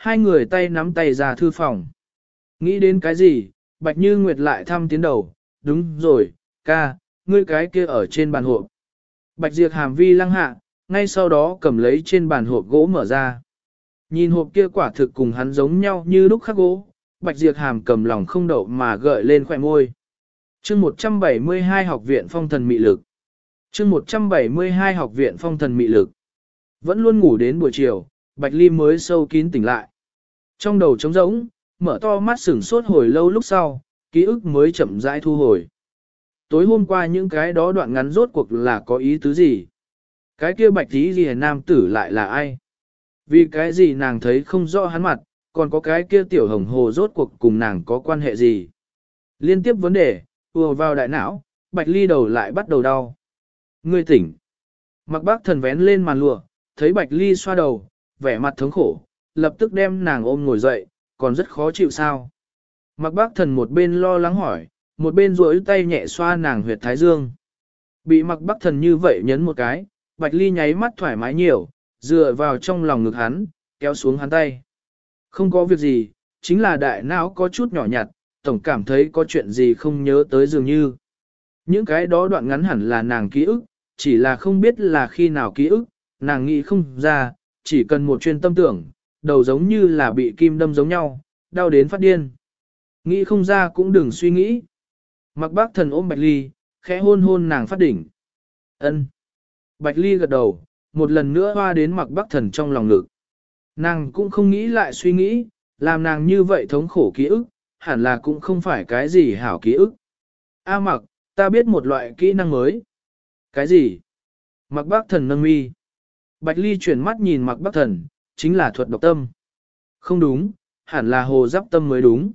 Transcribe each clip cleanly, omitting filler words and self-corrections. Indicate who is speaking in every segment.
Speaker 1: hai người tay nắm tay ra thư phòng. Nghĩ đến cái gì, Bạch Như Nguyệt lại thăm tiến đầu, đúng rồi, ca, ngươi cái kia ở trên bàn hộp. Bạch Diệp Hàm vi lăng hạ, ngay sau đó cầm lấy trên bàn hộp gỗ mở ra. Nhìn hộp kia quả thực cùng hắn giống nhau như lúc khắc gỗ, Bạch Diệp Hàm cầm lòng không đậu mà gợi lên khỏe môi. Chương 172 học viện phong thần mị lực. Chương 172 học viện phong thần mị lực. Vẫn luôn ngủ đến buổi chiều, Bạch Ly mới sâu kín tỉnh lại. Trong đầu trống rỗng, mở to mắt sửng sốt hồi lâu lúc sau, ký ức mới chậm rãi thu hồi. Tối hôm qua những cái đó đoạn ngắn rốt cuộc là có ý tứ gì? Cái kia Bạch tí gì nam tử lại là ai? Vì cái gì nàng thấy không rõ hắn mặt, còn có cái kia tiểu hồng hồ rốt cuộc cùng nàng có quan hệ gì? Liên tiếp vấn đề, ùa vào đại não, Bạch Ly đầu lại bắt đầu đau. Ngươi tỉnh. Mặc Bác Thần vén lên màn lụa, thấy Bạch Ly xoa đầu, vẻ mặt thống khổ, lập tức đem nàng ôm ngồi dậy, còn rất khó chịu sao. Mặc Bác Thần một bên lo lắng hỏi, một bên duỗi tay nhẹ xoa nàng huyệt thái dương. Bị Mặc Bác Thần như vậy nhấn một cái, Bạch Ly nháy mắt thoải mái nhiều, dựa vào trong lòng ngực hắn, kéo xuống hắn tay. Không có việc gì, chính là đại não có chút nhỏ nhặt, tổng cảm thấy có chuyện gì không nhớ tới dường như. Những cái đó đoạn ngắn hẳn là nàng ký ức, chỉ là không biết là khi nào ký ức, nàng nghĩ không ra, chỉ cần một chuyên tâm tưởng, đầu giống như là bị kim đâm giống nhau, đau đến phát điên. Nghĩ không ra cũng đừng suy nghĩ. Mặc Bác Thần ôm Bạch Ly, khẽ hôn hôn nàng phát đỉnh. Ân. Bạch Ly gật đầu, một lần nữa hoa đến Mặc Bác Thần trong lòng ngực. Nàng cũng không nghĩ lại suy nghĩ, làm nàng như vậy thống khổ ký ức, hẳn là cũng không phải cái gì hảo ký ức. A Mặc, ta biết một loại kỹ năng mới. Cái gì? Mặc Bác Thần nâng mi. Bạch Ly chuyển mắt nhìn Mặc Bác Thần, chính là thuật độc tâm. Không đúng, hẳn là hồ giáp tâm mới đúng.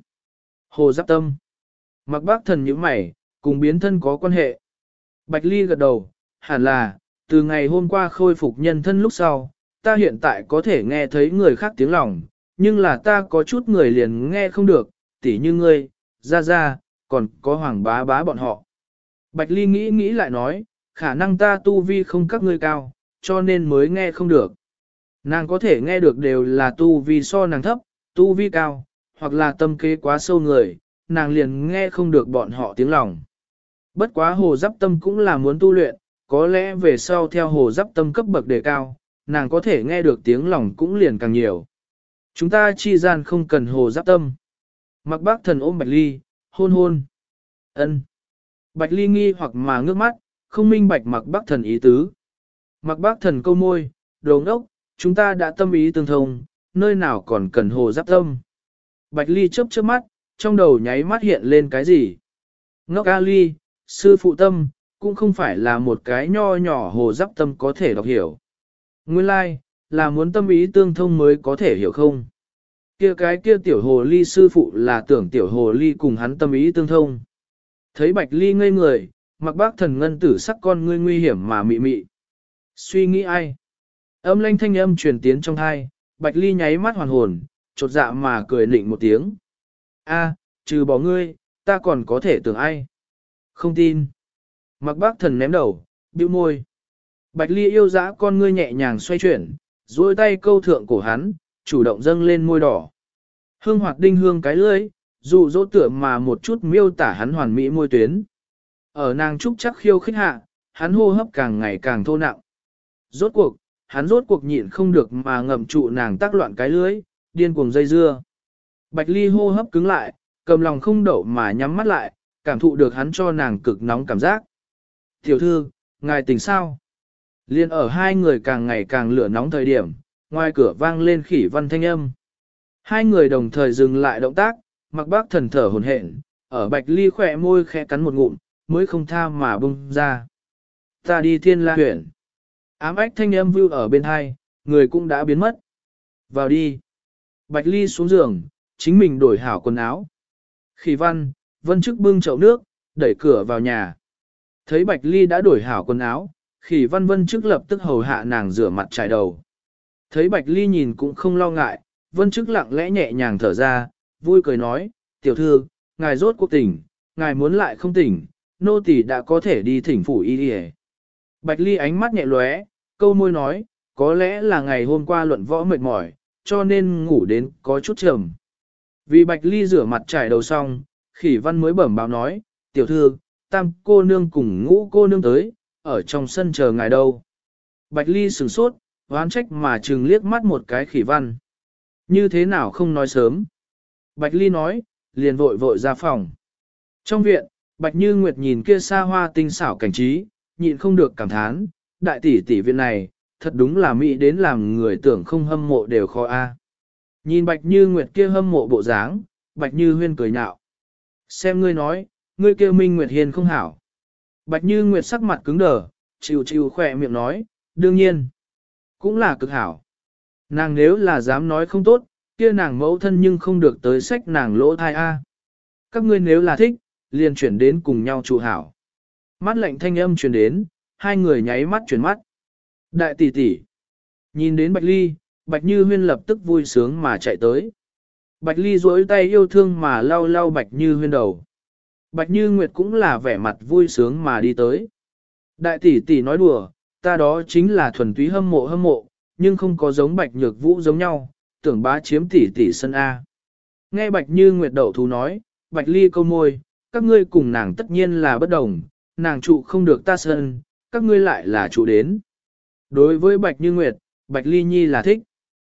Speaker 1: Hồ giáp tâm. Mặc Bác Thần nhíu mày, cùng biến thân có quan hệ. Bạch Ly gật đầu, hẳn là, từ ngày hôm qua khôi phục nhân thân lúc sau, ta hiện tại có thể nghe thấy người khác tiếng lòng, nhưng là ta có chút người liền nghe không được, tỉ như ngươi, ra ra, còn có hoàng bá bá bọn họ. Bạch Ly nghĩ nghĩ lại nói, khả năng ta tu vi không các ngươi cao, cho nên mới nghe không được. Nàng có thể nghe được đều là tu vi so nàng thấp, tu vi cao, hoặc là tâm kế quá sâu người, nàng liền nghe không được bọn họ tiếng lòng. Bất quá hồ giáp tâm cũng là muốn tu luyện, có lẽ về sau theo hồ giáp tâm cấp bậc đề cao, nàng có thể nghe được tiếng lòng cũng liền càng nhiều. Chúng ta chi gian không cần hồ giáp tâm. Mặc Bác Thần ôm Bạch Ly, hôn hôn. Ân. Bạch Ly nghi hoặc mà ngước mắt, không minh bạch Mặc Bác Thần ý tứ. Mặc Bác Thần câu môi, đồ ngốc, chúng ta đã tâm ý tương thông, nơi nào còn cần hồ giáp tâm. Bạch Ly chớp chớp mắt, trong đầu nháy mắt hiện lên cái gì. Ngốc A Ly, sư phụ tâm, cũng không phải là một cái nho nhỏ hồ giáp tâm có thể đọc hiểu. Nguyên lai, like, là muốn tâm ý tương thông mới có thể hiểu không. Cái kia tiểu hồ ly sư phụ là tưởng tiểu hồ ly cùng hắn tâm ý tương thông. Thấy Bạch Ly ngây người, Mặc Bác Thần ngân tử sắc con ngươi nguy hiểm mà mị mị. Suy nghĩ ai? Âm lanh thanh âm truyền tiến trong thai, Bạch Ly nháy mắt hoàn hồn, chột dạ mà cười nịnh một tiếng. A, trừ bỏ ngươi, ta còn có thể tưởng ai? Không tin. Mặc Bác Thần ném đầu, bĩu môi. Bạch Ly yêu dã con ngươi nhẹ nhàng xoay chuyển, duỗi tay câu thượng cổ hắn, chủ động dâng lên môi đỏ. Hương hoạt đinh hương cái lưỡi, dụ dỗ tựa mà một chút miêu tả hắn hoàn mỹ môi tuyến. Ở nàng trúc chắc khiêu khích hạ, hắn hô hấp càng ngày càng thô nặng. Hắn rốt cuộc nhịn không được mà ngậm trụ nàng tác loạn cái lưỡi, điên cuồng dây dưa. Bạch Ly hô hấp cứng lại, cầm lòng không đậu mà nhắm mắt lại, cảm thụ được hắn cho nàng cực nóng cảm giác. Tiểu thư, ngài tỉnh sao? Liên ở hai người càng ngày càng lửa nóng thời điểm, ngoài cửa vang lên khỉ văn thanh âm. Hai người đồng thời dừng lại động tác, Mặc Bác Thần thở hổn hển, ở Bạch Ly khỏe môi khẽ cắn một ngụm, mới không tha mà bung ra. Ta đi Thiên La huyện. Ám ách thanh âm vưu ở bên hai, người cũng đã biến mất. Vào đi. Bạch Ly xuống giường, chính mình đổi hảo quần áo. Khỉ văn, Vân Chức bưng chậu nước, đẩy cửa vào nhà. Thấy Bạch Ly đã đổi hảo quần áo, Khỉ văn Vân Chức lập tức hầu hạ nàng rửa mặt trải đầu. Thấy Bạch Ly nhìn cũng không lo ngại, Vân Chức lặng lẽ nhẹ nhàng thở ra, vui cười nói, tiểu thư, ngài rốt cuộc tỉnh, ngài muốn lại không tỉnh, nô tỳ đã có thể đi thỉnh phủ y đi. Bạch Ly ánh mắt nhẹ lóe, câu môi nói, có lẽ là ngày hôm qua luận võ mệt mỏi, cho nên ngủ đến có chút trầm. Vì Bạch Ly rửa mặt trải đầu xong, Khỉ Văn mới bẩm báo nói, tiểu thư, tam cô nương cùng ngũ cô nương tới, ở trong sân chờ ngài đâu. Bạch Ly sửng sốt, oán trách mà trừng liếc mắt một cái Khỉ Văn. Như thế nào không nói sớm. Bạch Ly nói, liền vội vội ra phòng. Trong viện, Bạch Như Nguyệt nhìn kia xa hoa tinh xảo cảnh trí, nhịn không được cảm thán, đại tỷ tỷ viện này, thật đúng là mỹ đến làm người tưởng không hâm mộ đều khó a. Nhìn Bạch Như Nguyệt kia hâm mộ bộ dáng, Bạch Như Huyên cười nhạo. Xem ngươi nói, ngươi kêu Minh Nguyệt Hiền không hảo. Bạch Như Nguyệt sắc mặt cứng đờ, chịu chịu khỏe miệng nói, đương nhiên, cũng là cực hảo. Nàng nếu là dám nói không tốt, kia nàng mẫu thân nhưng không được tới sách nàng lỗ thai a. Các ngươi nếu là thích, liền chuyển đến cùng nhau trụ hảo. Mắt lạnh thanh âm truyền đến, hai người nháy mắt chuyển mắt. Đại tỷ tỷ, nhìn đến Bạch Ly, Bạch Như Huyên lập tức vui sướng mà chạy tới. Bạch Ly duỗi tay yêu thương mà lau lau Bạch Như Huyên đầu. Bạch Như Nguyệt cũng là vẻ mặt vui sướng mà đi tới. Đại tỷ tỷ nói đùa, ta đó chính là thuần túy hâm mộ, nhưng không có giống Bạch Nhược Vũ giống nhau, tưởng bá chiếm tỷ tỷ sân A. Nghe Bạch Như Nguyệt đậu thú nói, Bạch Ly câu môi, các ngươi cùng nàng tất nhiên là bất đồng, nàng trụ không được ta sân, các ngươi lại là trụ đến. Đối với Bạch Như Nguyệt, Bạch Ly Nhi là thích.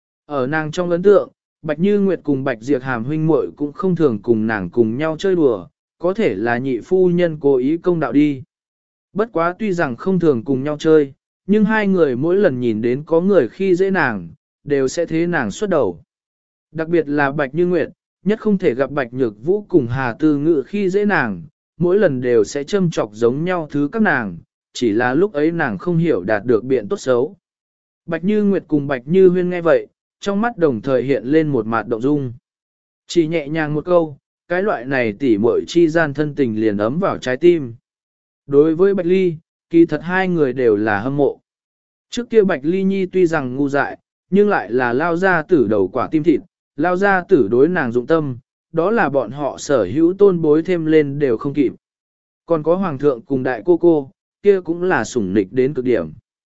Speaker 1: Ở nàng trong ấn tượng, Bạch Như Nguyệt cùng Bạch Diệp Hàm huynh muội cũng không thường cùng nàng cùng nhau chơi đùa, có thể là nhị phu nhân cố ý công đạo đi. Bất quá tuy rằng không thường cùng nhau chơi, nhưng hai người mỗi lần nhìn đến có người khi dễ nàng, đều sẽ thế nàng xuất đầu. Đặc biệt là Bạch Như Nguyệt, nhất không thể gặp Bạch Nhược Vũ cùng Hà Tư Ngự khi dễ nàng, mỗi lần đều sẽ châm chọc giống nhau thứ các nàng, chỉ là lúc ấy nàng không hiểu đạt được biện tốt xấu. Bạch Như Nguyệt cùng Bạch Như Huyên nghe vậy, trong mắt đồng thời hiện lên một mặt động dung. Chỉ nhẹ nhàng một câu, cái loại này tỉ muội chi gian thân tình liền ấm vào trái tim. Đối với Bạch Ly, kỳ thật hai người đều là hâm mộ. Trước kia Bạch Ly Nhi tuy rằng ngu dại, nhưng lại là lao ra tử đầu quả tim thịt, lao ra tử đối nàng dụng tâm, đó là bọn họ sở hữu tôn bối thêm lên đều không kịp. Còn có Hoàng thượng cùng đại cô, kia cũng là sủng nịch đến cực điểm.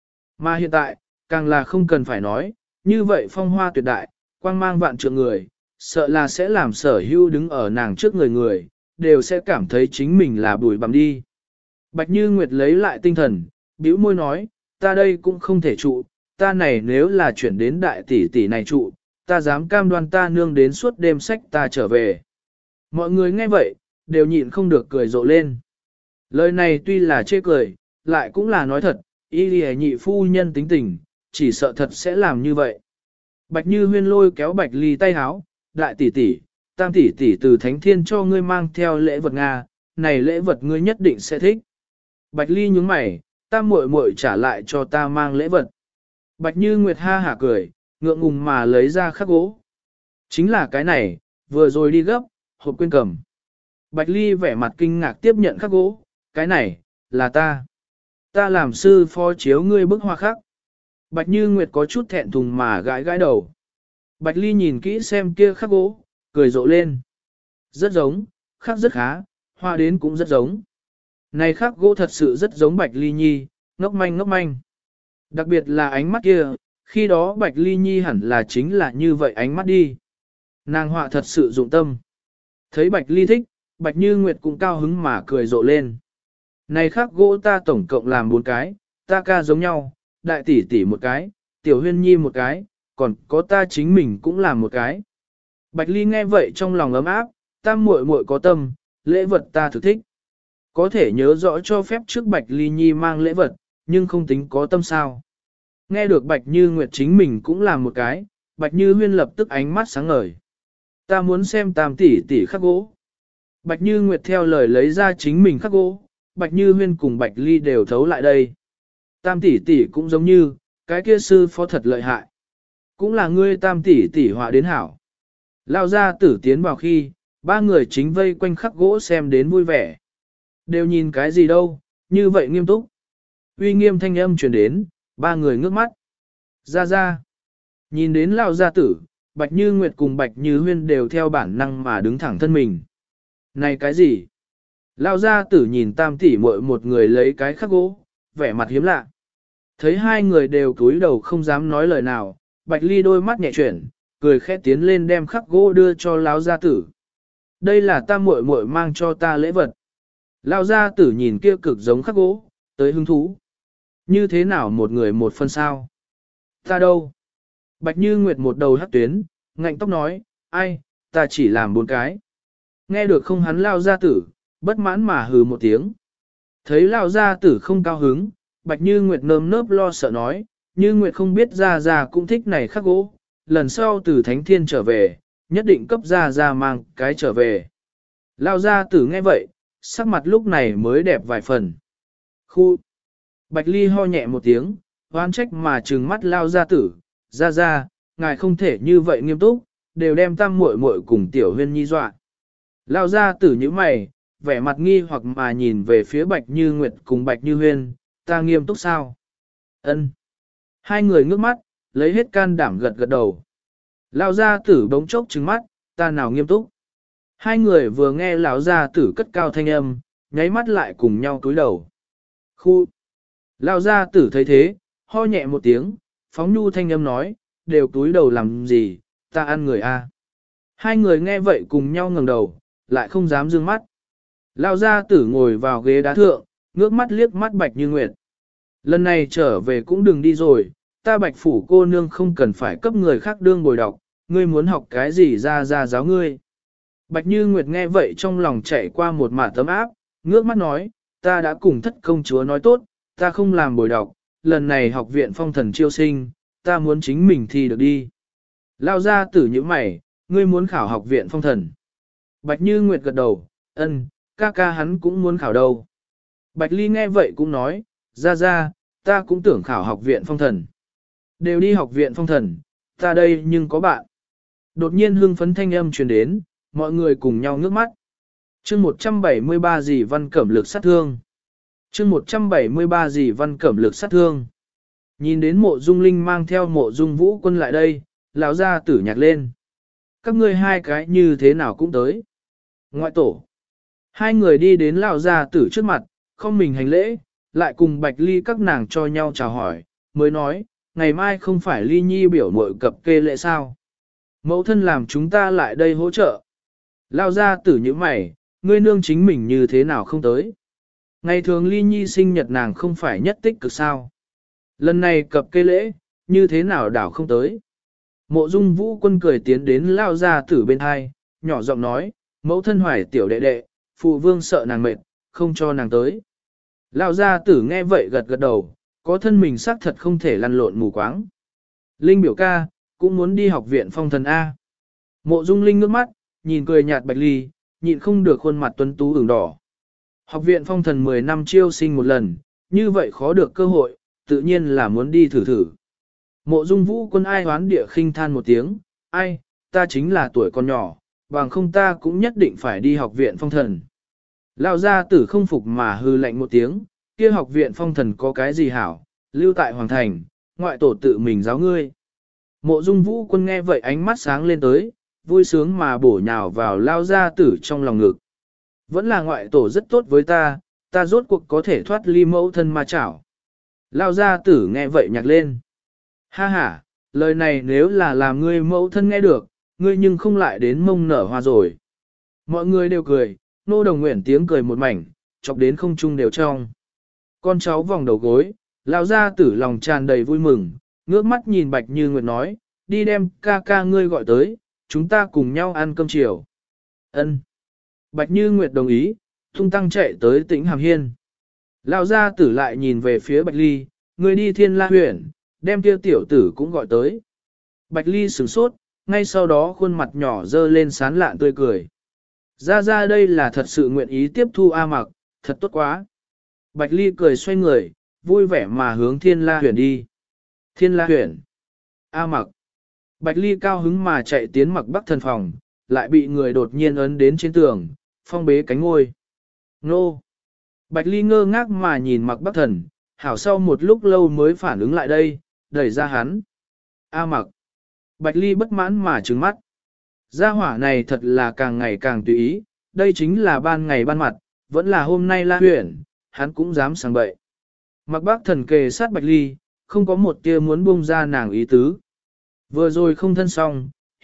Speaker 1: Mà hiện tại, càng là không cần phải nói, như vậy phong hoa tuyệt đại, quang mang vạn trượng người, sợ là sẽ làm sở hữu đứng ở nàng trước người, đều sẽ cảm thấy chính mình là bùi bằm đi. Bạch Như Nguyệt lấy lại tinh thần, bĩu môi nói, ta đây cũng không thể trụ, ta này nếu là chuyển đến đại tỷ tỷ này trụ, ta dám cam đoan ta nương đến suốt đêm sách ta trở về. Mọi người nghe vậy, đều nhịn không được cười rộ lên. Lời này tuy là chê cười, lại cũng là nói thật, y lì nhị phu nhân tính tình, chỉ sợ thật sẽ làm như vậy. Bạch Như Huyên lôi kéo Bạch Ly tay háo, đại tỷ tỷ, tam tỷ tỷ từ Thánh Thiên cho ngươi mang theo lễ vật Nga, này lễ vật ngươi nhất định sẽ thích. Bạch Ly nhướng mày, tam muội muội trả lại cho ta mang lễ vật. Bạch Như Nguyệt ha hả cười, ngượng ngùng mà lấy ra khắc gỗ. Chính là cái này, vừa rồi đi gấp, hộp quên cầm. Bạch Ly vẻ mặt kinh ngạc tiếp nhận khắc gỗ, cái này, là ta. Ta làm sư phó chiếu ngươi bức hoa khắc. Bạch Như Nguyệt có chút thẹn thùng mà gãi gãi đầu. Bạch Ly nhìn kỹ xem kia khắc gỗ, cười rộ lên. Rất giống, khắc rất khá, hoa đến cũng rất giống. Này khắc gỗ thật sự rất giống Bạch Ly Nhi, ngốc manh. Đặc biệt là ánh mắt kia, khi đó Bạch Ly Nhi hẳn là chính là như vậy ánh mắt đi. Nàng họa thật sự dụng tâm. Thấy Bạch Ly thích, Bạch Như Nguyệt cũng cao hứng mà cười rộ lên. Này khắc gỗ ta tổng cộng làm 4 cái, ta ca giống nhau, đại tỷ tỷ một cái, tiểu huyên nhi một cái, còn có ta chính mình cũng làm một cái. Bạch Ly nghe vậy trong lòng ấm áp, tam muội muội có tâm, lễ vật ta thực thích. Có thể nhớ rõ cho phép trước Bạch Ly Nhi mang lễ vật, nhưng không tính có tâm sao. Nghe được Bạch Như Nguyệt chính mình cũng làm một cái, Bạch Như Huyên lập tức ánh mắt sáng ngời. Ta muốn xem tam tỷ tỷ khắc gỗ. Bạch Như Nguyệt theo lời lấy ra chính mình khắc gỗ, Bạch Như Huyên cùng Bạch Ly đều thấu lại đây. Tam tỷ tỷ cũng giống như, cái kia sư phó thật lợi hại. Cũng là ngươi tam tỷ tỷ họa đến hảo. Lao ra tử tiến vào khi, ba người chính vây quanh khắc gỗ xem đến vui vẻ. Đều nhìn cái gì đâu, như vậy nghiêm túc. Uy nghiêm thanh âm truyền đến, ba người ngước mắt. Ra. Nhìn đến Lao gia tử, Bạch Như Nguyệt cùng Bạch Như Huyên đều theo bản năng mà đứng thẳng thân mình. Này cái gì? Lao gia tử nhìn tam tỷ muội một người lấy cái khắc gỗ, vẻ mặt hiếm lạ. Thấy hai người đều cúi đầu không dám nói lời nào, Bạch Ly đôi mắt nhẹ chuyển, cười khẽ tiến lên đem khắc gỗ đưa cho lão gia tử. Đây là ta muội muội mang cho ta lễ vật. Lão gia tử nhìn kia cực giống khắc gỗ, tới hứng thú. Như thế nào một người một phân sao? Ta đâu? Bạch Như Nguyệt một đầu hắc tuyến, ngạnh tóc nói, ai, ta chỉ làm 4 cái. Nghe được không hắn lao gia tử, bất mãn mà hừ một tiếng. Thấy lao gia tử không cao hứng, Bạch Như Nguyệt nơm nớp lo sợ nói, Như Nguyệt không biết Gia cũng thích này khắc gỗ, lần sau từ Thánh Thiên trở về, nhất định cấp Gia mang cái trở về. Lao gia tử nghe vậy, sắc mặt lúc này mới đẹp vài phần. Khu! Bạch Ly ho nhẹ một tiếng, hoan trách mà trừng mắt lao gia tử, Gia, ngài không thể như vậy nghiêm túc, đều đem tam muội muội cùng tiểu huyên nhi dọa. Lao gia tử như mày, vẻ mặt nghi hoặc mà nhìn về phía Bạch Như Nguyệt cùng Bạch Như Huyên, ta nghiêm túc sao? Ân. Hai người ngước mắt, lấy hết can đảm gật gật đầu. Lao gia tử bỗng chốc trừng mắt, ta nào nghiêm túc? Hai người vừa nghe lão gia tử cất cao thanh âm, nháy mắt lại cùng nhau cúi đầu. Khu! Lao gia tử thấy thế, ho nhẹ một tiếng, phóng nhu thanh âm nói, đều cúi đầu làm gì, ta ăn người a. Hai người nghe vậy cùng nhau ngẩng đầu, lại không dám dương mắt. Lao gia tử ngồi vào ghế đá thượng, ngước mắt liếc mắt Bạch Như Nguyệt. Lần này trở về cũng đừng đi rồi, ta Bạch phủ cô nương không cần phải cấp người khác đương bồi đọc, ngươi muốn học cái gì ra giáo ngươi. Bạch Như Nguyệt nghe vậy trong lòng chạy qua một mả tấm áp, ngước mắt nói, ta đã cùng thất công chúa nói tốt, ta không làm bồi đọc, lần này học viện phong thần chiêu sinh, ta muốn chính mình thi được đi. Lao gia tử như mày, ngươi muốn khảo học viện phong thần. Bạch Như Nguyệt gật đầu, ân, ca hắn cũng muốn khảo đâu. Bạch Ly nghe vậy cũng nói, ra, ta cũng tưởng khảo học viện phong thần. Đều đi học viện phong thần, ta đây nhưng có bạn. Đột nhiên hưng phấn thanh âm truyền đến, mọi người cùng nhau ngước mắt. chương 173 dì văn cẩm lực sát thương. chương 173 dì văn cẩm lực sát thương. Nhìn đến mộ dung linh mang theo mộ dung vũ quân lại đây, lão gia tử nhạc lên. Các ngươi hai cái như thế nào cũng tới. Ngoại tổ. Hai người đi đến lão gia tử trước mặt, không mình hành lễ, lại cùng Bạch Ly các nàng cho nhau chào hỏi, mới nói, ngày mai không phải Ly Nhi biểu muội cập kê lễ sao. Mẫu thân làm chúng ta lại đây hỗ trợ. Lão gia tử như mày, ngươi nương chính mình như thế nào không tới. Ngày thường Ly Nhi sinh nhật nàng không phải nhất tích cực sao. Lần này cập kê lễ, như thế nào đảo không tới. Mộ dung vũ quân cười tiến đến lao gia tử bên hai, nhỏ giọng nói, mẫu thân hoài tiểu đệ đệ, phụ vương sợ nàng mệt, không cho nàng tới. Lao gia tử nghe vậy gật gật đầu, có thân mình xác thật không thể lăn lộn mù quáng. Linh biểu ca, cũng muốn đi học viện phong thần A. Mộ dung linh ngước mắt, nhìn cười nhạt Bạch Ly, nhịn không được khuôn mặt tuấn tú ửng đỏ. Học viện phong thần 10 năm chiêu sinh một lần, như vậy khó được cơ hội, tự nhiên là muốn đi thử thử. Mộ dung vũ quân ai hoán địa khinh than một tiếng, ai, ta chính là tuổi còn nhỏ, bằng không ta cũng nhất định phải đi học viện phong thần. Lão gia tử không phục mà hư lạnh một tiếng, kia học viện phong thần có cái gì hảo, lưu tại hoàng thành, ngoại tổ tự mình giáo ngươi. Mộ dung vũ quân nghe vậy ánh mắt sáng lên tới, vui sướng mà bổ nhào vào lao gia tử trong lòng ngực. Vẫn là ngoại tổ rất tốt với ta, ta rốt cuộc có thể thoát ly mẫu thân ma chảo. Lao gia tử nghe vậy nhạc lên. Ha ha, lời này nếu là làm ngươi mẫu thân nghe được, ngươi nhưng không lại đến mông nở hoa rồi. Mọi người đều cười, nô đồng nguyện tiếng cười một mảnh, chọc đến không trung đều trong. Con cháu vòng đầu gối, lao gia tử lòng tràn đầy vui mừng, ngước mắt nhìn Bạch Như Nguyệt nói, đi đem ca ngươi gọi tới, chúng ta cùng nhau ăn cơm chiều. Ân. Bạch Như Nguyệt đồng ý, tung tăng chạy tới Tĩnh Hàm Hiên. Lão gia tử lại nhìn về phía Bạch Ly, người đi Thiên La huyện, đem kia tiểu tử cũng gọi tới. Bạch Ly sửng sốt, ngay sau đó khuôn mặt nhỏ dơ lên sán lạn tươi cười. Ra đây là thật sự nguyện ý tiếp thu A Mặc, thật tốt quá. Bạch Ly cười xoay người, vui vẻ mà hướng Thiên La huyện đi. Thiên La huyện. A Mặc. Bạch Ly cao hứng mà chạy tiến Mặc Bắc thần phòng, lại bị người đột nhiên ấn đến trên tường, phong bế cánh ngôi. Nô! Bạch Ly ngơ ngác mà nhìn Mặc Bắc thần, hảo sau một lúc lâu mới phản ứng lại đây, đẩy ra hắn. A Mặc! Bạch Ly bất mãn mà trừng mắt. Gia hỏa này thật là càng ngày càng tùy ý, đây chính là ban ngày ban mặt, vẫn là hôm nay La Huyền, hắn cũng dám sang bậy. Mặc Bắc thần kề sát Bạch Ly, không có một tia muốn buông ra nàng ý tứ. Vừa rồi không thân xong,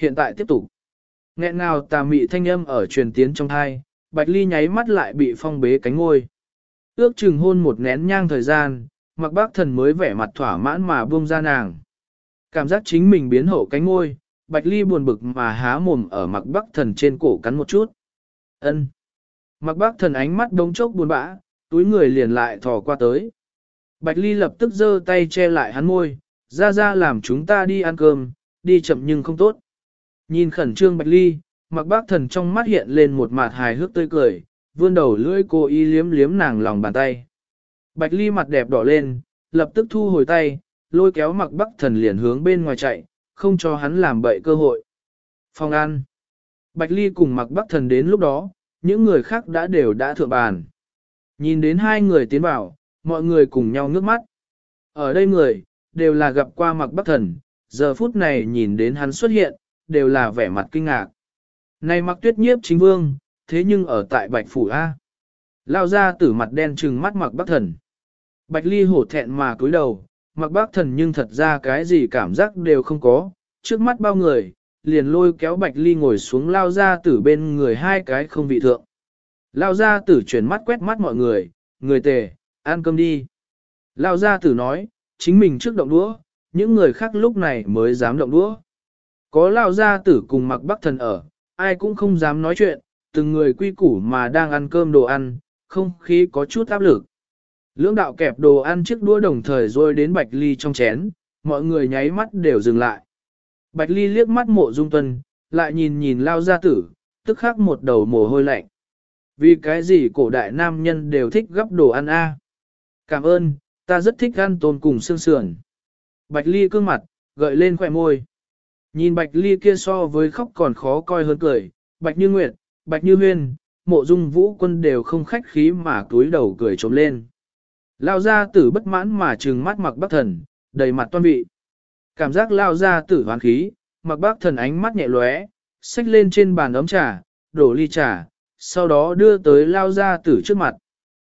Speaker 1: hiện tại tiếp tục. Nghẹn ngào tà mị thanh âm ở truyền tiến trong thai, Bạch Ly nháy mắt lại bị phong bế cánh ngôi. Ước chừng hôn một nén nhang thời gian, Mạc Bác Thần mới vẻ mặt thỏa mãn mà buông ra nàng. Cảm giác chính mình biến hậu cánh ngôi, Bạch Ly buồn bực mà há mồm ở Mạc Bác Thần trên cổ cắn một chút. Ân. Mạc Bác Thần ánh mắt đống chốc buồn bã, túi người liền lại thò qua tới. Bạch Ly lập tức giơ tay che lại hắn môi, ra làm chúng ta đi ăn cơm, đi chậm nhưng không tốt. Nhìn khẩn trương Bạch Ly, Mạc Bác Thần trong mắt hiện lên một mặt hài hước tươi cười, vươn đầu lưỡi cố ý liếm liếm nàng lòng bàn tay. Bạch Ly mặt đẹp đỏ lên, lập tức thu hồi tay, lôi kéo Mạc Bác Thần liền hướng bên ngoài chạy, không cho hắn làm bậy cơ hội. Phòng ăn. Bạch Ly cùng Mạc Bác Thần đến lúc đó, những người khác đều đã thượng bàn. Nhìn đến hai người tiến vào, mọi người cùng nhau ngước mắt. Ở đây người, đều là gặp qua Mạc Bác Thần, giờ phút này nhìn đến hắn xuất hiện, đều là vẻ mặt kinh ngạc. Này Mạc Tuyết Nhiếp chính vương, thế nhưng ở tại Bạch Phủ A. Lao ra tử mặt đen trừng mắt Mạc Bác Thần. Bạch Ly hổ thẹn mà cúi đầu, Mạc Bác Thần nhưng thật ra cái gì cảm giác đều không có, trước mắt bao người, liền lôi kéo Bạch Ly ngồi xuống Lao ra tử bên người hai cái không vị thượng. Lao ra tử chuyển mắt quét mắt mọi người tề, ăn cơm đi. Lao ra tử nói, chính mình trước động đũa, những người khác lúc này mới dám động đũa. Có Lao ra tử cùng Mạc Bác Thần ở, ai cũng không dám nói chuyện, từng người quy củ mà đang ăn cơm đồ ăn, không khí có chút áp lực. Lưỡng đạo kẹp đồ ăn chiếc đũa đồng thời rồi đến Bạch Ly trong chén, mọi người nháy mắt đều dừng lại. Bạch Ly liếc mắt Mộ Dung Tuân, lại nhìn Lao gia tử, tức khắc một đầu mồ hôi lạnh. Vì cái gì cổ đại nam nhân đều thích gấp đồ ăn a? Cảm ơn, ta rất thích ăn tôm cùng xương sườn. Bạch Ly cương mặt, gợi lên khỏe môi. Nhìn Bạch Ly kia so với khóc còn khó coi hơn cười, Bạch Như Nguyệt, Bạch Như Huyên, Mộ Dung Vũ Quân đều không khách khí mà túi đầu cười trống lên. Lao gia tử bất mãn mà trừng mắt Mạc Bác Thần, đầy mặt toan vị. Cảm giác lao gia tử hoán khí, Mạc Bác Thần ánh mắt nhẹ lóe, xách lên trên bàn ấm trà, đổ ly trà, sau đó đưa tới lao gia tử trước mặt.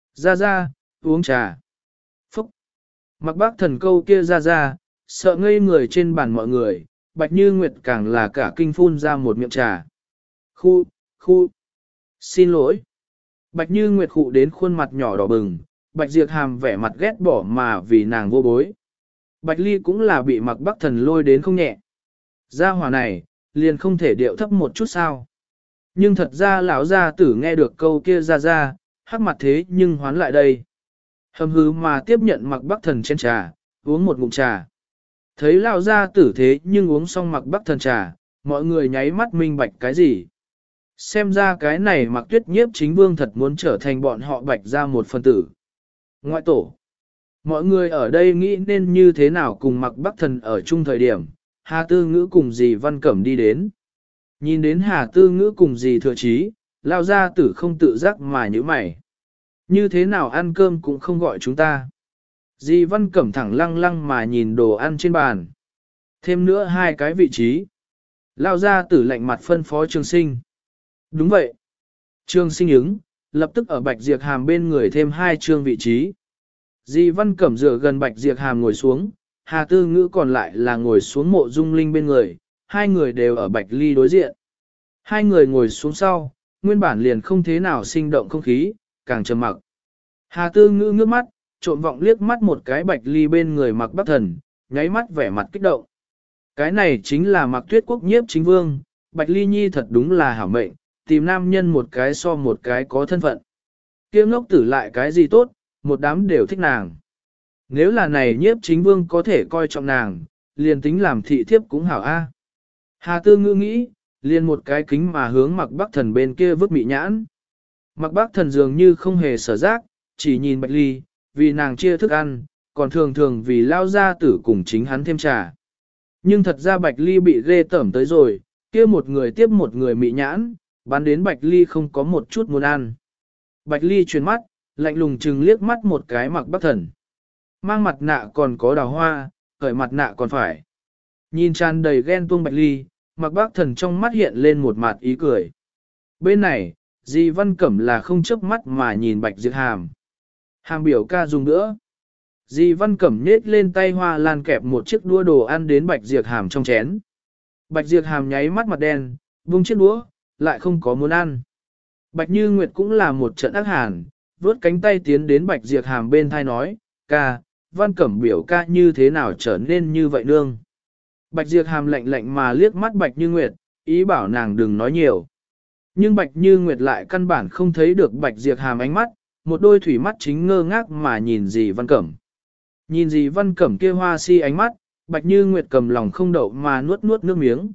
Speaker 1: Ra, uống trà. Phúc. Mạc Bác Thần câu kia ra, sợ ngây người trên bàn mọi người, Bạch Như Nguyệt càng là cả kinh phun ra một miệng trà. Khu. Xin lỗi. Bạch Như Nguyệt khụ đến khuôn mặt nhỏ đỏ bừng, Bạch Diệp Hàm vẻ mặt ghét bỏ mà vì nàng vô bối. Bạch Ly cũng là bị Mạc Bác Thần lôi đến không nhẹ. Gia hỏa này, liền không thể điệu thấp một chút sao. Nhưng thật ra lão gia tử nghe được câu kia ra, hắc mặt thế nhưng hoán lại đây. Hầm hứ mà tiếp nhận Mạc Bác Thần chén trà, uống một ngụm trà. Thấy lão gia tử thế nhưng uống xong Mạc Bác Thần trà, mọi người nháy mắt minh bạch cái gì. Xem ra cái này Mạc Tuyết Nhiếp chính vương thật muốn trở thành bọn họ Bạch ra một phần tử. Ngoại tổ. Mọi người ở đây nghĩ nên như thế nào cùng Mạc Bác Thần ở chung thời điểm, Hà Tư Ngữ cùng dì Văn Cẩm đi đến. Nhìn đến Hà Tư Ngữ cùng dì Thừa Chí, lao gia tử không tự giác mà nhíu mày. Như thế nào ăn cơm cũng không gọi chúng ta. Dì Văn Cẩm thẳng lăng mà nhìn đồ ăn trên bàn. Thêm nữa hai cái vị trí. Lao gia tử lạnh mặt phân phó Trường Sinh. Đúng vậy. Trường Sinh ứng, lập tức ở Bạch Diệp Hàm bên người thêm hai trương vị trí. Dì Văn Cẩm dựa gần Bạch Diệp Hàm ngồi xuống, Hà Tư Ngữ còn lại là ngồi xuống Mộ Dung Linh bên người, hai người đều ở Bạch Ly đối diện. Hai người ngồi xuống sau, nguyên bản liền không thế nào sinh động không khí, càng trầm mặc. Hà Tư Ngữ ngước mắt, trộm vọng liếc mắt một cái Bạch Ly bên người Mạc Bác Thần, nháy mắt vẻ mặt kích động. Cái này chính là Mạc Tuyết Quốc Nhiếp chính vương, Bạch Ly Nhi thật đúng là hảo mệnh, tìm nam nhân một cái so một cái có thân phận. Kia ngốc tử lại cái gì tốt, một đám đều thích nàng. Nếu là này Nhiếp chính vương có thể coi trọng nàng, liền tính làm thị thiếp cũng hảo a. Hà Tư Ngữ nghĩ, liền một cái kính mà hướng Mạc Bác Thần bên kia vứt mị nhãn. Mạc Bác Thần dường như không hề sở giác, chỉ nhìn Bạch Ly, vì nàng chia thức ăn, còn thường vì lao gia tử cùng chính hắn thêm trà. Nhưng thật ra Bạch Ly bị ghê tởm tới rồi, kia một người tiếp một người mị nhãn, bắn đến Bạch Ly không có một chút muốn ăn. Bạch Ly chuyển mắt, lạnh lùng chừng liếc mắt một cái Mạc Bác Thần. Mang mặt nạ còn có đào hoa, khởi mặt nạ còn phải. Nhìn tràn đầy ghen tuông Bạch Ly, Mạc Bác Thần trong mắt hiện lên một mặt ý cười. Bên này, dì Văn Cẩm là không chớp mắt mà nhìn Bạch Diệp Hàm. Hàm biểu ca dùng nữa. Dì Văn Cẩm nết lên tay hoa lan kẹp một chiếc đua đồ ăn đến Bạch Diệp Hàm trong chén. Bạch Diệp Hàm nháy mắt mặt đen, vung chiếc đũa, lại không có muốn ăn. Bạch Như Nguyệt cũng là một trận ác hàn, vướt cánh tay tiến đến Bạch Diệp Hàm bên thai nói, ca, Văn Cẩm biểu ca như thế nào trở nên như vậy nương. Bạch Diệp Hàm lạnh lạnh mà liếc mắt Bạch Như Nguyệt, ý bảo nàng đừng nói nhiều. Nhưng Bạch Như Nguyệt lại căn bản không thấy được Bạch Diệp Hàm ánh mắt, một đôi thủy mắt chính ngơ ngác mà nhìn dì Văn Cẩm. Nhìn dì Văn Cẩm kia hoa si ánh mắt, Bạch Như Nguyệt cầm lòng không đậu mà nuốt nuốt nước miếng.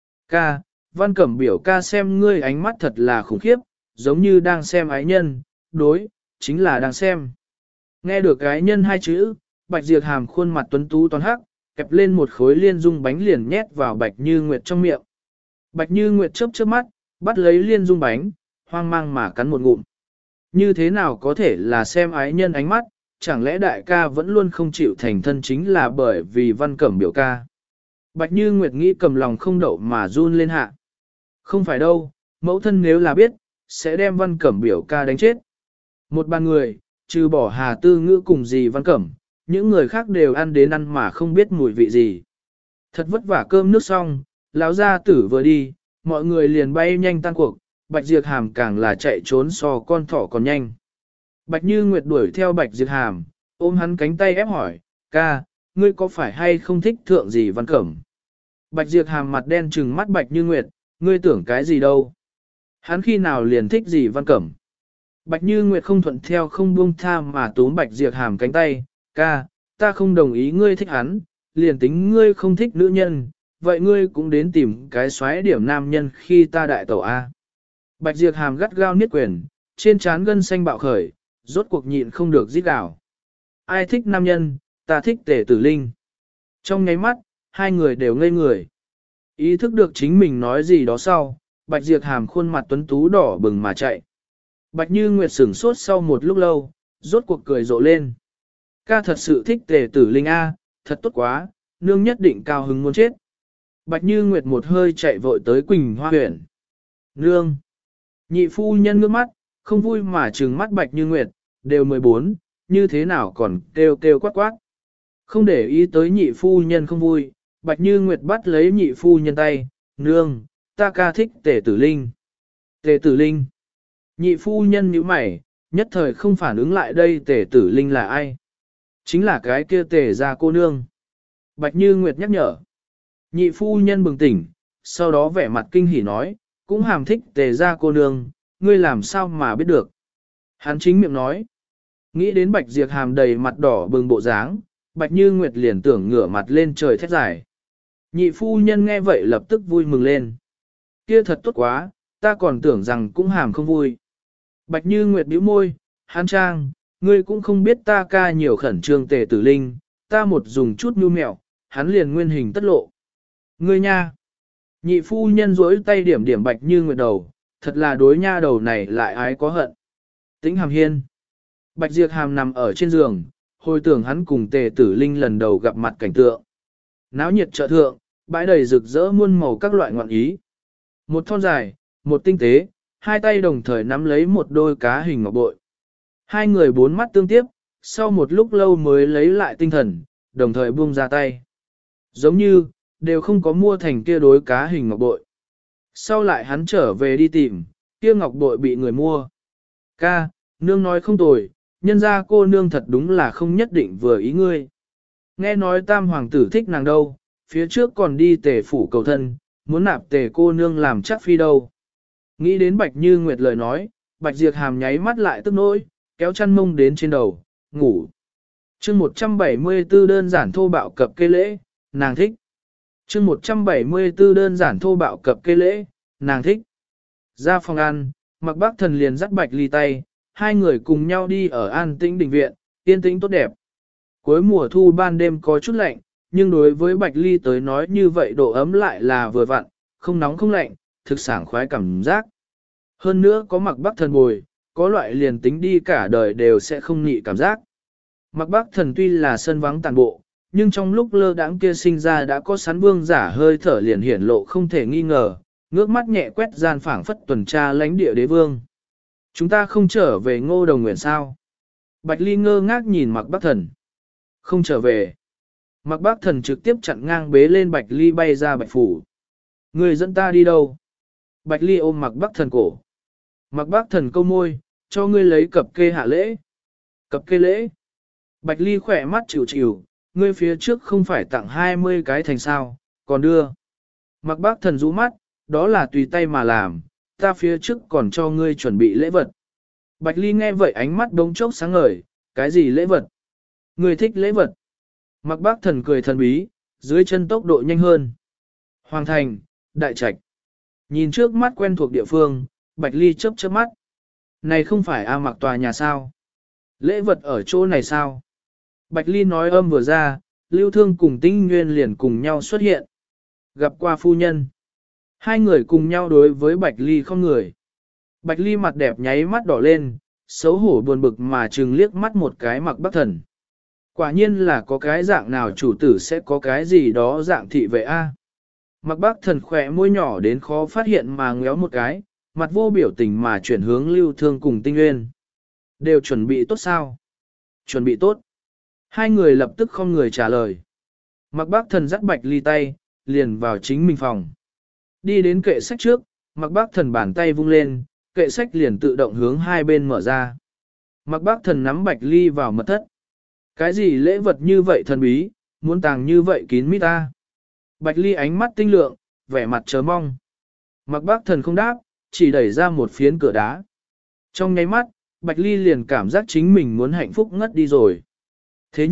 Speaker 1: Ca, Văn Cẩm biểu ca xem ngươi ánh mắt thật là khủng khiếp, giống như đang xem ái nhân, đối, chính là đang xem. Nghe được ái nhân hai chữ, Bạch Diệp Hàm khuôn mặt tuấn tú toàn hắc, kẹp lên một khối liên dung bánh liền nhét vào Bạch Như Nguyệt trong miệng. Bạch Như Nguyệt chớp chớp mắt, bắt lấy liên dung bánh, hoang mang mà cắn một ngụm. Như thế nào có thể là xem ái nhân ánh mắt, chẳng lẽ đại ca vẫn luôn không chịu thành thân chính là bởi vì Văn Cẩm biểu ca. Bạch Như Nguyệt nghĩ cầm lòng không đậu mà run lên hạ. Không phải đâu, mẫu thân nếu là biết, sẽ đem Văn Cẩm biểu ca đánh chết. Một bàn người, trừ bỏ Hà Tư Ngữ cùng dì Văn Cẩm, những người khác đều ăn đến ăn mà không biết mùi vị gì. Thật vất vả cơm nước xong, lão gia tử vừa đi, mọi người liền bay nhanh tan cuộc, Bạch Diệp Hàm càng là chạy trốn so con thỏ còn nhanh. Bạch Như Nguyệt đuổi theo Bạch Diệp Hàm, ôm hắn cánh tay ép hỏi, ca, ngươi có phải hay không thích thượng gì Văn Cẩm? Bạch Diệp Hàm mặt đen trừng mắt Bạch Như Nguyệt, ngươi tưởng cái gì đâu? Hắn khi nào liền thích gì Văn Cẩm? Bạch Như Nguyệt không thuận theo không buông tha mà túm Bạch Diệp Hàm cánh tay, ca, ta không đồng ý ngươi thích hắn, liền tính ngươi không thích nữ nhân, vậy ngươi cũng đến tìm cái xoáy điểm nam nhân khi ta đại tẩu A. Bạch Diệp Hàm gắt gao niết quyền, trên trán gân xanh bạo khởi, rốt cuộc nhịn không được rít gào. Ai thích nam nhân, ta thích Tề Tử Linh. Trong nháy mắt, hai người đều ngây người. Ý thức được chính mình nói gì đó sau, Bạch Diệp Hàm khuôn mặt tuấn tú đỏ bừng mà chạy. Bạch Như Nguyệt sửng sốt sau một lúc lâu, rốt cuộc cười rộ lên. Ca thật sự thích Tề Tử Linh A, thật tốt quá, nương nhất định cao hứng muốn chết. Bạch Như Nguyệt một hơi chạy vội tới Quỳnh Hoa huyện. Nương! Nhị phu nhân ngước mắt, không vui mà trừng mắt Bạch Như Nguyệt, đều 14, như thế nào còn kêu kêu quát quát. Không để ý tới nhị phu nhân không vui, Bạch Như Nguyệt bắt lấy nhị phu nhân tay, nương, ta ca thích Tề Tử Linh. Tề Tử Linh. Nhị phu nhân nhíu mày, nhất thời không phản ứng lại đây Tề Tử Linh là ai. Chính là cái kia Tề gia cô nương. Bạch Như Nguyệt nhắc nhở. Nhị phu nhân bừng tỉnh, sau đó vẻ mặt kinh hỉ nói, cũng hàm thích Tề gia cô nương, ngươi làm sao mà biết được. Hắn chính miệng nói. Nghĩ đến Bạch Diệp Hàm đầy mặt đỏ bừng bộ dáng, Bạch Như Nguyệt liền tưởng ngửa mặt lên trời thét giải. Nhị phu nhân nghe vậy lập tức vui mừng lên. Kia thật tốt quá, ta còn tưởng rằng cũng hàm không vui. Bạch Như Nguyệt bĩu môi, Hán Trang, ngươi cũng không biết ta ca nhiều khẩn trương Tề Tử Linh, ta một dùng chút nhu mẹo, hắn liền nguyên hình tất lộ. Ngươi nha! Nhị phu nhân rỗi tay điểm điểm Bạch Như Nguyệt đầu, thật là đối nha đầu này lại ái có hận. Tĩnh Hàm Hiên. Bạch Diệp Hàm nằm ở trên giường, hồi tưởng hắn cùng Tề Tử Linh lần đầu gặp mặt cảnh tượng. Náo nhiệt chợ thượng, bãi đầy rực rỡ muôn màu các loại ngọn ý. Một thon dài, một tinh tế, hai tay đồng thời nắm lấy một đôi cá hình ngọc bội. Hai người bốn mắt tương tiếp, sau một lúc lâu mới lấy lại tinh thần, đồng thời buông ra tay. Giống như, đều không có mua thành kia đối cá hình ngọc bội. Sau lại hắn trở về đi tìm, kia ngọc bội bị người mua. Ca, nương nói không tồi, nhân ra cô nương thật đúng là không nhất định vừa ý ngươi. Nghe nói tam hoàng tử thích nàng đâu, phía trước còn đi Tề phủ cầu thân, muốn nạp Tề cô nương làm chắc phi đâu. Nghĩ đến Bạch Như Nguyệt lời nói, Bạch Diệp Hàm nháy mắt lại tức nỗi, kéo chăn mông đến trên đầu, ngủ. Chương 174 đơn giản thô bạo cập kê lễ, nàng thích. Chương 174 đơn giản thô bạo cập kê lễ, nàng thích. Ra phòng ăn, Mạc Bác Thần liền dắt Bạch Ly tay, hai người cùng nhau đi ở an tĩnh đình viện, yên tĩnh tốt đẹp. Cuối mùa thu ban đêm có chút lạnh, nhưng đối với Bạch Ly tới nói như vậy độ ấm lại là vừa vặn, không nóng không lạnh, thực sảng khoái cảm giác. Hơn nữa có Mạc Bác Thần bồi, có loại liền tính đi cả đời đều sẽ không nị cảm giác. Mạc Bác Thần tuy là sân vắng tàn bộ, nhưng trong lúc lơ đãng kia sinh ra đã có sắn vương giả hơi thở liền hiển lộ không thể nghi ngờ, ngước mắt nhẹ quét gian phảng phất tuần tra lãnh địa đế vương. Chúng ta không trở về Ngô Đồng Nguyện sao? Bạch Ly ngơ ngác nhìn Mạc Bác Thần. Không trở về. Mạc Bác Thần trực tiếp chặn ngang bế lên Bạch Ly bay ra Bạch Phủ. Người dẫn ta đi đâu? Bạch Ly ôm Mạc Bắc Thần cổ. Mạc Bắc Thần câu môi, cho ngươi lấy cập kê hạ lễ. Cập kê lễ. Bạch Ly khỏe mắt chịu chịu, ngươi phía trước không phải tặng 20 cái thành sao, còn đưa. Mạc Bắc Thần rũ mắt, đó là tùy tay mà làm, ta phía trước còn cho ngươi chuẩn bị lễ vật. Bạch Ly nghe vậy ánh mắt đống chốc sáng ngời, cái gì lễ vật? Ngươi thích lễ vật. Mạc Bắc Thần cười thần bí, dưới chân tốc độ nhanh hơn. Hoàng thành, đại trạch. Nhìn trước mắt quen thuộc địa phương, Bạch Ly chớp chớp mắt. Này không phải A Mạc tòa nhà sao? Lễ vật ở chỗ này sao? Bạch Ly nói âm vừa ra, Lưu Thương cùng Tinh Nguyên liền cùng nhau xuất hiện. Gặp qua phu nhân. Hai người cùng nhau đối với Bạch Ly không người. Bạch Ly mặt đẹp nháy mắt đỏ lên, xấu hổ buồn bực mà trừng liếc mắt một cái Mạc Bắc Thần. Quả nhiên là có cái dạng nào chủ tử sẽ có cái gì đó dạng thị vệ A. Mạc Bắc Thần khỏe môi nhỏ đến khó phát hiện mà ngéo một cái, mặt vô biểu tình mà chuyển hướng Lưu Thương cùng Tinh Nguyên. Đều chuẩn bị tốt sao? Chuẩn bị tốt. Hai người lập tức không người trả lời. Mạc Bắc Thần dắt Bạch Ly tay, liền vào chính mình phòng. Đi đến kệ sách trước, Mạc Bắc Thần bàn tay vung lên, kệ sách liền tự động hướng hai bên mở ra. Mạc Bắc Thần nắm Bạch Ly vào mật thất. Cái gì lễ vật như vậy thần bí, muốn tàng như vậy kín mít ta? Bạch Ly ánh mắt tinh lượng, vẻ mặt chờ mong. Mạc Bắc Thần không đáp, chỉ đẩy ra một phiến cửa đá. Trong nháy mắt, Bạch Ly liền cảm giác chính mình muốn hạnh phúc ngất đi rồi. Thế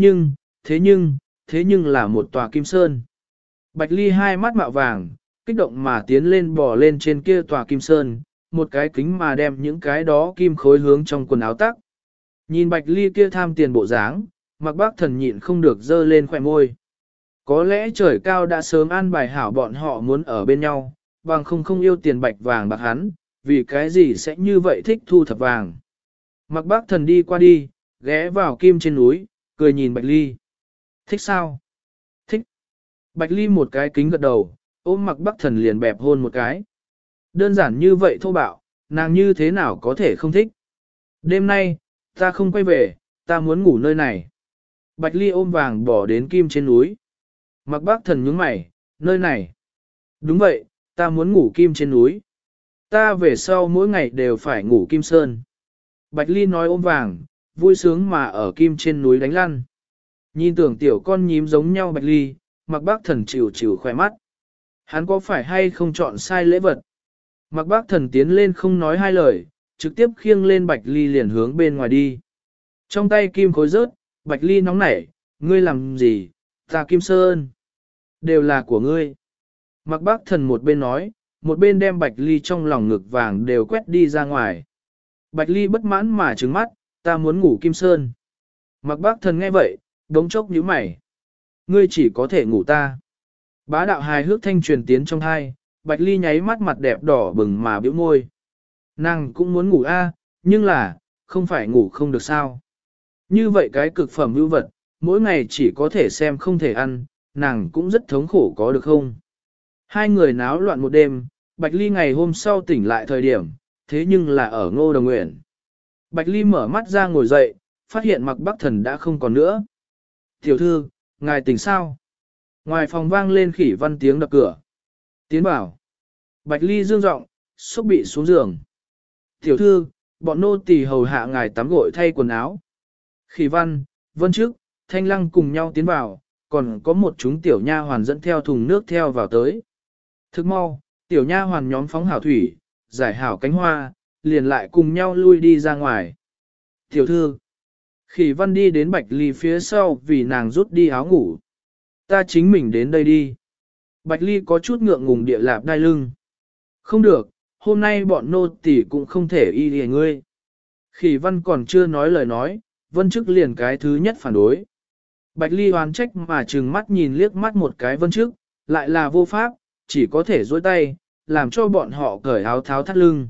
Speaker 1: nhưng là một tòa kim sơn. Bạch Ly hai mắt mạo vàng, kích động mà tiến lên bò lên trên kia tòa kim sơn, một cái kính mà đem những cái đó kim khối hướng trong quần áo tắc. Nhìn Bạch Ly kia tham tiền bộ dáng, Mạc Bắc Thần nhịn không được dơ lên khỏe môi. Có lẽ trời cao đã sớm an bài hảo bọn họ muốn ở bên nhau, bằng không yêu tiền bạch vàng bạc hắn, vì cái gì sẽ như vậy thích thu thập vàng. Mạc Bắc Thần đi qua đi, ghé vào kim trên núi, cười nhìn Bạch Ly. Thích sao? Thích. Bạch Ly một cái kính gật đầu, ôm Mạc Bắc Thần liền bẹp hôn một cái. Đơn giản như vậy thô bạo, nàng như thế nào có thể không thích. Đêm nay, ta không quay về, ta muốn ngủ nơi này. Bạch Ly ôm vàng bỏ đến kim trên núi. Mạc Bắc Thần nhướng mày, nơi này. Đúng vậy, ta muốn ngủ kim trên núi. Ta về sau mỗi ngày đều phải ngủ kim sơn. Bạch Ly nói ôm vàng, vui sướng mà ở kim trên núi đánh lăn. Nhìn tưởng tiểu con nhím giống nhau Bạch Ly, Mạc Bắc Thần chịu chịu khỏe mắt. Hắn có phải hay không chọn sai lễ vật? Mạc Bắc Thần tiến lên không nói hai lời, trực tiếp khiêng lên Bạch Ly liền hướng bên ngoài đi. Trong tay kim khối rớt, Bạch Ly nóng nảy, ngươi làm gì, ta kim sơn. Đều là của ngươi. Mạc Bắc Thần một bên nói, một bên đem Bạch Ly trong lòng ngực vàng đều quét đi ra ngoài. Bạch Ly bất mãn mà trừng mắt, ta muốn ngủ kim sơn. Mạc Bắc Thần nghe vậy, đống chốc nhíu mày. Ngươi chỉ có thể ngủ ta. Bá đạo hài hước thanh truyền tiến trong hai, Bạch Ly nháy mắt mặt đẹp đỏ bừng mà bĩu môi. Nàng cũng muốn ngủ a, nhưng là, không phải ngủ không được sao. Như vậy cái cực phẩm hữu vật, mỗi ngày chỉ có thể xem không thể ăn, nàng cũng rất thống khổ có được không? Hai người náo loạn một đêm, Bạch Ly ngày hôm sau tỉnh lại thời điểm, thế nhưng là ở Ngô Đồng Nguyện. Bạch Ly mở mắt ra ngồi dậy, phát hiện Mạc Bắc Thần đã không còn nữa. Tiểu thư, ngài tỉnh sao? Ngoài phòng vang lên Khỉ Văn tiếng đập cửa. Tiến bảo. Bạch Ly dương giọng, xúc bị xuống giường. Tiểu thư, bọn nô tỳ hầu hạ ngài tắm gội thay quần áo. Khỉ Văn, Vân Trước, Thanh Lăng cùng nhau tiến vào, còn có một chúng tiểu nha hoàn dẫn theo thùng nước theo vào tới. Thức mau, tiểu nha hoàn nhóm phóng hảo thủy, giải hảo cánh hoa, liền lại cùng nhau lui đi ra ngoài. Tiểu thư, Khỉ Văn đi đến Bạch Ly phía sau vì nàng rút đi áo ngủ. Ta chính mình đến đây đi. Bạch Ly có chút ngượng ngùng địa lạp đai lưng. Không được, hôm nay bọn nô tỳ cũng không thể y lìa ngươi. Khỉ Văn còn chưa nói lời nói, Vân Chức liền cái thứ nhất phản đối. Bạch Ly oán trách mà trừng mắt nhìn liếc mắt một cái Vân Chức, lại là vô pháp, chỉ có thể duỗi tay, làm cho bọn họ cởi áo tháo thắt lưng.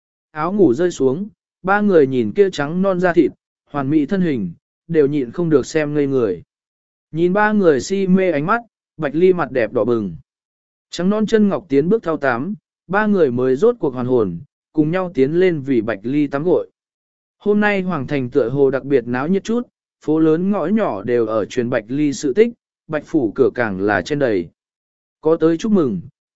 Speaker 1: Áo ngủ rơi xuống, ba người nhìn kia trắng non da thịt, hoàn mỹ thân hình, đều nhịn không được xem ngây người. Nhìn ba người si mê ánh mắt, Bạch Ly mặt đẹp đỏ bừng. Trắng non chân ngọc tiến bước thao tám, ba người mới rốt cuộc hoàn hồn, cùng nhau tiến lên vì Bạch Ly tắm gội. Hôm nay Hoàng Thành tựa hồ đặc biệt náo nhiệt chút, phố lớn ngõ nhỏ đều ở truyền Bạch Ly sự tích, Bạch phủ cửa càng là trên đầy. Có tới chúc mừng,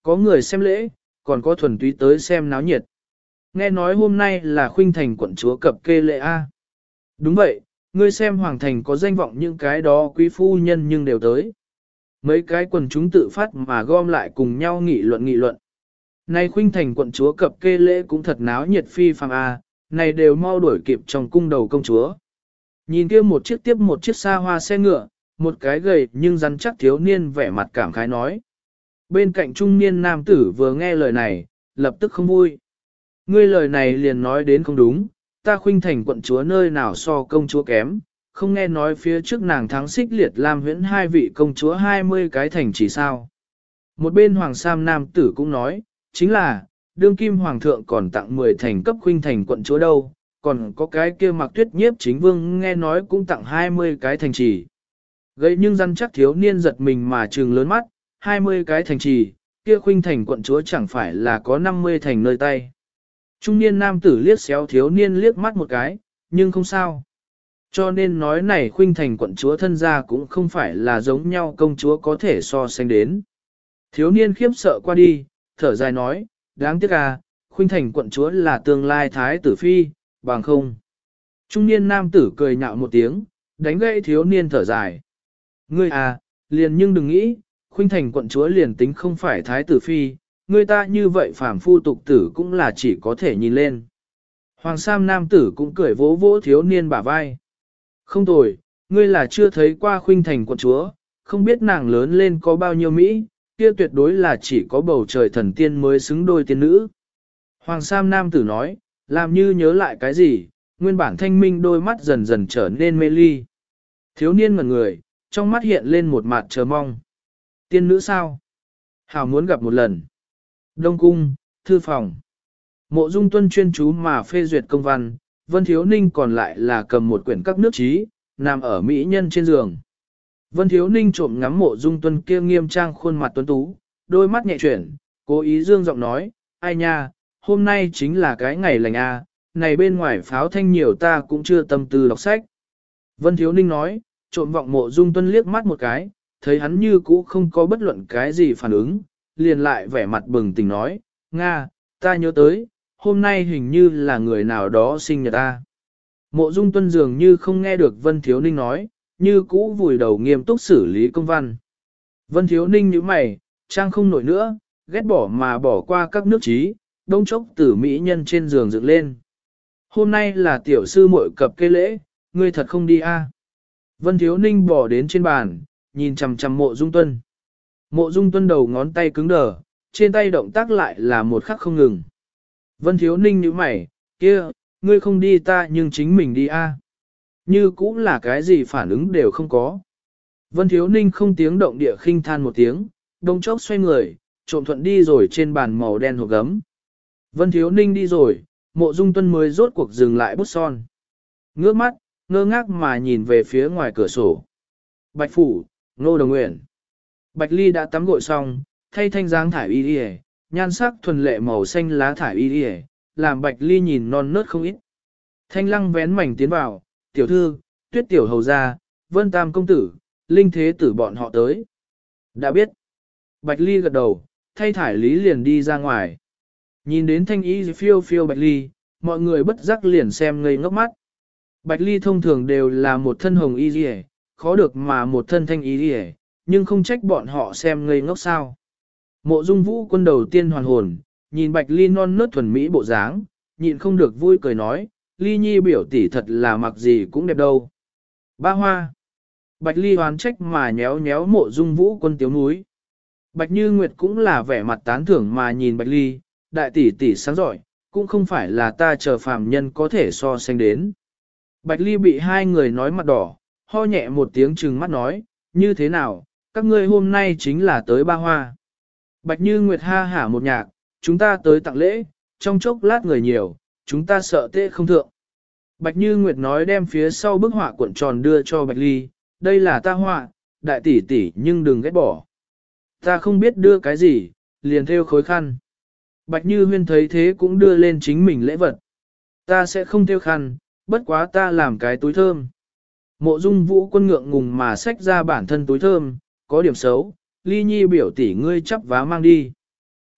Speaker 1: Có người xem lễ, còn có thuần túy tới xem náo nhiệt. Nghe nói hôm nay là Khuynh Thành quận chúa cập kê lễ A. Đúng vậy, ngươi xem Hoàng Thành có danh vọng những cái đó quý phu nhân nhưng đều tới. Mấy cái quần chúng tự phát mà gom lại cùng nhau nghị luận. Này Khuynh Thành quận chúa cập kê lễ cũng thật náo nhiệt phi phàm A, này đều mau đuổi kịp trong cung đầu công chúa. Nhìn kia một chiếc tiếp một chiếc xa hoa xe ngựa, một cái gầy nhưng rắn chắc thiếu niên vẻ mặt cảm khái nói. Bên cạnh trung niên nam tử vừa nghe lời này, lập tức không vui. Ngươi lời này liền nói đến không đúng, ta Khuynh Thành quận chúa nơi nào so công chúa kém, không nghe nói phía trước nàng thắng xích liệt Lam Huyễn hai vị công chúa 20 cái thành chỉ sao. Một bên hoàng sam nam tử cũng nói, chính là, đương kim hoàng thượng còn tặng 10 thành cấp Khuynh Thành quận chúa đâu, còn có cái kia Mặc Tuyết Nhiếp chính vương nghe nói cũng tặng 20 cái thành trì. Gây nhưng răn chắc thiếu niên giật mình mà trừng lớn mắt, 20 cái thành trì, kia Khuynh Thành quận chúa chẳng phải là có 50 thành nơi tay. Trung niên nam tử liếc xéo thiếu niên liếc mắt một cái, nhưng không sao. Cho nên nói này Khuynh Thành quận chúa thân gia cũng không phải là giống nhau công chúa có thể so sánh đến. Thiếu niên khiếp sợ qua đi, thở dài nói, đáng tiếc à, Khuynh Thành quận chúa là tương lai thái tử phi, bằng không. Trung niên nam tử cười nhạo một tiếng, đánh gãy thiếu niên thở dài. Ngươi à, liền nhưng đừng nghĩ, Khuynh Thành quận chúa liền tính không phải thái tử phi, người ta như vậy phàm phu tục tử cũng là chỉ có thể nhìn lên. Hoàng Sam nam tử cũng cười vỗ vỗ thiếu niên bả vai. Không tồi, ngươi là chưa thấy qua Khuynh Thành quận chúa, không biết nàng lớn lên có bao nhiêu Mỹ, kia tuyệt đối là chỉ có bầu trời thần tiên mới xứng đôi tiên nữ. Hoàng Sam nam tử nói, làm như nhớ lại cái gì, nguyên bản thanh minh đôi mắt dần dần trở nên mê ly. Thiếu niên ngẩn người, trong mắt hiện lên một mặt chờ mong. Tiên nữ sao? Hảo muốn gặp một lần. Đông cung, thư phòng. Mộ Dung Tuân chuyên chú mà phê duyệt công văn, Vân Thiếu Ninh còn lại là cầm một quyển các nước trí, nằm ở mỹ nhân trên giường. Vân Thiếu Ninh trộm ngắm Mộ Dung Tuân kia nghiêm trang khuôn mặt tuấn tú, đôi mắt nhẹ chuyển, cố ý dương giọng nói, ai nha, hôm nay chính là cái ngày lành a, này bên ngoài pháo thanh nhiều ta cũng chưa tâm tư đọc sách. Vân Thiếu Ninh nói, trộm vọng Mộ Dung Tuân liếc mắt một cái, thấy hắn như cũ không có bất luận cái gì phản ứng, liền lại vẻ mặt bừng tỉnh nói, Nga, ta nhớ tới, hôm nay hình như là người nào đó sinh nhật ta. Mộ Dung Tuân dường như không nghe được Vân Thiếu Ninh nói, như cũ vùi đầu nghiêm túc xử lý công văn. Vân Thiếu Ninh nhíu mày, trang không nổi nữa, ghét bỏ mà bỏ qua các nước trí, đông chốc tử mỹ nhân trên giường dựng lên. Hôm nay là tiểu sư muội cập kê lễ, ngươi thật không đi a? Vân Thiếu Ninh bỏ đến trên bàn, nhìn chằm chằm Mộ Dung Tuân. Mộ Dung Tuân đầu ngón tay cứng đờ, trên tay động tác lại là một khắc không ngừng. Vân Thiếu Ninh nhíu mày, kia, ngươi không đi ta nhưng chính mình đi a. Như cũng là cái gì phản ứng đều không có. Vân Thiếu Ninh không tiếng động địa khinh than một tiếng, đông chốc xoay người, trộm thuận đi rồi trên bàn màu đen hộp gấm. Vân Thiếu Ninh đi rồi, Mộ Dung Tuân mới rốt cuộc dừng lại bút son. Ngước mắt, ngơ ngác mà nhìn về phía ngoài cửa sổ. Bạch Phủ, Ngô Đồng Nguyện. Bạch Ly đã tắm gội xong, thay thanh dáng thải y đi, nhan sắc thuần lệ màu xanh lá thải y đi, làm Bạch Ly nhìn non nớt không ít. Thanh Lăng vén mảnh tiến vào, tiểu thư, Tuyết tiểu hầu gia, Vân Tam công tử, Linh thế tử bọn họ tới. Đã biết. Bạch Ly gật đầu, thay thải lý liền đi ra ngoài. Nhìn đến thanh y phiêu phiêu Bạch Ly, mọi người bất giác liền xem ngây ngốc mắt. Bạch Ly thông thường đều là một thân hồng y rìa, khó được mà một thân thanh y rìa, nhưng không trách bọn họ xem ngây ngốc sao. Mộ Dung Vũ Quân đầu tiên hoàn hồn, nhìn Bạch Ly non nớt thuần mỹ bộ dáng, nhịn không được vui cười nói, Ly Nhi biểu tỷ thật là mặc gì cũng đẹp đâu. Ba Hoa. Bạch Ly hoán trách mà nhéo nhéo Mộ Dung Vũ Quân tiếu núi. Bạch Như Nguyệt cũng là vẻ mặt tán thưởng mà nhìn Bạch Ly, đại tỷ tỷ sáng giỏi, cũng không phải là ta chờ phàm nhân có thể so sánh đến. Bạch Ly bị hai người nói mặt đỏ, ho nhẹ một tiếng trừng mắt nói, như thế nào, các ngươi hôm nay chính là tới Ba Hoa. Bạch Như Nguyệt ha hả một nhạc, chúng ta tới tặng lễ, trong chốc lát người nhiều, chúng ta sợ tệ không thượng. Bạch Như Nguyệt nói đem phía sau bức họa cuộn tròn đưa cho Bạch Ly, đây là ta họa, đại tỷ tỷ nhưng đừng ghét bỏ. Ta không biết đưa cái gì, liền theo khối khăn. Bạch Như Huyên thấy thế cũng đưa lên chính mình lễ vật. Ta sẽ không theo khăn, bất quá ta làm cái túi thơm. Mộ Dung Vũ Quân ngượng ngùng mà xách ra bản thân túi thơm, có điểm xấu, Ly Nhi biểu tỷ ngươi chắp vá mang đi.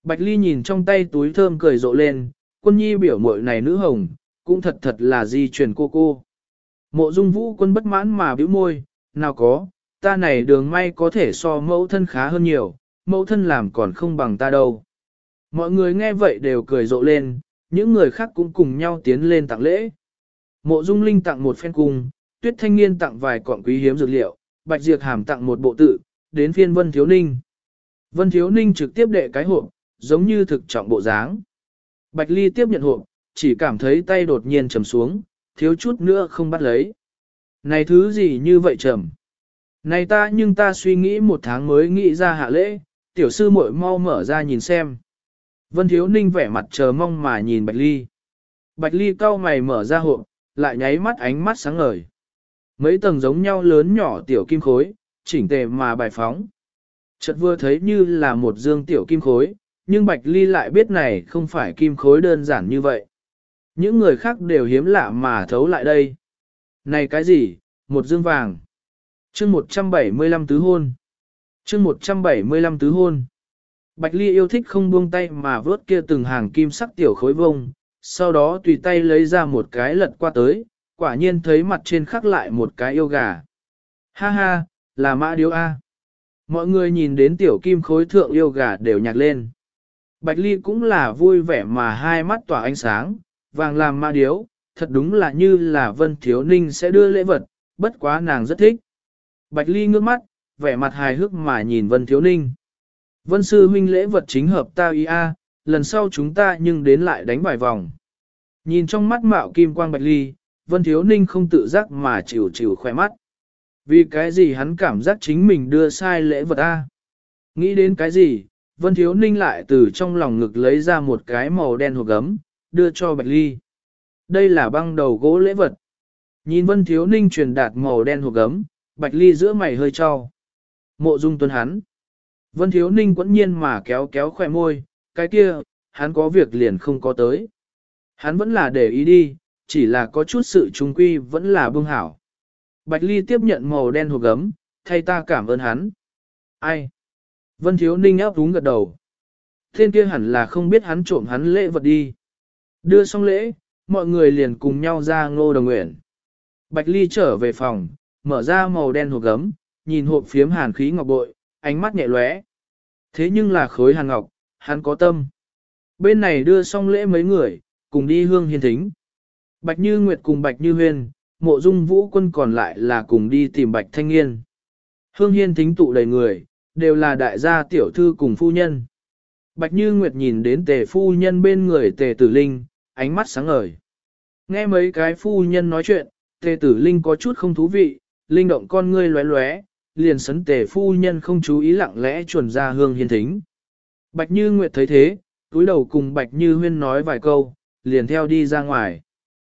Speaker 1: Bạch Ly nhìn trong tay túi thơm cười rộ lên, Quân Nhi biểu muội này nữ hồng, cũng thật thật là di truyền cô cô. Mộ Dung Vũ Quân bất mãn mà bĩu môi, nào có, ta này đường may có thể so mẫu thân khá hơn nhiều, mẫu thân làm còn không bằng ta đâu. Mọi người nghe vậy đều cười rộ lên, những người khác cũng cùng nhau tiến lên tặng lễ. Mộ Dung Linh tặng một phen cung, Tuyết Thanh Nghiên tặng vài cọng quý hiếm dược liệu, Bạch Diệp Hàm tặng một bộ tự, đến phiên Vân Thiếu Ninh. Vân Thiếu Ninh trực tiếp đệ cái hộp, giống như thực trọng bộ dáng. Bạch Ly tiếp nhận hộp, chỉ cảm thấy tay đột nhiên trầm xuống, thiếu chút nữa không bắt lấy. Này thứ gì như vậy trầm? Này ta suy nghĩ một tháng mới nghĩ ra hạ lễ, tiểu sư muội mau mở ra nhìn xem. Vân Thiếu Ninh vẻ mặt chờ mong mà nhìn Bạch Ly. Bạch Ly cau mày mở ra hộp, lại nháy mắt ánh mắt sáng ngời. Mấy tầng giống nhau lớn nhỏ tiểu kim khối, chỉnh tề mà bài phóng. Chợt vừa thấy như là một dương tiểu kim khối, nhưng Bạch Ly lại biết này không phải kim khối đơn giản như vậy. Những người khác đều hiếm lạ mà thấu lại đây. Này cái gì, một dương vàng. Chương 175 tứ hôn. Chương 175 tứ hôn. Bạch Ly yêu thích không buông tay mà vớt kia từng hàng kim sắc tiểu khối vông, sau đó tùy tay lấy ra một cái lật qua tới, quả nhiên thấy mặt trên khắc lại một cái yêu gà. Ha ha, là mã điếu A. Mọi người nhìn đến tiểu kim khối thượng yêu gà đều nhạc lên. Bạch Ly cũng là vui vẻ mà hai mắt tỏa ánh sáng, vàng làm mã điếu, thật đúng là như là Vân Thiếu Ninh sẽ đưa lễ vật, bất quá nàng rất thích. Bạch Ly ngước mắt, vẻ mặt hài hước mà nhìn Vân Thiếu Ninh. Vân sư huynh lễ vật chính hợp ta ý a, lần sau chúng ta nhưng đến lại đánh vài vòng. Nhìn trong mắt mạo kim quang Bạch Ly, Vân Thiếu Ninh không tự giác mà chịu chịu khỏe mắt. Vì cái gì hắn cảm giác chính mình đưa sai lễ vật a? Nghĩ đến cái gì, Vân Thiếu Ninh lại từ trong lòng ngực lấy ra một cái màu đen hộp gấm, đưa cho Bạch Ly. Đây là băng đầu gỗ lễ vật. Nhìn Vân Thiếu Ninh truyền đạt màu đen hộp gấm, Bạch Ly giữa mày hơi trao. Mộ Dung Tuấn hắn. Vân Thiếu Ninh quẫn nhiên mà kéo kéo khỏe môi, cái kia, hắn có việc liền không có tới. Hắn vẫn là để ý đi, chỉ là có chút sự trung quy vẫn là bưng hảo. Bạch Ly tiếp nhận màu đen hộp gấm, thay ta cảm ơn hắn. Ai? Vân Thiếu Ninh áp đúng gật đầu. Tên kia hẳn là không biết hắn trộm hắn lễ vật đi. Đưa xong lễ, mọi người liền cùng nhau ra Ngô Đồng Nguyện. Bạch Ly trở về phòng, mở ra màu đen hộp gấm, nhìn hộp phiếm hàn khí ngọc bội, ánh mắt nhẹ lóe. Thế nhưng là khối hàn ngọc, hắn có tâm. Bên này đưa xong lễ mấy người, cùng đi Hương Hiên Thính. Bạch Như Nguyệt cùng Bạch Như Huyên, Mộ Dung Vũ Quân còn lại là cùng đi tìm Bạch Thanh Nghiên. Hương Hiên Thính tụ đầy người, đều là đại gia tiểu thư cùng phu nhân. Bạch Như Nguyệt nhìn đến tề phu nhân bên người tề tử linh, ánh mắt sáng ngời. Nghe mấy cái phu nhân nói chuyện, tề tử linh có chút không thú vị, linh động con ngươi lóe lóe, liền sấn tề phu nhân không chú ý lặng lẽ chuẩn ra Hương Hiên Thính. Bạch Như Nguyệt thấy thế, túi đầu cùng Bạch Như Huyên nói vài câu, liền theo đi ra ngoài.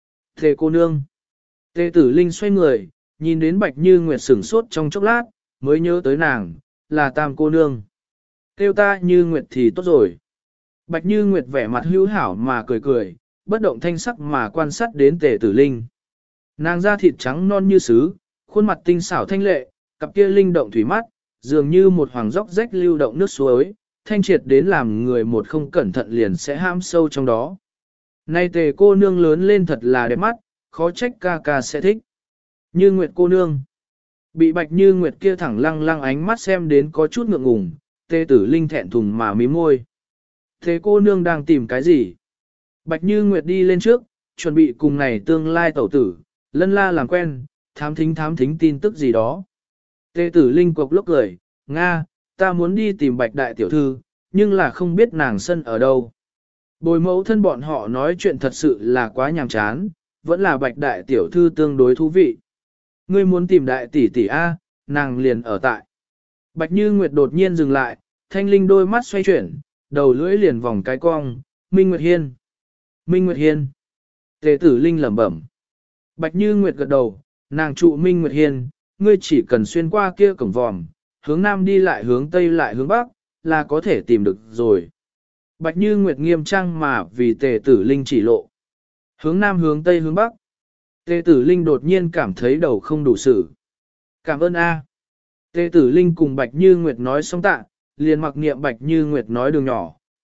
Speaker 1: Tề cô nương. Tề tử linh xoay người, nhìn đến Bạch Như Nguyệt sửng sốt trong chốc lát, mới nhớ tới nàng, là Tam cô nương. Kêu ta Như Nguyệt thì tốt rồi. Bạch Như Nguyệt vẻ mặt hữu hảo mà cười cười, bất động thanh sắc mà quan sát đến Tề tử linh. Nàng da thịt trắng non như sứ, khuôn mặt tinh xảo thanh lệ, cặp kia linh động thủy mắt, dường như một hoàng dốc rách lưu động nước suối, thanh triệt đến làm người một không cẩn thận liền sẽ ham sâu trong đó. Nay Tề cô nương lớn lên thật là đẹp mắt, khó trách ca ca sẽ thích. Như Nguyệt cô nương. Bị Bạch Như Nguyệt kia thẳng lăng lăng ánh mắt xem đến có chút ngượng ngùng, Tề tử linh thẹn thùng mà mím môi. Thế cô nương đang tìm cái gì? Bạch Như Nguyệt đi lên trước, chuẩn bị cùng này tương lai tẩu tử, lân la làm quen, thám thính tin tức gì đó. Tề tử linh cục lốc cười, Nga, ta muốn đi tìm Bạch đại tiểu thư, nhưng là không biết nàng sân ở đâu. Bồi mẫu thân bọn họ nói chuyện thật sự là quá nhàm chán, vẫn là Bạch đại tiểu thư tương đối thú vị. Ngươi muốn tìm đại tỷ tỷ A, nàng liền ở tại. Bạch Như Nguyệt đột nhiên dừng lại, thanh linh đôi mắt xoay chuyển, đầu lưỡi liền vòng cái cong, Minh Nguyệt Hiên. Minh Nguyệt Hiên. Tề tử linh lẩm bẩm. Bạch Như Nguyệt gật đầu, nàng trụ Minh Nguyệt Hiên, ngươi chỉ cần xuyên qua kia cổng vòm, hướng nam đi lại hướng tây lại hướng bắc, là có thể tìm được rồi. Bạch Như Nguyệt nghiêm trang mà vì Tề tử linh chỉ lộ. Hướng nam hướng tây hướng bắc. Tề tử linh đột nhiên cảm thấy đầu không đủ sự. Cảm ơn A. Tề tử linh cùng Bạch Như Nguyệt nói xong tạ, liền mặc niệm Bạch Như Nguyệt nói đường nhỏ,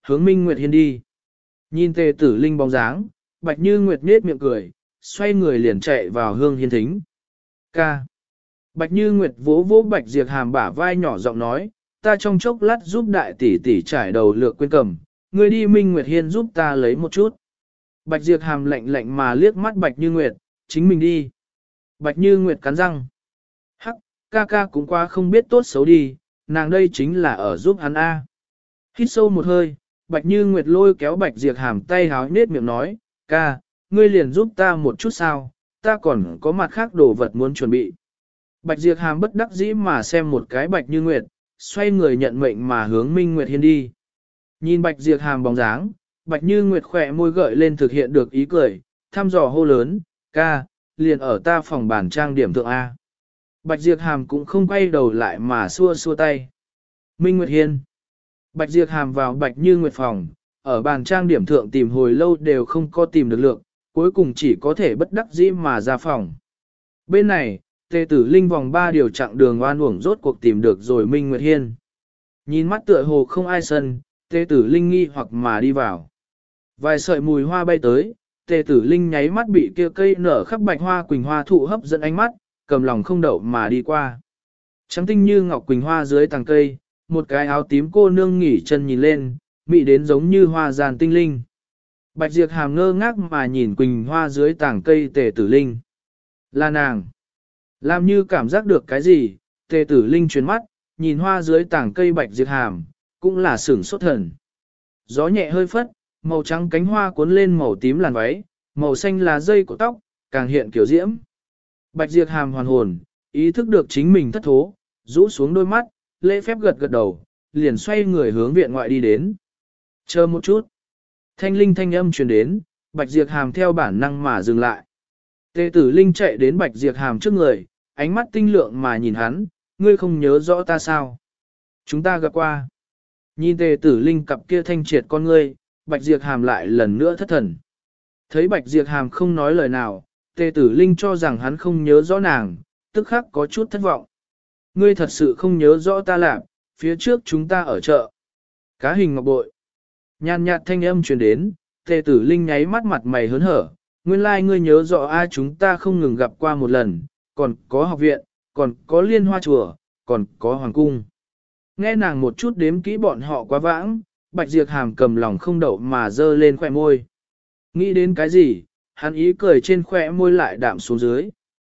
Speaker 1: hướng Minh Nguyệt Hiên đi. Nhìn Tề Tử Linh bóng dáng, Bạch Như Nguyệt nhếch miệng cười, xoay người liền chạy vào Hương Hiên thính. Ca. Bạch Như Nguyệt vỗ vỗ Bạch Diệp Hàm bả vai nhỏ giọng nói, ta trong chốc lát giúp đại tỷ tỷ trải đầu lược quên cầm, ngươi đi Minh Nguyệt Hiên giúp ta lấy một chút. Bạch Diệp Hàm lạnh lạnh mà liếc mắt Bạch Như Nguyệt, chính mình đi. Bạch Như Nguyệt cắn răng. Hắc, ca ca cũng qua không biết tốt xấu đi, nàng đây chính là ở giúp hắn A. Hít sâu một hơi, Bạch Như Nguyệt lôi kéo Bạch Diệp Hàm tay háo nết miệng nói, ca, ngươi liền giúp ta một chút sao, ta còn có mặt khác đồ vật muốn chuẩn bị. Bạch Diệp Hàm bất đắc dĩ mà xem một cái Bạch Như Nguyệt, xoay người nhận mệnh mà hướng Minh Nguyệt Hiên đi. Nhìn Bạch Diệp Hàm bóng dáng, Bạch Như Nguyệt khỏe môi gợi lên thực hiện được ý cười, thăm dò hô lớn, ca, liền ở ta phòng bàn trang điểm thượng A. Bạch Diệp Hàm cũng không quay đầu lại mà xua xua tay. Minh Nguyệt Hiên. Bạch Diệp Hàm vào Bạch Như Nguyệt phòng, ở bàn trang điểm thượng tìm hồi lâu đều không có tìm được lượng, cuối cùng chỉ có thể bất đắc dĩ mà ra phòng. Bên này, Tề Tử Linh vòng 3 điều chặng đường oan uổng rốt cuộc tìm được rồi Minh Nguyệt Hiên. Nhìn mắt tựa hồ không ai sân, Tề Tử Linh nghi hoặc mà đi vào. Vài sợi mùi hoa bay tới, Tề Tử Linh nháy mắt bị kia cây nở khắp bạch hoa quỳnh hoa thụ hấp dẫn ánh mắt, cầm lòng không đậu mà đi qua. Trắng tinh như ngọc quỳnh hoa dưới tàng cây, một cái áo tím cô nương nghỉ chân nhìn lên, mị đến giống như hoa giàn tinh linh. Bạch Diệp Hàm ngơ ngác mà nhìn quỳnh hoa dưới tàng cây Tề Tử Linh. Là nàng. Làm như cảm giác được cái gì, Tề Tử Linh chuyển mắt, nhìn hoa dưới tàng cây Bạch Diệp Hàm, cũng là sửng sốt thần. Gió nhẹ hơi phất, màu trắng cánh hoa cuốn lên màu tím làn váy, màu xanh là dây của tóc, càng hiện kiểu diễm. Bạch Diệp Hàm hoàn hồn, ý thức được chính mình thất thố, rũ xuống đôi mắt, lễ phép gật gật đầu, liền xoay người hướng viện ngoại đi đến. Chờ một chút. Thanh linh thanh âm truyền đến, Bạch Diệp Hàm theo bản năng mà dừng lại. Tề Tử Linh chạy đến Bạch Diệp Hàm trước người, ánh mắt tinh lượng mà nhìn hắn, ngươi không nhớ rõ ta sao? Chúng ta gặp qua. Nhìn Tề Tử Linh cặp kia thanh triệt con ngươi, Bạch Diệp Hàm lại lần nữa thất thần. Thấy Bạch Diệp Hàm không nói lời nào, Tề Tử Linh cho rằng hắn không nhớ rõ nàng, tức khắc có chút thất vọng. Ngươi thật sự không nhớ rõ ta làm, phía trước chúng ta ở chợ. Cá hình ngọc bội. Nhàn nhạt thanh âm truyền đến, Tề Tử Linh nháy mắt mặt mày hớn hở. Nguyên lai ngươi nhớ rõ ai chúng ta không ngừng gặp qua một lần, còn có học viện, còn có liên hoa chùa, còn có hoàng cung. Nghe nàng một chút đếm kỹ bọn họ quá vãng, Bạch Diệp Hàm cầm lòng không đậu mà dơ lên khỏe môi. Nghĩ đến cái gì, hắn ý cười trên khỏe môi lại đạm xuống dưới.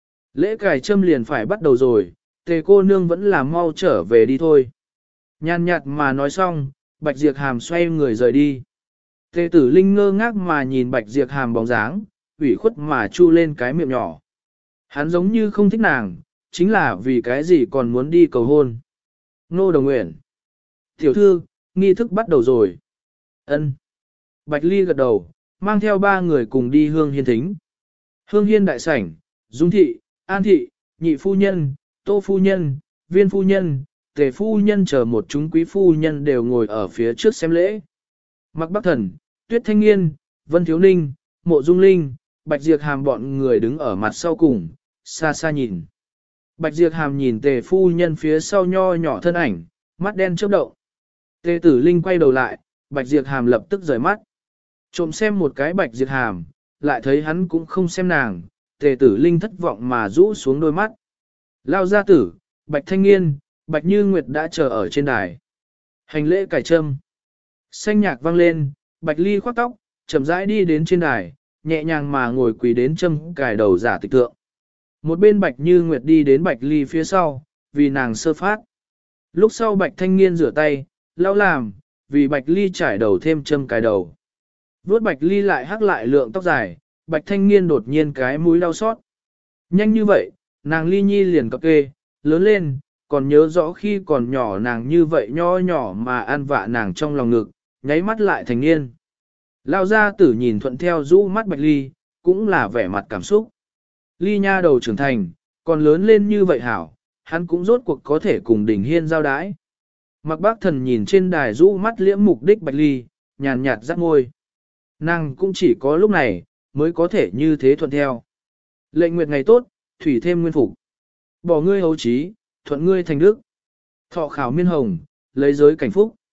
Speaker 1: Lễ cài châm liền phải bắt đầu rồi, Tề cô nương vẫn là mau trở về đi thôi. Nhàn nhạt mà nói xong, Bạch Diệp Hàm xoay người rời đi. Tề Tử Linh ngơ ngác mà nhìn Bạch Diệp Hàm bóng dáng, ủy khuất mà chu lên cái miệng nhỏ. Hắn giống như không thích nàng, chính là vì cái gì còn muốn đi cầu hôn. Nô Đồng Nguyện. Tiểu thư, nghi thức bắt đầu rồi. Ân. Bạch Ly gật đầu, mang theo 3 người cùng đi Hương Hiên thính. Hương Hiên đại sảnh, Dung thị, An thị, Nhị phu nhân, Tô phu nhân, Viên phu nhân, Tề phu nhân chờ một chúng quý phu nhân đều ngồi ở phía trước xem lễ. Mạc Bắc Thần, Tuyết Thanh Nghiên, Vân Thiếu Ninh, Mộ Dung Linh, Bạch Diệp Hàm bọn người đứng ở mặt sau cùng, xa xa nhìn. Bạch Diệp Hàm nhìn Tề phu nhân phía sau nho nhỏ thân ảnh, mắt đen chớp động. Tề Tử Linh quay đầu lại, Bạch Diệp Hàm lập tức rời mắt. Trộm xem một cái Bạch Diệp Hàm, lại thấy hắn cũng không xem nàng, Tề Tử Linh thất vọng mà rũ xuống đôi mắt. Lao gia tử, Bạch Thanh Nghiên, Bạch Như Nguyệt đã chờ ở trên đài. Hành lễ cải trâm. Xanh nhạc vang lên, Bạch Ly khoác tóc, chậm rãi đi đến trên đài, nhẹ nhàng mà ngồi quỳ đến châm cài đầu giả tịch tượng. Một bên Bạch Như Nguyệt đi đến Bạch Ly phía sau, vì nàng sơ phát. Lúc sau Bạch Thanh Nghiên rửa tay, lau làm, vì Bạch Ly trải đầu thêm châm cài đầu. Vuốt Bạch Ly lại hắc lại lượng tóc dài, Bạch Thanh Nghiên đột nhiên cái mũi đau xót. Nhanh như vậy, nàng Ly Nhi liền cập kê, lớn lên, còn nhớ rõ khi còn nhỏ nàng như vậy nho nhỏ mà ăn vạ nàng trong lòng ngực, nháy mắt lại thành niên. Lao gia tử nhìn thuận theo rũ mắt Bạch Ly, cũng là vẻ mặt cảm xúc. Ly nha đầu trưởng thành, còn lớn lên như vậy hảo, hắn cũng rốt cuộc có thể cùng Đình Hiên giao đái. Mạc Bác Thần nhìn trên đài rũ mắt liễm mục đích Bạch Ly, nhàn nhạt rắc môi. Nàng cũng chỉ có lúc này, mới có thể như thế thuận theo. Lệnh nguyệt ngày tốt, thủy thêm nguyên phục. Bỏ ngươi hấu trí, thuận ngươi thành đức. Thọ khảo miên hồng, lấy giới cảnh phúc.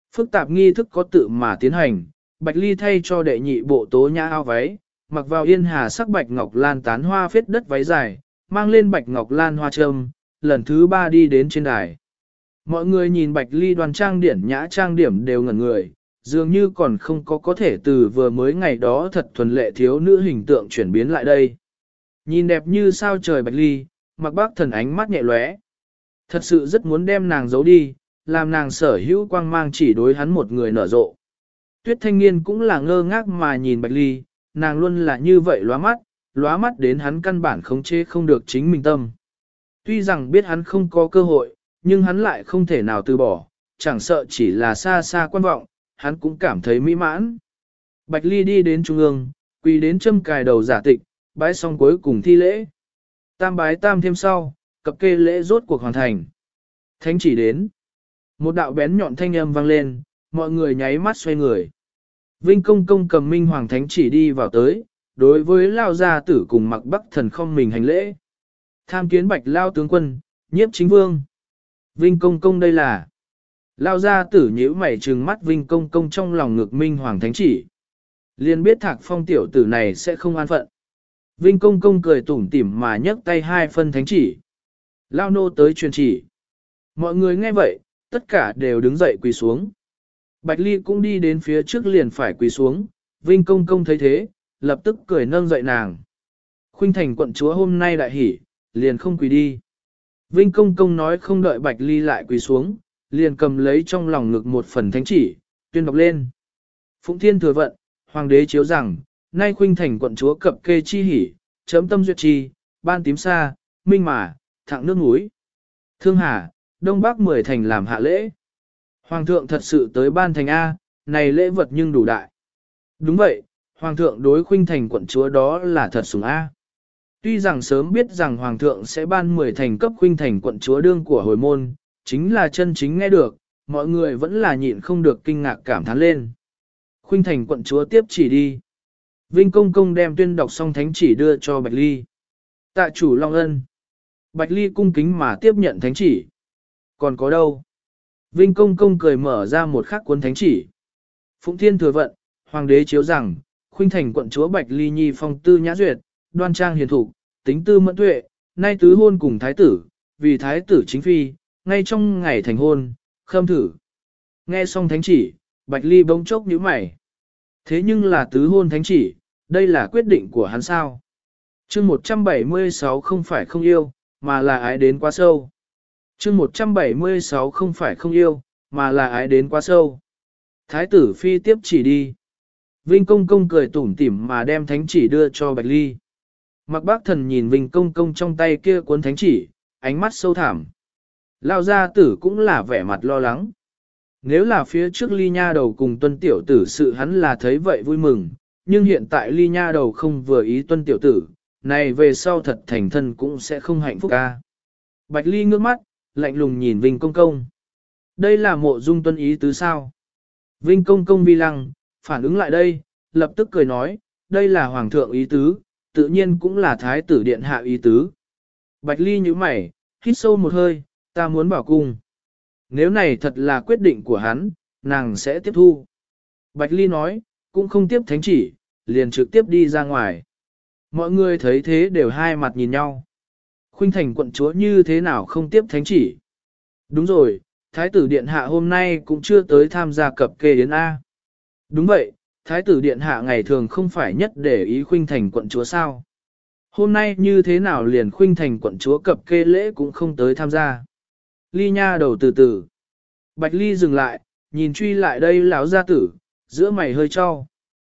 Speaker 1: Phức tạp nghi thức có tự mà tiến hành, Bạch Ly thay cho đệ nhị bộ tố nhã áo váy, mặc vào yên hà sắc bạch ngọc lan tán hoa phết đất váy dài, mang lên bạch ngọc lan hoa trâm, lần thứ 3 đi đến trên đài. Mọi người nhìn Bạch Ly đoan trang điển nhã trang điểm đều ngẩn người, dường như còn không có thể từ vừa mới ngày đó thật thuần lệ thiếu nữ hình tượng chuyển biến lại đây. Nhìn đẹp như sao trời Bạch Ly, Mạc Bác Thần ánh mắt nhẹ lóe. Thật sự rất muốn đem nàng giấu đi, làm nàng sở hữu quang mang chỉ đối hắn một người nở rộ. Tuyết Thanh Nghiên cũng là ngơ ngác mà nhìn Bạch Ly, nàng luôn là như vậy lóa mắt đến hắn căn bản khống chế không được chính mình tâm. Tuy rằng biết hắn không có cơ hội, nhưng hắn lại không thể nào từ bỏ, chẳng sợ chỉ là xa xa quan vọng, hắn cũng cảm thấy mỹ mãn. Bạch Ly đi đến trung ương, quỳ đến châm cài đầu giả tịch, bái xong cuối cùng thi lễ. Tam bái tam thêm sau, cập kê lễ rốt cuộc hoàn thành. Thánh chỉ đến. Một đạo bén nhọn thanh âm vang lên, mọi người nháy mắt xoay người. Vinh Công Công cầm Minh Hoàng Thánh chỉ đi vào tới, đối với Lao Gia Tử cùng Mạc Bắc Thần không mình hành lễ. Tham kiến Bạch Lao tướng quân, nhiếp chính vương. Vinh Công Công đây là. Lao Gia Tử nhíu mày trừng mắt Vinh Công Công trong lòng ngực Minh Hoàng Thánh chỉ. Liền biết Thạc Phong tiểu tử này sẽ không an phận. Vinh Công Công cười tủm tỉm mà nhấc tay 2 phân thánh chỉ. Lao nô tới truyền chỉ. Mọi người nghe vậy, tất cả đều đứng dậy quỳ xuống. Bạch Ly cũng đi đến phía trước liền phải quỳ xuống, Vinh Công Công thấy thế, lập tức cười nâng dậy nàng. Khuynh Thành quận chúa hôm nay đại hỉ, liền không quỳ đi. Vinh Công Công nói không đợi Bạch Ly lại quỳ xuống, liền cầm lấy trong lòng ngực một phần thánh chỉ, tuyên đọc lên. Phụng Thiên thừa vận, Hoàng đế chiếu rằng, nay Khuynh Thành quận chúa cập kê chi hỉ, chấm tâm duyệt chi, ban tím sa, minh mà, thạng nước núi. Thương Hà, Đông Bắc 10 thành làm hạ lễ. Hoàng thượng thật sự tới ban thành A, này lễ vật nhưng đủ đại. Đúng vậy, Hoàng thượng đối Khuynh Thành quận chúa đó là thật sủng A. Tuy rằng sớm biết rằng Hoàng thượng sẽ ban 10 thành cấp Khuynh Thành quận chúa đương của hồi môn, chính là chân chính nghe được, mọi người vẫn là nhịn không được kinh ngạc cảm thán lên. Khuynh Thành quận chúa tiếp chỉ đi. Vinh Công Công đem tuyên đọc xong thánh chỉ đưa cho Bạch Ly. Tạ chủ Long Ân. Bạch Ly cung kính mà tiếp nhận thánh chỉ. Còn có đâu? Vinh Công Công cười mở ra một khắc cuốn thánh chỉ. Phụng Thiên thừa vận, Hoàng đế chiếu rằng, Khuynh Thành quận chúa Bạch Ly Nhi phong tư nhã duyệt, đoan trang hiền thục, tính tư mẫn tuệ, nay tứ hôn cùng thái tử, vì thái tử chính phi, ngay trong ngày thành hôn, khâm thử. Nghe xong thánh chỉ, Bạch Ly bỗng chốc nhíu mày. Thế nhưng là tứ hôn thánh chỉ, đây là quyết định của hắn sao? Chương 176 không phải không yêu, mà là ái đến quá sâu. Chương 176 không phải không yêu, mà là ái đến quá sâu. Thái tử phi tiếp chỉ đi. Vinh Công Công cười tủm tỉm mà đem thánh chỉ đưa cho Bạch Ly. Mạc Bác Thần nhìn Vinh Công Công trong tay kia cuốn thánh chỉ, ánh mắt sâu thẳm. Lao gia tử cũng là vẻ mặt lo lắng. Nếu là phía trước Ly Nha Đầu cùng Tuân tiểu tử sự hắn là thấy vậy vui mừng, nhưng hiện tại Ly Nha Đầu không vừa ý Tuân tiểu tử, này về sau thật thành thân cũng sẽ không hạnh phúc ca. Bạch Ly ngước mắt, lạnh lùng nhìn Vinh Công Công. Đây là Mộ Dung Tuân ý tứ sao? Vinh Công Công vi lăng, phản ứng lại đây, lập tức cười nói, đây là Hoàng thượng ý tứ, tự nhiên cũng là Thái tử điện hạ ý tứ. Bạch Ly nhíu mày, hít sâu một hơi, ta muốn bảo cung. Nếu này thật là quyết định của hắn, nàng sẽ tiếp thu. Bạch Ly nói, cũng không tiếp thánh chỉ, liền trực tiếp đi ra ngoài. Mọi người thấy thế đều hai mặt nhìn nhau. Khuynh Thành quận chúa như thế nào không tiếp thánh chỉ? Đúng rồi, Thái tử Điện Hạ hôm nay cũng chưa tới tham gia cập kê yến A. Đúng vậy, Thái tử Điện Hạ ngày thường không phải nhất để ý Khuynh Thành quận chúa sao? Hôm nay như thế nào liền Khuynh Thành quận chúa cập kê lễ cũng không tới tham gia? Ly Nha Đầu từ từ. Bạch Ly dừng lại, nhìn truy lại đây lão gia tử, giữa mày hơi cho.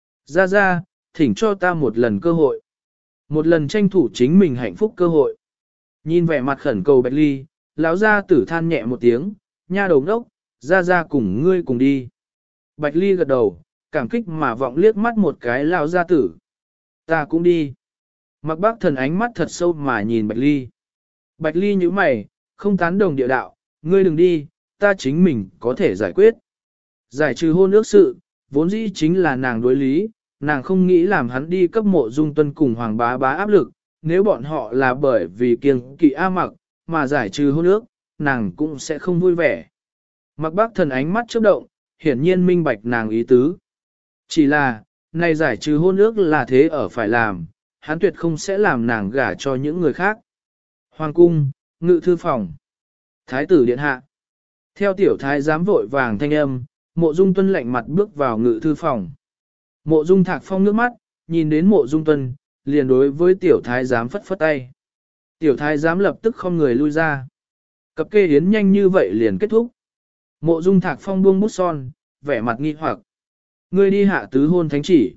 Speaker 1: Ra, thỉnh cho ta một lần cơ hội. Một lần tranh thủ chính mình hạnh phúc cơ hội. Nhìn vẻ mặt khẩn cầu Bạch Ly, lão gia tử than nhẹ một tiếng, Nha Đầu ngốc, ra cùng ngươi cùng đi. Bạch Ly gật đầu, cảm kích mà vọng liếc mắt một cái lão gia tử. Ta cũng đi. Mạc Bác Thần ánh mắt thật sâu mà nhìn Bạch Ly. Bạch Ly nhíu mày, không tán đồng địa đạo, ngươi đừng đi, ta chính mình có thể giải quyết. Giải trừ hôn ước sự, vốn dĩ chính là nàng đối lý, nàng không nghĩ làm hắn đi cấp Mộ Dung Tuân cùng Hoàng bá bá áp lực, nếu bọn họ là bởi vì kiêng kỵ A Mặc mà giải trừ hôn ước, nàng cũng sẽ không vui vẻ. Mạc Bác Thần ánh mắt chớp động, hiển nhiên minh bạch nàng ý tứ. Chỉ là, này giải trừ hôn ước là thế ở phải làm, hắn tuyệt không sẽ làm nàng gả cho những người khác. Hoàng cung, ngự thư phòng. Thái tử điện hạ. Theo tiểu thái giám vội vàng thanh âm, Mộ Dung Tuân lạnh mặt bước vào ngự thư phòng. Mộ Dung Thạc Phong nước mắt, nhìn đến Mộ Dung Tuân, liền đối với tiểu thái giám phất phất tay. Tiểu thái giám lập tức không người lui ra. Cập kê yến nhanh như vậy liền kết thúc. Mộ Dung Thạc Phong buông bút son, vẻ mặt nghi hoặc. Ngươi đi hạ tứ hôn thánh chỉ.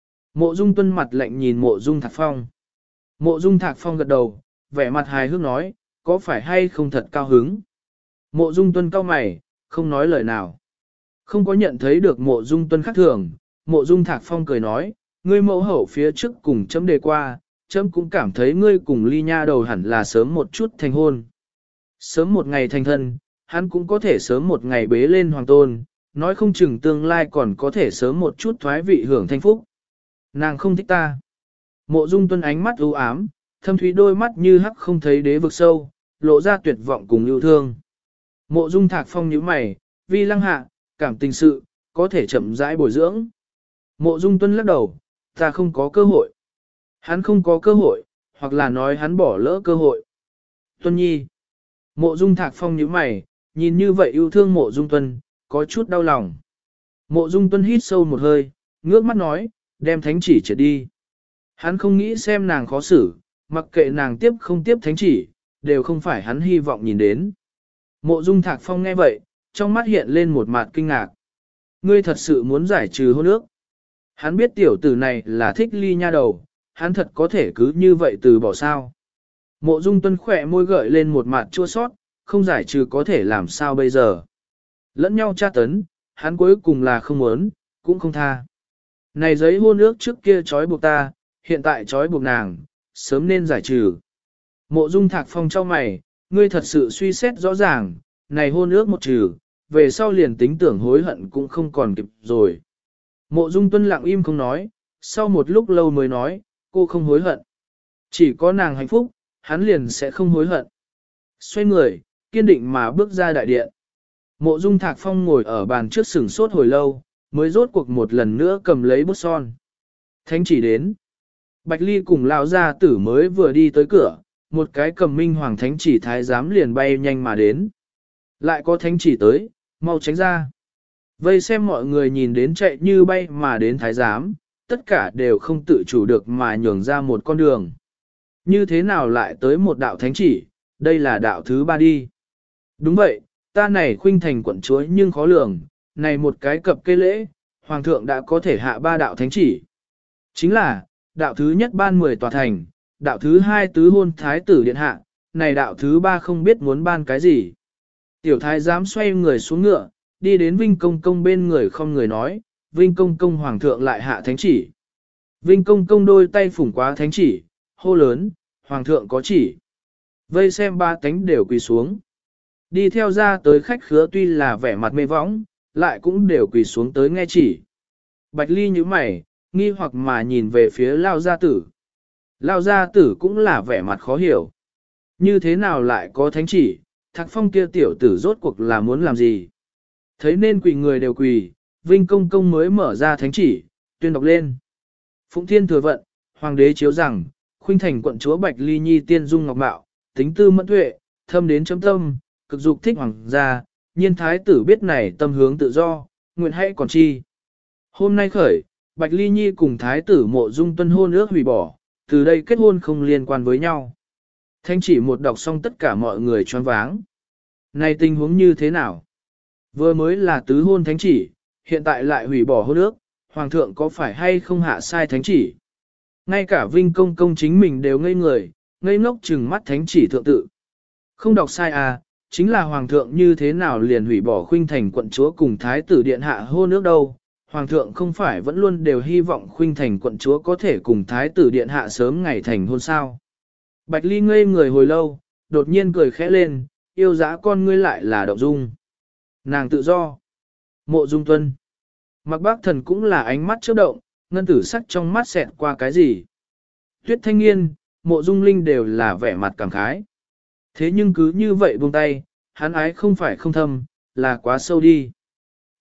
Speaker 1: Mộ Dung Tuân mặt lạnh nhìn Mộ Dung Thạc Phong. Mộ Dung Thạc Phong gật đầu, vẻ mặt hài hước nói, có phải hay không thật cao hứng. Mộ Dung Tuân cau mày, không nói lời nào. Không có nhận thấy được Mộ Dung Tuân khác thường, Mộ Dung Thạc Phong cười nói, ngươi mẫu hậu phía trước cùng chấm đề qua, chấm cũng cảm thấy ngươi cùng ly nha đầu hẳn là sớm một chút thành hôn. Sớm một ngày thành thân, hắn cũng có thể sớm một ngày bế lên hoàng tôn, nói không chừng tương lai còn có thể sớm một chút thoái vị hưởng thanh phúc. Nàng không thích ta. Mộ Dung Tuân ánh mắt u ám, thâm thúy đôi mắt như hắc không thấy đế vực sâu, lộ ra tuyệt vọng cùng yêu thương. Mộ Dung Thạc Phong nhíu mày, vi lăng hạ, cảm tình sự, có thể chậm rãi bồi dưỡng. Mộ Dung Tuân lắc đầu, ta không có cơ hội. Hắn không có cơ hội, hoặc là nói hắn bỏ lỡ cơ hội. Tuân Nhi. Mộ Dung Thạc Phong nhíu mày, nhìn như vậy yêu thương Mộ Dung Tuân, có chút đau lòng. Mộ Dung Tuân hít sâu một hơi, ngước mắt nói, đem thánh chỉ triệt đi. Hắn không nghĩ xem nàng khó xử, mặc kệ nàng tiếp không tiếp thánh chỉ, đều không phải hắn hy vọng nhìn đến. Mộ Dung Thạc Phong nghe vậy, trong mắt hiện lên một mặt kinh ngạc. Ngươi thật sự muốn giải trừ hôn ước. Hắn biết tiểu tử này là thích ly nha đầu, hắn thật có thể cứ như vậy từ bỏ sao. Mộ Dung Tuân khỏe môi gợi lên một mặt chua sót, không giải trừ có thể làm sao bây giờ. Lẫn nhau tra tấn, hắn cuối cùng là không muốn, cũng không tha. Này giấy hôn ước trước kia trói buộc ta, hiện tại trói buộc nàng, sớm nên giải trừ. Mộ Dung Thạc Phong cho mày, ngươi thật sự suy xét rõ ràng, này hôn ước một trừ, về sau liền tính tưởng hối hận cũng không còn kịp rồi. Mộ Dung Tuân lặng im không nói, sau một lúc lâu mới nói, cô không hối hận. Chỉ có nàng hạnh phúc, hắn liền sẽ không hối hận. Xoay người, kiên định mà bước ra đại điện. Mộ Dung Thạc Phong ngồi ở bàn trước sừng sốt hồi lâu, mới rốt cuộc một lần nữa cầm lấy bút son. Thánh chỉ đến. Bạch Ly cùng lão gia tử mới vừa đi tới cửa, một cái cầm minh hoàng thánh chỉ thái giám liền bay nhanh mà đến. Lại có thánh chỉ tới, mau tránh ra. Vây xem mọi người nhìn đến chạy như bay mà đến thái giám, tất cả đều không tự chủ được mà nhường ra một con đường. Như thế nào lại tới một đạo thánh chỉ, đây là đạo thứ ba đi. Đúng vậy, ta này khuynh thành quận chúa nhưng khó lường, này một cái cập kê lễ, hoàng thượng đã có thể hạ ba đạo thánh chỉ. Chính là, đạo thứ nhất ban 10 tòa thành, đạo thứ hai tứ hôn thái tử điện hạ, này đạo thứ ba không biết muốn ban cái gì. Tiểu thái giám xoay người xuống ngựa, đi đến Vinh Công Công bên người không người nói, Vinh Công Công hoàng thượng lại hạ thánh chỉ. Vinh Công Công đôi tay phủng quá thánh chỉ, hô lớn, hoàng thượng có chỉ. Vây xem ba cánh đều quỳ xuống. Đi theo ra tới khách khứa tuy là vẻ mặt mê võng, lại cũng đều quỳ xuống tới nghe chỉ. Bạch Ly như mày, nghi hoặc mà nhìn về phía Lao Gia Tử. Lao Gia Tử cũng là vẻ mặt khó hiểu. Như thế nào lại có thánh chỉ, Thạc Phong kia tiểu tử rốt cuộc là muốn làm gì? Thấy nên quỳ người đều quỳ, Vinh Công Công mới mở ra thánh chỉ, tuyên đọc lên. Phụng Thiên thừa vận, Hoàng đế chiếu rằng, khuynh thành quận chúa Bạch Ly Nhi tiên dung ngọc mạo, tính tư mẫn tuệ, thâm đến chấm tâm, cực dục thích hoàng gia, nhiên thái tử biết này tâm hướng tự do, nguyện hãy còn chi. Hôm nay khởi, Bạch Ly Nhi cùng thái tử Mộ Dung Tuân hôn ước hủy bỏ, từ đây kết hôn không liên quan với nhau. Thanh chỉ một đọc xong tất cả mọi người choáng váng. Này tình huống như thế nào? Vừa mới là tứ hôn thánh chỉ, hiện tại lại hủy bỏ hôn ước, hoàng thượng có phải hay không hạ sai thánh chỉ? Ngay cả Vinh Công Công chính mình đều ngây người, ngây ngốc chừng mắt thánh chỉ thượng tự. Không đọc sai à, chính là hoàng thượng như thế nào liền hủy bỏ khuynh thành quận chúa cùng thái tử điện hạ hôn ước đâu. Hoàng thượng không phải vẫn luôn đều hy vọng khuynh thành quận chúa có thể cùng thái tử điện hạ sớm ngày thành hôn sao. Bạch Ly ngây người hồi lâu, đột nhiên cười khẽ lên, yêu dã con ngươi lại là động dung. Nàng tự do. Mộ Dung Tuân. Mặc Bác Thần cũng là ánh mắt chớp động, ngân tử sắc trong mắt xẹt qua cái gì. Tuyết Thanh Nghiên, Mộ Dung Linh đều là vẻ mặt cảm khái. Thế nhưng cứ như vậy buông tay, hắn ái không phải không thâm, là quá sâu đi.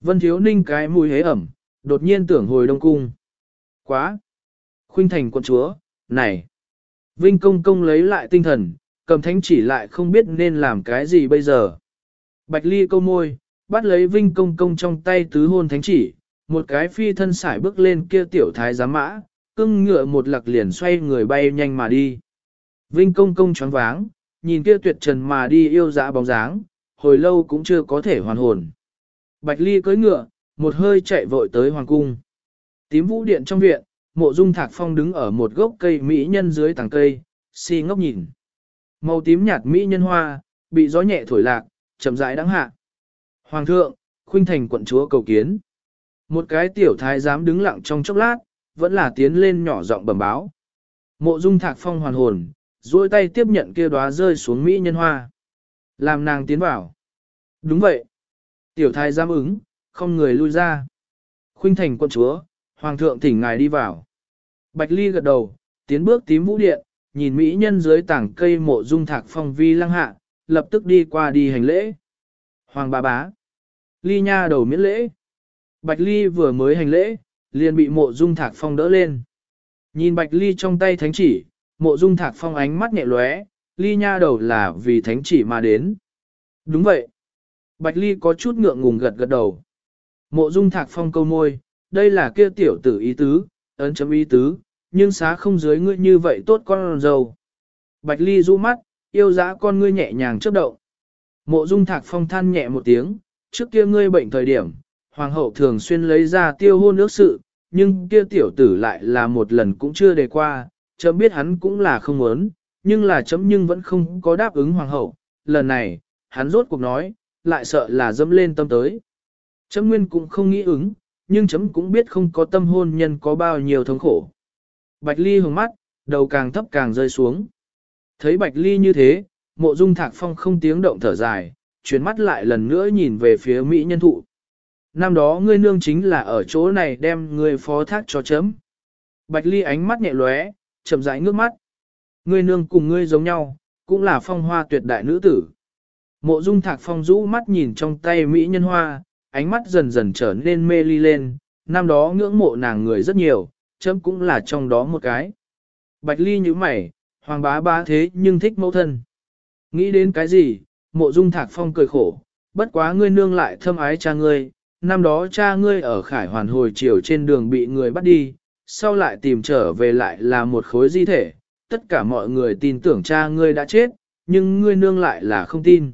Speaker 1: Vân Thiếu Ninh cái mùi hế ẩm, đột nhiên tưởng hồi Đông Cung. Quá! Khuynh Thành quận chúa, này! Vinh Công Công lấy lại tinh thần, cầm thánh chỉ lại không biết nên làm cái gì bây giờ. Bạch Ly câu môi, bắt lấy Vinh Công Công trong tay tứ hôn thánh chỉ, một cái phi thân sải bước lên kia tiểu thái giám mã, cưng ngựa một lặc liền xoay người bay nhanh mà đi. Vinh Công Công choáng váng, nhìn kia tuyệt trần mà đi yêu dã bóng dáng, hồi lâu cũng chưa có thể hoàn hồn. Bạch Ly cưỡi ngựa, một hơi chạy vội tới hoàng cung. Tím vũ điện trong viện, Mộ Dung Thạc Phong đứng ở một gốc cây mỹ nhân dưới tàng cây, si ngốc nhìn. Màu tím nhạt mỹ nhân hoa, bị gió nhẹ thổi lạc, chậm rãi đắng hạ. Hoàng thượng, Khuynh Thành quận chúa cầu kiến. Một cái tiểu thái giám đứng lặng trong chốc lát, vẫn là tiến lên nhỏ giọng bẩm báo. Mộ Dung Thạc Phong hoàn hồn, duỗi tay tiếp nhận kia đóa rơi xuống mỹ nhân hoa. Làm nàng tiến vào. Đúng vậy. Tiểu thái giám ứng, không người lui ra. Khuynh Thành quận chúa, hoàng thượng thỉnh ngài đi vào. Bạch Ly gật đầu, tiến bước tím vũ điện, nhìn mỹ nhân dưới tảng cây Mộ Dung Thạc Phong vi lăng hạ, lập tức đi qua đi hành lễ. Hoàng bá bá. Ly nha đầu miễn lễ. Bạch Ly vừa mới hành lễ, liền bị Mộ Dung Thạc Phong đỡ lên. Nhìn Bạch Ly trong tay thánh chỉ, Mộ Dung Thạc Phong ánh mắt nhẹ lóe, Ly nha đầu là vì thánh chỉ mà đến. Đúng vậy. Bạch Ly có chút ngượng ngùng gật gật đầu. Mộ Dung Thạc Phong câu môi, đây là kia tiểu tử ý tứ, ấn chấm ý tứ, nhưng xá không dưới ngươi như vậy tốt con dâu. Bạch Ly rũ mắt, yêu dã con ngươi nhẹ nhàng chớp động. Mộ Dung Thạc Phong than nhẹ một tiếng, trước kia ngươi bệnh thời điểm, hoàng hậu thường xuyên lấy ra tiêu hôn ước sự, nhưng kia tiểu tử lại là một lần cũng chưa đề qua, chấm biết hắn cũng là không muốn, nhưng là chấm nhưng vẫn không có đáp ứng hoàng hậu, lần này, hắn rốt cuộc nói, lại sợ là dẫm lên tâm tới. Chấm nguyên cũng không nghĩ ứng, nhưng chấm cũng biết không có tâm hôn nhân có bao nhiêu thống khổ. Bạch Ly hướng mắt, đầu càng thấp càng rơi xuống. Thấy Bạch Ly như thế, Mộ Dung Thạc Phong không tiếng động thở dài, chuyển mắt lại lần nữa nhìn về phía Mỹ nhân thụ. Năm đó ngươi nương chính là ở chỗ này đem ngươi phó thác cho chấm. Bạch Ly ánh mắt nhẹ lóe, chậm rãi ngước mắt. Ngươi nương cùng ngươi giống nhau, cũng là phong hoa tuyệt đại nữ tử. Mộ Dung Thạc Phong rũ mắt nhìn trong tay Mỹ nhân hoa, ánh mắt dần dần trở nên mê ly lên, năm đó ngưỡng mộ nàng người rất nhiều, chấm cũng là trong đó một cái. Bạch Ly như mày, hoàng bá bá thế nhưng thích mẫu thân. Nghĩ đến cái gì, Mộ Dung Thạc Phong cười khổ, bất quá ngươi nương lại thâm ái cha ngươi, năm đó cha ngươi ở Khải Hoàn hồi chiều trên đường bị người bắt đi, sau lại tìm trở về lại là một khối di thể, tất cả mọi người tin tưởng cha ngươi đã chết, nhưng ngươi nương lại là không tin.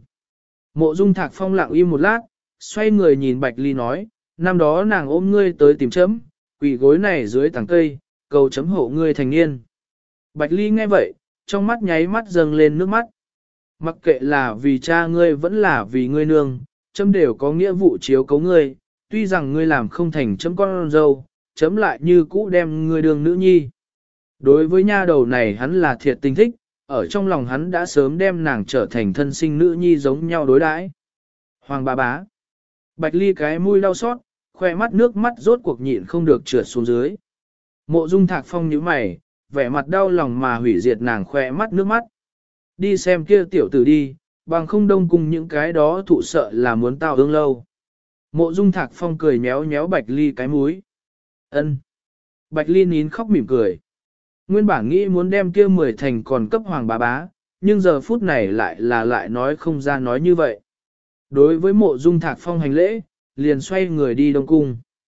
Speaker 1: Mộ Dung Thạc Phong lặng im một lát, xoay người nhìn Bạch Ly nói, năm đó nàng ôm ngươi tới tìm chấm, quỷ gối này dưới tàng cây, cầu chấm hộ ngươi thành niên. Bạch Ly nghe vậy, trong mắt nháy mắt dâng lên nước mắt. Mặc kệ là vì cha ngươi vẫn là vì ngươi nương, chấm đều có nghĩa vụ chiếu cấu ngươi, tuy rằng ngươi làm không thành chấm con dâu, chấm lại như cũ đem ngươi đường nữ nhi. Đối với nha đầu này hắn là thiệt tình thích, ở trong lòng hắn đã sớm đem nàng trở thành thân sinh nữ nhi giống nhau đối đãi. Hoàng bá bá. Bạch Ly cái mũi đau xót, khoe mắt nước mắt rốt cuộc nhịn không được trượt xuống dưới. Mộ Dung Thạc Phong nhíu mày, vẻ mặt đau lòng mà hủy diệt nàng khoe mắt nước mắt. Đi xem kia tiểu tử đi, bằng không đông cùng những cái đó thụ sợ là muốn tao ương lâu. Mộ Dung Thạc Phong cười nhéo nhéo Bạch Ly cái mũi. Ân. Bạch Ly nín khóc mỉm cười. Nguyên bản nghĩ muốn đem kia 10 thành còn cấp hoàng bá bá, nhưng giờ phút này lại nói không ra nói như vậy. Đối với Mộ Dung Thạc Phong hành lễ, liền xoay người đi Đông Cung.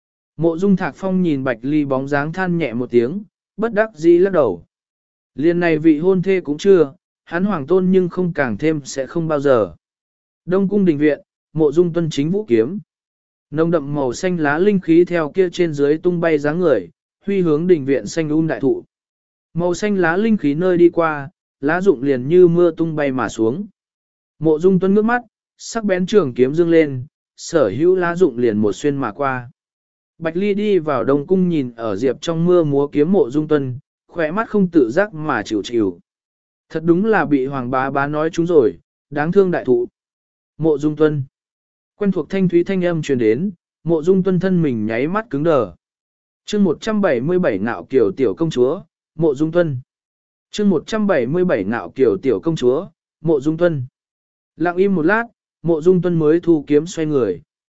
Speaker 1: Mộ Dung Thạc Phong nhìn Bạch Ly bóng dáng than nhẹ một tiếng, bất đắc dĩ lắc đầu. Liền này vị hôn thê cũng chưa, hắn hoàng tôn nhưng không càng thêm sẽ không bao giờ. Đông Cung đình viện, Mộ Dung tuân chính vũ kiếm. Nồng đậm màu xanh lá linh khí theo kia trên dưới tung bay dáng người, huy hướng đình viện xanh đại thụ. Màu xanh lá linh khí nơi đi qua, lá rụng liền như mưa tung bay mà xuống. Mộ Dung tuân ngước mắt, sắc bén trường kiếm dương lên, sở hữu lá rụng liền một xuyên mà qua. Bạch Ly đi vào Đông Cung nhìn ở diệp trong mưa múa kiếm Mộ Dung tuân, khỏe mắt không tự giác mà chịu chịu. Thật đúng là bị hoàng bá bá nói chúng rồi, đáng thương đại thụ. Mộ Dung tuân. Quen thuộc thanh thúy thanh âm truyền đến, Mộ Dung tuân thân mình nháy mắt cứng đờ. Chương 177 ngạo kiều tiểu công chúa, Mộ Dung tuân. Chương 177 ngạo kiều tiểu công chúa, Mộ Dung tuân. Lặng im một lát, Mộ Dung tuân mới thu kiếm xoay người.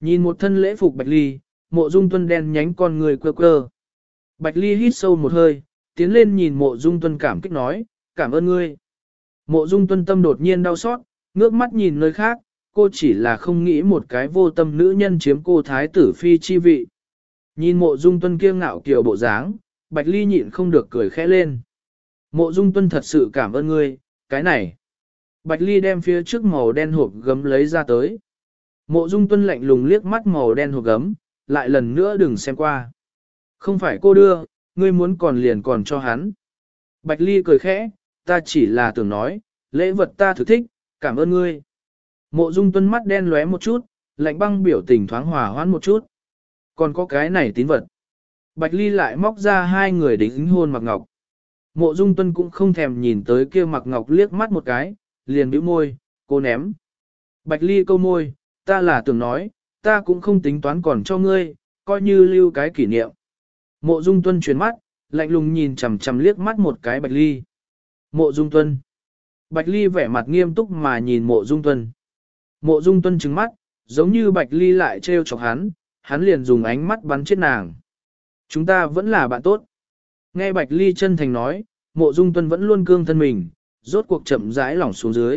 Speaker 1: Nhìn một thân lễ phục Bạch Ly, Mộ Dung Tuân đen nhánh con người quơ quơ. Bạch Ly hít sâu một hơi, tiến lên nhìn Mộ Dung Tuân cảm kích nói, cảm ơn ngươi. Mộ Dung Tuân tâm đột nhiên đau xót, ngước mắt nhìn nơi khác, cô chỉ là không nghĩ một cái vô tâm nữ nhân chiếm cô thái tử phi chi vị. Nhìn Mộ Dung Tuân kiêu ngạo kiều bộ dáng, Bạch Ly nhịn không được cười khẽ lên. Mộ Dung Tuân thật sự cảm ơn ngươi, cái này. Bạch Ly đem phía trước màu đen hộp gấm lấy ra tới. Mộ Dung Tuân lạnh lùng liếc mắt màu đen hộp gấm, lại lần nữa đừng xem qua. Không phải cô đưa, ngươi muốn còn liền còn cho hắn. Bạch Ly cười khẽ, ta chỉ là tưởng nói, lễ vật ta thực thích, cảm ơn ngươi. Mộ Dung Tuân mắt đen lóe một chút, lạnh băng biểu tình thoáng hòa hoãn một chút. Còn có cái này tín vật. Bạch Ly lại móc ra hai người đính hôn Mạc Ngọc. Mộ Dung Tuân cũng không thèm nhìn tới kia Mạc Ngọc liếc mắt một cái, liền bĩu môi, cô ném. Bạch Ly câu môi, ta là tưởng nói, ta cũng không tính toán còn cho ngươi, coi như lưu cái kỷ niệm. Mộ Dung Tuân chuyển mắt, lạnh lùng nhìn chằm chằm liếc mắt một cái Bạch Ly. Mộ Dung Tuân. Bạch Ly vẻ mặt nghiêm túc mà nhìn Mộ Dung Tuân. Mộ Dung Tuân trừng mắt, giống như Bạch Ly lại trêu chọc hắn liền dùng ánh mắt bắn chết nàng. Chúng ta vẫn là bạn tốt. Nghe Bạch Ly chân thành nói, Mộ Dung Tuân vẫn luôn cương thân mình, rốt cuộc chậm rãi lỏng xuống dưới.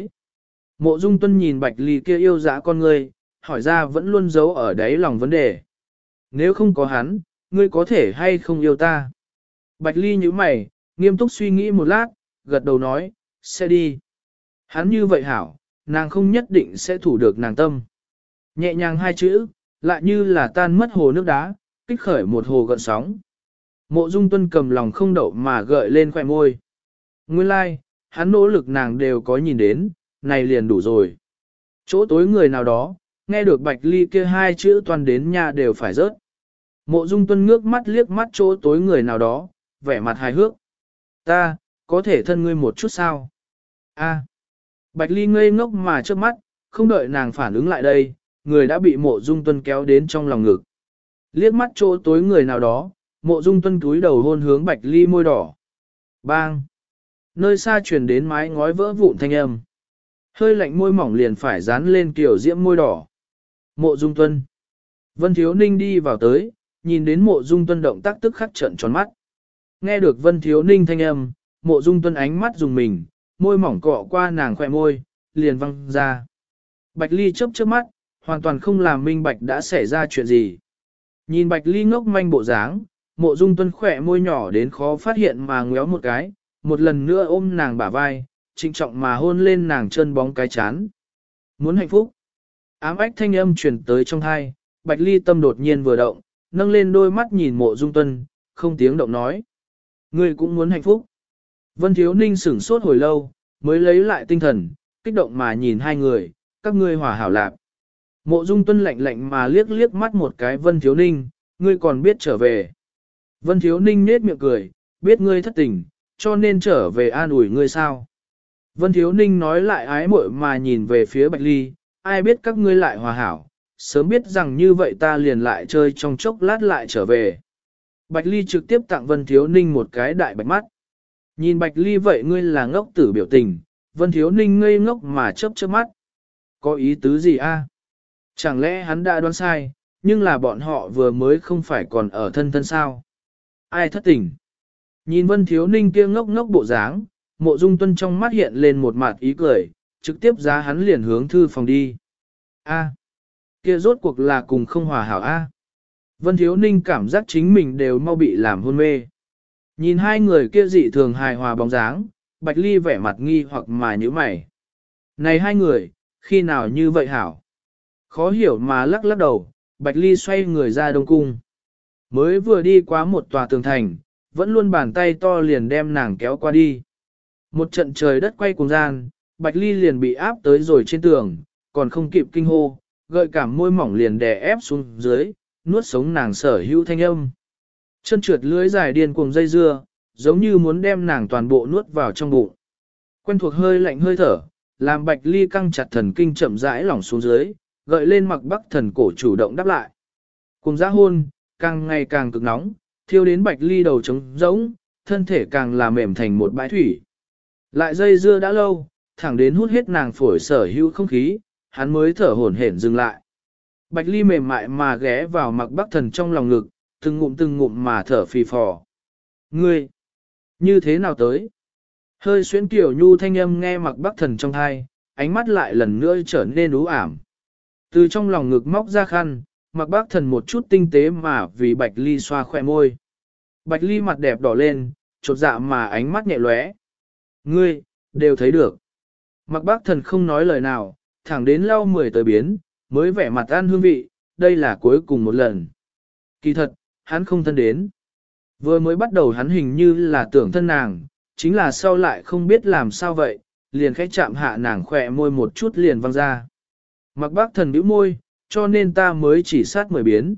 Speaker 1: Mộ Dung Tuân nhìn Bạch Ly kia yêu dã con ngươi, hỏi ra vẫn luôn giấu ở đáy lòng vấn đề. Nếu không có hắn, ngươi có thể hay không yêu ta? Bạch Ly nhíu mày, nghiêm túc suy nghĩ một lát, gật đầu nói, sẽ đi. Hắn như vậy hảo, nàng không nhất định sẽ thủ được nàng tâm. Nhẹ nhàng hai chữ, lại như là tan mất hồ nước đá, kích khởi một hồ gợn sóng. Mộ Dung Tuân cầm lòng không đậu mà gợi lên khóe môi. Nguyên lai, like, hắn nỗ lực nàng đều có nhìn đến, này liền đủ rồi. Chỗ tối người nào đó, nghe được Bạch Ly kia hai chữ toàn đến nhà đều phải rớt. Mộ Dung Tuân ngước mắt liếc mắt chỗ tối người nào đó, vẻ mặt hài hước. Ta, có thể thân ngươi một chút sao? A. Bạch Ly ngây ngốc mà trước mắt, không đợi nàng phản ứng lại đây, người đã bị Mộ Dung Tuân kéo đến trong lòng ngực. Liếc mắt chỗ tối người nào đó, Mộ Dung Tuân cúi đầu hôn hướng Bạch Ly môi đỏ. Bang! Nơi xa truyền đến mái ngói vỡ vụn thanh âm. Hơi lạnh môi mỏng liền phải dán lên kiểu diễm môi đỏ. Mộ Dung Tuân. Vân Thiếu Ninh đi vào tới, nhìn đến Mộ Dung Tuân động tác tức khắc trợn tròn mắt. Nghe được Vân Thiếu Ninh thanh âm, Mộ Dung Tuân ánh mắt dùng mình, môi mỏng cọ qua nàng khỏe môi, liền văng ra. Bạch Ly chớp chớp mắt, hoàn toàn không làm minh bạch đã xảy ra chuyện gì. Nhìn Bạch Ly ngốc manh bộ dáng, Mộ Dung Tuân khỏe môi nhỏ đến khó phát hiện mà ngéo một cái, một lần nữa ôm nàng bả vai, trịnh trọng mà hôn lên nàng chân bóng cái chán. Muốn hạnh phúc. Ám ách thanh âm truyền tới trong thai, Bạch Ly tâm đột nhiên vừa động, nâng lên đôi mắt nhìn Mộ Dung Tuân, không tiếng động nói. Ngươi cũng muốn hạnh phúc. Vân Thiếu Ninh sửng sốt hồi lâu, mới lấy lại tinh thần, kích động mà nhìn hai người, các ngươi hòa hảo lạc. Mộ Dung Tuân lạnh lạnh mà liếc liếc mắt một cái Vân Thiếu Ninh, ngươi còn biết trở về. Vân Thiếu Ninh nết miệng cười, biết ngươi thất tình, cho nên trở về an ủi ngươi sao. Vân Thiếu Ninh nói lại ái muội mà nhìn về phía Bạch Ly, ai biết các ngươi lại hòa hảo, sớm biết rằng như vậy ta liền lại chơi trong chốc lát lại trở về. Bạch Ly trực tiếp tặng Vân Thiếu Ninh một cái đại bạch mắt. Nhìn Bạch Ly vậy ngươi là ngốc tử biểu tình, Vân Thiếu Ninh ngây ngốc mà chớp chớp mắt. Có ý tứ gì a? Chẳng lẽ hắn đã đoán sai, nhưng là bọn họ vừa mới không phải còn ở thân thân sao? Ai thất tình? Nhìn Vân Thiếu Ninh kia ngốc ngốc bộ dáng, Mộ Dung Tuân trong mắt hiện lên một mặt ý cười, trực tiếp giá hắn liền hướng thư phòng đi. A, kia rốt cuộc là cùng không hòa hảo a. Vân Thiếu Ninh cảm giác chính mình đều mau bị làm hôn mê. Nhìn hai người kia dị thường hài hòa bóng dáng, Bạch Ly vẻ mặt nghi hoặc mà nhíu mày. Này hai người, khi nào như vậy hảo? Khó hiểu mà lắc lắc đầu, Bạch Ly xoay người ra Đông Cung. Mới vừa đi qua một tòa tường thành, vẫn luôn bàn tay to liền đem nàng kéo qua đi. Một trận trời đất quay cuồng gian, Bạch Ly liền bị áp tới rồi trên tường, còn không kịp kinh hô, gợi cảm môi mỏng liền đè ép xuống dưới, nuốt sống nàng sở hữu thanh âm. Chân trượt lưới dài điên cuồng dây dưa, giống như muốn đem nàng toàn bộ nuốt vào trong bụng. Quen thuộc hơi lạnh hơi thở, làm Bạch Ly căng chặt thần kinh chậm rãi lỏng xuống dưới, gợi lên mặc bắc thần cổ chủ động đáp lại. Cùng giã hôn, càng ngày càng cực nóng, thiêu đến Bạch Ly đầu trống rỗng, thân thể càng là mềm thành một bãi thủy. Lại dây dưa đã lâu, thẳng đến hút hết nàng phổi sở hữu không khí, hắn mới thở hổn hển dừng lại. Bạch Ly mềm mại mà ghé vào Mạc Bắc Thần trong lòng ngực, từng ngụm mà thở phì phò. Ngươi, như thế nào tới? Hơi xuyến kiểu nhu thanh âm nghe Mạc Bắc Thần trong thai, ánh mắt lại lần nữa trở nên u ảm. Từ trong lòng ngực móc ra khăn, Mạc Bắc Thần một chút tinh tế mà vì Bạch Ly xoa khỏe môi. Bạch Ly mặt đẹp đỏ lên, chột dạ mà ánh mắt nhẹ lóe. Ngươi, đều thấy được. Mạc Bắc Thần không nói lời nào, thẳng đến lau 10 tới biến, mới vẻ mặt ăn hương vị, đây là cuối cùng một lần. Kỳ thật, hắn không thân đến. Vừa mới bắt đầu hắn hình như là tưởng thân nàng, chính là sau lại không biết làm sao vậy, liền khẽ chạm hạ nàng khỏe môi một chút liền văng ra. Mạc Bắc Thần bĩu môi, cho nên ta mới chỉ sát 10 biến.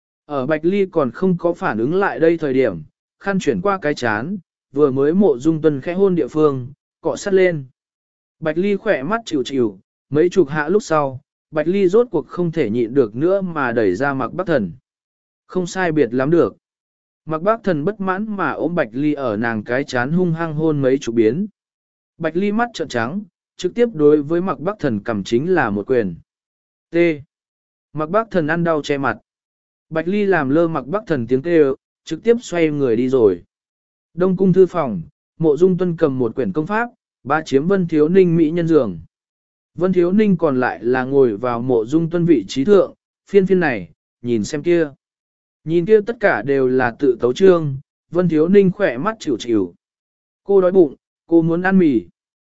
Speaker 1: Ở Bạch Ly còn không có phản ứng lại đây thời điểm, khăn chuyển qua cái chán, vừa mới Mộ Dung Tuân khẽ hôn địa phương, cọ sát lên. Bạch Ly khỏe mắt chịu chịu, mấy chục hạ lúc sau, Bạch Ly rốt cuộc không thể nhịn được nữa mà đẩy ra Mạc Bắc Thần. Không sai biệt lắm được. Mạc Bắc Thần bất mãn mà ôm Bạch Ly ở nàng cái chán hung hăng hôn mấy chục biến. Bạch Ly mắt trợn trắng, trực tiếp đối với Mạc Bắc Thần cầm chính là một quyền. T. Mạc Bắc Thần ăn đau che mặt. Bạch Ly làm lơ Mạc Bắc Thần tiếng kêu, trực tiếp xoay người đi rồi. Đông cung thư phòng, Mộ Dung Tuân cầm một quyển công pháp, ba chiếm Vân Thiếu Ninh mỹ nhân giường. Vân Thiếu Ninh còn lại là ngồi vào Mộ Dung Tuân vị trí thượng, phiên này, nhìn xem kia. Nhìn kia tất cả đều là tự tấu trương, Vân Thiếu Ninh khỏe mắt chịu chịu. Cô đói bụng, cô muốn ăn mì.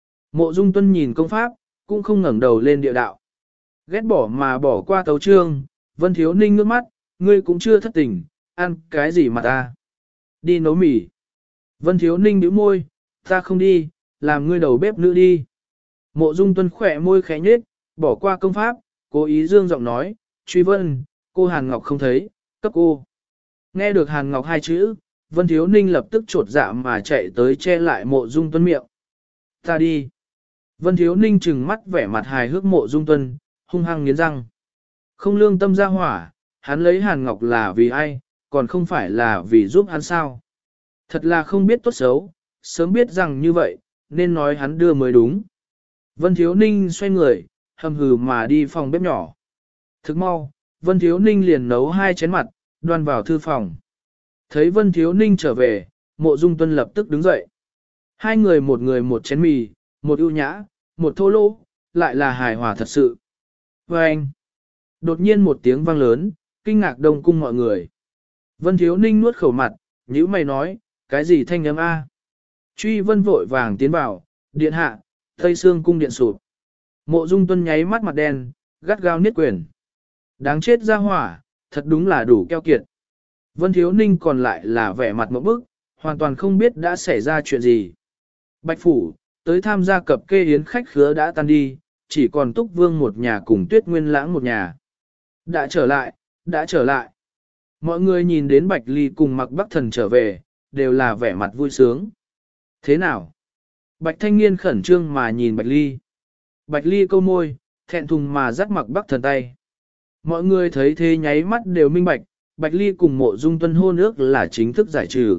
Speaker 1: Mộ Dung Tuân nhìn công pháp, cũng không ngẩng đầu lên địa đạo. Ghét bỏ mà bỏ qua tấu trương, Vân Thiếu Ninh ngước mắt, ngươi cũng chưa thất tình, ăn cái gì mà ta. Đi nấu mì. Vân Thiếu Ninh nhíu môi, ta không đi, làm ngươi đầu bếp nữ đi. Mộ Dung Tuân khỏe môi khẽ nhếch, bỏ qua công pháp, cố ý dương giọng nói, truy Vân, cô Hàn Ngọc không thấy, cấp cô. Nghe được Hàn Ngọc hai chữ, Vân Thiếu Ninh lập tức trột dạ mà chạy tới che lại Mộ Dung Tuân miệng. Ta đi. Vân Thiếu Ninh trừng mắt vẻ mặt hài hước Mộ Dung Tuân, hung hăng nghiến răng. Không lương tâm ra hỏa, hắn lấy Hàn Ngọc là vì ai, còn không phải là vì giúp hắn sao. Thật là không biết tốt xấu, sớm biết rằng như vậy, nên nói hắn đưa mới đúng. Vân Thiếu Ninh xoay người, hầm hừ mà đi phòng bếp nhỏ. Thức mau, Vân Thiếu Ninh liền nấu 2 chén mặt, đoan vào thư phòng. Thấy Vân Thiếu Ninh trở về, Mộ Dung Tuân lập tức đứng dậy. Hai người một chén mì, một ưu nhã, một thô lỗ, lại là hài hòa thật sự. Và anh, đột nhiên một tiếng vang lớn, kinh ngạc đông cung mọi người. Vân Thiếu Ninh nuốt khẩu mặt, nhíu mày nói, cái gì thanh âm a? Truy Vân vội vàng tiến vào, điện hạ, Tây Sương cung điện sụp. Mộ Dung Tuân nháy mắt mặt đen, gắt gao niết quyền. Đáng chết ra hỏa, thật đúng là đủ keo kiệt. Vân Thiếu Ninh còn lại là vẻ mặt mộng bức, hoàn toàn không biết đã xảy ra chuyện gì. Bạch Phủ, tới tham gia cập kê yến khách khứa đã tan đi, chỉ còn Túc Vương một nhà cùng Tuyết Nguyên Lãng một nhà. Đã trở lại, đã trở lại. Mọi người nhìn đến Bạch Ly cùng Mạc Bắc Thần trở về, đều là vẻ mặt vui sướng. Thế nào? Bạch Thanh Niên khẩn trương mà nhìn Bạch Ly. Bạch Ly câu môi, thẹn thùng mà dắt Mạc Bắc Thần tay. Mọi người thấy thế nháy mắt đều minh bạch, Bạch Ly cùng Mộ Dung Tuân hôn ước là chính thức giải trừ.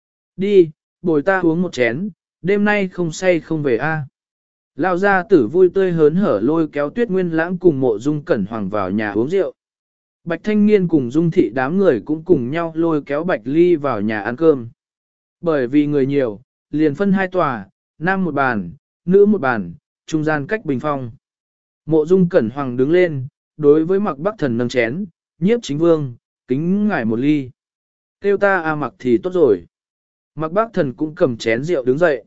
Speaker 1: Đi, bồi ta uống một chén, đêm nay không say không về a. Lão gia tử vui tươi hớn hở lôi kéo Tuyết Nguyên Lãng cùng Mộ Dung Cẩn Hoàng vào nhà uống rượu. Bạch Thanh Niên cùng Dung Thị đám người cũng cùng nhau lôi kéo Bạch Ly vào nhà ăn cơm. Bởi vì người nhiều, liền phân 2 tòa, nam một bàn, nữ một bàn, trung gian cách bình phong. Mộ Dung Cẩn Hoàng đứng lên, đối với Mạc Bắc Thần nâng chén, nhiếp chính vương, kính ngài một ly. Kêu ta Mặc thì tốt rồi. Mạc Bắc Thần cũng cầm chén rượu đứng dậy.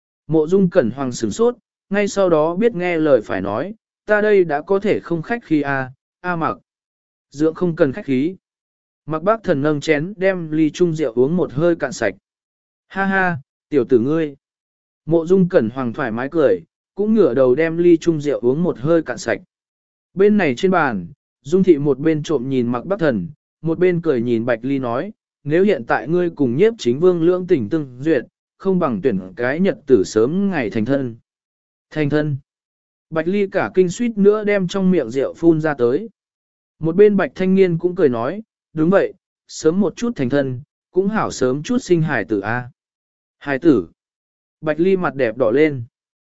Speaker 1: Mộ Dung Cẩn Hoàng sửng sốt, ngay sau đó biết nghe lời phải nói, ta đây đã có thể không khách khí Mặc. Dưỡng không cần khách khí. Mạc Bắc Thần nâng chén đem ly chung rượu uống một hơi cạn sạch. Ha ha, tiểu tử ngươi. Mộ Dung Cẩn Hoàng thoải mái cười, cũng ngửa đầu đem ly chung rượu uống một hơi cạn sạch. Bên này trên bàn, Dung Thị một bên trộm nhìn Mạc Bắc Thần, một bên cười nhìn Bạch Ly nói, nếu hiện tại ngươi cùng nhiếp chính vương lưỡng tình tương duyệt, không bằng tuyển cái nhật tử sớm ngày thành thân. Thành thân. Bạch Ly cả kinh suýt nữa đem trong miệng rượu phun ra tới. Một bên Bạch Thanh Niên cũng cười nói, đúng vậy, sớm một chút thành thân, cũng hảo sớm chút sinh hài tử a. Hài tử. Bạch Ly mặt đẹp đỏ lên.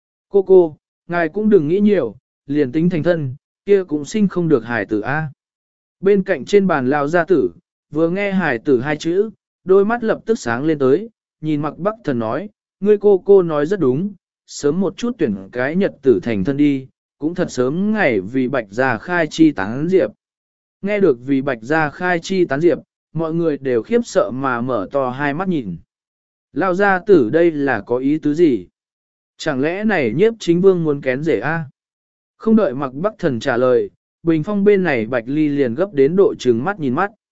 Speaker 1: Cô, ngài cũng đừng nghĩ nhiều, liền tính thành thân, kia cũng sinh không được hài tử a. Bên cạnh trên bàn lao gia tử, vừa nghe hài tử hai chữ, đôi mắt lập tức sáng lên tới, nhìn Mạc Bắc Thần nói, ngươi cô nói rất đúng, sớm một chút tuyển cái nhật tử thành thân đi, cũng thật sớm ngày vì Bạch gia khai chi tán diệp. Nghe được vì Bạch gia khai chi tán diệp, mọi người đều khiếp sợ mà mở to hai mắt nhìn. Lao gia tử đây là có ý tứ gì? Chẳng lẽ này nhiếp chính vương muốn kén rể a? Không đợi Mạc Bắc Thần trả lời, Bình Phong bên này Bạch Ly liền gấp đến độ trừng mắt nhìn mắt.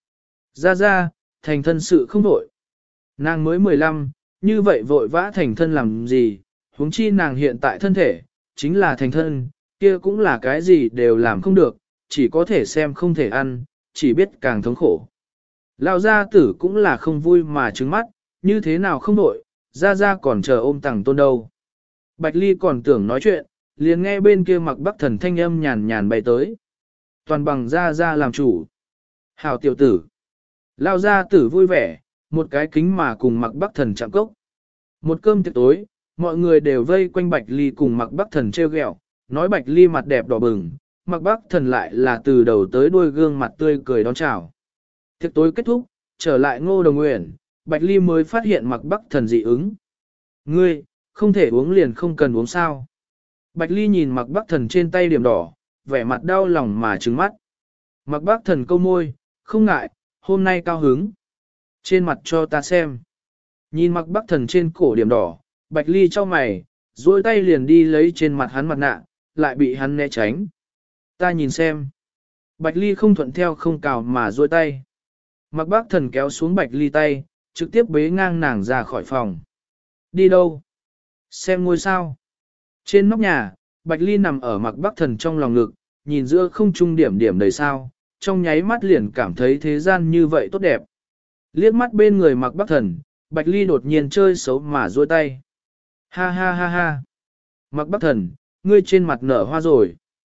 Speaker 1: Ra, thành thân sự không vội. Nàng mới 15, như vậy vội vã thành thân làm gì, huống chi nàng hiện tại thân thể, chính là thành thân, kia cũng là cái gì đều làm không được, chỉ có thể xem không thể ăn, chỉ biết càng thống khổ. Lão gia tử cũng là không vui mà trừng mắt, như thế nào không vội, ra còn chờ ôm tàng tôn đâu. Bạch Ly còn tưởng nói chuyện, liền nghe bên kia Mạc Bắc Thần thanh âm nhàn nhàn bay tới. Toàn bằng ra làm chủ. Hảo tiểu tử. Lao gia tử vui vẻ, một cái kính mà cùng Mạc Bắc Thần chạm cốc. Một cơm tiệc tối, mọi người đều vây quanh Bạch Ly cùng Mạc Bắc Thần treo ghẹo, nói Bạch Ly mặt đẹp đỏ bừng, Mạc Bắc Thần lại là từ đầu tới đuôi gương mặt tươi cười đón chào. Tiệc tối kết thúc, trở lại Ngô Đồng Uyển, Bạch Ly mới phát hiện Mạc Bắc Thần dị ứng. Ngươi, không thể uống liền không cần uống sao. Bạch Ly nhìn Mạc Bắc Thần trên tay điểm đỏ, vẻ mặt đau lòng mà trừng mắt. Mạc Bắc Thần câu môi, không ngại, hôm nay cao hứng. Trên mặt cho ta xem. Nhìn Mạc Bắc Thần trên cổ điểm đỏ, Bạch Ly cho mày, duỗi tay liền đi lấy trên mặt hắn mặt nạ, lại bị hắn né tránh. Ta nhìn xem. Bạch Ly không thuận theo không cào mà duỗi tay. Mạc Bắc Thần kéo xuống Bạch Ly tay, trực tiếp bế ngang nàng ra khỏi phòng. Đi đâu? Xem ngôi sao. Trên nóc nhà, Bạch Ly nằm ở Mạc Bắc Thần trong lòng ngực, nhìn giữa không trung điểm điểm đầy sao, trong nháy mắt liền cảm thấy thế gian như vậy tốt đẹp. Liếc mắt bên người Mạc Bắc Thần, Bạch Ly đột nhiên chơi xấu mà duỗi tay. Ha ha ha ha. Mạc Bắc Thần, ngươi trên mặt nở hoa rồi.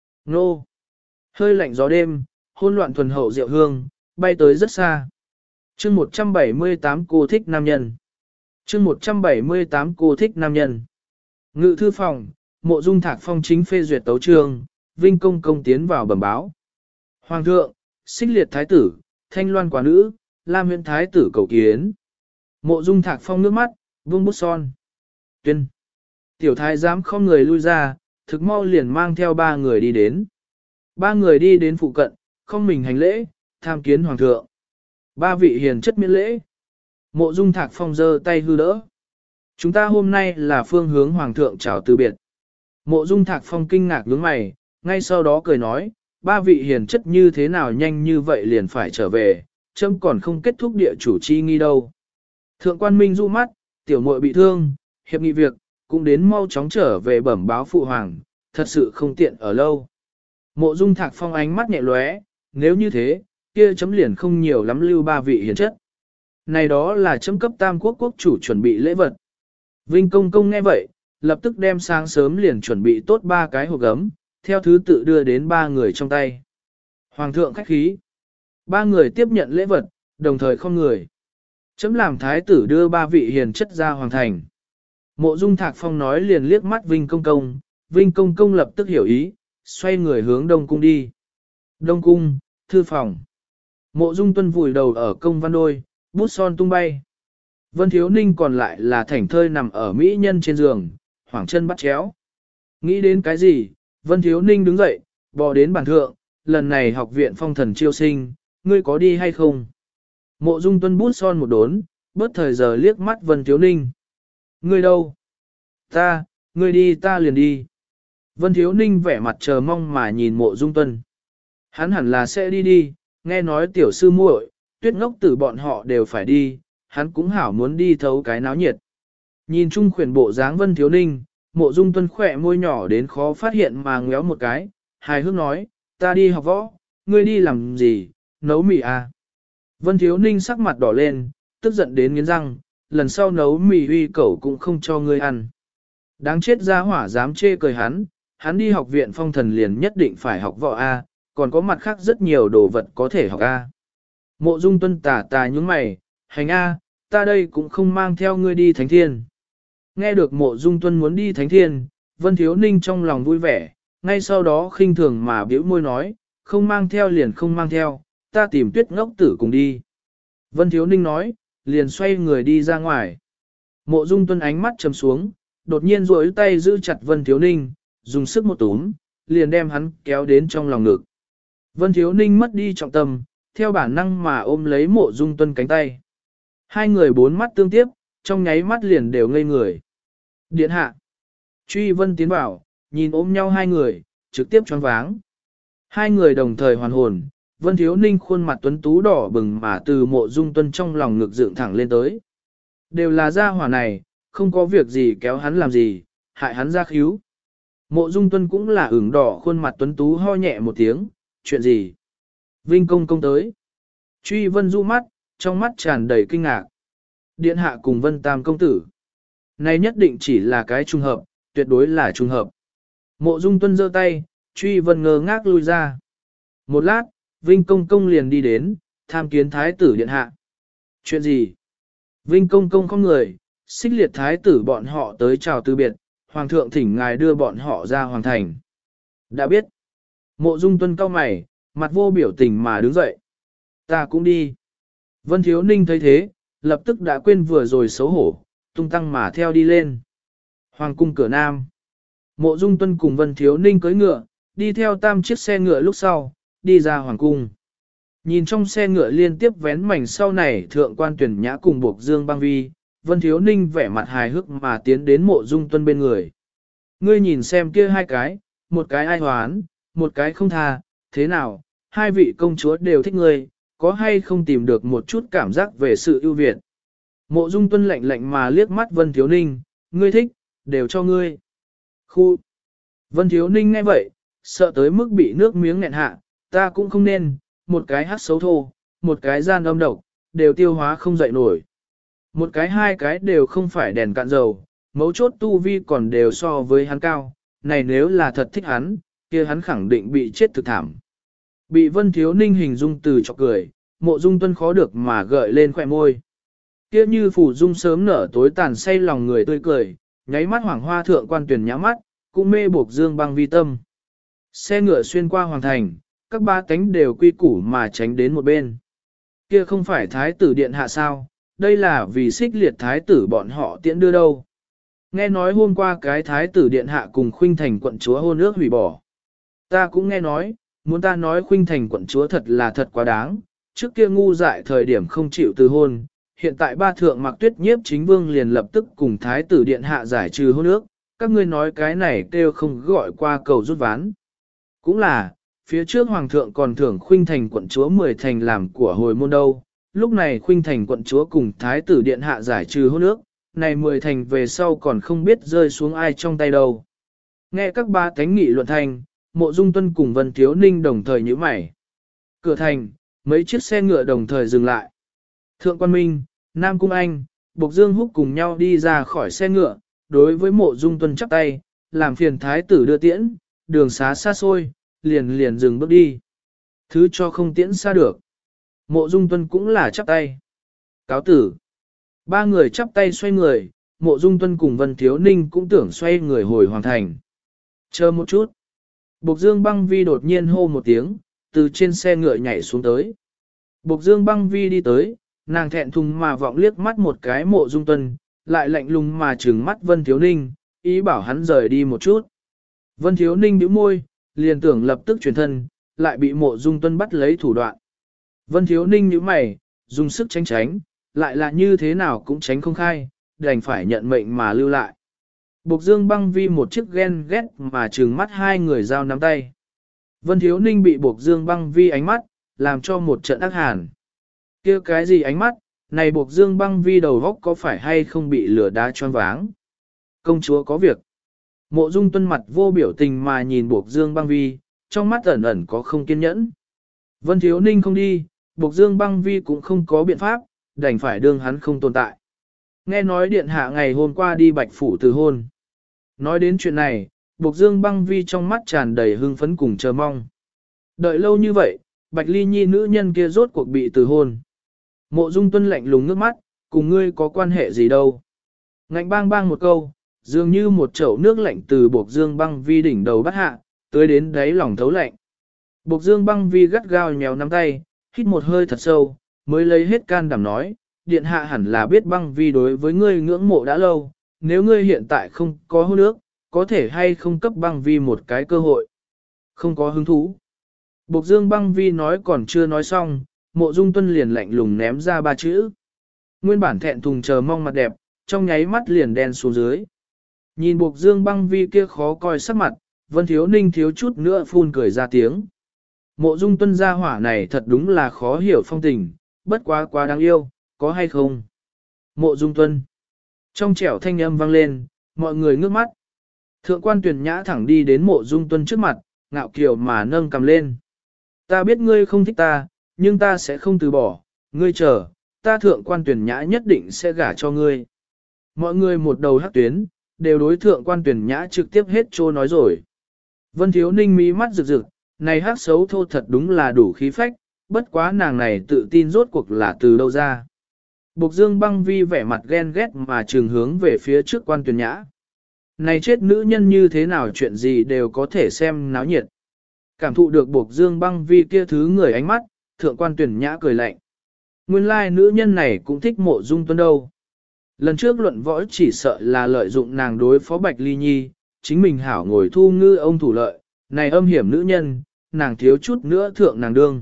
Speaker 1: Nô. Hơi lạnh gió đêm, hôn loạn thuần hậu rượu hương, bay tới rất xa. Chương 178 cô thích nam nhân. Chương 178 cô thích nam nhân. Ngự thư phòng, Mộ Dung Thạc Phong chính phê duyệt tấu chương, Vinh Công công tiến vào bẩm báo. Hoàng thượng, Xích Liệt thái tử, Thanh Loan quả nữ, Lam Huyễn thái tử cầu kiến. Mộ Dung Thạc Phong nước mắt, vung bút son. Tuyên. Tiểu thái giám không người lui ra, thực mau liền mang theo ba người đi đến. Ba người đi đến phụ cận, không mình hành lễ, tham kiến hoàng thượng. Ba vị hiền chất miễn lễ. Mộ Dung Thạc Phong giơ tay hư đỡ. Chúng ta hôm nay là phương hướng hoàng thượng chào từ biệt. Mộ Dung Thạc Phong kinh ngạc nhướng mày, ngay sau đó cười nói, ba vị hiền chất như thế nào nhanh như vậy liền phải trở về, chấm còn không kết thúc địa chủ chi nghi đâu. Thượng quan Minh du mắt, tiểu muội bị thương, hiệp nghị việc, cũng đến mau chóng trở về bẩm báo phụ hoàng, thật sự không tiện ở lâu. Mộ Dung Thạc Phong ánh mắt nhẹ lóe, nếu như thế, kia chấm liền không nhiều lắm lưu ba vị hiền chất. Này đó là chấm cấp tam quốc quốc chủ chuẩn bị lễ vật. Vinh Công công nghe vậy, lập tức đem sáng sớm liền chuẩn bị tốt ba cái hộp gấm, theo thứ tự đưa đến ba người trong tay. Hoàng thượng khách khí. Ba người tiếp nhận lễ vật, đồng thời không người. Chấm làm thái tử đưa ba vị hiền chất ra hoàng thành. Mộ Dung Thạc Phong nói liền liếc mắt Vinh Công công, Vinh Công công lập tức hiểu ý, xoay người hướng Đông Cung đi. Đông Cung, thư phòng. Mộ Dung Tuân vùi đầu ở công văn đôi, bút son tung bay. Vân Thiếu Ninh còn lại là thảnh thơi nằm ở mỹ nhân trên giường, hoảng chân bắt chéo. Nghĩ đến cái gì, Vân Thiếu Ninh đứng dậy, bò đến bàn thượng, lần này học viện phong thần chiêu sinh, ngươi có đi hay không? Mộ Dung Tuân bút son một đốn, bớt thời giờ liếc mắt Vân Thiếu Ninh. Ngươi đâu? Ta, ngươi đi ta liền đi. Vân Thiếu Ninh vẻ mặt chờ mong mà nhìn Mộ Dung Tuân. Hắn hẳn là sẽ đi, nghe nói tiểu sư muội, Tuyết Ngốc Tử bọn họ đều phải đi, hắn cũng hảo muốn đi thấu cái náo nhiệt. Nhìn chung khuyển bộ dáng Vân Thiếu Ninh, Mộ Dung Tuân khỏe môi nhỏ đến khó phát hiện mà ngéo một cái, hài hước nói, ta đi học võ, ngươi đi làm gì, nấu mì à. Vân Thiếu Ninh sắc mặt đỏ lên, tức giận đến nghiến răng, lần sau nấu mì huy cẩu cũng không cho ngươi ăn. Đáng chết ra hỏa dám chê cười hắn đi học viện phong thần liền nhất định phải học võ A, còn có mặt khác rất nhiều đồ vật có thể học A. Mộ Dung Tuân tà nhúng mày, hành A, ta đây cũng không mang theo ngươi đi Thánh Thiên. Nghe được Mộ Dung Tuân muốn đi Thánh Thiên, Vân Thiếu Ninh trong lòng vui vẻ, ngay sau đó khinh thường mà bĩu môi nói, không mang theo liền không mang theo, ta tìm Tuyết ngốc tử cùng đi. Vân Thiếu Ninh nói, liền xoay người đi ra ngoài. Mộ Dung Tuân ánh mắt trầm xuống, đột nhiên duỗi tay giữ chặt Vân Thiếu Ninh, dùng sức một túm, liền đem hắn kéo đến trong lòng ngực. Vân Thiếu Ninh mất đi trọng tâm, theo bản năng mà ôm lấy Mộ Dung Tuân cánh tay. Hai người bốn mắt tương tiếp, trong nháy mắt liền đều ngây người. Điện hạ. Truy Vân tiến vào, nhìn ôm nhau hai người, trực tiếp choáng váng. Hai người đồng thời hoàn hồn, Vân Thiếu Ninh khuôn mặt tuấn tú đỏ bừng mà từ Mộ Dung Tuân trong lòng ngực dựng thẳng lên tới. Đều là gia hỏa này, không có việc gì kéo hắn làm gì, hại hắn ra khíu. Mộ Dung Tuân cũng là ửng đỏ khuôn mặt tuấn tú ho nhẹ một tiếng, chuyện gì? Vinh công công tới. Truy Vân du mắt, trong mắt tràn đầy kinh ngạc. Điện hạ cùng Vân Tam công tử. Này nhất định chỉ là cái trùng hợp, tuyệt đối là trùng hợp. Mộ Dung Tuân giơ tay, Truy Vân ngơ ngác lui ra. Một lát, Vinh công công liền đi đến, tham kiến thái tử điện hạ. Chuyện gì? Vinh công công không người, xích liệt thái tử bọn họ tới chào từ biệt, hoàng thượng thỉnh ngài đưa bọn họ ra hoàng thành. Đã biết. Mộ Dung Tuân cau mày, mặt vô biểu tình mà đứng dậy. Ta cũng đi. Vân Thiếu Ninh thấy thế, lập tức đã quên vừa rồi xấu hổ, tung tăng mà theo đi lên. Hoàng cung cửa nam. Mộ Dung Tuân cùng Vân Thiếu Ninh cưỡi ngựa, đi theo tam chiếc xe ngựa lúc sau, đi ra hoàng cung. Nhìn trong xe ngựa liên tiếp vén mảnh sau này thượng quan tuyển nhã cùng buộc dương băng vi, Vân Thiếu Ninh vẻ mặt hài hước mà tiến đến Mộ Dung Tuân bên người. Ngươi nhìn xem kia hai cái, một cái ai hoán, một cái không tha, thế nào, hai vị công chúa đều thích ngươi, có hay không tìm được một chút cảm giác về sự ưu việt. Mộ Dung Tuân lạnh lạnh mà liếc mắt Vân Thiếu Ninh, ngươi thích, đều cho ngươi. Khu! Vân Thiếu Ninh nghe vậy, sợ tới mức bị nước miếng nghẹn hạ, ta cũng không nên, một cái hát xấu thô, một cái gian âm độc, đều tiêu hóa không dậy nổi. Một cái hai cái đều không phải đèn cạn dầu, mấu chốt tu vi còn đều so với hắn cao, này nếu là thật thích hắn, kia hắn khẳng định bị chết thực thảm. Bị Vân Thiếu Ninh hình dung từ chọc cười, Mộ Dung Tuân khó được mà gợi lên khỏe môi. Kia như phủ dung sớm nở tối tàn say lòng người tươi cười, nháy mắt hoàng hoa thượng quan tuyển nhã mắt, cũng mê buộc dương băng vi tâm. Xe ngựa xuyên qua hoàng thành, các ba cánh đều quy củ mà tránh đến một bên. Kia không phải thái tử điện hạ sao, đây là vì xích liệt thái tử bọn họ tiễn đưa đâu. Nghe nói hôm qua cái thái tử điện hạ cùng Khuynh Thành quận chúa hôn ước hủy bỏ. Ta cũng nghe nói, muốn ta nói Khuynh Thành quận chúa thật là thật quá đáng, trước kia ngu dại thời điểm không chịu từ hôn, hiện tại ba thượng Mạc Tuyết Nhiếp chính vương liền lập tức cùng thái tử điện hạ giải trừ hôn ước, các ngươi nói cái này kêu không gọi qua cầu rút ván. Cũng là, phía trước hoàng thượng còn thưởng Khuynh Thành quận chúa 10 thành làm của hồi môn đâu, lúc này Khuynh Thành quận chúa cùng thái tử điện hạ giải trừ hôn ước, này 10 thành về sau còn không biết rơi xuống ai trong tay đâu. Nghe các ba thánh nghị luận thành, Mộ Dung Tuân cùng Vân Thiếu Ninh đồng thời nhíu mày. Cửa thành, mấy chiếc xe ngựa đồng thời dừng lại. Thượng Quan Minh, Nam Cung Anh, Bộc Dương Húc cùng nhau đi ra khỏi xe ngựa, đối với Mộ Dung Tuân chắp tay, làm phiền thái tử đưa tiễn, đường xá xa xôi, liền dừng bước đi. Thứ cho không tiễn xa được. Mộ Dung Tuân cũng là chắp tay. Cáo tử. Ba người chắp tay xoay người, Mộ Dung Tuân cùng Vân Thiếu Ninh cũng tưởng xoay người hồi hoàng thành. Chờ một chút. Bộc Dương Băng Vi đột nhiên hô một tiếng, từ trên xe ngựa nhảy xuống tới. Bộc Dương Băng Vi đi tới, nàng thẹn thùng mà vọng liếc mắt một cái Mộ Dung Tuân, lại lạnh lùng mà trừng mắt Vân Thiếu Ninh, ý bảo hắn rời đi một chút. Vân Thiếu Ninh bĩu môi, liền tưởng lập tức chuyển thân, lại bị Mộ Dung Tuân bắt lấy thủ đoạn. Vân Thiếu Ninh nhíu mày, dùng sức tránh tránh, lại là như thế nào cũng tránh không khai, đành phải nhận mệnh mà lưu lại. Bộc Dương Băng Vi một chiếc ghen ghét mà trừng mắt hai người giao nắm tay. Vân Thiếu Ninh bị Bộc Dương Băng Vi ánh mắt, làm cho một trận ác hàn. Kia cái gì ánh mắt, này Bộc Dương Băng Vi đầu góc có phải hay không bị lửa đá choáng váng? Công chúa có việc. Mộ Dung Tuân mặt vô biểu tình mà nhìn Bộc Dương Băng Vi, trong mắt ẩn ẩn có không kiên nhẫn. Vân Thiếu Ninh không đi, Bộc Dương Băng Vi cũng không có biện pháp, đành phải đương hắn không tồn tại. Nghe nói điện hạ ngày hôm qua đi Bạch Phủ từ hôn. Nói đến chuyện này, Bộc Dương Băng Vi trong mắt tràn đầy hưng phấn cùng chờ mong. Đợi lâu như vậy, Bạch Ly Nhi nữ nhân kia rốt cuộc bị từ hôn. Mộ Dung Tuân lạnh lùng nước mắt, cùng ngươi có quan hệ gì đâu. Ngạnh bang bang một câu, dường như một chậu nước lạnh từ Bộc Dương Băng Vi đỉnh đầu bắt hạ, tới đến đáy lòng thấu lạnh. Bộc Dương Băng Vi gắt gao nhéo nắm tay, hít một hơi thật sâu, mới lấy hết can đảm nói, điện hạ hẳn là biết băng vi đối với ngươi ngưỡng mộ đã lâu, nếu ngươi hiện tại không có hôn ước, có thể hay không cấp băng vi một cái cơ hội. Không có hứng thú. Bộc Dương băng vi nói còn chưa nói xong, Mộ Dung Tuân liền lạnh lùng ném ra ba chữ. Nguyên bản thẹn thùng chờ mong mặt đẹp, trong nháy mắt liền đen xuống dưới. Nhìn Bộc Dương băng vi kia khó coi sắc mặt, Vân Thiếu Ninh thiếu chút nữa phun cười ra tiếng. Mộ Dung Tuân gia hỏa này thật đúng là khó hiểu phong tình, bất quá quá đáng yêu, có hay không? Mộ Dung Tuân. Trong trẻo thanh âm vang lên, mọi người ngước mắt. Thượng quan Tuyển Nhã thẳng đi đến Mộ Dung Tuân trước mặt, ngạo kiều mà nâng cầm lên. Ta biết ngươi không thích ta, nhưng ta sẽ không từ bỏ, ngươi chờ, ta thượng quan Tuyển Nhã nhất định sẽ gả cho ngươi. Mọi người một đầu hắc tuyến, đều đối thượng quan Tuyển Nhã trực tiếp hết trô nói rồi. Vân Thiếu Ninh mí mắt rực rực, này hắc xấu thô thật đúng là đủ khí phách, bất quá nàng này tự tin rốt cuộc là từ đâu ra. Bộc Dương băng vi vẻ mặt ghen ghét mà trường hướng về phía trước quan Tuyển Nhã. Này chết nữ nhân như thế nào chuyện gì đều có thể xem náo nhiệt. Cảm thụ được Bộc Dương băng vi kia thứ người ánh mắt, thượng quan Tuyển Nhã cười lạnh. Nguyên lai nữ nhân này cũng thích Mộ Dung Tuân đâu. Lần trước luận võ chỉ sợ là lợi dụng nàng đối phó Bạch Ly Nhi, chính mình hảo ngồi thu ngư ông thủ lợi, này âm hiểm nữ nhân, nàng thiếu chút nữa thượng nàng đương.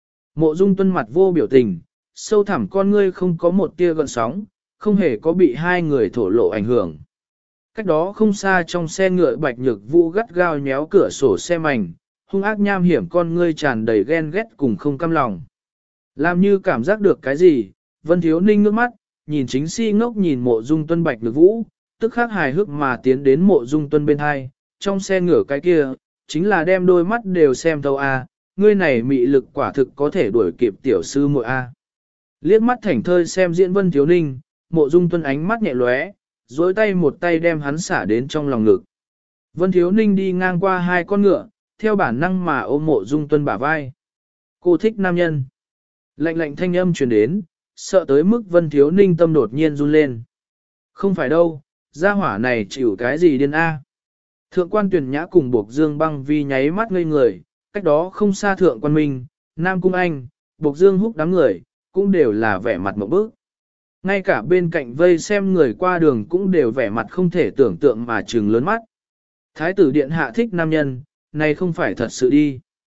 Speaker 1: Mộ Dung Tuân mặt vô biểu tình, sâu thẳm con ngươi không có một tia gợn sóng, không hề có bị hai người thổ lộ ảnh hưởng. Cách đó không xa trong xe ngựa Bạch Nhược Vũ gắt gao nhéo cửa sổ xe mảnh, hung ác nham hiểm con ngươi tràn đầy ghen ghét cùng không cam lòng. Làm như cảm giác được cái gì, Vân Thiếu Ninh ngước mắt, nhìn chính si ngốc nhìn Mộ Dung Tuân Bạch Nhược Vũ, tức khắc hài hước mà tiến đến Mộ Dung Tuân bên hai, trong xe ngựa cái kia, chính là đem đôi mắt đều xem thấu a, ngươi này mị lực quả thực có thể đuổi kịp tiểu sư muội a. Liếc mắt thảnh thơi xem diễn Vân Thiếu Ninh, Mộ Dung Tuân ánh mắt nhẹ lóe, dối tay một tay đem hắn xả đến trong lòng ngực. Vân Thiếu Ninh đi ngang qua hai con ngựa, theo bản năng mà ôm Mộ Dung Tuân bả vai. Cô thích nam nhân. Lạnh lạnh thanh âm truyền đến, sợ tới mức Vân Thiếu Ninh tâm đột nhiên run lên. Không phải đâu, gia hỏa này chịu cái gì điên a? Thượng quan Tuyển Nhã cùng Bộc Dương băng vi nháy mắt ngây người, cách đó không xa thượng quan Minh, Nam Cung Anh, Bộc Dương húc đám người, cũng đều là vẻ mặt một bước. Ngay cả bên cạnh vây xem người qua đường cũng đều vẻ mặt không thể tưởng tượng mà trừng lớn mắt. Thái tử điện hạ thích nam nhân, này không phải thật sự đi.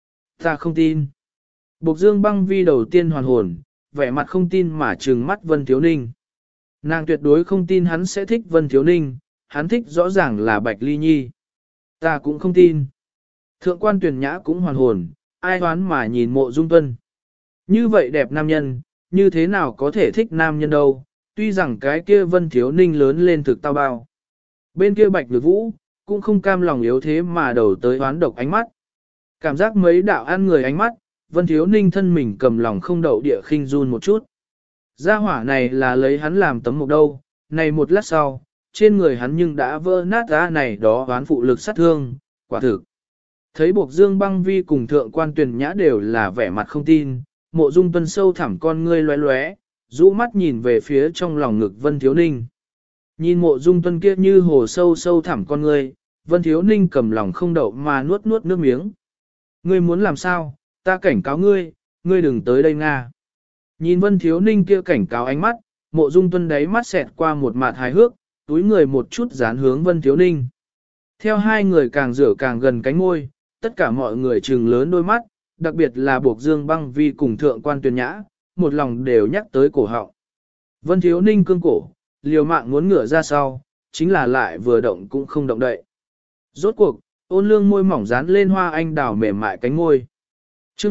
Speaker 1: Ta không tin. Bộc Dương băng vi đầu tiên hoàn hồn, vẻ mặt không tin mà trừng mắt Vân Thiếu Ninh. Nàng tuyệt đối không tin hắn sẽ thích Vân Thiếu Ninh, hắn thích rõ ràng là Bạch Ly Nhi. Ta cũng không tin. Thượng quan Tuyển Nhã cũng hoàn hồn, ai đoán mà nhìn Mộ Dung Tuân. Như vậy đẹp nam nhân, như thế nào có thể thích nam nhân đâu, tuy rằng cái kia Vân Thiếu Ninh lớn lên thực tao bao. Bên kia Bạch Nhược Vũ, cũng không cam lòng yếu thế mà đầu tới oán độc ánh mắt. Cảm giác mấy đạo ăn người ánh mắt, Vân Thiếu Ninh thân mình cầm lòng không đậu địa khinh run một chút. Gia hỏa này là lấy hắn làm tấm mục đâu, này một lát sau, trên người hắn nhưng đã vỡ nát ra này đó oán phụ lực sát thương, quả thực. Thấy Bộc Dương băng vi cùng thượng quan Tuyển Nhã đều là vẻ mặt không tin, Mộ Dung Tuân sâu thẳm con ngươi lóe lóe, rũ mắt nhìn về phía trong lòng ngực Vân Thiếu Ninh. Nhìn Mộ Dung Tuân kia như hồ sâu sâu thẳm con ngươi, Vân Thiếu Ninh cầm lòng không đậu mà nuốt nuốt nước miếng. Ngươi muốn làm sao, ta cảnh cáo ngươi, ngươi đừng tới đây Nga. Nhìn Vân Thiếu Ninh kia cảnh cáo ánh mắt, Mộ Dung Tuân đáy mắt xẹt qua một mặt hài hước, túi người một chút dán hướng Vân Thiếu Ninh. Theo hai người càng rửa càng gần cánh môi, tất cả mọi người trừng lớn đôi mắt, đặc biệt là Bộc Dương băng vi cùng thượng quan Tuyển Nhã, một lòng đều nhắc tới cổ họng. Vân Thiếu Ninh cương cổ, liều mạng muốn ngửa ra sau, chính là lại vừa động cũng không động đậy. Rốt cuộc, Ôn Lương môi mỏng dán lên hoa anh đào mềm mại cánh môi. Chương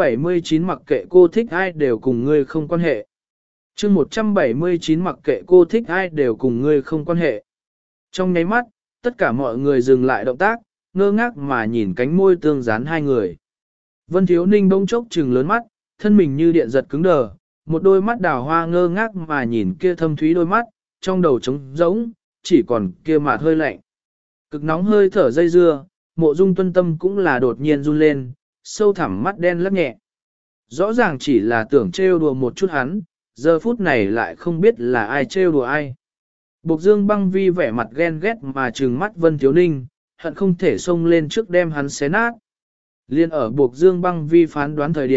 Speaker 1: 179 mặc kệ cô thích ai đều cùng ngươi không quan hệ. Chương 179 mặc kệ cô thích ai đều cùng ngươi không quan hệ. Trong nháy mắt, tất cả mọi người dừng lại động tác, ngơ ngác mà nhìn cánh môi tương dán hai người. Vân Thiếu Ninh bỗng chốc trừng lớn mắt, thân mình như điện giật cứng đờ, một đôi mắt đào hoa ngơ ngác mà nhìn kia thâm thúy đôi mắt, trong đầu trống rỗng, chỉ còn kia mạt hơi lạnh. Cực nóng hơi thở dây dưa, Mộ Dung Tuân tâm cũng là đột nhiên run lên, sâu thẳm mắt đen lấp nhẹ. Rõ ràng chỉ là tưởng trêu đùa một chút hắn, giờ phút này lại không biết là ai trêu đùa ai. Bộc Dương băng vi vẻ mặt ghen ghét mà trừng mắt Vân Thiếu Ninh, hận không thể xông lên trước đem hắn xé nát. Liên ở Bộc Dương băng vi phán đoán thời điểm,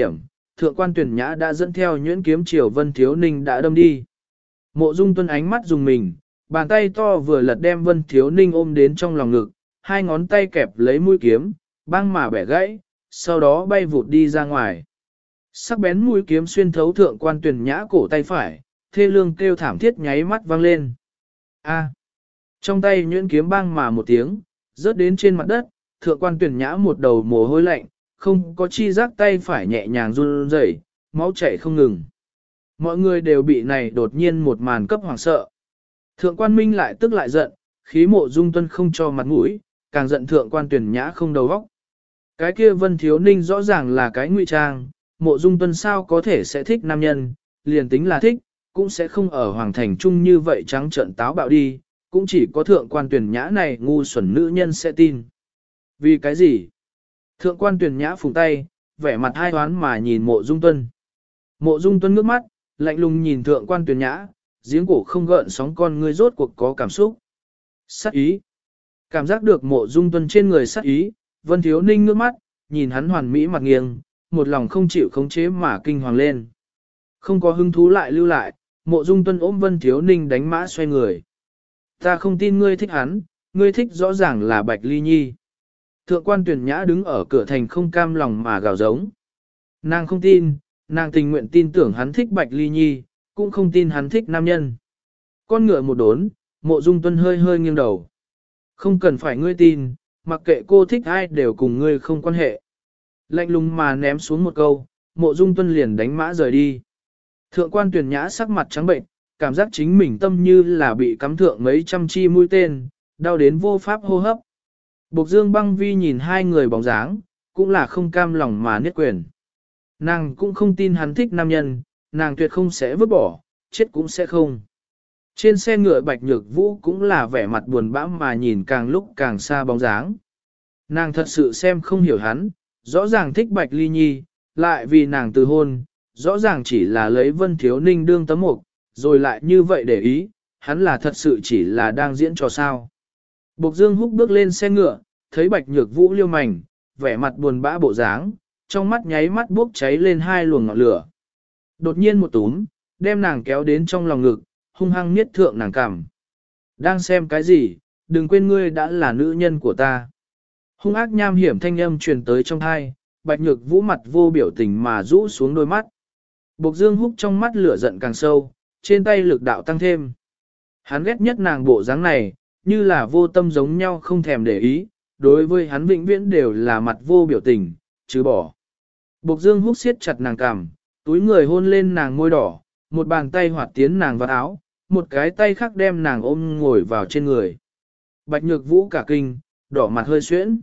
Speaker 1: thượng quan tuyển nhã đã dẫn theo nhuyễn kiếm chiều Vân Thiếu Ninh đã đâm đi. Mộ Dung Tuân ánh mắt dùng mình, bàn tay to vừa lật đem Vân Thiếu Ninh ôm đến trong lòng ngực, hai ngón tay kẹp lấy mũi kiếm, băng mà bẻ gãy, sau đó bay vụt đi ra ngoài. Sắc bén mũi kiếm xuyên thấu thượng quan tuyển nhã cổ tay phải, thê lương kêu thảm thiết nháy mắt vang lên. A. Trong tay nhuyễn kiếm băng mà một tiếng, rớt đến trên mặt đất, thượng quan tuyển nhã một đầu mồ hôi lạnh, không có chi giác tay phải nhẹ nhàng run rẩy, máu chảy không ngừng. Mọi người đều bị này đột nhiên một màn cấp hoảng sợ. Thượng quan Minh lại tức lại giận, khí Mộ Dung Tuân không cho mặt mũi, càng giận thượng quan tuyển nhã không đầu óc. Cái kia Vân Thiếu Ninh rõ ràng là cái ngụy trang, Mộ Dung Tuân sao có thể sẽ thích nam nhân, liền tính là thích, cũng sẽ không ở Hoàng Thành Trung như vậy trắng trợn táo bạo đi, cũng chỉ có thượng quan tuyển nhã này ngu xuẩn nữ nhân sẽ tin. Vì cái gì? Thượng quan tuyển nhã phùng tay, vẻ mặt hai hoán mà nhìn Mộ Dung Tuân. Mộ Dung Tuân ngước mắt, lạnh lùng nhìn thượng quan tuyển nhã, giếng cổ không gợn sóng con ngươi rốt cuộc có cảm xúc. Sát ý. Cảm giác được Mộ Dung Tuân trên người sát ý, Vân Thiếu Ninh ngước mắt, nhìn hắn hoàn mỹ mặt nghiêng, một lòng không chịu khống chế mà kinh hoàng lên. Không có hứng thú lại lưu lại, Mộ Dung Tuân ôm Vân Thiếu Ninh đánh mã xoay người. Ta không tin ngươi thích hắn, ngươi thích rõ ràng là Bạch Ly Nhi. Thượng quan tuyển nhã đứng ở cửa thành không cam lòng mà gào giống. Nàng không tin, nàng tình nguyện tin tưởng hắn thích Bạch Ly Nhi, cũng không tin hắn thích nam nhân. Con ngựa một đốn, Mộ Dung Tuân hơi hơi nghiêng đầu. Không cần phải ngươi tin, mặc kệ cô thích ai đều cùng ngươi không quan hệ. Lạnh lùng mà ném xuống một câu, Mộ Dung Tuân liền đánh mã rời đi. Thượng quan tuyển nhã sắc mặt trắng bệnh, cảm giác chính mình tâm như là bị cắm thượng mấy trăm chi mũi tên, đau đến vô pháp hô hấp. Bộc Dương Băng Vi nhìn hai người bóng dáng, cũng là không cam lòng mà niết quyền. Nàng cũng không tin hắn thích nam nhân, nàng tuyệt không sẽ vứt bỏ, chết cũng sẽ không. Trên xe ngựa Bạch Nhược Vũ cũng là vẻ mặt buồn bã mà nhìn càng lúc càng xa bóng dáng. Nàng thật sự xem không hiểu hắn, rõ ràng thích Bạch Ly Nhi, lại vì nàng từ hôn, rõ ràng chỉ là lấy Vân Thiếu Ninh đương tấm mục, rồi lại như vậy để ý, hắn là thật sự chỉ là đang diễn trò sao. Bộc Dương Húc bước lên xe ngựa, thấy Bạch Nhược Vũ liêu mảnh, vẻ mặt buồn bã bộ dáng, trong mắt nháy mắt bốc cháy lên hai luồng ngọn lửa. Đột nhiên một túm, đem nàng kéo đến trong lòng ngực, hung hăng niết thượng nàng cằm. Đang xem cái gì, đừng quên ngươi đã là nữ nhân của ta. Hung ác nham hiểm thanh âm truyền tới trong tai, Bạch Nhược Vũ mặt vô biểu tình mà rũ xuống đôi mắt. Bộc Dương Húc trong mắt lửa giận càng sâu, trên tay lực đạo tăng thêm. Hắn ghét nhất nàng bộ dáng này, như là vô tâm giống nhau không thèm để ý, đối với hắn vĩnh viễn đều là mặt vô biểu tình, chứ bỏ. Bộc Dương Húc siết chặt nàng cằm, túi người hôn lên nàng môi đỏ, một bàn tay hoạt tiến nàng vào áo, một cái tay khác đem nàng ôm ngồi vào trên người. Bạch Nhược Vũ cả kinh, đỏ mặt hơi xuyễn.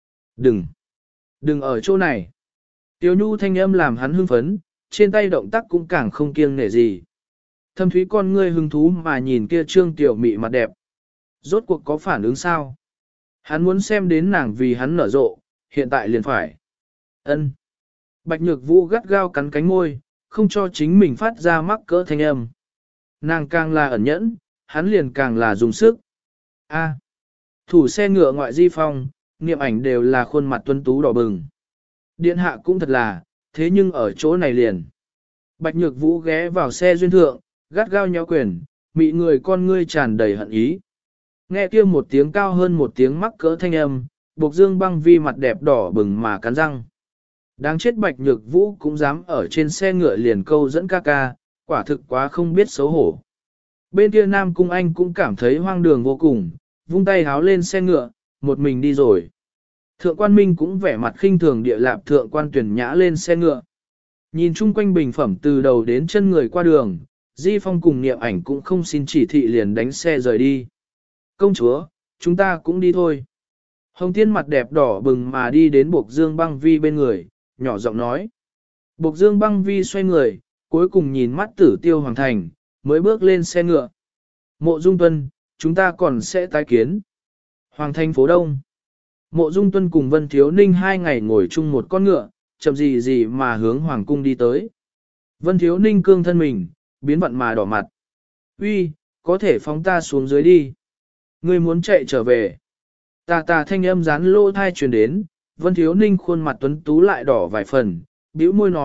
Speaker 1: Đừng ở chỗ này. Tiêu Nhu thanh âm làm hắn hưng phấn, trên tay động tác cũng càng không kiêng nể gì. Thâm thúy con ngươi hứng thú mà nhìn kia trương tiểu mị mặt đẹp. Rốt cuộc có phản ứng sao? Hắn muốn xem đến nàng vì hắn nở rộ, hiện tại liền phải. Ân. Bạch Nhược Vũ gắt gao cắn cánh môi, không cho chính mình phát ra mắc cỡ thanh âm. Nàng càng là ẩn nhẫn, hắn liền càng là dùng sức. A. Thủ xe ngựa ngoại Di Phong, Niệm Ảnh đều là khuôn mặt tuấn tú đỏ bừng. Điện hạ cũng thật là, thế nhưng ở chỗ này liền. Bạch Nhược Vũ ghé vào xe duyên thượng, gắt gao nhéo quyền, mị người con ngươi tràn đầy hận ý. Nghe kia một tiếng cao hơn một tiếng mắc cỡ thanh âm, Bộc Dương Băng Vi mặt đẹp đỏ bừng mà cắn răng. Đáng chết Bạch Nhược Vũ cũng dám ở trên xe ngựa liền câu dẫn ca ca, quả thực quá không biết xấu hổ. Bên kia Nam Cung Anh cũng cảm thấy hoang đường vô cùng, vung tay háo lên xe ngựa, một mình đi rồi. Thượng quan Minh cũng vẻ mặt khinh thường địa lạp thượng quan Tuyển Nhã lên xe ngựa. Nhìn chung quanh bình phẩm từ đầu đến chân người qua đường, Di Phong cùng Niệm Ảnh cũng không xin chỉ thị liền đánh xe rời đi. Công chúa, chúng ta cũng đi thôi. Hồng Tiên mặt đẹp đỏ bừng mà đi đến Bộc Dương Băng Vi bên người, nhỏ giọng nói. Bộc Dương Băng Vi xoay người, cuối cùng nhìn mắt Tử Tiêu Hoàng Thành, mới bước lên xe ngựa. Mộ Dung Tuân, chúng ta còn sẽ tái kiến. Hoàng Thành phố Đông. Mộ Dung Tuân cùng Vân Thiếu Ninh 2 ngày ngồi chung một con ngựa, chậm gì gì mà hướng Hoàng Cung đi tới. Vân Thiếu Ninh cương thân mình, biến vận mà đỏ mặt. Uy, có thể phóng ta xuống dưới đi. Ngươi muốn chạy trở về. Tà thanh âm rán lỗ thai truyền đến, Vân Thiếu Ninh khuôn mặt tuấn tú lại đỏ vài phần, bĩu môi nói,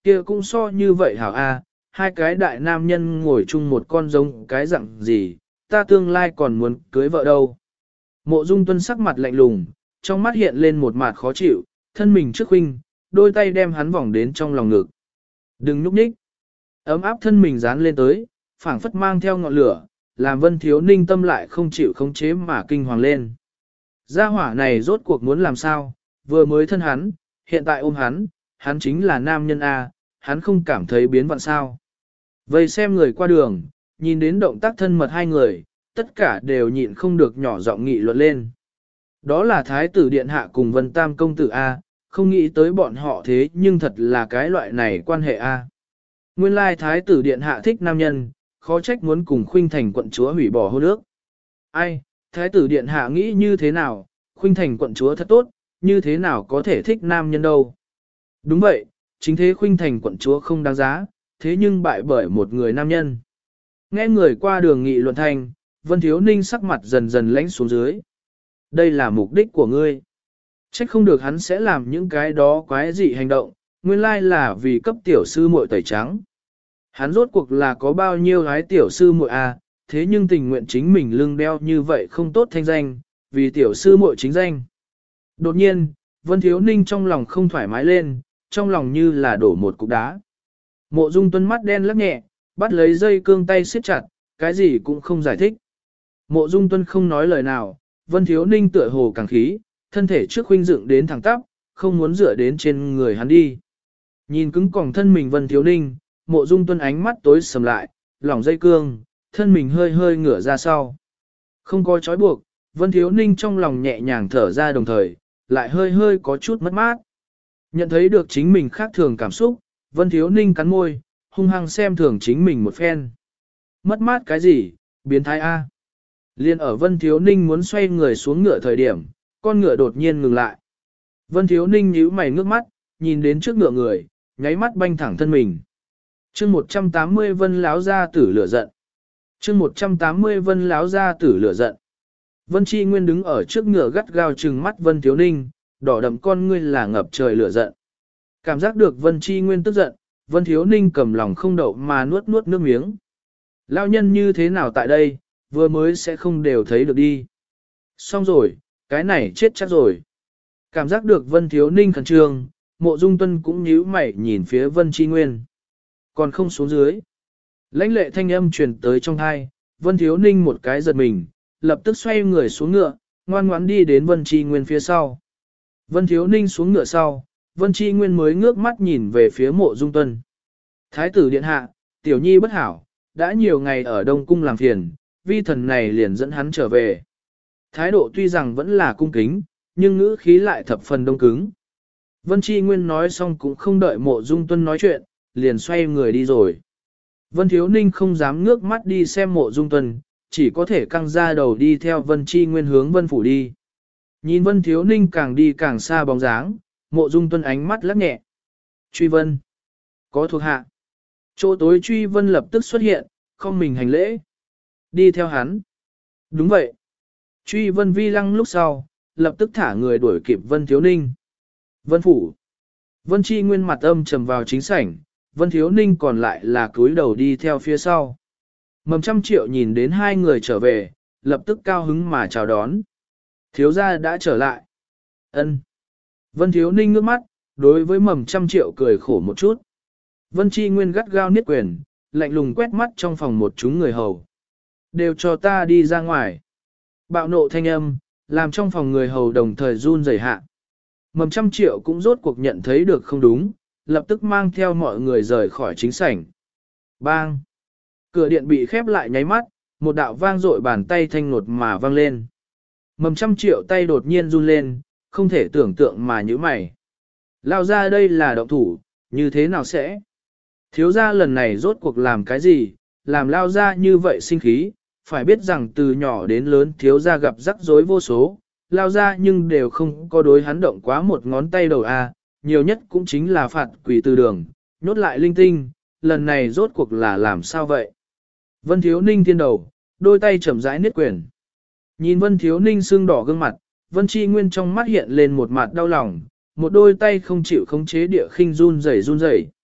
Speaker 1: kia cũng so như vậy hảo a, hai cái đại nam nhân ngồi chung một con giống cái dạng gì, ta tương lai còn muốn cưới vợ đâu. Mộ Dung Tuân sắc mặt lạnh lùng, trong mắt hiện lên một mặt khó chịu, thân mình trước huynh, đôi tay đem hắn vòng đến trong lòng ngực. Đừng núp nhích. Ấm áp thân mình dán lên tới, phảng phất mang theo ngọn lửa, làm Vân Thiếu Ninh tâm lại không chịu khống chế mà kinh hoàng lên. Gia hỏa này rốt cuộc muốn làm sao, vừa mới thân hắn, hiện tại ôm hắn chính là nam nhân A, hắn không cảm thấy biến vặn sao. Vây xem người qua đường, nhìn đến động tác thân mật hai người, tất cả đều nhịn không được nhỏ giọng nghị luận lên. Đó là Thái tử Điện Hạ cùng Vân Tam Công Tử A, không nghĩ tới bọn họ thế nhưng thật là cái loại này quan hệ A. Nguyên lai Thái tử Điện Hạ thích nam nhân, khó trách muốn cùng Khuynh Thành quận chúa hủy bỏ hôn ước. Ai, Thái tử Điện Hạ nghĩ như thế nào, Khuynh Thành quận chúa thật tốt, như thế nào có thể thích nam nhân đâu. Đúng vậy, chính thế Khuynh Thành quận chúa không đáng giá, thế nhưng bại bởi một người nam nhân. Nghe người qua đường nghị luận thành, Vân Thiếu Ninh sắc mặt dần dần lãnh xuống dưới. Đây là mục đích của ngươi. Trách không được hắn sẽ làm những cái đó quái dị hành động, nguyên lai là vì cấp tiểu sư muội tẩy trắng. Hắn rốt cuộc là có bao nhiêu gái tiểu sư muội à, thế nhưng tình nguyện chính mình lưng đeo như vậy không tốt thanh danh, vì tiểu sư muội chính danh. Đột nhiên, Vân Thiếu Ninh trong lòng không thoải mái lên, trong lòng như là đổ một cục đá. Mộ Dung Tuân mắt đen lắc nhẹ, bắt lấy dây cương tay siết chặt, cái gì cũng không giải thích. Mộ Dung Tuân không nói lời nào, Vân Thiếu Ninh tựa hồ càng khí, thân thể trước huynh dựng đến thẳng tắp, không muốn dựa đến trên người hắn đi. Nhìn cứng còng thân mình Vân Thiếu Ninh, Mộ Dung Tuân ánh mắt tối sầm lại, lỏng dây cương, thân mình hơi hơi ngửa ra sau. Không có trói buộc, Vân Thiếu Ninh trong lòng nhẹ nhàng thở ra đồng thời, lại hơi hơi có chút mất mát. Nhận thấy được chính mình khác thường cảm xúc, Vân Thiếu Ninh cắn môi, hung hăng xem thường chính mình một phen. Mất mát cái gì, biến thái A. Liên ở Vân Thiếu Ninh muốn xoay người xuống ngựa thời điểm, con ngựa đột nhiên ngừng lại. Vân Thiếu Ninh nhíu mày ngước mắt, nhìn đến trước ngựa người, nháy mắt banh thẳng thân mình. Chương 180 Vân láo ra tử lửa giận. Chương 180 Vân láo ra tử lửa giận. Vân Chi Nguyên đứng ở trước ngựa gắt gao trừng mắt Vân Thiếu Ninh, đỏ đậm con ngươi là ngập trời lửa giận. Cảm giác được Vân Chi Nguyên tức giận, Vân Thiếu Ninh cầm lòng không đậu mà nuốt nuốt nước miếng. Lao nhân như thế nào tại đây, vừa mới sẽ không đều thấy được đi. Xong rồi, cái này chết chắc rồi. Cảm giác được Vân Thiếu Ninh khẩn trương, Mộ Dung Tuân cũng nhíu mày nhìn phía Vân Chi Nguyên. Còn không xuống dưới. Lãnh lệ thanh âm truyền tới trong thai, Vân Thiếu Ninh một cái giật mình, lập tức xoay người xuống ngựa, ngoan ngoãn đi đến Vân Chi Nguyên phía sau. Vân Thiếu Ninh xuống ngựa sau, Vân Chi Nguyên mới ngước mắt nhìn về phía Mộ Dung Tuân. Thái tử điện hạ, tiểu nhi bất hảo, đã nhiều ngày ở Đông Cung làm phiền, vi thần này liền dẫn hắn trở về. Thái độ tuy rằng vẫn là cung kính, nhưng ngữ khí lại thập phần đông cứng. Vân Chi Nguyên nói xong cũng không đợi Mộ Dung Tuân nói chuyện, liền xoay người đi rồi. Vân Thiếu Ninh không dám ngước mắt đi xem Mộ Dung Tuân, chỉ có thể căng ra đầu đi theo Vân Chi Nguyên hướng Vân Phủ đi. Nhìn Vân Thiếu Ninh càng đi càng xa bóng dáng, Mộ Dung Tuân ánh mắt lắc nhẹ. Truy Vân. Có thuộc hạ. Chỗ tối Truy Vân lập tức xuất hiện, không mình hành lễ. Đi theo hắn. Đúng vậy. Truy Vân vi lăng lúc sau, lập tức thả người đuổi kịp Vân Thiếu Ninh. Vân Phủ. Vân Chi Nguyên mặt âm trầm vào chính sảnh, Vân Thiếu Ninh còn lại là cúi đầu đi theo phía sau. Mầm Trăm Triệu nhìn đến hai người trở về, lập tức cao hứng mà chào đón. Thiếu gia đã trở lại. Ân. Vân Thiếu Ninh ngước mắt, đối với Mầm Trăm Triệu cười khổ một chút. Vân Chi Nguyên gắt gao niết quyền, lạnh lùng quét mắt trong phòng một chúng người hầu. Đều cho ta đi ra ngoài. Bạo nộ thanh âm, làm trong phòng người hầu đồng thời run rẩy hạ. Mầm Trăm Triệu cũng rốt cuộc nhận thấy được không đúng, lập tức mang theo mọi người rời khỏi chính sảnh. Bang! Cửa điện bị khép lại nháy mắt, một đạo vang dội bàn tay thanh nột mà vang lên. Mầm Trăm Triệu tay đột nhiên run lên, không thể tưởng tượng mà nhíu mày. Lao ra đây là động thủ, như thế nào sẽ? Thiếu gia lần này rốt cuộc làm cái gì, làm lao ra như vậy sinh khí, phải biết rằng từ nhỏ đến lớn thiếu gia gặp rắc rối vô số, lao ra nhưng đều không có đối hắn động quá một ngón tay đầu a, nhiều nhất cũng chính là phạt quỷ từ đường, nhốt lại linh tinh, lần này rốt cuộc là làm sao vậy? Vân Thiếu Ninh thiên đầu, đôi tay chậm rãi niết quyền. Nhìn Vân Thiếu Ninh sưng đỏ gương mặt, Vân Chi Nguyên trong mắt hiện lên một mặt đau lòng, một đôi tay không chịu khống chế địa khinh run rẩy run rẩy.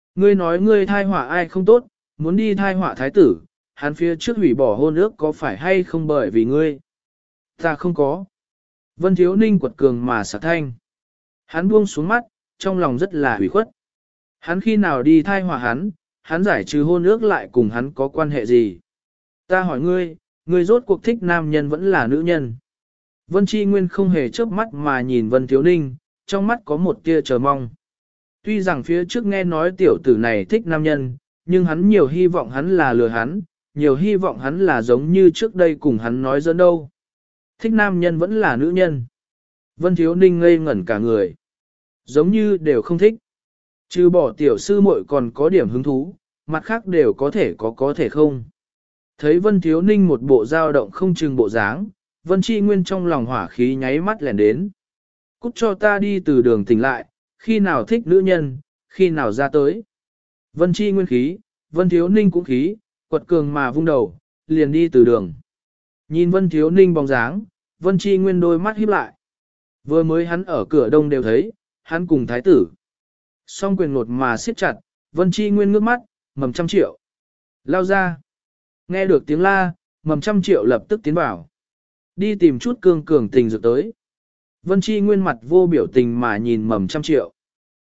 Speaker 1: Ngươi nói ngươi thai họa ai không tốt, muốn đi thai họa thái tử, hắn phía trước hủy bỏ hôn ước có phải hay không bởi vì ngươi? Ta không có. Vân Thiếu Ninh quật cường mà xả thanh. Hắn buông xuống mắt, trong lòng rất là hủy khuất. Hắn khi nào đi thai họa hắn giải trừ hôn ước lại cùng hắn có quan hệ gì? Ta hỏi ngươi rốt cuộc thích nam nhân vẫn là nữ nhân? Vân Chi Nguyên không hề chớp mắt mà nhìn Vân Thiếu Ninh, trong mắt có một tia chờ mong. Tuy rằng phía trước nghe nói tiểu tử này thích nam nhân, nhưng hắn nhiều hy vọng hắn là lừa hắn, nhiều hy vọng hắn là giống như trước đây cùng hắn nói dẫn đâu. Thích nam nhân vẫn là nữ nhân. Vân Thiếu Ninh ngây ngẩn cả người. Giống như đều không thích. Trừ bỏ tiểu sư muội còn có điểm hứng thú, mặt khác đều có thể không. Thấy Vân Thiếu Ninh một bộ dao động không chừng bộ dáng, Vân Chi Nguyên trong lòng hỏa khí nháy mắt lẻn đến. Cút cho ta đi từ đường tỉnh lại, khi nào thích nữ nhân, khi nào ra tới. Vân Chi Nguyên khí, Vân Thiếu Ninh cũng khí, quật cường mà vung đầu, liền đi từ đường. Nhìn Vân Thiếu Ninh bóng dáng, Vân Chi Nguyên đôi mắt híp lại. Vừa mới hắn ở cửa đông đều thấy, hắn cùng thái tử. Song quyền nột mà siết chặt, Vân Chi Nguyên ngước mắt, mầm 100 triệu. Lao ra. Nghe được tiếng la, mầm 100 triệu lập tức tiến vào. Đi tìm chút cương cường tình dược tới. Vân Chi Nguyên mặt vô biểu tình mà nhìn mầm 100 triệu.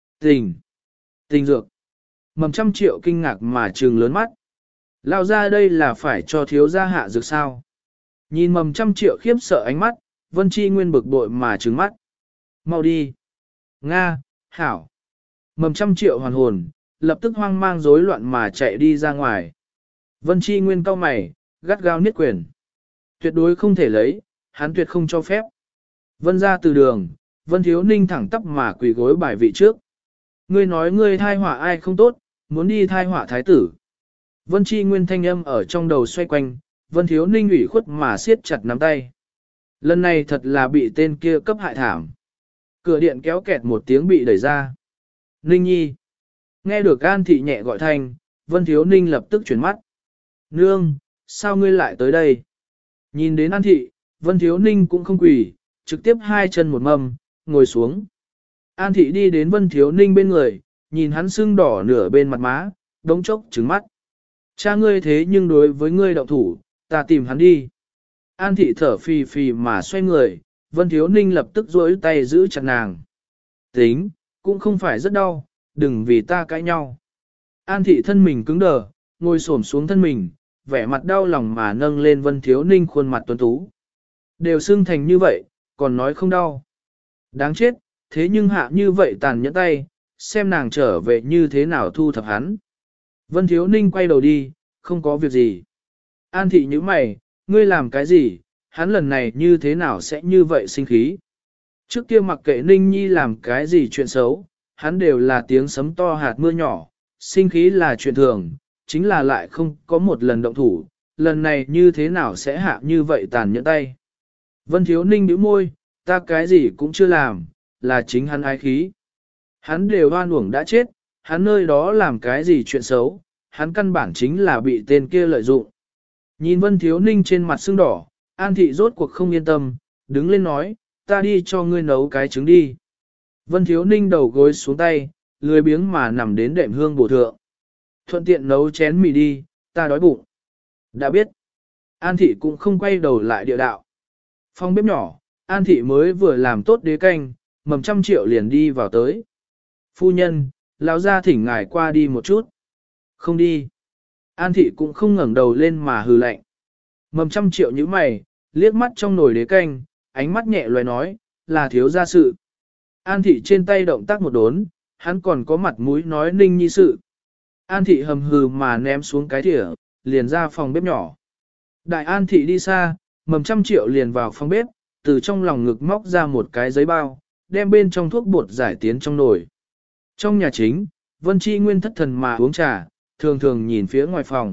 Speaker 1: Tình dược. Mầm 100 triệu kinh ngạc mà trừng lớn mắt. Lao ra đây là phải cho thiếu gia hạ dược sao. Nhìn mầm 100 triệu khiếp sợ ánh mắt, Vân Chi Nguyên bực bội mà trừng mắt. Mau đi. Nga, hảo. Mầm 100 triệu hoàn hồn, lập tức hoang mang rối loạn mà chạy đi ra ngoài. Vân Chi Nguyên cau mày, gắt gao niết quyền. Tuyệt đối không thể lấy, hắn tuyệt không cho phép. Vân ra từ đường, Vân Thiếu Ninh thẳng tắp mà quỳ gối bài vị trước. Ngươi nói ngươi thai họa ai không tốt, muốn đi thai họa thái tử. Vân Chi Nguyên thanh âm ở trong đầu xoay quanh, Vân Thiếu Ninh ủy khuất mà siết chặt nắm tay. Lần này thật là bị tên kia cấp hại thảm. Cửa điện kéo kẹt một tiếng bị đẩy ra. Ninh Nhi. Nghe được An Thị nhẹ gọi thanh, Vân Thiếu Ninh lập tức chuyển mắt. Nương, sao ngươi lại tới đây? Nhìn đến An Thị, Vân Thiếu Ninh cũng không quỳ, trực tiếp hai chân một mâm, ngồi xuống. An Thị đi đến Vân Thiếu Ninh bên người, nhìn hắn sưng đỏ nửa bên mặt má, đống chốc trứng mắt. Cha ngươi thế nhưng đối với ngươi động thủ, ta tìm hắn đi. An Thị thở phì phì mà xoay người, Vân Thiếu Ninh lập tức duỗi tay giữ chặt nàng. Tính, cũng không phải rất đau, đừng vì ta cãi nhau. An Thị thân mình cứng đờ, ngồi xổm xuống thân mình, vẻ mặt đau lòng mà nâng lên Vân Thiếu Ninh khuôn mặt tuấn tú. Đều xưng thành như vậy, còn nói không đau. Đáng chết, thế nhưng hạ như vậy tàn nhẫn tay, xem nàng trở về như thế nào thu thập hắn. Vân Thiếu Ninh quay đầu đi, không có việc gì. An Thị như mày, ngươi làm cái gì, hắn lần này như thế nào sẽ như vậy sinh khí. Trước kia mặc kệ Ninh Nhi làm cái gì chuyện xấu, hắn đều là tiếng sấm to hạt mưa nhỏ, sinh khí là chuyện thường, chính là lại không có một lần động thủ, lần này như thế nào sẽ hạ như vậy tàn nhẫn tay. Vân Thiếu Ninh nhíu môi, ta cái gì cũng chưa làm, là chính hắn ái khí. Hắn đều oan uổng đã chết, hắn nơi đó làm cái gì chuyện xấu, hắn căn bản chính là bị tên kia lợi dụng. Nhìn Vân Thiếu Ninh trên mặt sưng đỏ, An Thị rốt cuộc không yên tâm, đứng lên nói, ta đi cho ngươi nấu cái trứng đi. Vân Thiếu Ninh đầu gối xuống tay, lười biếng mà nằm đến đệm hương bổ thượng. Thuận tiện nấu chén mì đi, ta đói bụng. Đã biết. An Thị cũng không quay đầu lại địa đạo. Phòng bếp nhỏ, An Thị mới vừa làm tốt đế canh, mầm 100 triệu liền đi vào tới. Phu nhân, lão gia thỉnh ngài qua đi một chút. Không đi. An Thị cũng không ngẩng đầu lên mà hừ lạnh. Mầm 100 triệu như mày, liếc mắt trong nồi đế canh, ánh mắt nhẹ loài nói, là thiếu gia sự. An Thị trên tay động tác một đốn, hắn còn có mặt mũi nói Ninh Nhi sự. An Thị hầm hừ mà ném xuống cái thìa, liền ra phòng bếp nhỏ. Đại An Thị đi xa, mầm 100 triệu liền vào phòng bếp, từ trong lòng ngực móc ra một cái giấy bao, đem bên trong thuốc bột giải tiến trong nồi. Trong nhà chính, Vân Chi Nguyên thất thần mà uống trà, thường thường nhìn phía ngoài phòng.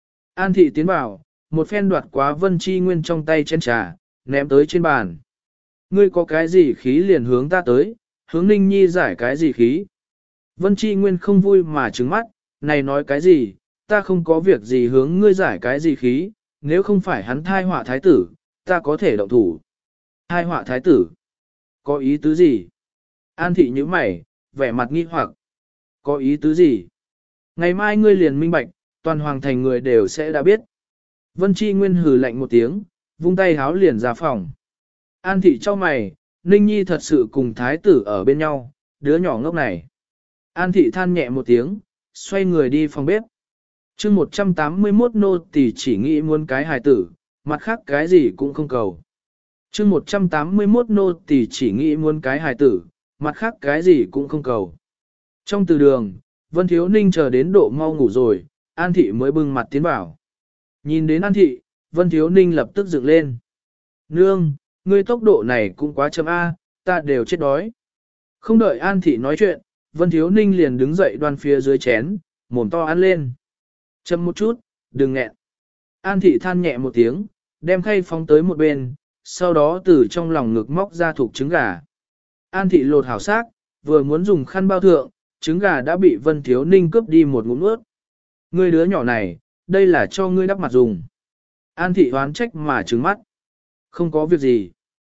Speaker 1: An Thị tiến vào, một phen đoạt quá Vân Chi Nguyên trong tay chén trà, ném tới trên bàn. Ngươi có cái gì khí liền hướng ta tới, hướng Ninh Nhi giải cái gì khí. Vân Chi Nguyên không vui mà trừng mắt, này nói cái gì, ta không có việc gì hướng ngươi giải cái gì khí, nếu không phải hắn thai họa thái tử, ta có thể động thủ. Thai họa thái tử? Có ý tứ gì? An Thị nhíu mày, vẻ mặt nghi hoặc. Có ý tứ gì? Ngày mai ngươi liền minh bạch, toàn hoàng thành người đều sẽ đã biết. Vân Chi Nguyên hừ lạnh một tiếng, vung tay háo liền ra phòng. An thị cho mày, Ninh Nhi thật sự cùng thái tử ở bên nhau, đứa nhỏ ngốc này. An thị than nhẹ một tiếng, xoay người đi phòng bếp. chương 181 nô tỳ chỉ nghĩ muốn cái hài tử, mặt khác cái gì cũng không cầu. chương 181 nô tỳ chỉ nghĩ muốn cái hài tử, mặt khác cái gì cũng không cầu. Trong từ đường, Vân Thiếu Ninh chờ đến độ mau ngủ rồi, An thị mới bưng mặt tiến vào. Nhìn đến An thị, Vân Thiếu Ninh lập tức dựng lên. Nương, ngươi tốc độ này cũng quá chậm A, ta đều chết đói. Không đợi An thị nói chuyện, Vân Thiếu Ninh liền đứng dậy đoan phía dưới chén, mồm to ăn lên. Chậm một chút, đừng nghẹn. An thị than nhẹ một tiếng, đem khay phóng tới một bên, sau đó từ trong lòng ngực móc ra thục trứng gà. An thị lột hảo xác, vừa muốn dùng khăn bao thượng, trứng gà đã bị Vân Thiếu Ninh cướp đi một ngụm ướt. Ngươi đứa nhỏ này, đây là cho ngươi đắp mặt dùng. An thị hoán trách mà trừng mắt. Không có việc gì.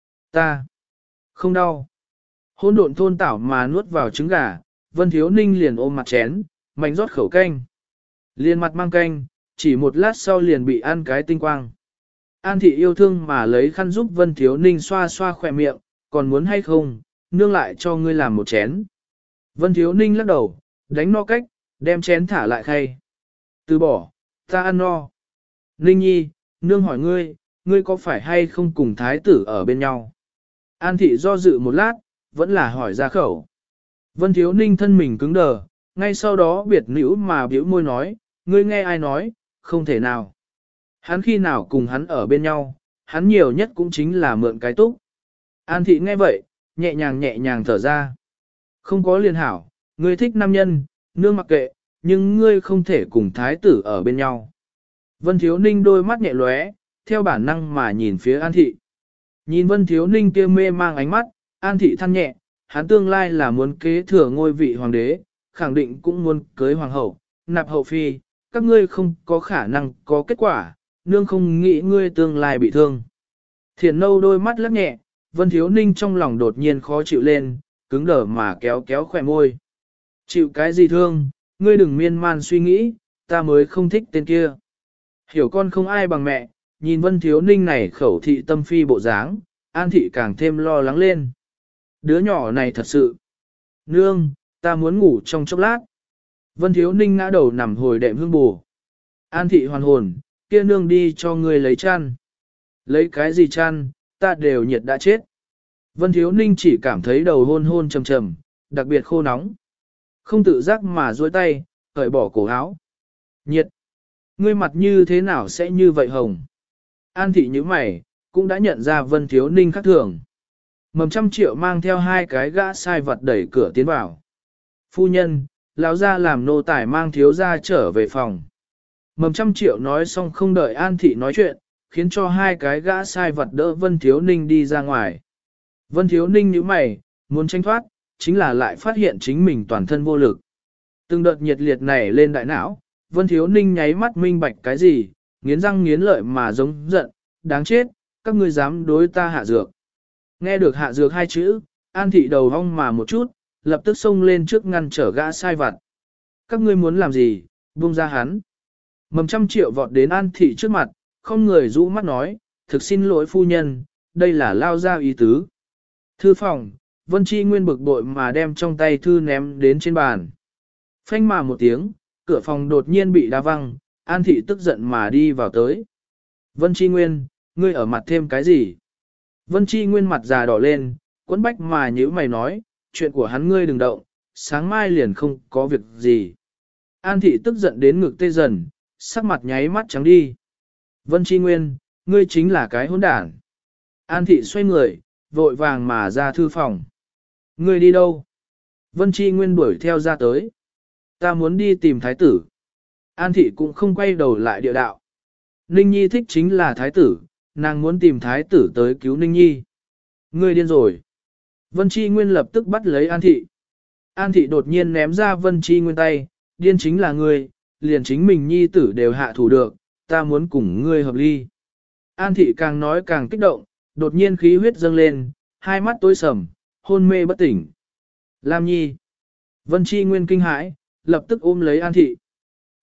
Speaker 1: Ta. Không đau. Hôn độn thôn tảo mà nuốt vào trứng gà, Vân Thiếu Ninh liền ôm mặt chén, mạnh rót khẩu canh. Liền mặt mang canh, chỉ một lát sau liền bị ăn cái tinh quang. An thị yêu thương mà lấy khăn giúp Vân Thiếu Ninh xoa xoa khỏe miệng, còn muốn hay không, nương lại cho ngươi làm một chén. Vân Thiếu Ninh lắc đầu, đánh no cách, đem chén thả lại khay. Từ bỏ, ta ăn no. Ninh nhi, nương hỏi ngươi, ngươi có phải hay không cùng thái tử ở bên nhau? An thị do dự một lát, vẫn là hỏi ra khẩu. Vân Thiếu Ninh thân mình cứng đờ, ngay sau đó biệt nữ mà biểu môi nói, ngươi nghe ai nói, không thể nào. Hắn khi nào cùng hắn ở bên nhau, hắn nhiều nhất cũng chính là mượn cái túc. An thị nghe vậy, nhẹ nhàng thở ra. Không có liên hảo, ngươi thích nam nhân, nương mặc kệ, nhưng ngươi không thể cùng thái tử ở bên nhau. Vân Thiếu Ninh đôi mắt nhẹ lóe, theo bản năng mà nhìn phía An thị. Nhìn Vân Thiếu Ninh kia mê mang ánh mắt, An thị than nhẹ, hắn tương lai là muốn kế thừa ngôi vị hoàng đế, khẳng định cũng muốn cưới hoàng hậu, nạp hậu phi, các ngươi không có khả năng có kết quả, nương không nghĩ ngươi tương lai bị thương. Thiền nâu đôi mắt lắc nhẹ, Vân Thiếu Ninh trong lòng đột nhiên khó chịu lên, cứng đờ mà kéo khỏe môi. Chịu cái gì thương, ngươi đừng miên man suy nghĩ, ta mới không thích tên kia. Hiểu con không ai bằng mẹ, nhìn Vân Thiếu Ninh này khẩu thị tâm phi bộ dáng, An thị càng thêm lo lắng lên. Đứa nhỏ này thật sự. Nương, ta muốn ngủ trong chốc lát. Vân Thiếu Ninh ngã đầu nằm hồi đệm hương bù. An thị hoàn hồn, kia nương đi cho ngươi lấy chăn. Lấy cái gì chăn, ta đều nhiệt đã chết. Vân Thiếu Ninh chỉ cảm thấy đầu hôn hôn trầm trầm, đặc biệt khô nóng. Không tự giác mà duỗi tay, cởi bỏ cổ áo. Nhiệt. Ngươi mặt như thế nào sẽ như vậy hồng? An thị như mày, cũng đã nhận ra Vân Thiếu Ninh khác thường. Mầm 100 triệu mang theo hai cái gã sai vật đẩy cửa tiến vào. Phu nhân, lão gia làm nô tài mang thiếu gia trở về phòng. Mầm 100 triệu nói xong không đợi An thị nói chuyện, khiến cho hai cái gã sai vật đỡ Vân Thiếu Ninh đi ra ngoài. Vân Thiếu Ninh nhíu mày, muốn tranh thoát, chính là lại phát hiện chính mình toàn thân vô lực. Từng đợt nhiệt liệt nảy lên đại não, Vân Thiếu Ninh nháy mắt minh bạch cái gì, nghiến răng nghiến lợi mà giống giận, đáng chết, các ngươi dám đối ta hạ dược. Nghe được hạ dược hai chữ, An thị đầu hong mà một chút, lập tức xông lên trước ngăn trở gã sai vặt. Các ngươi muốn làm gì, buông ra hắn. Mầm 100 triệu vọt đến An thị trước mặt, không người rũ mắt nói, thực xin lỗi phu nhân, đây là lao ra ý tứ. Thư phòng, Vân Chi Nguyên bực bội mà đem trong tay thư ném đến trên bàn. Phanh mà một tiếng, cửa phòng đột nhiên bị đá văng, An thị tức giận mà đi vào tới. Vân Chi Nguyên, ngươi ở mặt thêm cái gì? Vân Chi Nguyên mặt già đỏ lên, quấn bách mà nhíu mày nói, chuyện của hắn ngươi đừng động, sáng mai liền không có việc gì. An thị tức giận đến ngực tê dần, sắc mặt nháy mắt trắng đi. Vân Chi Nguyên, ngươi chính là cái hỗn đản. An thị xoay người, vội vàng mà ra thư phòng. Ngươi đi đâu? Vân Chi Nguyên đuổi theo ra tới. Ta muốn đi tìm thái tử. An thị cũng không quay đầu lại địa đạo. Ninh Nhi thích chính là thái tử, nàng muốn tìm thái tử tới cứu Ninh Nhi. Ngươi điên rồi. Vân Chi Nguyên lập tức bắt lấy An thị. An thị đột nhiên ném ra Vân Chi Nguyên tay, điên chính là ngươi, liền chính mình Nhi tử đều hạ thủ được, ta muốn cùng ngươi hợp ly. An thị càng nói càng kích động, đột nhiên khí huyết dâng lên, hai mắt tối sầm, hôn mê bất tỉnh. Lam Nhi. Vân Chi Nguyên kinh hãi, lập tức ôm lấy An thị.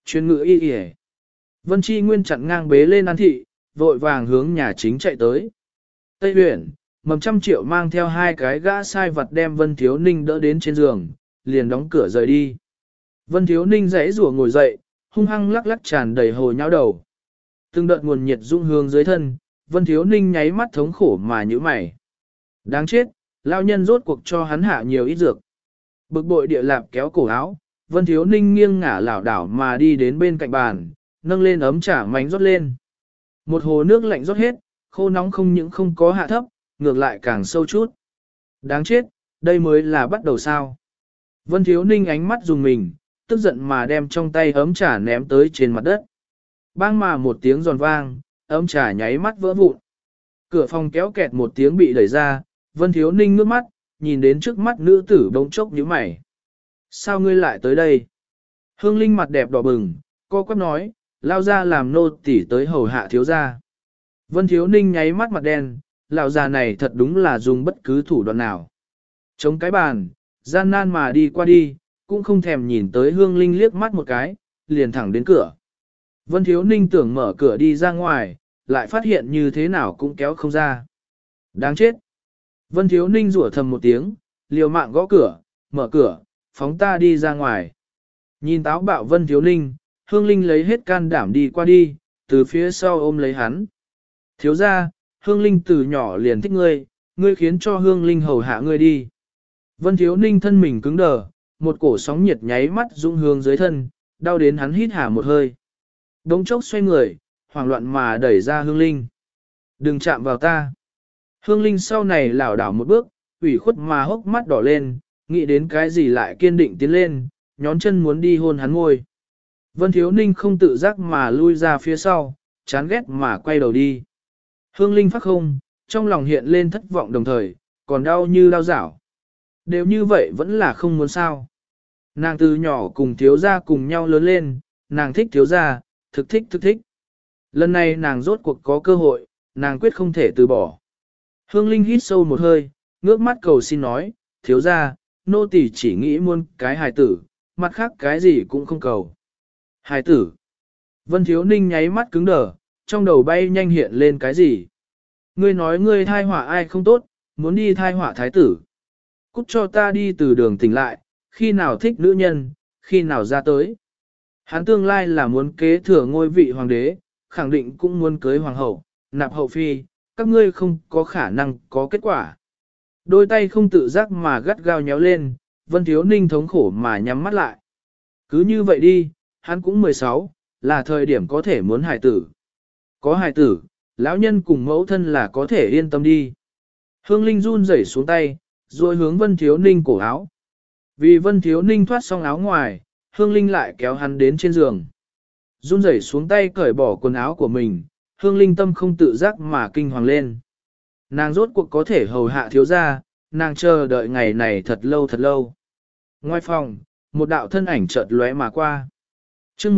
Speaker 1: Chuyên ngữ y y. Vân Chi Nguyên chặn ngang bế lên An Thị, vội vàng hướng nhà chính chạy tới. Tây Huyền, Mầm 100 triệu mang theo 2 cái gã sai vật đem Vân Thiếu Ninh đỡ đến trên giường, liền đóng cửa rời đi. Vân Thiếu Ninh rẽ rủa ngồi dậy, hung hăng lắc lắc tràn đầy hồ nháo đầu. Từng đợt nguồn nhiệt dung hướng dưới thân, Vân Thiếu Ninh nháy mắt thống khổ mà nhíu mày. Đáng chết, lao nhân rốt cuộc cho hắn hạ nhiều ít dược. Bực bội địa lạp kéo cổ áo, Vân Thiếu Ninh nghiêng ngả lảo đảo mà đi đến bên cạnh bàn, nâng lên ấm trà mánh rót lên. Một hồ nước lạnh rót hết, khô nóng không những không có hạ thấp, ngược lại càng sâu chút. Đáng chết, đây mới là bắt đầu sao. Vân Thiếu Ninh ánh mắt dùng mình, tức giận mà đem trong tay ấm trà ném tới trên mặt đất. Bang mà một tiếng giòn vang, ấm trà nháy mắt vỡ vụn. Cửa phòng kéo kẹt một tiếng bị đẩy ra, Vân Thiếu Ninh ngước mắt, nhìn đến trước mắt nữ tử bỗng chốc nhíu mày. Sao ngươi lại tới đây? Hương Linh mặt đẹp đỏ bừng, co quắp nói, lao ra làm nô tỉ tới hầu hạ thiếu gia. Vân Thiếu Ninh nháy mắt mặt đen, lão già này thật đúng là dùng bất cứ thủ đoạn nào. Chống cái bàn, gian nan mà đi qua đi, cũng không thèm nhìn tới Hương Linh liếc mắt một cái, liền thẳng đến cửa. Vân Thiếu Ninh tưởng mở cửa đi ra ngoài, lại phát hiện như thế nào cũng kéo không ra. Đáng chết! Vân Thiếu Ninh rủa thầm một tiếng, liều mạng gõ cửa, mở cửa, phóng ta đi ra ngoài. Nhìn táo bạo Vân Thiếu Ninh, Hương Linh lấy hết can đảm đi qua đi, từ phía sau ôm lấy hắn. Thiếu ra, Hương Linh từ nhỏ liền thích ngươi, ngươi khiến cho Hương Linh hầu hạ ngươi đi. Vân Thiếu Ninh thân mình cứng đờ, một cổ sóng nhiệt nháy mắt rung hướng dưới thân, đau đến hắn hít hà một hơi. Đống chốc xoay người, hoảng loạn mà đẩy ra Hương Linh. Đừng chạm vào ta. Hương Linh sau này lảo đảo một bước, ủy khuất mà hốc mắt đỏ lên, nghĩ đến cái gì lại kiên định tiến lên, nhón chân muốn đi hôn hắn ngôi. Vân Thiếu Ninh không tự giác mà lui ra phía sau, chán ghét mà quay đầu đi. Hương Linh phát không, trong lòng hiện lên thất vọng đồng thời, còn đau như đau dảo. Đều như vậy vẫn là không muốn sao. Nàng từ nhỏ cùng thiếu gia cùng nhau lớn lên, nàng thích thiếu gia, thực thích. Lần này nàng rốt cuộc có cơ hội, nàng quyết không thể từ bỏ. Hương Linh hít sâu một hơi, ngước mắt cầu xin nói, thiếu gia, nô tỳ chỉ nghĩ muôn cái hài tử, mặt khác cái gì cũng không cầu. Hài tử. Vân Thiếu Ninh nháy mắt cứng đờ, trong đầu bay nhanh hiện lên cái gì. Ngươi nói ngươi thai họa ai không tốt, muốn đi thai họa thái tử. Cút cho ta đi từ đường tỉnh lại, khi nào thích nữ nhân, khi nào ra tới. Hắn tương lai là muốn kế thừa ngôi vị hoàng đế, khẳng định cũng muốn cưới hoàng hậu, nạp hậu phi, các ngươi không có khả năng có kết quả. Đôi tay không tự giác mà gắt gao nhéo lên, Vân Thiếu Ninh thống khổ mà nhắm mắt lại. Cứ như vậy đi, hắn cũng 16, là thời điểm có thể muốn hài tử. Có hài tử, lão nhân cùng mẫu thân là có thể yên tâm đi. Hương Linh run rẩy xuống tay, rồi hướng Vân Thiếu Ninh cổ áo. Vì Vân Thiếu Ninh thoát xong áo ngoài, Hương Linh lại kéo hắn đến trên giường. Run rẩy xuống tay cởi bỏ quần áo của mình, Hương Linh tâm không tự giác mà kinh hoàng lên. Nàng rốt cuộc có thể hầu hạ thiếu gia, nàng chờ đợi ngày này thật lâu. Ngoài phòng, một đạo thân ảnh chợt lóe mà qua. Chương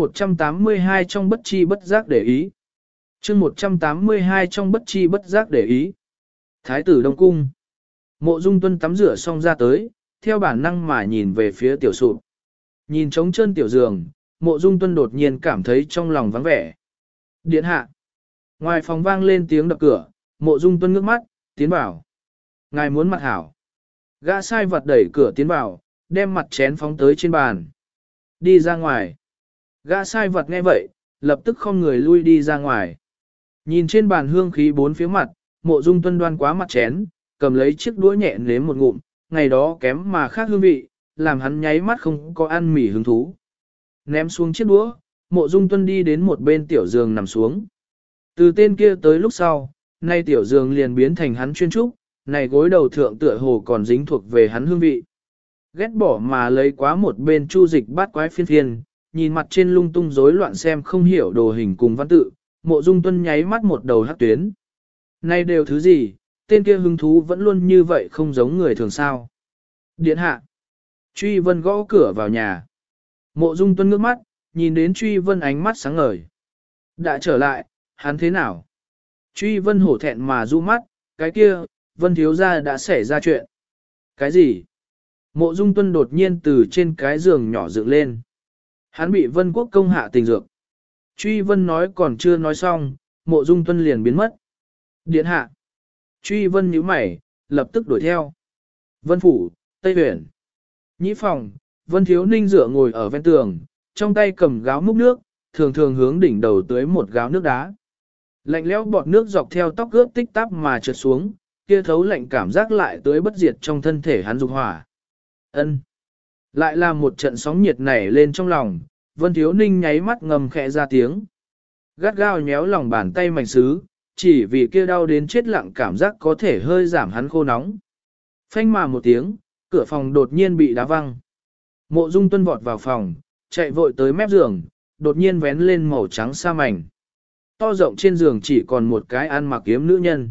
Speaker 1: 182 trong bất chi bất giác để ý. Chương 182 trong bất chi bất giác để ý. Thái tử Đông Cung. Mộ Dung Tuân tắm rửa xong ra tới, theo bản năng mà nhìn về phía tiểu sụp. Nhìn trống trơn tiểu giường, Mộ Dung Tuân đột nhiên cảm thấy trong lòng vắng vẻ. Điện hạ. Ngoài phòng vang lên tiếng đập cửa, Mộ Dung Tuân ngước mắt, tiến vào. Ngài muốn mặt hảo. Gã sai vật đẩy cửa tiến vào, đem mặt chén phóng tới trên bàn. Đi ra ngoài. Gã sai vật nghe vậy, lập tức không người lui đi ra ngoài. Nhìn trên bàn hương khí bốn phía mặt, Mộ Dung Tuân đoan quá mặt chén, cầm lấy chiếc đũa nhẹ nếm một ngụm, ngày đó kém mà khác hương vị, làm hắn nháy mắt không có ăn mì hứng thú. Ném xuống chiếc đũa, Mộ Dung Tuân đi đến một bên tiểu giường nằm xuống. Từ tên kia tới lúc sau, nay tiểu giường liền biến thành hắn chuyên trúc, này gối đầu thượng tựa hồ còn dính thuộc về hắn hương vị. Ghét bỏ mà lấy quá một bên chu dịch bát quái phiên phiên, nhìn mặt trên lung tung rối loạn xem không hiểu đồ hình cùng văn tự, Mộ Dung Tuân nháy mắt một đầu hắc tuyến. Nay đều thứ gì, tên kia hứng thú vẫn luôn như vậy không giống người thường sao. Điện hạ. Truy Vân gõ cửa vào nhà. Mộ Dung Tuân ngước mắt, nhìn đến Truy Vân ánh mắt sáng ngời. Đã trở lại, hắn thế nào? Truy Vân hổ thẹn mà du mắt, cái kia, Vân thiếu gia đã xảy ra chuyện. Cái gì? Mộ Dung Tuân đột nhiên từ trên cái giường nhỏ dựng lên. Hắn bị Vân Quốc công hạ tình dược. Truy Vân nói còn chưa nói xong, Mộ Dung Tuân liền biến mất. Điện hạ. Truy Vân nhíu mày, lập tức đuổi theo. Vân Phủ, Tây Huyền. Nhĩ phòng, Vân Thiếu Ninh dựa ngồi ở ven tường, trong tay cầm gáo múc nước, thường thường hướng đỉnh đầu tưới một gáo nước đá. Lạnh lẽo bọt nước dọc theo tóc ướt tích tắp mà trượt xuống, kia thấu lạnh cảm giác lại tới bất diệt trong thân thể hắn dục hỏa. Ân. Lại là một trận sóng nhiệt nảy lên trong lòng, Vân Thiếu Ninh nháy mắt ngầm khẽ ra tiếng. Gắt gao nhéo lòng bàn tay mảnh sứ, chỉ vì kia đau đến chết lặng cảm giác có thể hơi giảm hắn khô nóng. Phanh mà một tiếng, cửa phòng đột nhiên bị đá văng. Mộ Dung Tuân vọt vào phòng, chạy vội tới mép giường, đột nhiên vén lên màu trắng sa mảnh. To rộng trên giường chỉ còn một cái ăn mặc yếm nữ nhân.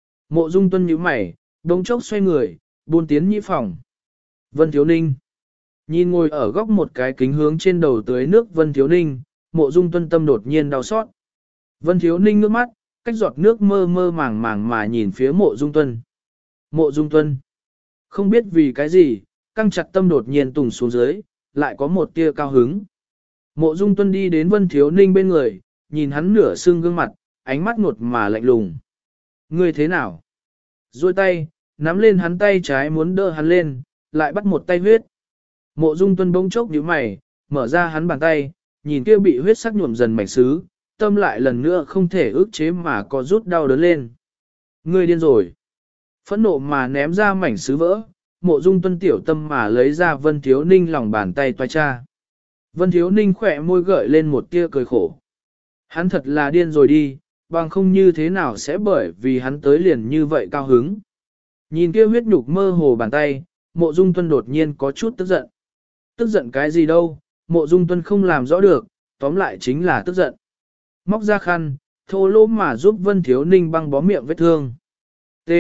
Speaker 1: Mộ Dung Tuân nhíu mày, đống chốc xoay người, buôn tiến nhĩ phòng. Vân Thiếu Ninh. Nhìn ngồi ở góc một cái kính hướng trên đầu tưới nước Vân Thiếu Ninh, Mộ Dung Tuân tâm đột nhiên đau xót. Vân Thiếu Ninh ngước mắt, cách giọt nước mơ mơ màng màng mà nhìn phía Mộ Dung Tuân. Mộ Dung Tuân. Không biết vì cái gì, căng chặt tâm đột nhiên tùng xuống dưới, lại có một tia cao hứng. Mộ Dung Tuân đi đến Vân Thiếu Ninh bên người, nhìn hắn nửa sưng gương mặt, ánh mắt ngột mà lạnh lùng. Ngươi thế nào? Rồi tay, nắm lên hắn tay trái muốn đỡ hắn lên, lại bắt một tay huyết. Mộ Dung Tuân bỗng chốc nhíu mày, mở ra hắn bàn tay, nhìn kia bị huyết sắc nhuộm dần mảnh sứ, tâm lại lần nữa không thể ức chế mà có rút đau đớn lên. Ngươi điên rồi. Phẫn nộ mà ném ra mảnh sứ vỡ, Mộ Dung Tuân tiểu tâm mà lấy ra Vân Thiếu Ninh lòng bàn tay toái cha. Vân Thiếu Ninh khỏe môi gợi lên một tia cười khổ. Hắn thật là điên rồi đi, bằng không như thế nào sẽ bởi vì hắn tới liền như vậy cao hứng. Nhìn kia huyết nhục mơ hồ bàn tay, Mộ Dung Tuân đột nhiên có chút tức giận. Tức giận cái gì đâu, Mộ Dung Tuân không làm rõ được, tóm lại chính là tức giận. Móc ra khăn, thô lỗ mà giúp Vân Thiếu Ninh băng bó miệng vết thương. T.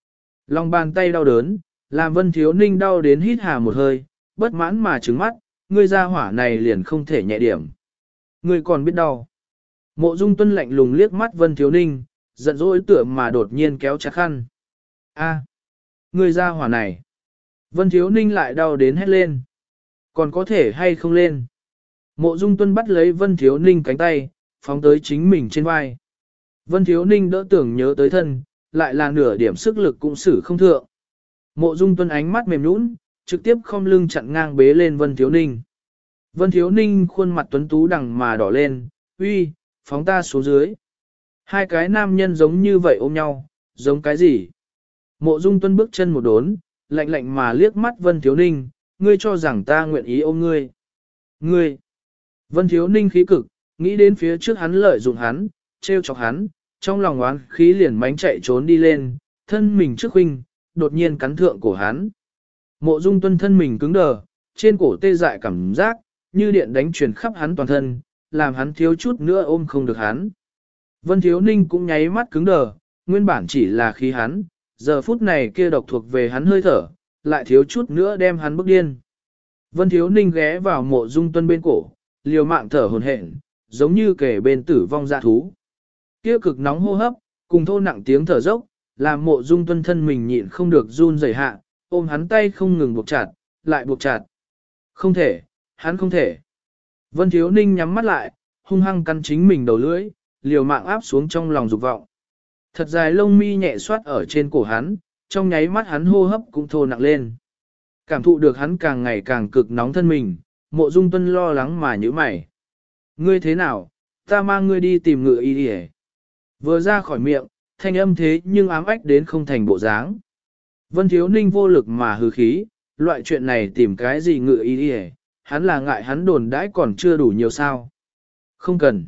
Speaker 1: Lòng bàn tay đau đớn, làm Vân Thiếu Ninh đau đến hít hà một hơi, bất mãn mà trừng mắt, ngươi ra hỏa này liền không thể nhẹ điểm. Ngươi còn biết đau. Mộ Dung Tuân lạnh lùng liếc mắt Vân Thiếu Ninh, giận dỗi tựa mà đột nhiên kéo chặt khăn. A, ngươi ra hỏa này. Vân Thiếu Ninh lại đau đến hét lên. Còn có thể hay không lên. Mộ Dung Tuân bắt lấy Vân Thiếu Ninh cánh tay, phóng tới chính mình trên vai. Vân Thiếu Ninh đỡ tưởng nhớ tới thân, lại là nửa điểm sức lực cũng xử không thượng. Mộ Dung Tuân ánh mắt mềm nhũn, trực tiếp khom lưng chặn ngang bế lên Vân Thiếu Ninh. Vân Thiếu Ninh khuôn mặt tuấn tú đằng mà đỏ lên, uy, phóng ta xuống dưới. Hai cái nam nhân giống như vậy ôm nhau, giống cái gì? Mộ Dung Tuân bước chân một đốn, lạnh lạnh mà liếc mắt Vân Thiếu Ninh, ngươi cho rằng ta nguyện ý ôm ngươi. Ngươi! Vân Thiếu Ninh khí cực, nghĩ đến phía trước hắn lợi dụng hắn, trêu chọc hắn, trong lòng oán khí liền mánh chạy trốn đi lên, thân mình trước huynh, đột nhiên cắn thượng cổ hắn. Mộ Dung Tuân thân mình cứng đờ, trên cổ tê dại cảm giác, như điện đánh truyền khắp hắn toàn thân, làm hắn thiếu chút nữa ôm không được hắn. Vân Thiếu Ninh cũng nháy mắt cứng đờ, nguyên bản chỉ là khí hắn, giờ phút này kia độc thuộc về hắn hơi thở, lại thiếu chút nữa đem hắn bức điên. Vân Thiếu Ninh ghé vào Mộ Dung Tuân bên cổ, liều mạng thở hổn hển, giống như kể bên tử vong dã thú. Kia cực nóng hô hấp, cùng thô nặng tiếng thở dốc, làm Mộ Dung Tuân thân mình nhịn không được run rẩy hạ, ôm hắn tay không ngừng buộc chặt, lại buộc chặt. Không thể, hắn không thể. Vân Thiếu Ninh nhắm mắt lại, hung hăng cắn chính mình đầu lưỡi, liều mạng áp xuống trong lòng dục vọng. Thật dài lông mi nhẹ xoát ở trên cổ hắn, trong nháy mắt hắn hô hấp cũng thô nặng lên. Cảm thụ được hắn càng ngày càng cực nóng thân mình, Mộ Dung Tuân lo lắng mà nhíu mày. Ngươi thế nào, ta mang ngươi đi tìm ngựa y đi. Vừa ra khỏi miệng, thanh âm thế nhưng ám ách đến không thành bộ dáng. Vân Thiếu Ninh vô lực mà hừ khí, loại chuyện này tìm cái gì ngựa y đi, hắn là ngại hắn đồn đãi còn chưa đủ nhiều sao. Không cần.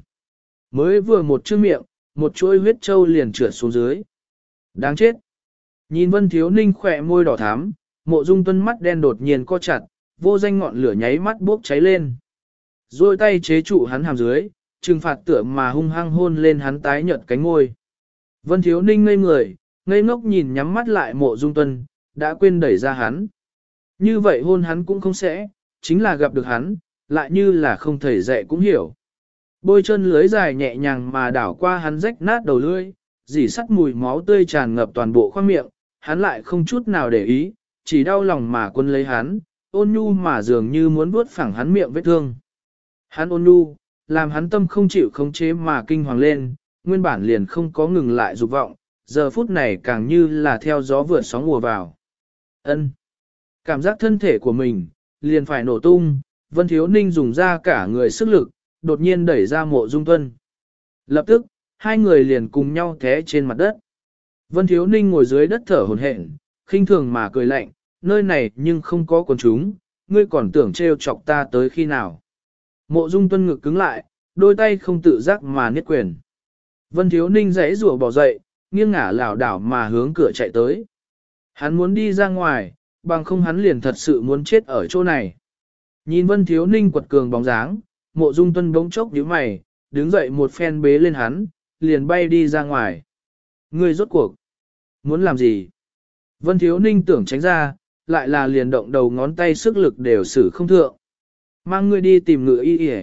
Speaker 1: Mới vừa một chữ miệng, một chuỗi huyết châu liền trượt xuống dưới. Đáng chết. Nhìn Vân Thiếu Ninh khỏe môi đỏ thắm, Mộ Dung Tuân mắt đen đột nhiên co chặt, vô danh ngọn lửa nháy mắt bốc cháy lên. Rồi tay chế trụ hắn hàm dưới, trừng phạt tựa mà hung hăng hôn lên hắn tái nhợt cánh môi. Vân Thiếu Ninh ngây người, ngây ngốc nhìn nhắm mắt lại Mộ Dung Tuân, đã quên đẩy ra hắn. Như vậy hôn hắn cũng không sẽ, chính là gặp được hắn, lại như là không thầy dạy cũng hiểu. Bôi chân lưới dài nhẹ nhàng mà đảo qua hắn rách nát đầu lưỡi, dỉ sắt mùi máu tươi tràn ngập toàn bộ khoang miệng, hắn lại không chút nào để ý, chỉ đau lòng mà quân lấy hắn, ôn nhu mà dường như muốn vuốt phẳng hắn miệng vết thương. Hắn ôn nhu, làm hắn tâm không chịu khống chế mà kinh hoàng lên, nguyên bản liền không có ngừng lại dục vọng, giờ phút này càng như là theo gió vượt sóng mùa vào. Ân, cảm giác thân thể của mình, liền phải nổ tung, Vân Thiếu Ninh dùng ra cả người sức lực, đột nhiên đẩy ra Mộ Dung Tuân. Lập tức, hai người liền cùng nhau té trên mặt đất. Vân Thiếu Ninh ngồi dưới đất thở hổn hển, khinh thường mà cười lạnh, nơi này nhưng không có quần chúng, ngươi còn tưởng trêu chọc ta tới khi nào. Mộ Dung Tuân ngực cứng lại, đôi tay không tự giác mà niết quyền. Vân Thiếu Ninh giãy rủa bỏ dậy, nghiêng ngả lảo đảo mà hướng cửa chạy tới. Hắn muốn đi ra ngoài, bằng không hắn liền thật sự muốn chết ở chỗ này. Nhìn Vân Thiếu Ninh quật cường bóng dáng, Mộ Dung Tuân bỗng chốc nhíu mày, đứng dậy một phen bế lên hắn, liền bay đi ra ngoài. Ngươi rốt cuộc, muốn làm gì? Vân Thiếu Ninh tưởng tránh ra, lại là liền động đầu ngón tay sức lực đều xử không thượng. Mang ngươi đi tìm ngựa y y.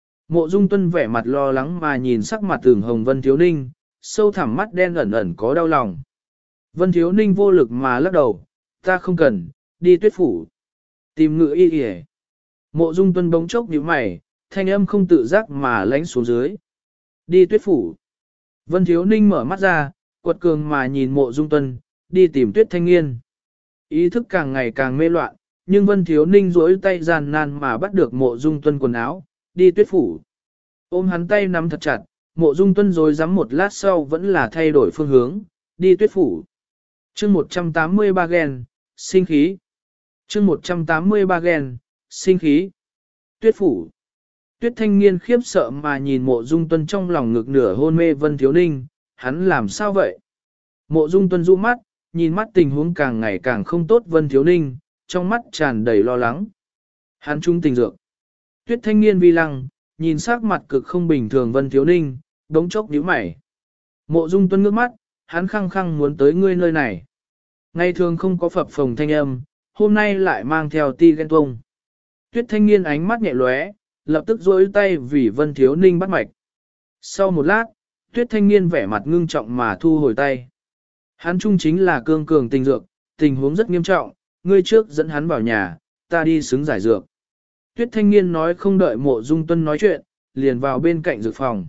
Speaker 1: Mộ Dung Tuân vẻ mặt lo lắng mà nhìn sắc mặt tưởng hồng Vân Thiếu Ninh, sâu thẳm mắt đen ẩn ẩn có đau lòng. Vân Thiếu Ninh vô lực mà lắc đầu, ta không cần, đi Tuyết phủ. Tìm ngựa y y. Mộ Dung Tuân bỗng chốc nhíu mày, thanh âm không tự giác mà lánh xuống dưới. Đi Tuyết phủ. Vân Thiếu Ninh mở mắt ra, quật cường mà nhìn Mộ Dung Tuân, đi tìm Tuyết Thanh Nghiên. Ý thức càng ngày càng mê loạn, nhưng Vân Thiếu Ninh duỗi tay gian nan mà bắt được Mộ Dung Tuân quần áo, đi Tuyết phủ. Ôm hắn tay nắm thật chặt, Mộ Dung Tuân rồi dám một lát sau vẫn là thay đổi phương hướng, đi Tuyết phủ. Chương 183 ghen, sinh khí. Chương 183 ghen, sinh khí. Tuyết phủ. Tuyết Thanh Nghiên khiếp sợ mà nhìn Mộ Dung Tuân trong lòng ngực nửa hôn mê Vân Thiếu Ninh, hắn làm sao vậy? Mộ Dung Tuân rũ mắt, nhìn mắt tình huống càng ngày càng không tốt Vân Thiếu Ninh, trong mắt tràn đầy lo lắng. Hắn trung tình dược. Tuyết Thanh Nghiên vi lăng, nhìn sắc mặt cực không bình thường Vân Thiếu Ninh, đống chốc nhíu mày. Mộ Dung Tuân ngước mắt, hắn khăng khăng muốn tới ngươi nơi này. Ngày thường không có phập phồng thanh âm, hôm nay lại mang theo ti ghen tuông. Tuyết Thanh Nghiên ánh mắt nhẹ lóe, lập tức duỗi tay vì Vân Thiếu Ninh bắt mạch. Sau một lát, Tuyết Thanh Nghiên vẻ mặt ngưng trọng mà thu hồi tay. Hắn trung chính là cương cường tình dược, tình huống rất nghiêm trọng, ngươi trước dẫn hắn vào nhà, ta đi xứng giải dược. Tuyết Thanh Nghiên nói không đợi Mộ Dung Tuân nói chuyện, liền vào bên cạnh dược phòng.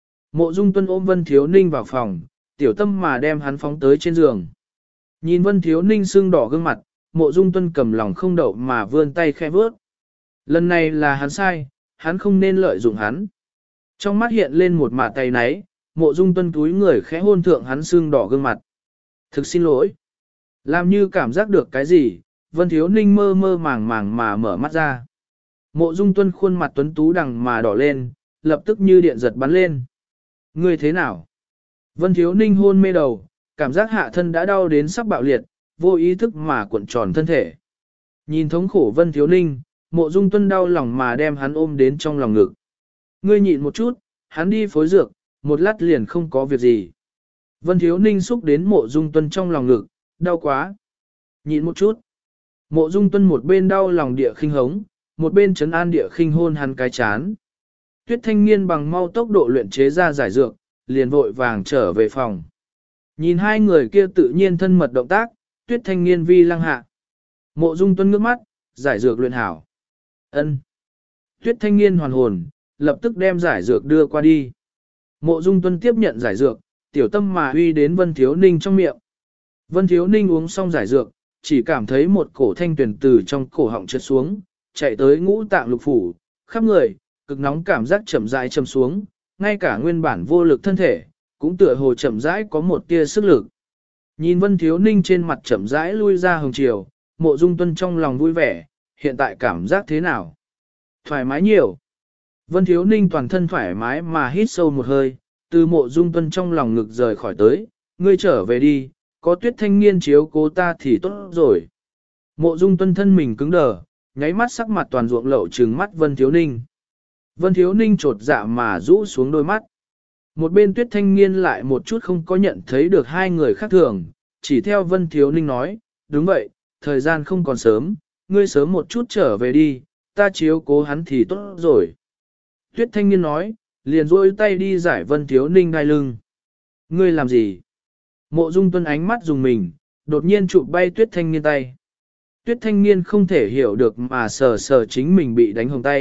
Speaker 1: Mộ Dung Tuân ôm Vân Thiếu Ninh vào phòng, tiểu tâm mà đem hắn phóng tới trên giường. Nhìn Vân Thiếu Ninh sưng đỏ gương mặt, Mộ Dung Tuân cầm lòng không đậu mà vươn tay khẽ vớt. Lần này là hắn sai, hắn không nên lợi dụng hắn. Trong mắt hiện lên một mạt tay náy, Mộ Dung Tuân túi người khẽ hôn thượng hắn sưng đỏ gương mặt. Thực xin lỗi. Làm như cảm giác được cái gì, Vân Thiếu Ninh mơ mơ màng màng mà mở mắt ra. Mộ Dung Tuân khuôn mặt tuấn tú đằng mà đỏ lên, lập tức như điện giật bắn lên. Ngươi thế nào? Vân Thiếu Ninh hôn mê đầu, cảm giác hạ thân đã đau đến sắp bạo liệt, vô ý thức mà cuộn tròn thân thể. Nhìn thống khổ Vân Thiếu Ninh, Mộ Dung Tuân đau lòng mà đem hắn ôm đến trong lòng ngực. Ngươi nhịn một chút, hắn đi phối dược, một lát liền không có việc gì. Vân Thiếu Ninh xúc đến Mộ Dung Tuân trong lòng ngực, đau quá. Nhịn một chút. Mộ Dung Tuân một bên đau lòng địa khinh hống, một bên trấn an địa khinh hôn hắn cái chán. Tuyết Thanh Nghiên bằng mau tốc độ luyện chế ra giải dược, liền vội vàng trở về phòng. Nhìn hai người kia tự nhiên thân mật động tác, Tuyết Thanh Nghiên vi lăng hạ. Mộ Dung Tuân ngước mắt, giải dược luyện hảo. Ân. Tuyết Thanh Nghiên hoàn hồn, lập tức đem giải dược đưa qua đi. Mộ Dung Tuân tiếp nhận giải dược, tiểu tâm mà huy đến Vân Thiếu Ninh trong miệng. Vân Thiếu Ninh uống xong giải dược, chỉ cảm thấy một cổ thanh tuyển từ trong cổ họng trượt xuống, chạy tới ngũ tạng lục phủ, khắp người, cực nóng cảm giác chậm rãi châm xuống, ngay cả nguyên bản vô lực thân thể, cũng tựa hồ chậm rãi có một tia sức lực. Nhìn Vân Thiếu Ninh trên mặt chậm rãi lui ra hồng chiều, Mộ Dung Tuân trong lòng vui vẻ, hiện tại cảm giác thế nào? Thoải mái nhiều. Vân Thiếu Ninh toàn thân thoải mái mà hít sâu một hơi, từ Mộ Dung Tuân trong lòng ngực rời khỏi tới, ngươi trở về đi, có Tuyết Thanh Nghiên chiếu cố ta thì tốt rồi. Mộ Dung Tuân thân mình cứng đờ, nháy mắt sắc mặt toàn ruộng lậu trừng mắt Vân Thiếu Ninh. Vân Thiếu Ninh trột dạ mà rũ xuống đôi mắt. Một bên Tuyết Thanh Nghiên lại một chút không có nhận thấy được hai người khác thường, chỉ theo Vân Thiếu Ninh nói, đúng vậy, thời gian không còn sớm, ngươi sớm một chút trở về đi, ta chiếu cố hắn thì tốt rồi. Tuyết Thanh Nghiên nói, liền duỗi tay đi giải Vân Thiếu Ninh đai lưng. Ngươi làm gì? Mộ Dung Tuân ánh mắt dùng mình, đột nhiên chụp bay Tuyết Thanh Nghiên tay. Tuyết Thanh Nghiên không thể hiểu được mà sờ sờ chính mình bị đánh hồng tay,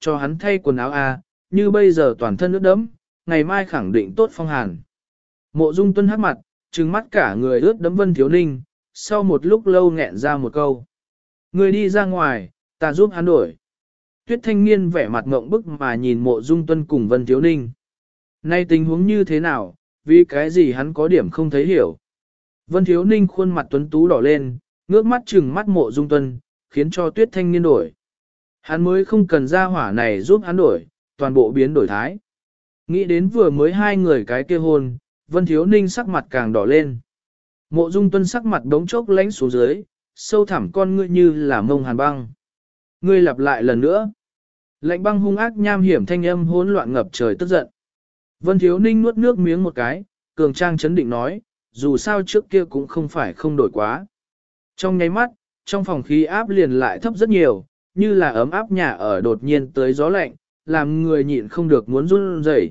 Speaker 1: cho hắn thay quần áo a, như bây giờ toàn thân ướt đẫm, ngày mai khẳng định tốt phong hàn. Mộ Dung Tuân hắc mặt, trừng mắt cả người ướt đẫm Vân Thiếu Ninh, sau một lúc lâu nghẹn ra một câu. Người đi ra ngoài, ta giúp hắn đổi. Tuyết Thanh Niên vẻ mặt ngộng bức mà nhìn Mộ Dung Tuân cùng Vân Thiếu Ninh. Nay tình huống như thế nào, vì cái gì hắn có điểm không thấy hiểu. Vân Thiếu Ninh khuôn mặt tuấn tú đỏ lên, ngước mắt trừng mắt Mộ Dung Tuân, khiến cho Tuyết Thanh Niên đổi. Hắn mới không cần ra hỏa này giúp hắn đổi, toàn bộ biến đổi thái. Nghĩ đến vừa mới hai người cái kia hôn, Vân Thiếu Ninh sắc mặt càng đỏ lên. Mộ Dung Tuân sắc mặt đống chốc lánh xuống dưới, sâu thẳm con ngươi như là mông hàn băng. Ngươi lặp lại lần nữa. Lạnh băng hung ác nham hiểm thanh âm hỗn loạn ngập trời tức giận. Vân Thiếu Ninh nuốt nước miếng một cái, cường trang chấn định nói, dù sao trước kia cũng không phải không đổi quá. Trong nháy mắt, trong phòng khí áp liền lại thấp rất nhiều, như là ấm áp nhà ở đột nhiên tới gió lạnh, làm người nhịn không được muốn run rẩy.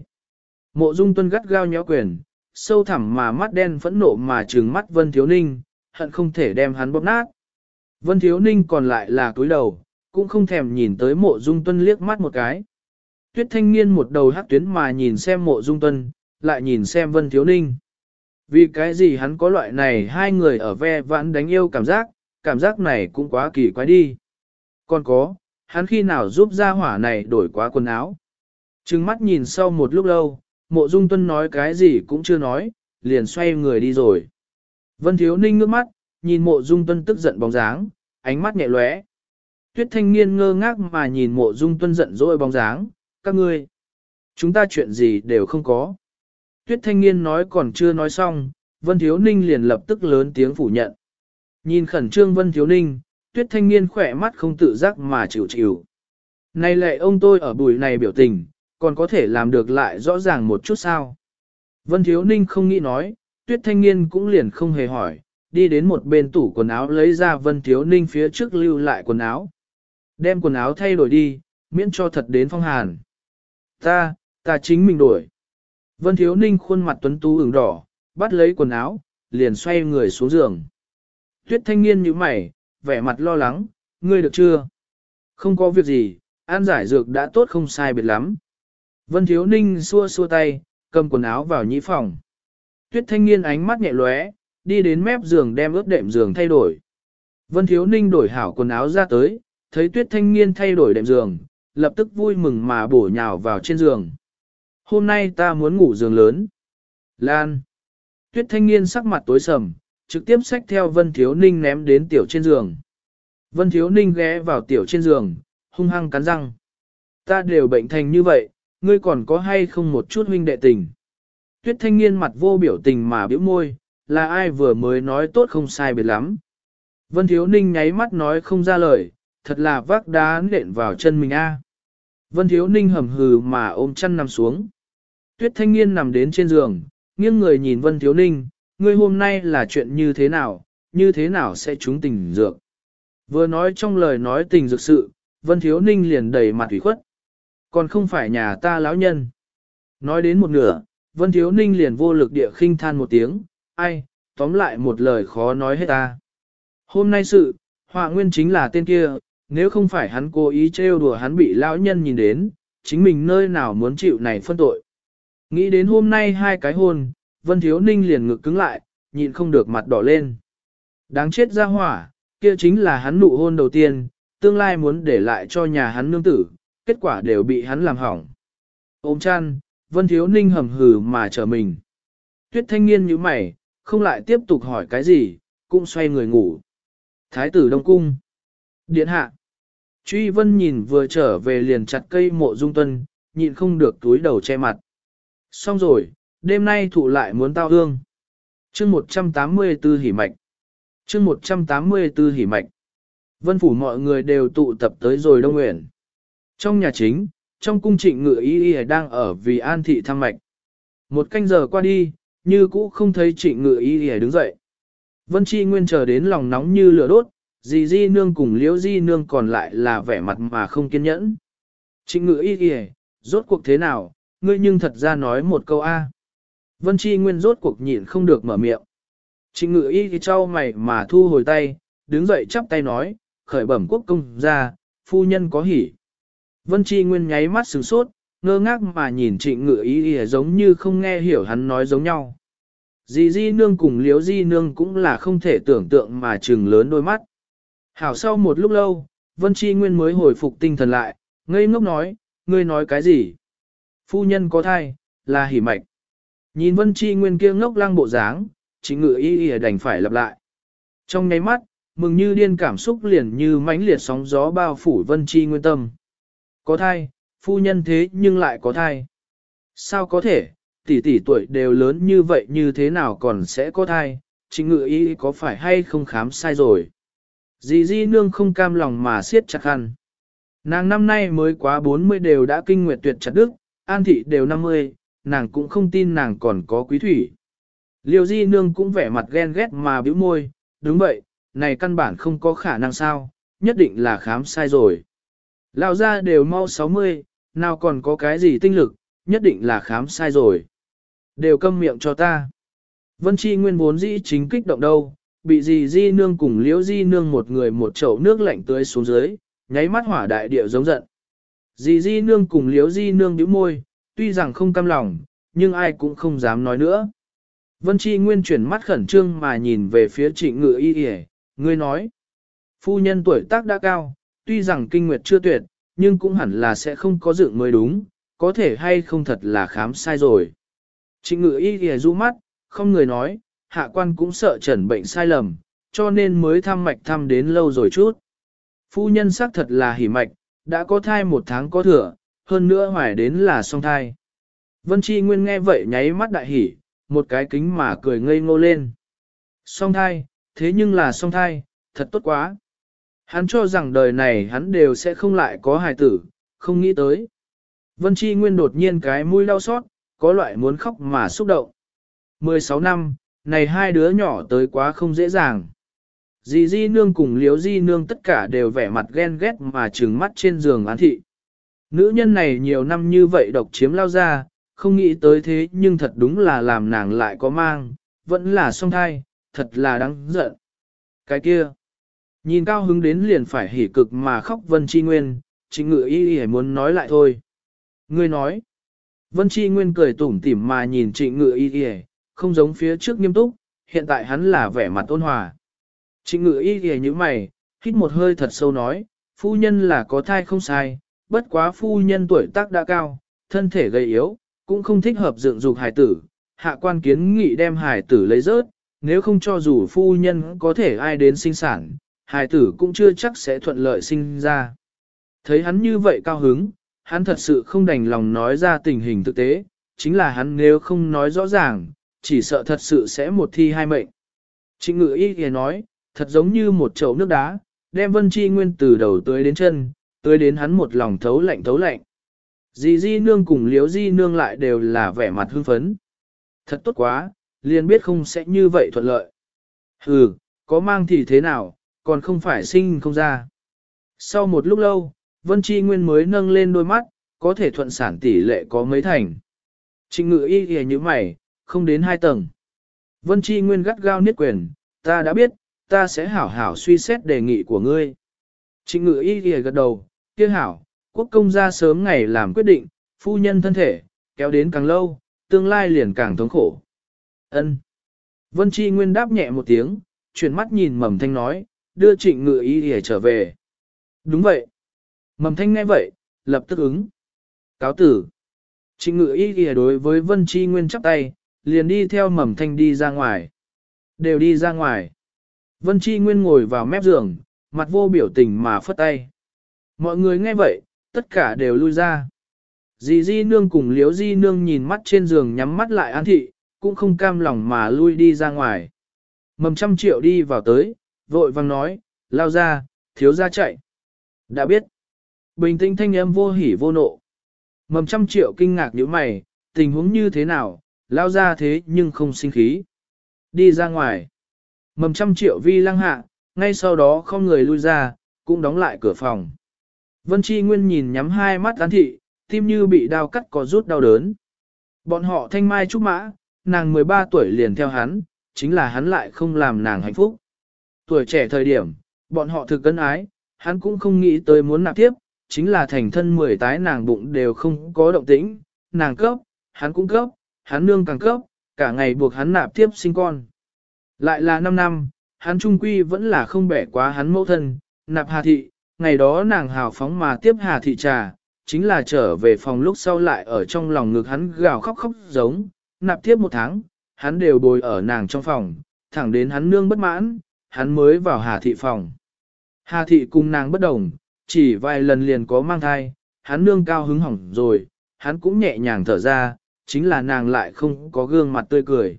Speaker 1: Mộ Dung Tuân gắt gao nhéo quyền, sâu thẳm mà mắt đen phẫn nộ mà trừng mắt Vân Thiếu Ninh, hận không thể đem hắn bóp nát. Vân Thiếu Ninh còn lại là cúi đầu, cũng không thèm nhìn tới Mộ Dung Tuân liếc mắt một cái. Tuyết Thanh Niên một đầu hắc tuyến mà nhìn xem Mộ Dung Tuân, lại nhìn xem Vân Thiếu Ninh. Vì cái gì hắn có loại này hai người ở ve vãn đánh yêu cảm giác này cũng quá kỳ quái đi. Còn có, hắn khi nào giúp gia hỏa này đổi quá quần áo. Trừng mắt nhìn sau một lúc lâu, Mộ Dung Tuân nói cái gì cũng chưa nói, liền xoay người đi rồi. Vân Thiếu Ninh ngước mắt, nhìn Mộ Dung Tuân tức giận bóng dáng, ánh mắt nhẹ lóe. Tuyết Thanh Niên ngơ ngác mà nhìn Mộ Dung Tuân giận dỗi bóng dáng, các ngươi, chúng ta chuyện gì đều không có. Tuyết Thanh Niên nói còn chưa nói xong, Vân Thiếu Ninh liền lập tức lớn tiếng phủ nhận. Nhìn khẩn trương Vân Thiếu Ninh, Tuyết Thanh Niên khỏe mắt không tự giác mà chịu chịu. Này lệ ông tôi ở buổi này biểu tình, còn có thể làm được lại rõ ràng một chút sao. Vân Thiếu Ninh không nghĩ nói, Tuyết Thanh Niên cũng liền không hề hỏi, đi đến một bên tủ quần áo lấy ra Vân Thiếu Ninh phía trước lưu lại quần áo. Đem quần áo thay đổi đi, miễn cho thật đến phong hàn. Ta chính mình đổi. Vân Thiếu Ninh khuôn mặt tuấn tú ửng đỏ, bắt lấy quần áo, liền xoay người xuống giường. Tuyết Thanh Niên nhíu mày, vẻ mặt lo lắng, ngươi được chưa? Không có việc gì, ăn giải dược đã tốt không sai biệt lắm. Vân Thiếu Ninh xua xua tay, cầm quần áo vào nhĩ phòng. Tuyết Thanh Niên ánh mắt nhẹ lóe, đi đến mép giường đem ướt đệm giường thay đổi. Vân Thiếu Ninh đổi hảo quần áo ra tới, thấy Tuyết Thanh Niên thay đổi đệm giường, lập tức vui mừng mà bổ nhào vào trên giường. Hôm nay ta muốn ngủ giường lớn. Lan. Tuyết Thanh Niên sắc mặt tối sầm, trực tiếp xách theo Vân Thiếu Ninh ném đến tiểu trên giường. Vân Thiếu Ninh ghé vào tiểu trên giường, hung hăng cắn răng. Ta đều bệnh thành như vậy, ngươi còn có hay không một chút huynh đệ tình. Tuyết Thanh Niên mặt vô biểu tình mà bĩu môi, là ai vừa mới nói tốt không sai biệt lắm. Vân Thiếu Ninh nháy mắt nói không ra lời, thật là vác đá nện vào chân mình a. Vân Thiếu Ninh hầm hừ mà ôm chăn nằm xuống. Tuyết Thanh Niên nằm đến trên giường, nghiêng người nhìn Vân Thiếu Ninh, ngươi hôm nay là chuyện như thế nào sẽ trúng tình dược. Vừa nói trong lời nói tình dược sự, Vân Thiếu Ninh liền đầy mặt ủy khuất. Còn không phải nhà ta lão nhân. Nói đến một nửa, Vân Thiếu Ninh liền vô lực địa khinh than một tiếng, ai, tóm lại một lời khó nói hết ta. Hôm nay sự, họa nguyên chính là tên kia, nếu không phải hắn cố ý trêu đùa hắn bị lão nhân nhìn đến, chính mình nơi nào muốn chịu này phân tội. Nghĩ đến hôm nay hai cái hôn, Vân Thiếu Ninh liền ngực cứng lại, nhịn không được mặt đỏ lên. Đáng chết ra hỏa, kia chính là hắn nụ hôn đầu tiên, tương lai muốn để lại cho nhà hắn nương tử, kết quả đều bị hắn làm hỏng. Ôm chăn, Vân Thiếu Ninh hầm hừ mà trở mình. Tuyết Thanh Niên như mày, không lại tiếp tục hỏi cái gì, cũng xoay người ngủ. Thái tử Đông Cung. Điện hạ. Truy Vân nhìn vừa trở về liền chặt cây Mộ Dung Tuân, nhịn không được túi đầu che mặt. Xong rồi, đêm nay thụ lại muốn tao hương. Chương 184 hỉ mạch. Chương 184 hỉ mạch. Vân phủ mọi người đều tụ tập tới rồi Đông Nguyện. Trong nhà chính, trong cung Trịnh Ngự Y đang ở vì an thị thăm mạch. Một canh giờ qua đi, như cũ không thấy Trịnh Ngự Y đứng dậy. Vân Chi Nguyên chờ đến lòng nóng như lửa đốt, dì Di Nương cùng Liễu Di Nương còn lại là vẻ mặt mà không kiên nhẫn. Trịnh Ngự Y rốt cuộc thế nào, ngươi nhưng thật ra nói một câu A. Vân Chi Nguyên rốt cuộc nhịn không được mở miệng. Trịnh Ngự Y trao mày mà thu hồi tay, đứng dậy chắp tay nói, khởi bẩm quốc công ra, phu nhân có hỉ. Vân Chi Nguyên nháy mắt sửng sốt, ngơ ngác mà nhìn Trịnh Ngự Y giống như không nghe hiểu hắn nói giống nhau. Dì Di Nương cùng Liếu Di Nương cũng là không thể tưởng tượng mà trừng lớn đôi mắt. Hảo sau một lúc lâu, Vân Chi Nguyên mới hồi phục tinh thần lại, ngây ngốc nói, ngươi nói cái gì? Phu nhân có thai, là hỉ mạch. Nhìn Vân Chi Nguyên kia ngốc lăng bộ dáng, Trịnh Ngự Y đành phải lặp lại. Trong nháy mắt, mừng như điên cảm xúc liền như mãnh liệt sóng gió bao phủ Vân Chi Nguyên tâm. Có thai, phu nhân thế nhưng lại có thai. Sao có thể, tỷ tỷ tuổi đều lớn như vậy như thế nào còn sẽ có thai, Trịnh Ngự Y có phải hay không khám sai rồi. Dì Di Nương không cam lòng mà siết chặt khăn. Nàng năm nay mới quá 40 đều đã kinh nguyệt tuyệt chặt đức, An Thị đều 50, nàng cũng không tin nàng còn có quý thủy. Liêu Di Nương cũng vẻ mặt ghen ghét mà bĩu môi, đúng vậy, này căn bản không có khả năng sao, nhất định là khám sai rồi. Lão gia đều mau 60, nào còn có cái gì tinh lực, nhất định là khám sai rồi. Đều câm miệng cho ta. Vân Chi Nguyên vốn dĩ chính kích động đâu, bị dì Di Nương cùng Liễu Di Nương một người một chậu nước lạnh tưới xuống dưới, nháy mắt hỏa đại địa giống giận. Dì Di Nương cùng Liễu Di Nương bĩu môi, tuy rằng không cam lòng, nhưng ai cũng không dám nói nữa. Vân Chi Nguyên chuyển mắt khẩn trương mà nhìn về phía Trịnh Ngự Y, ngươi nói, phu nhân tuổi tác đã cao, tuy rằng kinh nguyệt chưa tuyệt, nhưng cũng hẳn là sẽ không có dựng mới đúng, có thể hay không thật là khám sai rồi. Trịnh Ngự Y du mắt, không người nói, hạ quan cũng sợ chẩn bệnh sai lầm, cho nên mới thăm mạch thăm đến lâu rồi chút. Phu nhân xác thật là hỉ mạch, đã có thai 1 tháng có thừa, hơn nữa hoài đến là song thai. Vân Chi Nguyên nghe vậy nháy mắt đại hỉ, một cái kính mà cười ngây ngô lên. Song thai, thế nhưng là song thai, thật tốt quá. Hắn cho rằng đời này hắn đều sẽ không lại có hài tử, không nghĩ tới. Vân Chi Nguyên đột nhiên cái mũi đau xót, có loại muốn khóc mà xúc động. 16 năm, này hai đứa nhỏ tới quá không dễ dàng. Dì Di Nương cùng Liếu Di Nương tất cả đều vẻ mặt ghen ghét mà trừng mắt trên giường An Thị. Nữ nhân này nhiều năm như vậy độc chiếm lao ra, không nghĩ tới thế nhưng thật đúng là làm nàng lại có mang, vẫn là song thai, thật là đáng giận. Cái kia, nhìn cao hứng đến liền phải hỉ cực mà khóc Vân Chi Nguyên, Trịnh Ngự Y muốn nói lại thôi. Ngươi nói, Vân Chi Nguyên cười tủm tỉm mà nhìn Trịnh Ngự Y, không giống phía trước nghiêm túc, hiện tại hắn là vẻ mặt ôn hòa. Trịnh Ngự Y như mày, hít một hơi thật sâu nói, phu nhân là có thai không sai, bất quá phu nhân tuổi tác đã cao, thân thể gầy yếu, cũng không thích hợp dựng dục hài tử, hạ quan kiến nghị đem hài tử lấy rớt, nếu không cho dù phu nhân có thể ai đến sinh sản, hài tử cũng chưa chắc sẽ thuận lợi sinh ra. Thấy hắn như vậy cao hứng, hắn thật sự không đành lòng nói ra tình hình thực tế, chính là hắn nếu không nói rõ ràng, chỉ sợ thật sự sẽ một thi hai mệnh. Trịnh Ngự Y thì nói, thật giống như một chậu nước đá, đem Vân Chi Nguyên từ đầu tới đến chân, tới đến hắn một lòng thấu lạnh thấu lạnh. Dì Di Nương cùng Liếu Di Nương lại đều là vẻ mặt hưng phấn. Thật tốt quá, liền biết không sẽ như vậy thuận lợi. Hừ, có mang thì thế nào, còn không phải sinh không ra. Sau một lúc lâu, Vân Chi Nguyên mới nâng lên đôi mắt, có thể thuận sản tỷ lệ có mấy thành. Trịnh Ngự Y thì như mày, không đến 2 tầng. Vân Chi Nguyên gắt gao niết quyền, ta đã biết, ta sẽ hảo hảo suy xét đề nghị của ngươi. Trịnh Ngự Y thì gật đầu, kia hảo, quốc công gia sớm ngày làm quyết định, phu nhân thân thể, kéo đến càng lâu, tương lai liền càng thống khổ. Ân. Vân Chi Nguyên đáp nhẹ một tiếng, chuyển mắt nhìn Mầm Thanh nói, đưa Trịnh Ngự Y để trở về. Đúng vậy. Mầm Thanh nghe vậy, lập tức ứng. Cáo tử. Trịnh Ngự Y thì đối với Vân Chi Nguyên chắp tay, liền đi theo Mầm Thanh đi ra ngoài. Đều đi ra ngoài. Vân Chi Nguyên ngồi vào mép giường, mặt vô biểu tình mà phất tay. Mọi người nghe vậy, tất cả đều lui ra. Dì Di Nương cùng Liếu Di Nương nhìn mắt trên giường nhắm mắt lại An Thị, cũng không cam lòng mà lui đi ra ngoài. Mầm 100 Triệu đi vào tới, vội vang nói, lao ra, thiếu ra chạy. Đã biết. Bình tĩnh thanh âm vô hỉ vô nộ. Mầm 100 Triệu kinh ngạc nhíu mày, tình huống như thế nào, lao ra thế nhưng không sinh khí. Đi ra ngoài. Mầm 100 Triệu vi lăng hạ, ngay sau đó không người lui ra, cũng đóng lại cửa phòng. Vân Chi Nguyên nhìn nhắm hai mắt An Thị, tim như bị đao cắt có rút đau đớn. Bọn họ thanh mai trúc mã, nàng 13 tuổi liền theo hắn, chính là hắn lại không làm nàng hạnh phúc. Tuổi trẻ thời điểm, bọn họ thực ân ái, hắn cũng không nghĩ tới muốn nạp tiếp, chính là thành thân 10 tái nàng bụng đều không có động tĩnh, nàng cấp, hắn cũng cấp, hắn nương càng cấp, cả ngày buộc hắn nạp tiếp sinh con. Lại là 5 năm, hắn trung quy vẫn là không bẻ quá hắn mẫu thân, nạp Hà Thị, ngày đó nàng hào phóng mà tiếp Hà Thị trà, chính là trở về phòng lúc sau lại ở trong lòng ngực hắn gào khóc khóc giống, nạp tiếp 1 tháng, hắn đều bồi ở nàng trong phòng, thẳng đến hắn nương bất mãn, hắn mới vào Hà Thị phòng. Hà Thị cùng nàng bất đồng, chỉ vài lần liền có mang thai, hắn nương cao hứng hỏng rồi, hắn cũng nhẹ nhàng thở ra, chính là nàng lại không có gương mặt tươi cười.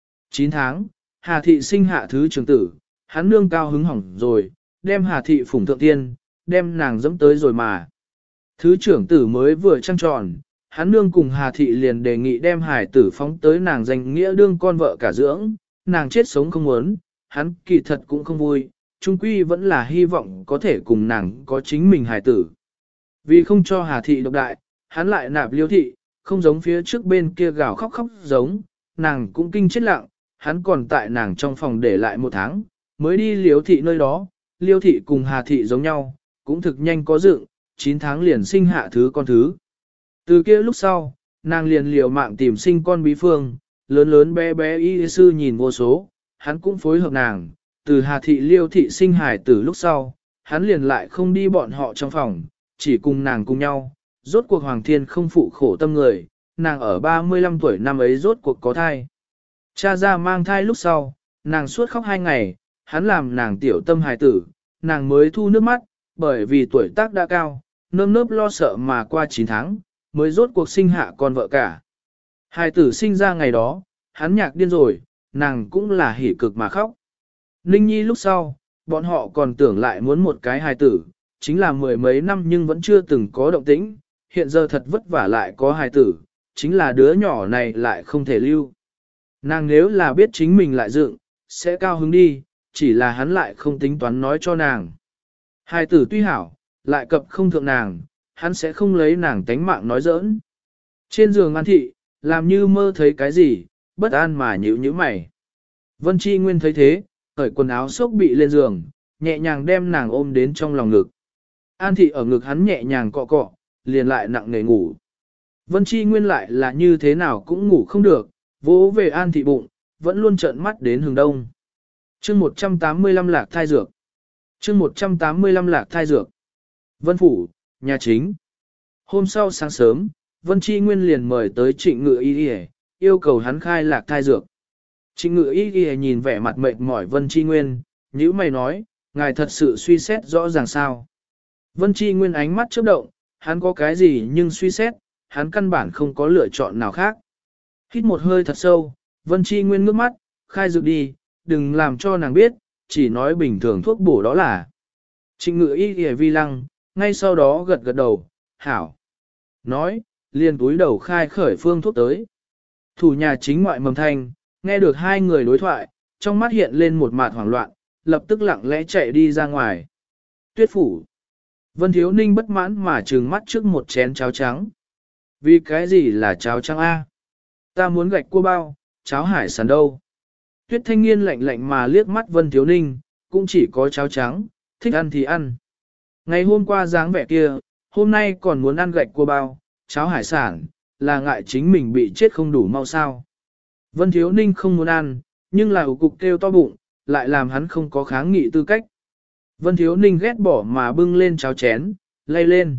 Speaker 1: 9 tháng, Hà Thị sinh hạ thứ trưởng tử, hắn nương cao hứng hỏng rồi, đem Hà Thị phủng thượng tiên, đem nàng dẫm tới rồi mà. Thứ trưởng tử mới vừa trăng tròn, hắn nương cùng Hà Thị liền đề nghị đem hải tử phóng tới nàng danh nghĩa đương con vợ cả dưỡng, nàng chết sống không muốn, hắn kỳ thật cũng không vui, chung quy vẫn là hy vọng có thể cùng nàng có chính mình hải tử. Vì không cho Hà Thị độc đại, hắn lại nạp Liêu Thị, không giống phía trước bên kia gào khóc khóc giống, nàng cũng kinh chết lặng, hắn còn tại nàng trong phòng để lại 1 tháng, mới đi Liêu Thị nơi đó, Liêu Thị cùng Hà Thị giống nhau, cũng thực nhanh có dựng, 9 tháng liền sinh hạ thứ con thứ. Từ kia lúc sau, nàng liền liều mạng tìm sinh con bí phương, lớn lớn bé bé y sư nhìn vô số, hắn cũng phối hợp nàng, từ Hà Thị Liêu Thị sinh hài từ lúc sau, hắn liền lại không đi bọn họ trong phòng, chỉ cùng nàng cùng nhau, rốt cuộc Hoàng Thiên không phụ khổ tâm người, nàng ở 35 tuổi năm ấy rốt cuộc có thai. Cha ra mang thai lúc sau, nàng suốt khóc 2 ngày, hắn làm nàng tiểu tâm hài tử, nàng mới thu nước mắt, bởi vì tuổi tác đã cao, nơm nớp lo sợ mà qua 9 tháng, mới rốt cuộc sinh hạ con vợ cả. Hài tử sinh ra ngày đó, hắn nhạc điên rồi, nàng cũng là hỉ cực mà khóc. Ninh Nhi lúc sau, bọn họ còn tưởng lại muốn một cái hài tử, chính là 10 mấy năm nhưng vẫn chưa từng có động tĩnh, hiện giờ thật vất vả lại có hài tử, chính là đứa nhỏ này lại không thể lưu. Nàng nếu là biết chính mình lại dựng, sẽ cao hứng đi, chỉ là hắn lại không tính toán nói cho nàng. Hài tử tuy hảo, lại cập không thượng nàng, hắn sẽ không lấy nàng tánh mạng nói giỡn. Trên giường An Thị, làm như mơ thấy cái gì, bất an mà nhíu nhíu mày. Vân Chi Nguyên thấy thế, cởi quần áo xốc bị lên giường, nhẹ nhàng đem nàng ôm đến trong lòng ngực. An Thị ở ngực hắn nhẹ nhàng cọ cọ, liền lại nặng nề ngủ. Vân Chi Nguyên lại là như thế nào cũng ngủ không được, vỗ về An Thị bụng, vẫn luôn trợn mắt đến hướng đông. Chương 185 lạc thai dược. Chương 185 lạc thai dược. Vân Phủ, nhà chính. Hôm sau sáng sớm, Vân Chi Nguyên liền mời tới Trịnh Ngự Y Y, yêu cầu hắn khai lạc thai dược. Trịnh Ngự Y Y nhìn vẻ mặt mệt mỏi Vân Chi Nguyên, nhíu mày nói, ngài thật sự suy xét rõ ràng sao. Vân Chi Nguyên ánh mắt chớp động, hắn có cái gì nhưng suy xét, hắn căn bản không có lựa chọn nào khác. Hít một hơi thật sâu, Vân Chi Nguyên ngước mắt, khai dược đi, đừng làm cho nàng biết, chỉ nói bình thường thuốc bổ đó là. Trịnh Ngự Y Y vi lăng, ngay sau đó gật gật đầu, hảo. Nói, liền túi đầu khai khởi phương thuốc tới. Thủ nhà chính ngoại Mầm Thanh, nghe được hai người đối thoại, trong mắt hiện lên một mạt hoảng loạn, lập tức lặng lẽ chạy đi ra ngoài. Tuyết phủ. Vân Thiếu Ninh bất mãn mà trừng mắt trước một chén cháo trắng. Vì cái gì là cháo trắng A? Ta muốn gạch cua bao, cháo hải sản đâu? Tuyết Thanh Nghiên lạnh lạnh mà liếc mắt Vân Thiếu Ninh, cũng chỉ có cháo trắng, thích ăn thì ăn. Ngày hôm qua dáng vẻ kia, hôm nay còn muốn ăn gạch cua bao, cháo hải sản, là ngại chính mình bị chết không đủ mau sao. Vân Thiếu Ninh không muốn ăn, nhưng là ủ cục kêu to bụng, lại làm hắn không có kháng nghị tư cách. Vân Thiếu Ninh ghét bỏ mà bưng lên cháo chén, lay lên.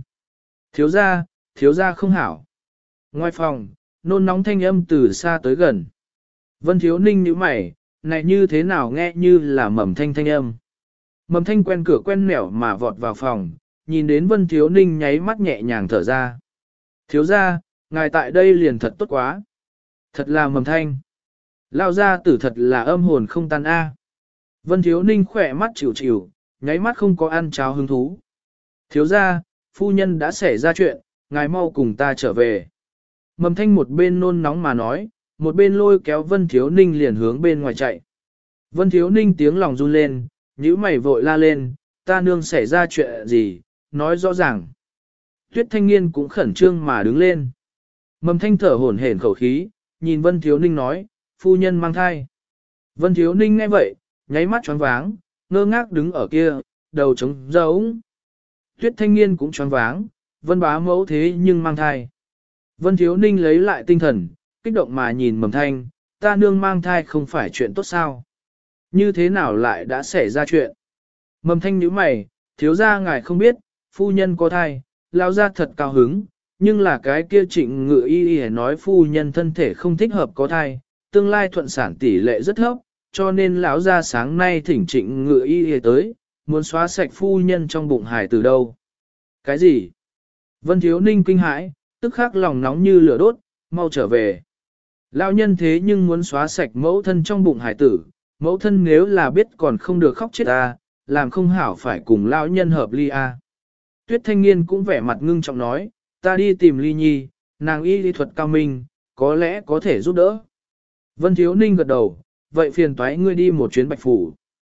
Speaker 1: Thiếu gia không hảo. Ngoài phòng, nôn nóng thanh âm từ xa tới gần. Vân Thiếu Ninh nhíu mày, này như thế nào nghe như là Mầm Thanh thanh âm. Mầm Thanh quen cửa quen nẻo mà vọt vào phòng, nhìn đến Vân Thiếu Ninh nháy mắt nhẹ nhàng thở ra. Thiếu gia, ngài tại đây liền thật tốt quá. Thật là Mầm Thanh. Lao ra tử thật là âm hồn không tan a. Vân Thiếu Ninh khỏe mắt chịu chịu, nháy mắt không có ăn cháo hứng thú. Thiếu gia, phu nhân đã xảy ra chuyện, ngài mau cùng ta trở về. Mầm Thanh một bên nôn nóng mà nói, một bên lôi kéo Vân Thiếu Ninh liền hướng bên ngoài chạy. Vân Thiếu Ninh tiếng lòng run lên, nhíu mày vội la lên, ta nương xảy ra chuyện gì, nói rõ ràng. Tuyết Thanh Nghiên cũng khẩn trương mà đứng lên. Mầm Thanh thở hổn hển khẩu khí, nhìn Vân Thiếu Ninh nói, phu nhân mang thai. Vân Thiếu Ninh nghe vậy, nháy mắt choáng váng, ngơ ngác đứng ở kia, đầu trống rỗng. Tuyết thanh niên cũng choáng váng, Vân bá mẫu thế nhưng mang thai. Vân Thiếu Ninh lấy lại tinh thần, kích động mà nhìn Mầm Thanh, ta nương mang thai không phải chuyện tốt sao? Như thế nào lại đã xảy ra chuyện? Mầm Thanh nhíu mày, thiếu gia ngài không biết, phu nhân có thai, lao ra thật cao hứng, nhưng là cái kia Trịnh Ngự Y nói phu nhân thân thể không thích hợp có thai, tương lai thuận sản tỷ lệ rất thấp, cho nên lão gia sáng nay thỉnh Trịnh Ngự Y tới, muốn xóa sạch phu nhân trong bụng hài từ đâu. Cái gì? Vân Thiếu Ninh kinh hãi, tức khắc lòng nóng như lửa đốt, mau trở về. Lão nhân thế nhưng muốn xóa sạch mẫu thân trong bụng hải tử, mẫu thân nếu là biết còn không được khóc chết ta, làm không hảo phải cùng lão nhân hợp ly a. Tuyết thanh niên cũng vẻ mặt ngưng trọng nói, ta đi tìm ly nhi, nàng y lý thuật cao minh, có lẽ có thể giúp đỡ. Vân Thiếu Ninh gật đầu, vậy phiền toái ngươi đi một chuyến Bạch Phủ.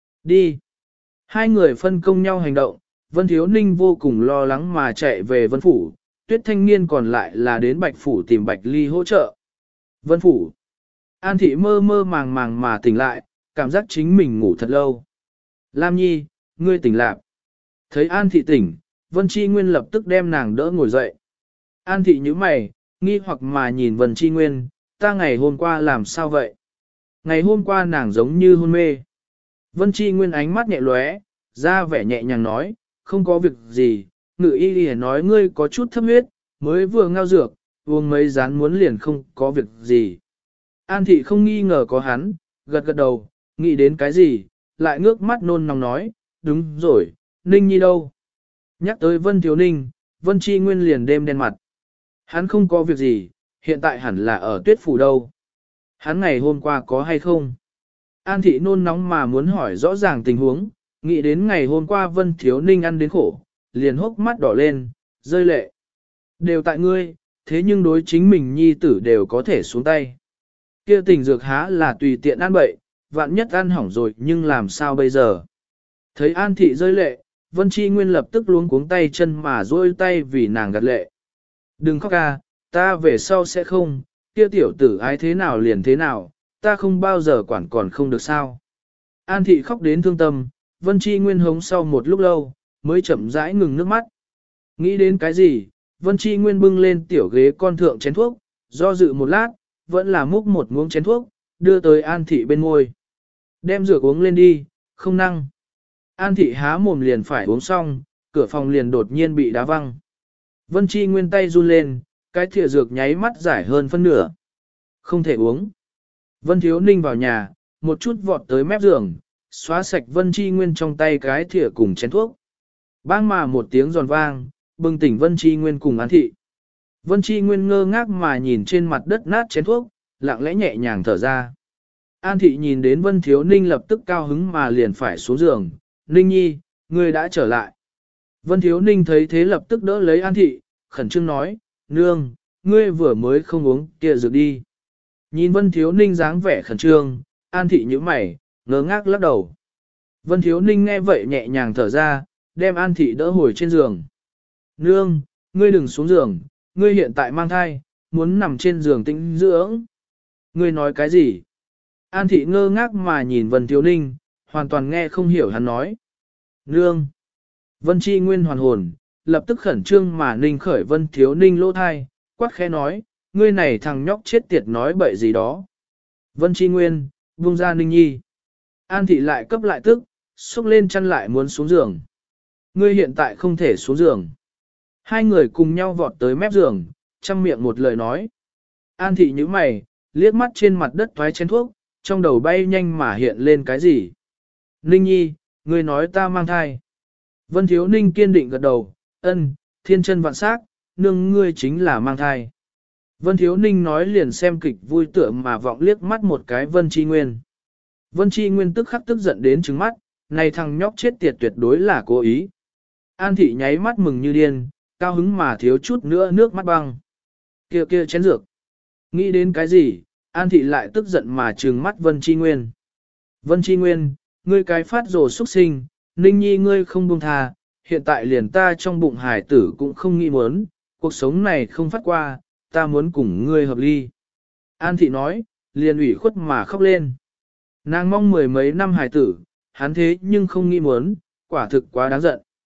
Speaker 1: Đi. Hai người phân công nhau hành động, Vân Thiếu Ninh vô cùng lo lắng mà chạy về Vân Phủ, Tuyết thanh niên còn lại là đến Bạch Phủ tìm Bạch Ly hỗ trợ. Vân Phủ. An thị mơ mơ màng màng mà tỉnh lại, cảm giác chính mình ngủ thật lâu. Lam Nhi, ngươi tỉnh lạc. Thấy An thị tỉnh, Vân Chi Nguyên lập tức đem nàng đỡ ngồi dậy. An thị nhíu mày, nghi hoặc mà nhìn Vân Chi Nguyên, ta ngày hôm qua làm sao vậy? Ngày hôm qua nàng giống như hôn mê. Vân Chi Nguyên ánh mắt nhẹ lóe, ra vẻ nhẹ nhàng nói, không có việc gì, Ngự Y Y nói ngươi có chút thấp huyết, mới vừa ngao dược, uống mấy rán muốn liền không có việc gì. An thị không nghi ngờ có hắn, gật gật đầu, nghĩ đến cái gì, lại ngước mắt nôn nóng nói, đúng rồi, Ninh Nhi đâu? Nhắc tới Vân Thiếu Ninh, Vân Chi Nguyên liền đêm đen mặt. Hắn không có việc gì, hiện tại hẳn là ở Tuyết Phủ đâu. Hắn ngày hôm qua có hay không? An thị nôn nóng mà muốn hỏi rõ ràng tình huống, nghĩ đến ngày hôm qua Vân Thiếu Ninh ăn đến khổ, liền hốc mắt đỏ lên, rơi lệ. Đều tại ngươi, thế nhưng đối chính mình nhi tử đều có thể xuống tay. Kia tình dược há là tùy tiện ăn bậy, vạn nhất ăn hỏng rồi nhưng làm sao bây giờ? Thấy An thị rơi lệ, Vân Chi Nguyên lập tức luống cuống tay chân mà rôi tay vì nàng gật lệ. Đừng khóc ca, ta về sau sẽ không, kia tiểu tử ái thế nào liền thế nào, ta không bao giờ quản còn không được sao. An thị khóc đến thương tâm, Vân Chi Nguyên hống sau một lúc lâu, mới chậm rãi ngừng nước mắt. Nghĩ đến cái gì, Vân Chi Nguyên bưng lên tiểu ghế con thượng chén thuốc, do dự một lát, vẫn là múc một muỗng chén thuốc, đưa tới An thị bên môi. Đem rượu uống lên đi, không năng. An thị há mồm liền phải uống xong, cửa phòng liền đột nhiên bị đá văng. Vân Chi Nguyên tay run lên, cái thìa dược nháy mắt giải hơn phân nửa. Không thể uống. Vân Thiếu Ninh vào nhà, một chút vọt tới mép giường, xóa sạch Vân Chi Nguyên trong tay cái thìa cùng chén thuốc. Bang mà một tiếng giòn vang, bừng tỉnh Vân Chi Nguyên cùng An thị. Vân Chi Nguyên ngơ ngác mà nhìn trên mặt đất nát chén thuốc, lặng lẽ nhẹ nhàng thở ra. An thị nhìn đến Vân Thiếu Ninh lập tức cao hứng mà liền phải xuống giường. Ninh Nhi, ngươi đã trở lại. Vân Thiếu Ninh thấy thế lập tức đỡ lấy An thị, khẩn trương nói, nương, ngươi vừa mới không uống kia dược đi. Nhìn Vân Thiếu Ninh dáng vẻ khẩn trương, An thị nhíu mày, ngơ ngác lắc đầu. Vân Thiếu Ninh nghe vậy nhẹ nhàng thở ra, đem An thị đỡ hồi trên giường. Nương, ngươi đừng xuống giường, ngươi hiện tại mang thai, muốn nằm trên giường tĩnh dưỡng. Ngươi nói cái gì? An thị ngơ ngác mà nhìn Vân Thiếu Ninh, hoàn toàn nghe không hiểu hắn nói. Nương! Vân Chi Nguyên hoàn hồn, lập tức khẩn trương mà ninh khởi Vân Thiếu Ninh lỗ thai, quát khẽ nói, ngươi này thằng nhóc chết tiệt nói bậy gì đó. Vân Chi Nguyên, buông ra Ninh Nhi. An thị lại cấp lại tức, xúc lên chăn lại muốn xuống giường. Ngươi hiện tại không thể xuống giường. Hai người cùng nhau vọt tới mép giường, chăm miệng một lời nói. An thị nhíu mày, liếc mắt trên mặt đất thoái chén thuốc, trong đầu bay nhanh mà hiện lên cái gì. Ninh Nhi, ngươi nói ta mang thai. Vân Thiếu Ninh kiên định gật đầu, ân, thiên chân vạn sắc, nương ngươi chính là mang thai. Vân Thiếu Ninh nói liền xem kịch vui tựa mà vọng liếc mắt một cái Vân Chi Nguyên. Vân Chi Nguyên tức khắc tức giận đến trừng mắt, này thằng nhóc chết tiệt tuyệt đối là cố ý. An thị nháy mắt mừng như điên, cao hứng mà thiếu chút nữa nước mắt băng. Kia kia chén dược. Nghĩ đến cái gì, An thị lại tức giận mà trừng mắt Vân Chi Nguyên. Vân Chi Nguyên, ngươi cái phát rồ xuất sinh, Ninh Nhi ngươi không buông tha, hiện tại liền ta trong bụng hải tử cũng không nghĩ muốn, cuộc sống này không phát qua, ta muốn cùng ngươi hợp ly. An thị nói, liền ủy khuất mà khóc lên. Nàng mong mười mấy năm hải tử, hắn thế nhưng không nghĩ muốn, quả thực quá đáng giận.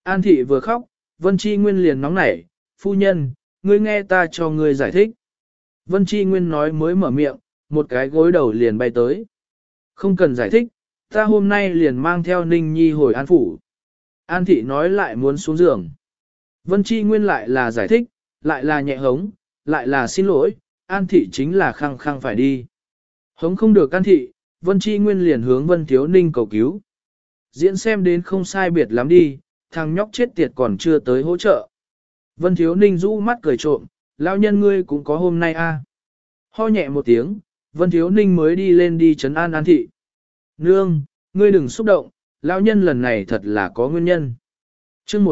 Speaker 1: An thị vừa khóc, Vân Chi Nguyên liền nóng nảy, phu nhân, ngươi nghe ta cho ngươi giải thích. Vân Chi Nguyên nói mới mở miệng, một cái gối đầu liền bay tới. Không cần giải thích, ta hôm nay liền mang theo Ninh Nhi hồi An Phủ. An thị nói lại muốn xuống giường. Vân Chi Nguyên lại là giải thích, lại là nhẹ hống, lại là xin lỗi, An thị chính là khăng khăng phải đi. Hống không được An thị, Vân Chi Nguyên liền hướng Vân Thiếu Ninh cầu cứu. Diễn xem đến không sai biệt lắm đi, thằng nhóc chết tiệt còn chưa tới hỗ trợ. Vân Thiếu Ninh rũ mắt cười trộm, lão nhân ngươi cũng có hôm nay a. Ho nhẹ một tiếng, Vân Thiếu Ninh mới đi lên đi trấn an An thị. Nương, ngươi đừng xúc động, lão nhân lần này thật là có nguyên nhân. Chương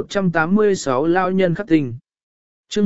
Speaker 1: 186 lão nhân khắc tình. Chương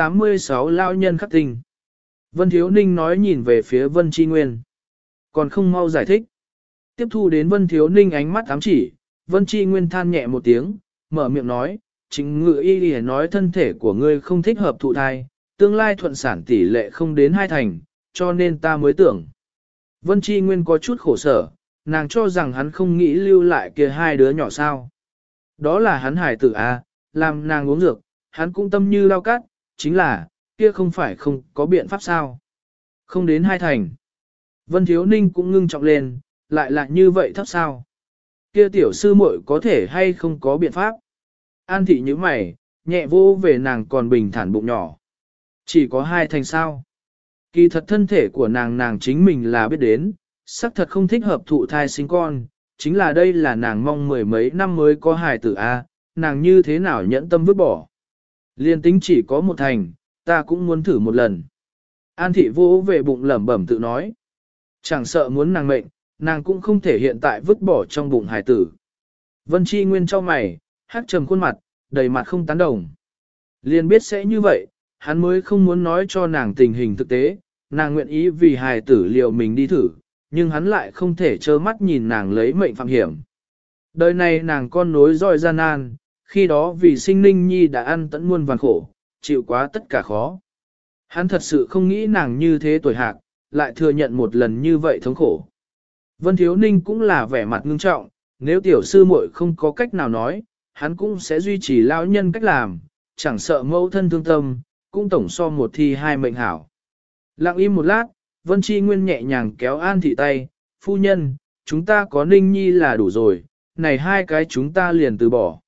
Speaker 1: 186 lão nhân khắc tình. Vân Thiếu Ninh nói nhìn về phía Vân Chi Nguyên. Còn không mau giải thích. Tiếp thu đến Vân Thiếu Ninh ánh mắt ám chỉ, Vân Chi Nguyên than nhẹ một tiếng, mở miệng nói, chính ngự y đi nói thân thể của ngươi không thích hợp thụ thai, tương lai thuận sản tỷ lệ không đến 2 thành, cho nên ta mới tưởng. Vân Chi Nguyên có chút khổ sở, nàng cho rằng hắn không nghĩ lưu lại kia 2 đứa nhỏ sao. Đó là hắn hải tử à, làm nàng uống dược, hắn cũng tâm như lao cắt, chính là, kia không phải không có biện pháp sao. Không đến 2 thành. Vân Thiếu Ninh cũng ngưng trọng lên, lại là như vậy thấp sao. Kia tiểu sư muội có thể hay không có biện pháp. An thị như mày, nhẹ vô về nàng còn bình thản bụng nhỏ. Chỉ có 2 thành sao. Kỳ thật thân thể của nàng chính mình là biết đến, xác thật không thích hợp thụ thai sinh con, chính là đây là nàng mong 10 mấy năm mới có hài tử A, nàng như thế nào nhẫn tâm vứt bỏ. Liên tính chỉ có 1 thành, ta cũng muốn thử một lần. An thị vô về bụng lẩm bẩm tự nói. Chẳng sợ muốn nàng mệnh, nàng cũng không thể hiện tại vứt bỏ trong bụng hài tử. Vân Chi Nguyên cho mày, hắc trầm khuôn mặt, đầy mặt không tán đồng. Liên biết sẽ như vậy, hắn mới không muốn nói cho nàng tình hình thực tế, nàng nguyện ý vì hài tử liều mình đi thử, nhưng hắn lại không thể trơ mắt nhìn nàng lấy mệnh phạm hiểm. Đời này nàng con nối roi gian nan, khi đó vì sinh Ninh Nhi đã ăn tận muôn vàn khổ, chịu quá tất cả khó. Hắn thật sự không nghĩ nàng như thế tuổi hạc, lại thừa nhận một lần như vậy thống khổ. Vân Thiếu Ninh cũng là vẻ mặt ngưng trọng, nếu tiểu sư muội không có cách nào nói, hắn cũng sẽ duy trì lão nhân cách làm, chẳng sợ mẫu thân thương tâm, cũng tổng so một thi 2 mệnh hảo. Lặng im một lát, Vân Chi Nguyên nhẹ nhàng kéo An thị tay, phu nhân, chúng ta có Ninh Nhi là đủ rồi, này 2 cái chúng ta liền từ bỏ.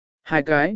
Speaker 1: 2 cái.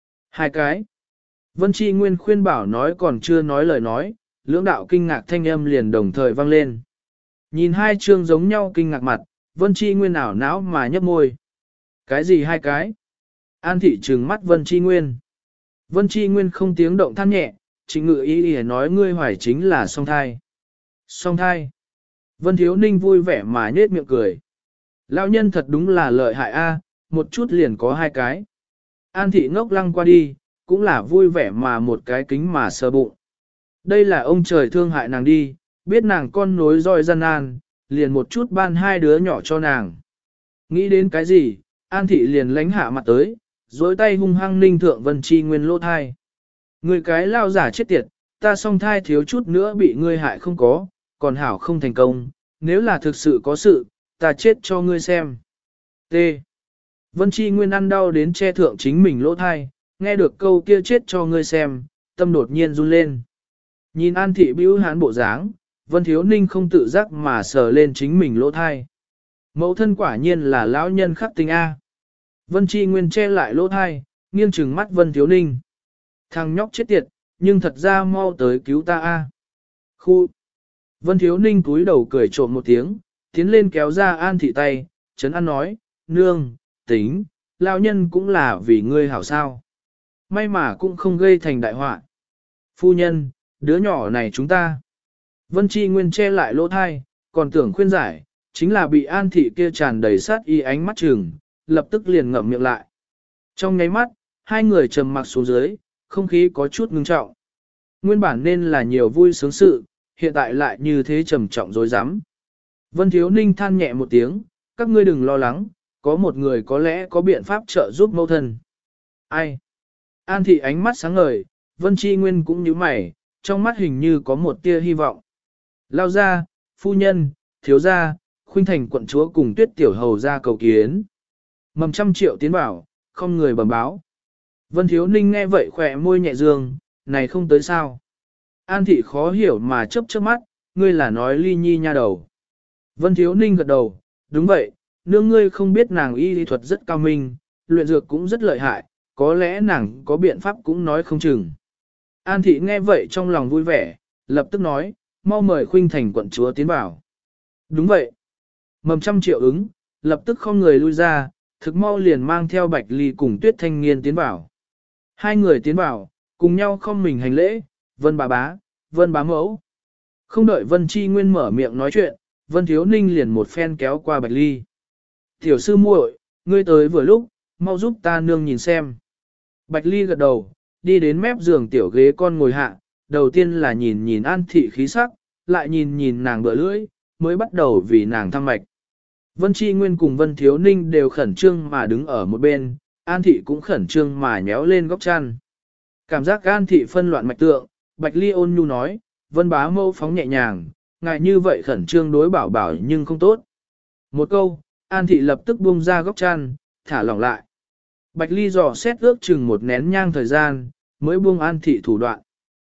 Speaker 1: 2 cái. Vân Chi Nguyên khuyên bảo nói còn chưa nói lời nói, lưỡng đạo kinh ngạc thanh âm liền đồng thời vang lên. Nhìn 2 chương giống nhau kinh ngạc mặt, Vân Chi Nguyên ảo não mà nhấp môi. Cái gì 2 cái? An thị trừng mắt Vân Chi Nguyên. Vân Chi Nguyên không tiếng động than nhẹ, Trịnh Ngự Y nói ngươi hoài chính là song thai. Song thai. Vân Thiếu Ninh vui vẻ mà nhết miệng cười. Lão nhân thật đúng là lợi hại a, một chút liền có 2 cái. An thị ngốc lăng qua đi, cũng là vui vẻ mà một cái kính mà sờ bụng. Đây là ông trời thương hại nàng đi, biết nàng con nối roi gian nan, liền một chút ban 2 đứa nhỏ cho nàng. Nghĩ đến cái gì, An thị liền lánh hạ mặt tới, dối tay hung hăng ninh thượng Vân Chi Nguyên lỗ thai. Người cái lao giả chết tiệt, ta song thai thiếu chút nữa bị ngươi hại không có, còn hảo không thành công, nếu là thực sự có sự, ta chết cho ngươi xem. T. Vân Chi Nguyên ăn đau đến che thượng chính mình lỗ thai, nghe được câu kia chết cho ngươi xem, tâm đột nhiên run lên. Nhìn An thị bĩu hán bộ dáng, Vân Thiếu Ninh không tự giác mà sờ lên chính mình lỗ thai. Mẫu thân quả nhiên là lão nhân khắc tinh A. Vân Chi Nguyên che lại lỗ thai, nghiêng trừng mắt Vân Thiếu Ninh. Thằng nhóc chết tiệt, nhưng thật ra mau tới cứu ta A. Khu. Vân Thiếu Ninh cúi đầu cười trộm một tiếng, tiến lên kéo ra An thị tay, trấn an nói, nương, tính, lão nhân cũng là vì ngươi hảo sao. May mà cũng không gây thành đại họa. Phu nhân, đứa nhỏ này chúng ta. Vân Chi Nguyên che lại lỗ thai, còn tưởng khuyên giải, chính là bị An thị kia tràn đầy sát y ánh mắt trừng, lập tức liền ngậm miệng lại. Trong nháy mắt, 2 người trầm mặc xuống dưới, không khí có chút ngưng trọng. Nguyên bản nên là nhiều vui sướng sự, hiện tại lại như thế trầm trọng rối rắm. Vân Thiếu Ninh than nhẹ một tiếng, các ngươi đừng lo lắng, có một người có lẽ có biện pháp trợ giúp mẫu thân. Ai? An thị ánh mắt sáng ngời, Vân Chi Nguyên cũng nhíu mày, trong mắt hình như có một tia hy vọng. Lao ra, phu nhân, thiếu gia, khuynh thành quận chúa cùng Tuyết tiểu hầu ra cầu kiến. Mầm 100 triệu tiến bảo, không người bẩm báo. Vân Thiếu Ninh nghe vậy khỏe môi nhẹ dương, này không tới sao. An thị khó hiểu mà chớp chớp mắt, ngươi là nói ly nhi nha đầu. Vân Thiếu Ninh gật đầu, đúng vậy, nương ngươi không biết nàng y lý thuật rất cao minh, luyện dược cũng rất lợi hại, có lẽ nàng có biện pháp cũng nói không chừng. An thị nghe vậy trong lòng vui vẻ, lập tức nói, mau mời Khuynh Thành quận chúa tiến vào. Đúng vậy. Mầm 100 triệu ứng, lập tức không người lui ra, thực mau liền mang theo Bạch Ly cùng Tuyết Thanh Niên tiến vào. Hai người tiến vào, cùng nhau không mình hành lễ, Vân bà bá, Vân bá mẫu. Không đợi Vân Chi Nguyên mở miệng nói chuyện, Vân Thiếu Ninh liền một phen kéo qua Bạch Ly. Tiểu sư muội, ngươi tới vừa lúc, mau giúp ta nương nhìn xem. Bạch Ly gật đầu, đi đến mép giường tiểu ghế con ngồi hạ, đầu tiên là nhìn nhìn An thị khí sắc, lại nhìn nhìn nàng bựa lưỡi, mới bắt đầu vì nàng thăm mạch. Vân Chi Nguyên cùng Vân Thiếu Ninh đều khẩn trương mà đứng ở một bên, An thị cũng khẩn trương mà nhéo lên góc chăn. Cảm giác An thị phân loạn mạch tượng, Bạch Ly ôn nhu nói, Vân bá mâu phóng nhẹ nhàng, ngại như vậy khẩn trương đối bảo bảo nhưng không tốt. Một câu, An thị lập tức buông ra góc chăn, thả lỏng lại. Bạch Ly dò xét ước chừng một nén nhang thời gian, mới buông An thị thủ đoạn.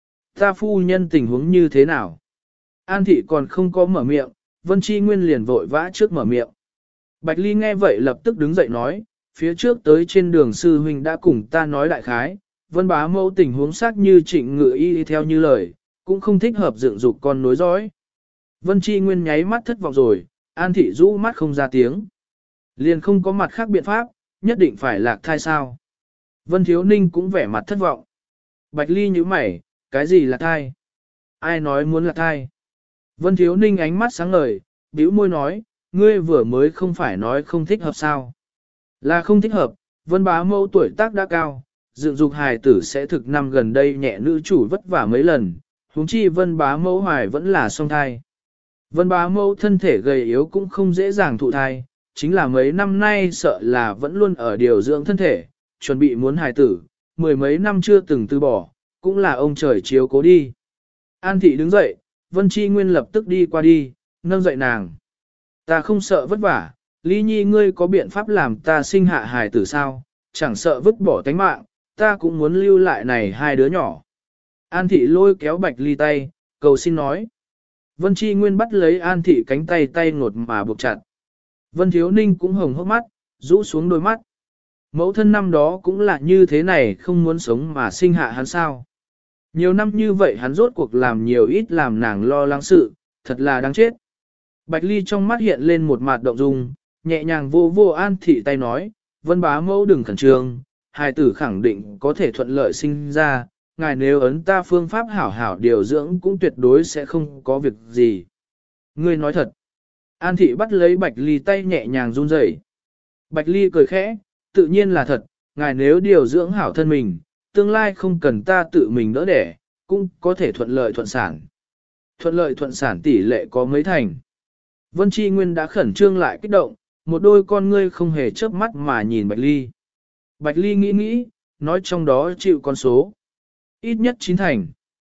Speaker 1: Ta phu nhân tình huống như thế nào? An thị còn không có mở miệng, Vân Chi Nguyên liền vội vã trước mở miệng. Bạch Ly nghe vậy lập tức đứng dậy nói, phía trước tới trên đường sư huynh đã cùng ta nói đại khái, Vân bá mẫu tình huống xác như Trịnh Ngự Y theo như lời, cũng không thích hợp dựng dục con nối dõi. Vân Chi Nguyên nháy mắt thất vọng rồi, An thị rũ mắt không ra tiếng. Liền không có mặt khác biện pháp, nhất định phải lạc thai sao. Vân Thiếu Ninh cũng vẻ mặt thất vọng. Bạch Ly nhíu mày, cái gì lạc thai? Ai nói muốn lạc thai? Vân Thiếu Ninh ánh mắt sáng ngời, bĩu môi nói, ngươi vừa mới không phải nói không thích hợp sao? Là không thích hợp, Vân bá mẫu tuổi tác đã cao, dựng dục hài tử sẽ thực năm gần đây nhẹ nữ chủ vất vả mấy lần, huống chi Vân bá mẫu hoài vẫn là song thai. Vân bá mẫu thân thể gầy yếu cũng không dễ dàng thụ thai, chính là mấy năm nay sợ là vẫn luôn ở điều dưỡng thân thể, chuẩn bị muốn hài tử, mười mấy năm chưa từng từ bỏ, cũng là ông trời chiếu cố đi. An thị đứng dậy, Vân Chi Nguyên lập tức đi qua đi, nâng dậy nàng. Ta không sợ vất vả, Ly Nhi ngươi có biện pháp làm ta sinh hạ hài tử sao, chẳng sợ vứt bỏ tánh mạng, ta cũng muốn lưu lại này hai đứa nhỏ. An thị lôi kéo Bạch Ly tay, cầu xin nói. Vân Chi Nguyên bắt lấy An thị cánh tay tay ngột mà buộc chặt. Vân Thiếu Ninh cũng hồng hốc mắt, rũ xuống đôi mắt. Mẫu thân năm đó cũng là như thế này không muốn sống mà sinh hạ hắn sao. Nhiều năm như vậy hắn rốt cuộc làm nhiều ít làm nàng lo lắng sự, thật là đáng chết. Bạch Ly trong mắt hiện lên một mặt động dung, nhẹ nhàng vô vô An thị tay nói, Vân bá mẫu đừng khẩn trương, hài tử khẳng định có thể thuận lợi sinh ra, ngài nếu ấn ta phương pháp hảo hảo điều dưỡng cũng tuyệt đối sẽ không có việc gì. Ngươi nói thật. An thị bắt lấy Bạch Ly tay nhẹ nhàng run rẩy. Bạch Ly cười khẽ, tự nhiên là thật, ngài nếu điều dưỡng hảo thân mình, tương lai không cần ta tự mình đỡ đẻ, cũng có thể thuận lợi thuận sản. Thuận lợi thuận sản tỷ lệ có mấy thành. Vân Chi Nguyên đã khẩn trương lại kích động, một đôi con ngươi không hề chớp mắt mà nhìn Bạch Ly. Bạch Ly nghĩ nghĩ, nói trong đó chịu con số. Ít nhất 9 thành.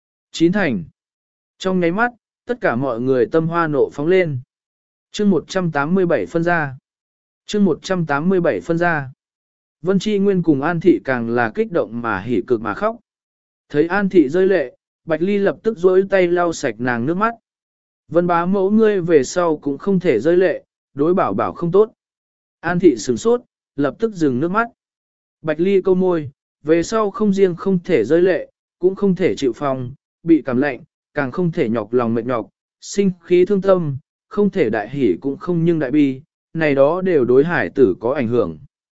Speaker 1: 9 thành. Trong nháy mắt, tất cả mọi người tâm hoa nộ phóng lên. Chương 187 phân ra. Chương 187 phân ra. Vân Chi Nguyên cùng An Thị càng là kích động mà hỉ cực mà khóc. Thấy An Thị rơi lệ, Bạch Ly lập tức duỗi tay lau sạch nàng nước mắt. Vân bá mẫu ngươi về sau cũng không thể rơi lệ, đối bảo bảo không tốt. An Thị sửng sốt, lập tức dừng nước mắt. Bạch Ly câu môi, về sau không riêng không thể rơi lệ, cũng không thể chịu phòng, bị cảm lạnh, càng không thể nhọc lòng mệt nhọc, sinh khí thương tâm, không thể đại hỉ cũng không nhưng đại bi, này đó đều đối hải tử có ảnh hưởng.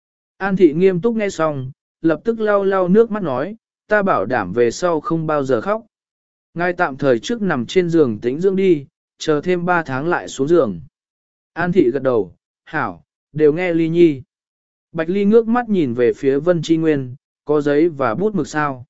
Speaker 1: An Thị nghiêm túc nghe xong, lập tức lau lau nước mắt nói, ta bảo đảm về sau không bao giờ khóc. Ngài tạm thời trước nằm trên giường tĩnh dưỡng đi, chờ thêm 3 tháng lại xuống giường. An Thị gật đầu, hảo, đều nghe Ly Nhi. Bạch Ly ngước mắt nhìn về phía Vân Chi Nguyên, có giấy và bút mực sao?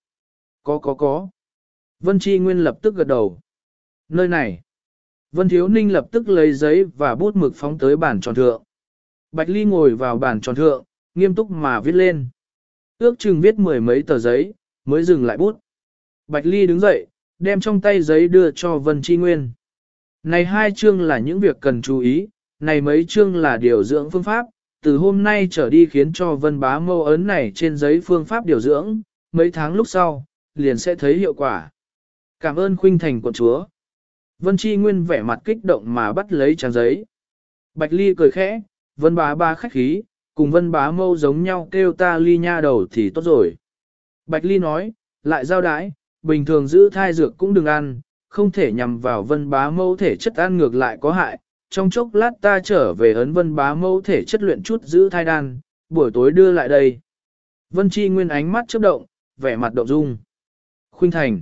Speaker 1: Có. Vân Chi Nguyên lập tức gật đầu. Nơi này. Vân Thiếu Ninh lập tức lấy giấy và bút mực phóng tới bàn tròn thượng. Bạch Ly ngồi vào bàn tròn thượng, nghiêm túc mà viết lên. Ước chừng viết 10 mấy tờ giấy, mới dừng lại bút. Bạch Ly đứng dậy, đem trong tay giấy đưa cho Vân Chi Nguyên. Này 2 chương là những việc cần chú ý, này mấy chương là điều dưỡng phương pháp, từ hôm nay trở đi khiến cho Vân Bá Mâu ấn này trên giấy phương pháp điều dưỡng, mấy tháng lúc sau, liền sẽ thấy hiệu quả. Cảm ơn Khuynh Thành quận chúa. Vân Chi Nguyên vẻ mặt kích động mà bắt lấy trang giấy. Bạch Ly cười khẽ, Vân Bá Ba khách khí, cùng Vân Bá Mâu giống nhau kêu ta Ly nha đầu thì tốt rồi. Bạch Ly nói, lại giao đái, bình thường giữ thai dược cũng đừng ăn, không thể nhằm vào Vân Bá Mâu thể chất ăn ngược lại có hại. Trong chốc lát ta trở về ấn Vân Bá Mâu thể chất luyện chút giữ thai đan, buổi tối đưa lại đây. Vân Chi Nguyên ánh mắt chớp động, vẻ mặt động dung. Khuynh Thành.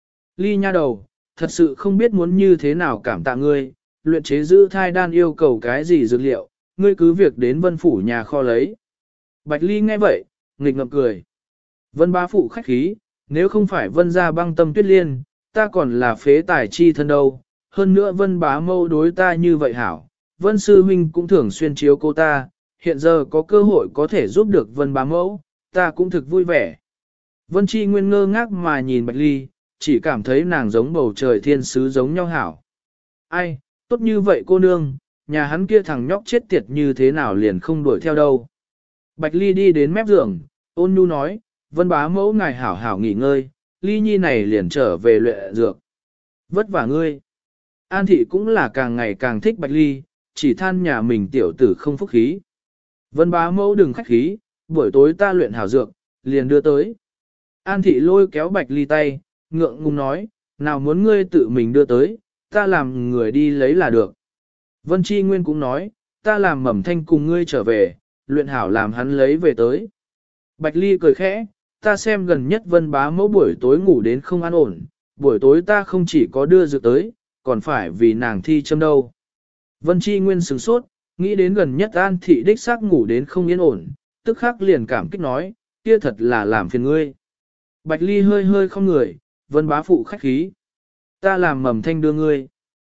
Speaker 1: Ly nha đầu, thật sự không biết muốn như thế nào cảm tạ ngươi, luyện chế giữ thai đan yêu cầu cái gì dược liệu, ngươi cứ việc đến Vân phủ nhà kho lấy. Bạch Ly nghe vậy, nghịch ngợm cười. Vân bá phụ khách khí, nếu không phải Vân gia băng tâm tuyết liên, ta còn là phế tài chi thân đâu. Hơn nữa Vân bá mâu đối ta như vậy hảo, Vân sư huynh cũng thường xuyên chiếu cô ta, hiện giờ có cơ hội có thể giúp được Vân bá mẫu, ta cũng thực vui vẻ. Vân Chi Nguyên ngơ ngác mà nhìn Bạch Ly, chỉ cảm thấy nàng giống bầu trời thiên sứ giống nhau hảo. Ai, tốt như vậy cô nương, nhà hắn kia thằng nhóc chết tiệt như thế nào liền không đuổi theo đâu. Bạch Ly đi đến mép giường, ôn nhu nói, Vân bá mẫu ngài hảo hảo nghỉ ngơi, Ly nhi này liền trở về luyện dược. Vất vả ngươi. An thị cũng là càng ngày càng thích Bạch Ly, chỉ than nhà mình tiểu tử không phúc khí. Vân bá mẫu đừng khách khí, buổi tối ta luyện hảo dược, liền đưa tới. An thị lôi kéo Bạch Ly tay, ngượng ngùng nói, nào muốn ngươi tự mình đưa tới, ta làm người đi lấy là được. Vân Chi Nguyên cũng nói, ta làm Mầm Thanh cùng ngươi trở về, luyện hảo làm hắn lấy về tới. Bạch Ly cười khẽ, ta xem gần nhất Vân bá mẫu buổi tối ngủ đến không an ổn, buổi tối ta không chỉ có đưa dược tới, còn phải vì nàng thi châm đâu. Vân Chi Nguyên sửng sốt, nghĩ đến gần nhất An thị đích xác ngủ đến không yên ổn, tức khắc liền cảm kích nói, kia thật là làm phiền ngươi. Bạch Ly hơi hơi không người, Vân bá phụ khách khí. Ta làm Mầm Thanh đưa ngươi.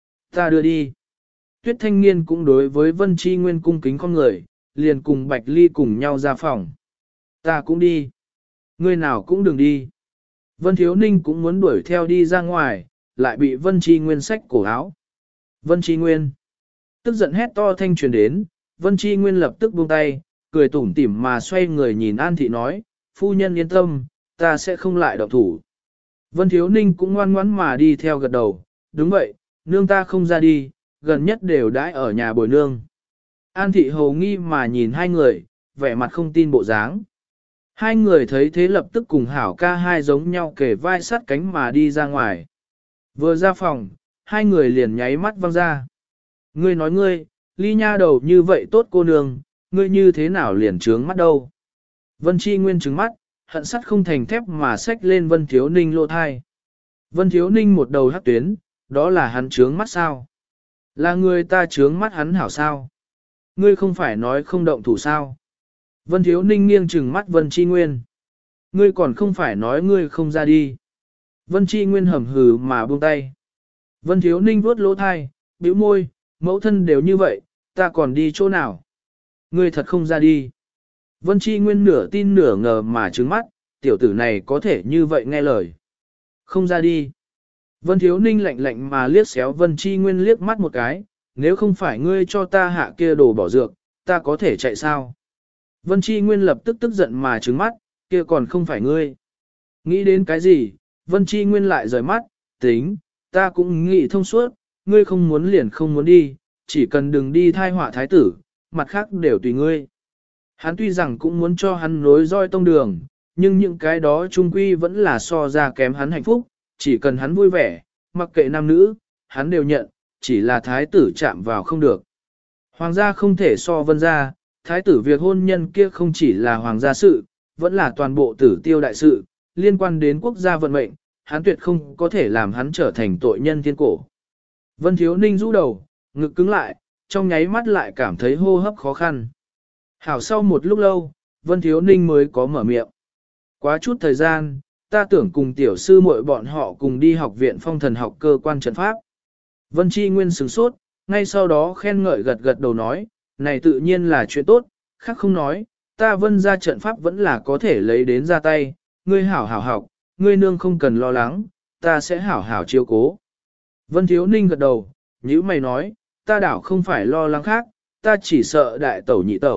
Speaker 1: Ta đưa đi. Tuyết Thanh Niên cũng đối với Vân Chi Nguyên cung kính con người, liền cùng Bạch Ly cùng nhau ra phòng. Ta cũng đi. Ngươi nào cũng đừng đi. Vân Thiếu Ninh cũng muốn đuổi theo đi ra ngoài, lại bị Vân Chi Nguyên xách cổ áo. Vân Chi Nguyên. Tức giận hét to thanh truyền đến, Vân Chi Nguyên lập tức buông tay, cười tủm tỉm mà xoay người nhìn An Thị nói, phu nhân yên tâm, ta sẽ không lại động thủ. Vân Thiếu Ninh cũng ngoan ngoãn mà đi theo gật đầu, đúng vậy, nương ta không ra đi, gần nhất đều đãi ở nhà bồi nương. An Thị hầu nghi mà nhìn hai người, vẻ mặt không tin bộ dáng. Hai người thấy thế lập tức cùng hảo ca hai giống nhau kề vai sát cánh mà đi ra ngoài. Vừa ra phòng, hai người liền nháy mắt văng ra. Ngươi nói ngươi, Ly nha đầu như vậy tốt cô nương, ngươi như thế nào liền trướng mắt đâu. Vân Chi Nguyên trứng mắt, hận sắt không thành thép mà xách lên Vân Thiếu Ninh lô thai. Vân Thiếu Ninh một đầu hắc tuyến, đó là hắn trướng mắt sao? Là người ta trướng mắt hắn hảo sao? Ngươi không phải nói không động thủ sao? Vân Thiếu Ninh nghiêng trừng mắt Vân Chi Nguyên. Ngươi còn không phải nói ngươi không ra đi. Vân Chi Nguyên hầm hừ mà buông tay. Vân Thiếu Ninh vuốt lỗ thai, bĩu môi, mẫu thân đều như vậy, ta còn đi chỗ nào? Ngươi thật không ra đi. Vân Chi Nguyên nửa tin nửa ngờ mà trừng mắt, tiểu tử này có thể như vậy nghe lời. Không ra đi. Vân Thiếu Ninh lạnh lạnh mà liếc xéo Vân Chi Nguyên liếc mắt một cái, nếu không phải ngươi cho ta hạ kia đồ bỏ dược, ta có thể chạy sao? Vân Chi Nguyên lập tức tức giận mà trừng mắt, kia còn không phải ngươi. Nghĩ đến cái gì, Vân Chi Nguyên lại rời mắt, tính, ta cũng nghĩ thông suốt, ngươi không muốn liền không muốn đi, chỉ cần đừng đi thai họa thái tử, mặt khác đều tùy ngươi. Hắn tuy rằng cũng muốn cho hắn nối roi tông đường, nhưng những cái đó trung quy vẫn là so ra kém hắn hạnh phúc, chỉ cần hắn vui vẻ, mặc kệ nam nữ, hắn đều nhận, chỉ là thái tử chạm vào không được. Hoàng gia không thể so Vân gia, thái tử việc hôn nhân kia không chỉ là hoàng gia sự, vẫn là toàn bộ tử tiêu đại sự, liên quan đến quốc gia vận mệnh, hắn tuyệt không có thể làm hắn trở thành tội nhân thiên cổ. Vân Thiếu Ninh rũ đầu, ngực cứng lại, trong nháy mắt lại cảm thấy hô hấp khó khăn. Hảo sau một lúc lâu, Vân Thiếu Ninh mới có mở miệng. Quá chút thời gian, ta tưởng cùng tiểu sư muội bọn họ cùng đi học viện phong thần học cơ quan trận pháp. Vân Chi Nguyên sửng sốt, ngay sau đó khen ngợi gật gật đầu nói, này tự nhiên là chuyện tốt, khác không nói, ta Vân ra trận pháp vẫn là có thể lấy đến ra tay, ngươi hảo hảo học, ngươi nương không cần lo lắng, ta sẽ hảo hảo chiếu cố. Vân Thiếu Ninh gật đầu, như mày nói, ta đảo không phải lo lắng khác, ta chỉ sợ đại tẩu nhị tẩu,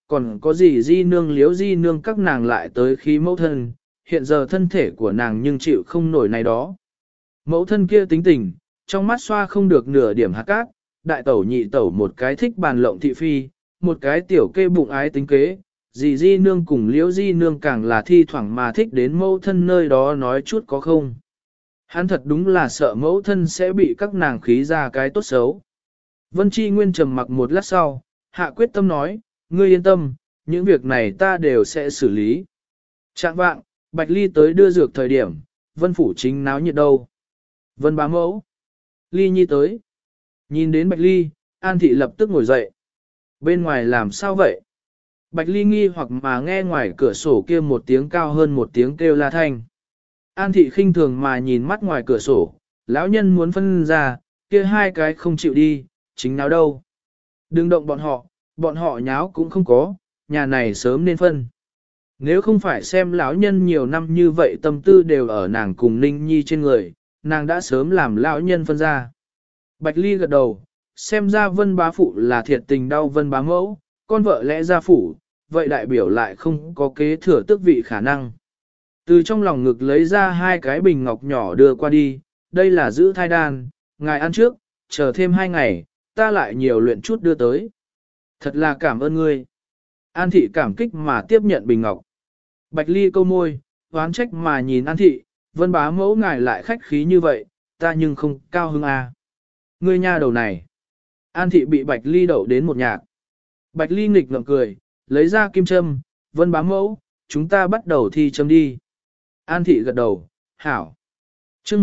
Speaker 1: còn có gì di nương liếu di nương các nàng lại tới khí mẫu thân, hiện giờ thân thể của nàng nhưng chịu không nổi này đó. Mẫu thân kia tính tình, trong mắt xoa không được nửa điểm hạt cát, đại tẩu nhị tẩu một cái thích bàn lộng thị phi, một cái tiểu kê bụng ái tính kế, dì di nương cùng liễu di nương càng là thi thoảng mà thích đến mẫu thân nơi đó nói chút có không. Hắn thật đúng là sợ mẫu thân sẽ bị các nàng khí ra cái tốt xấu. Vân Chi Nguyên trầm mặc một lát sau, hạ quyết tâm nói, ngươi yên tâm, những việc này ta đều sẽ xử lý. Trạng vạng, Bạch Ly tới đưa dược thời điểm, Vân Phủ chính náo nhiệt đâu. Vân bá mẫu. Ly Nhi tới. Nhìn đến Bạch Ly, An Thị lập tức ngồi dậy. Bên ngoài làm sao vậy? Bạch Ly nghi hoặc mà nghe ngoài cửa sổ kia một tiếng cao hơn một tiếng kêu la thanh. An Thị khinh thường mà nhìn mắt ngoài cửa sổ, lão nhân muốn phân ra, kia hai cái không chịu đi, chính náo đâu. Đừng động bọn họ nháo cũng không có, nhà này sớm nên phân. Nếu không phải xem lão nhân nhiều năm như vậy tâm tư đều ở nàng cùng Ninh Nhi trên người, nàng đã sớm làm lão nhân phân ra. Bạch Ly gật đầu, xem ra Vân bá phụ là thiệt tình đau Vân bá mẫu, con vợ lẽ ra phủ, vậy đại biểu lại không có kế thừa tước vị khả năng. Từ trong lòng ngực lấy ra hai cái bình ngọc nhỏ đưa qua đi, đây là giữ thai đan, ngài ăn trước, chờ thêm 2 ngày, ta lại nhiều luyện chút đưa tới. Thật là cảm ơn ngươi. An Thị cảm kích mà tiếp nhận bình ngọc. Bạch Ly câu môi, oán trách mà nhìn An Thị, Vân bá mẫu ngài lại khách khí như vậy, ta nhưng không cao hứng à. Ngươi nha đầu này. An Thị bị Bạch Ly đậu đến một nhạc. Bạch Ly nghịch ngợm cười, lấy ra kim châm, Vân bá mẫu, chúng ta bắt đầu thi châm đi. An Thị gật đầu, hảo. Chương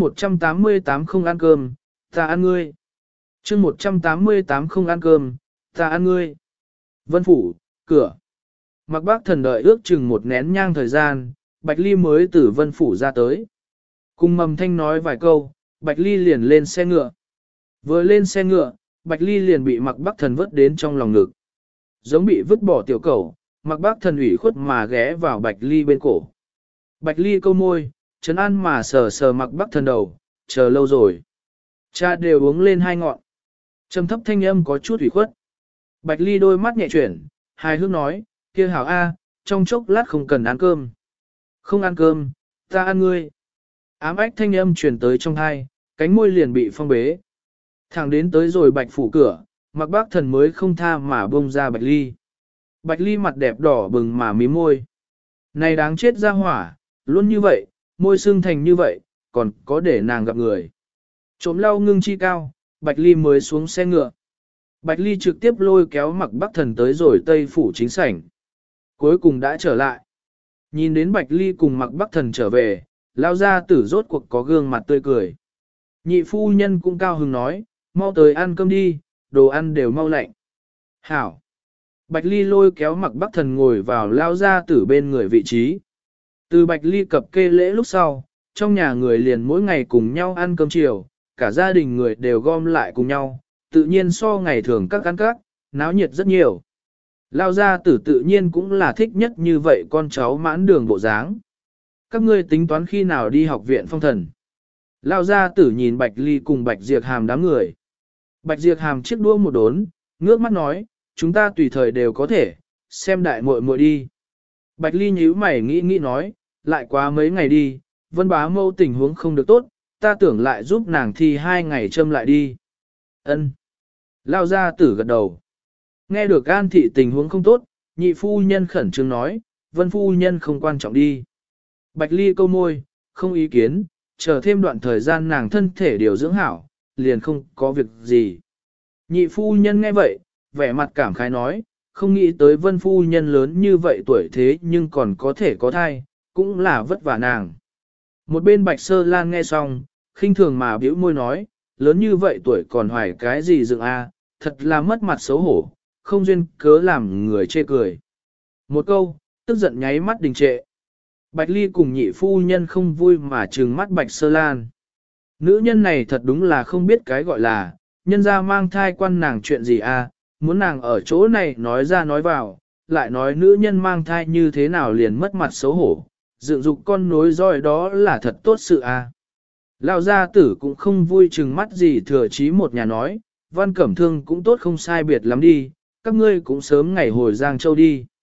Speaker 1: 188 không ăn cơm, ta ăn ngươi. Chương 188 không ăn cơm, ta ăn ngươi. Vân Phủ, cửa. Mặc Bác Thần đợi ước chừng một nén nhang thời gian, Bạch Ly mới từ Vân Phủ ra tới. Cùng Mầm Thanh nói vài câu, Bạch Ly liền lên xe ngựa. Vừa lên xe ngựa, Bạch Ly liền bị Mặc Bác Thần vớt đến trong lòng ngực. Giống bị vứt bỏ tiểu cẩu, Mặc Bác Thần ủy khuất mà ghé vào Bạch Ly bên cổ. Bạch Ly câu môi, trấn an mà sờ sờ Mặc Bác Thần đầu, chờ lâu rồi. Cha đều uống lên 2 ngọn. Trầm thấp thanh âm có chút ủy khuất. Bạch Ly đôi mắt nhẹ chuyển, hài hước nói, kia hảo A, trong chốc lát không cần ăn cơm. Không ăn cơm, ta ăn ngươi. Ám ách thanh âm truyền tới trong thai, cánh môi liền bị phong bế. Thẳng đến tới rồi Bạch Phủ cửa, Mặc Bác Thần mới không tha mà bông ra Bạch Ly. Bạch Ly mặt đẹp đỏ bừng mà mím môi. Này đáng chết ra hỏa, luôn như vậy, môi sưng thành như vậy, còn có để nàng gặp người. Trộm lau ngưng chi cao, Bạch Ly mới xuống xe ngựa. Bạch Ly trực tiếp lôi kéo Mặc Bác Thần tới rồi Tây Phủ chính sảnh. Cuối cùng đã trở lại. Nhìn đến Bạch Ly cùng Mặc Bác Thần trở về, lao ra tử rốt cuộc có gương mặt tươi cười. Nhị phu nhân cũng cao hứng nói, mau tới ăn cơm đi, đồ ăn đều mau lạnh. Hảo. Bạch Ly lôi kéo Mặc Bác Thần ngồi vào lao ra tử bên người vị trí. Từ Bạch Ly cập kê lễ lúc sau, trong nhà người liền mỗi ngày cùng nhau ăn cơm chiều, cả gia đình người đều gom lại cùng nhau, tự nhiên so ngày thường các ăn các, náo nhiệt rất nhiều. Lao gia tử tự nhiên cũng là thích nhất như vậy con cháu mãn đường bộ dáng. Các ngươi tính toán khi nào đi học viện phong thần. Lao gia tử nhìn Bạch Ly cùng Bạch Diệp Hàm đám người. Bạch Diệp Hàm chiếc đũa một đốn, ngước mắt nói, chúng ta tùy thời đều có thể, xem đại muội muội đi. Bạch Ly nhíu mày nghĩ nói, lại quá mấy ngày đi, Vân bá mâu tình huống không được tốt, ta tưởng lại giúp nàng thi 2 ngày châm lại đi. Ân. Lao gia tử gật đầu. Nghe được An Thị tình huống không tốt, nhị phu nhân khẩn trương nói, Vân phu nhân không quan trọng đi. Bạch Ly câu môi, không ý kiến, chờ thêm đoạn thời gian nàng thân thể điều dưỡng hảo, liền không có việc gì. Nhị phu nhân nghe vậy, vẻ mặt cảm khái nói, không nghĩ tới Vân phu nhân lớn như vậy tuổi thế nhưng còn có thể có thai, cũng là vất vả nàng. Một bên Bạch Sơ Lan nghe xong, khinh thường mà bĩu môi nói, lớn như vậy tuổi còn hoài cái gì dựng a, thật là mất mặt xấu hổ, không duyên cớ làm người chê cười. Một câu, tức giận nháy mắt đình trệ. Bạch Ly cùng nhị phu nhân không vui mà trừng mắt Bạch Sơ Lan. Nữ nhân này thật đúng là không biết cái gọi là, nhân ra mang thai quan nàng chuyện gì a, muốn nàng ở chỗ này nói ra nói vào, lại nói nữ nhân mang thai như thế nào liền mất mặt xấu hổ, dựng dục con nối roi đó là thật tốt sự a. Lão gia tử cũng không vui chừng mắt gì thừa chí một nhà nói, Văn Cẩm Thương cũng tốt không sai biệt lắm đi, các ngươi cũng sớm ngày hồi Giang Châu đi.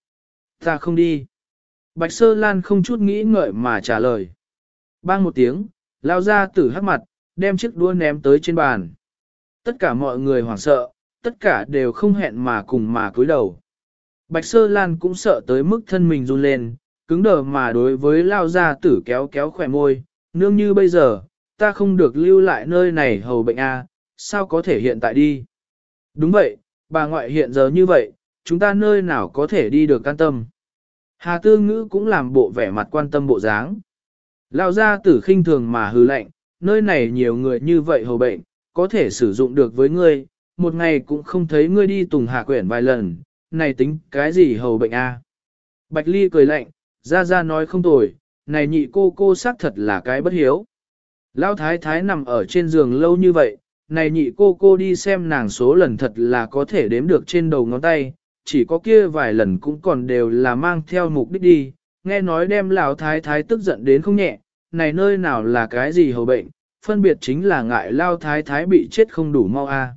Speaker 1: Ta không đi. Bạch Sơ Lan không chút nghĩ ngợi mà trả lời. Bang một tiếng, lao ra tử hắc mặt, đem chiếc đũa ném tới trên bàn. Tất cả mọi người hoảng sợ, tất cả đều không hẹn mà cùng mà cúi đầu. Bạch Sơ Lan cũng sợ tới mức thân mình run lên, cứng đờ mà đối với lao gia tử kéo kéo khỏe môi, nương như bây giờ, ta không được lưu lại nơi này hầu bệnh a, sao có thể hiện tại đi. Đúng vậy, bà ngoại hiện giờ như vậy, chúng ta nơi nào có thể đi được an tâm. Hà Tư Ngữ cũng làm bộ vẻ mặt quan tâm bộ dáng. Lao gia tử khinh thường mà hừ lạnh, nơi này nhiều người như vậy hầu bệnh, có thể sử dụng được với ngươi, một ngày cũng không thấy ngươi đi Tùng Hà Quyển vài lần, này tính cái gì hầu bệnh a? Bạch Ly cười lạnh, ra nói không tồi, này nhị cô xác thật là cái bất hiếu. Lão thái thái nằm ở trên giường lâu như vậy, này nhị cô đi xem nàng số lần thật là có thể đếm được trên đầu ngón tay, chỉ có kia vài lần cũng còn đều là mang theo mục đích đi, nghe nói đem lão thái thái tức giận đến không nhẹ, này nơi nào là cái gì hầu bệnh, phân biệt chính là ngại lão thái thái bị chết không đủ mau a.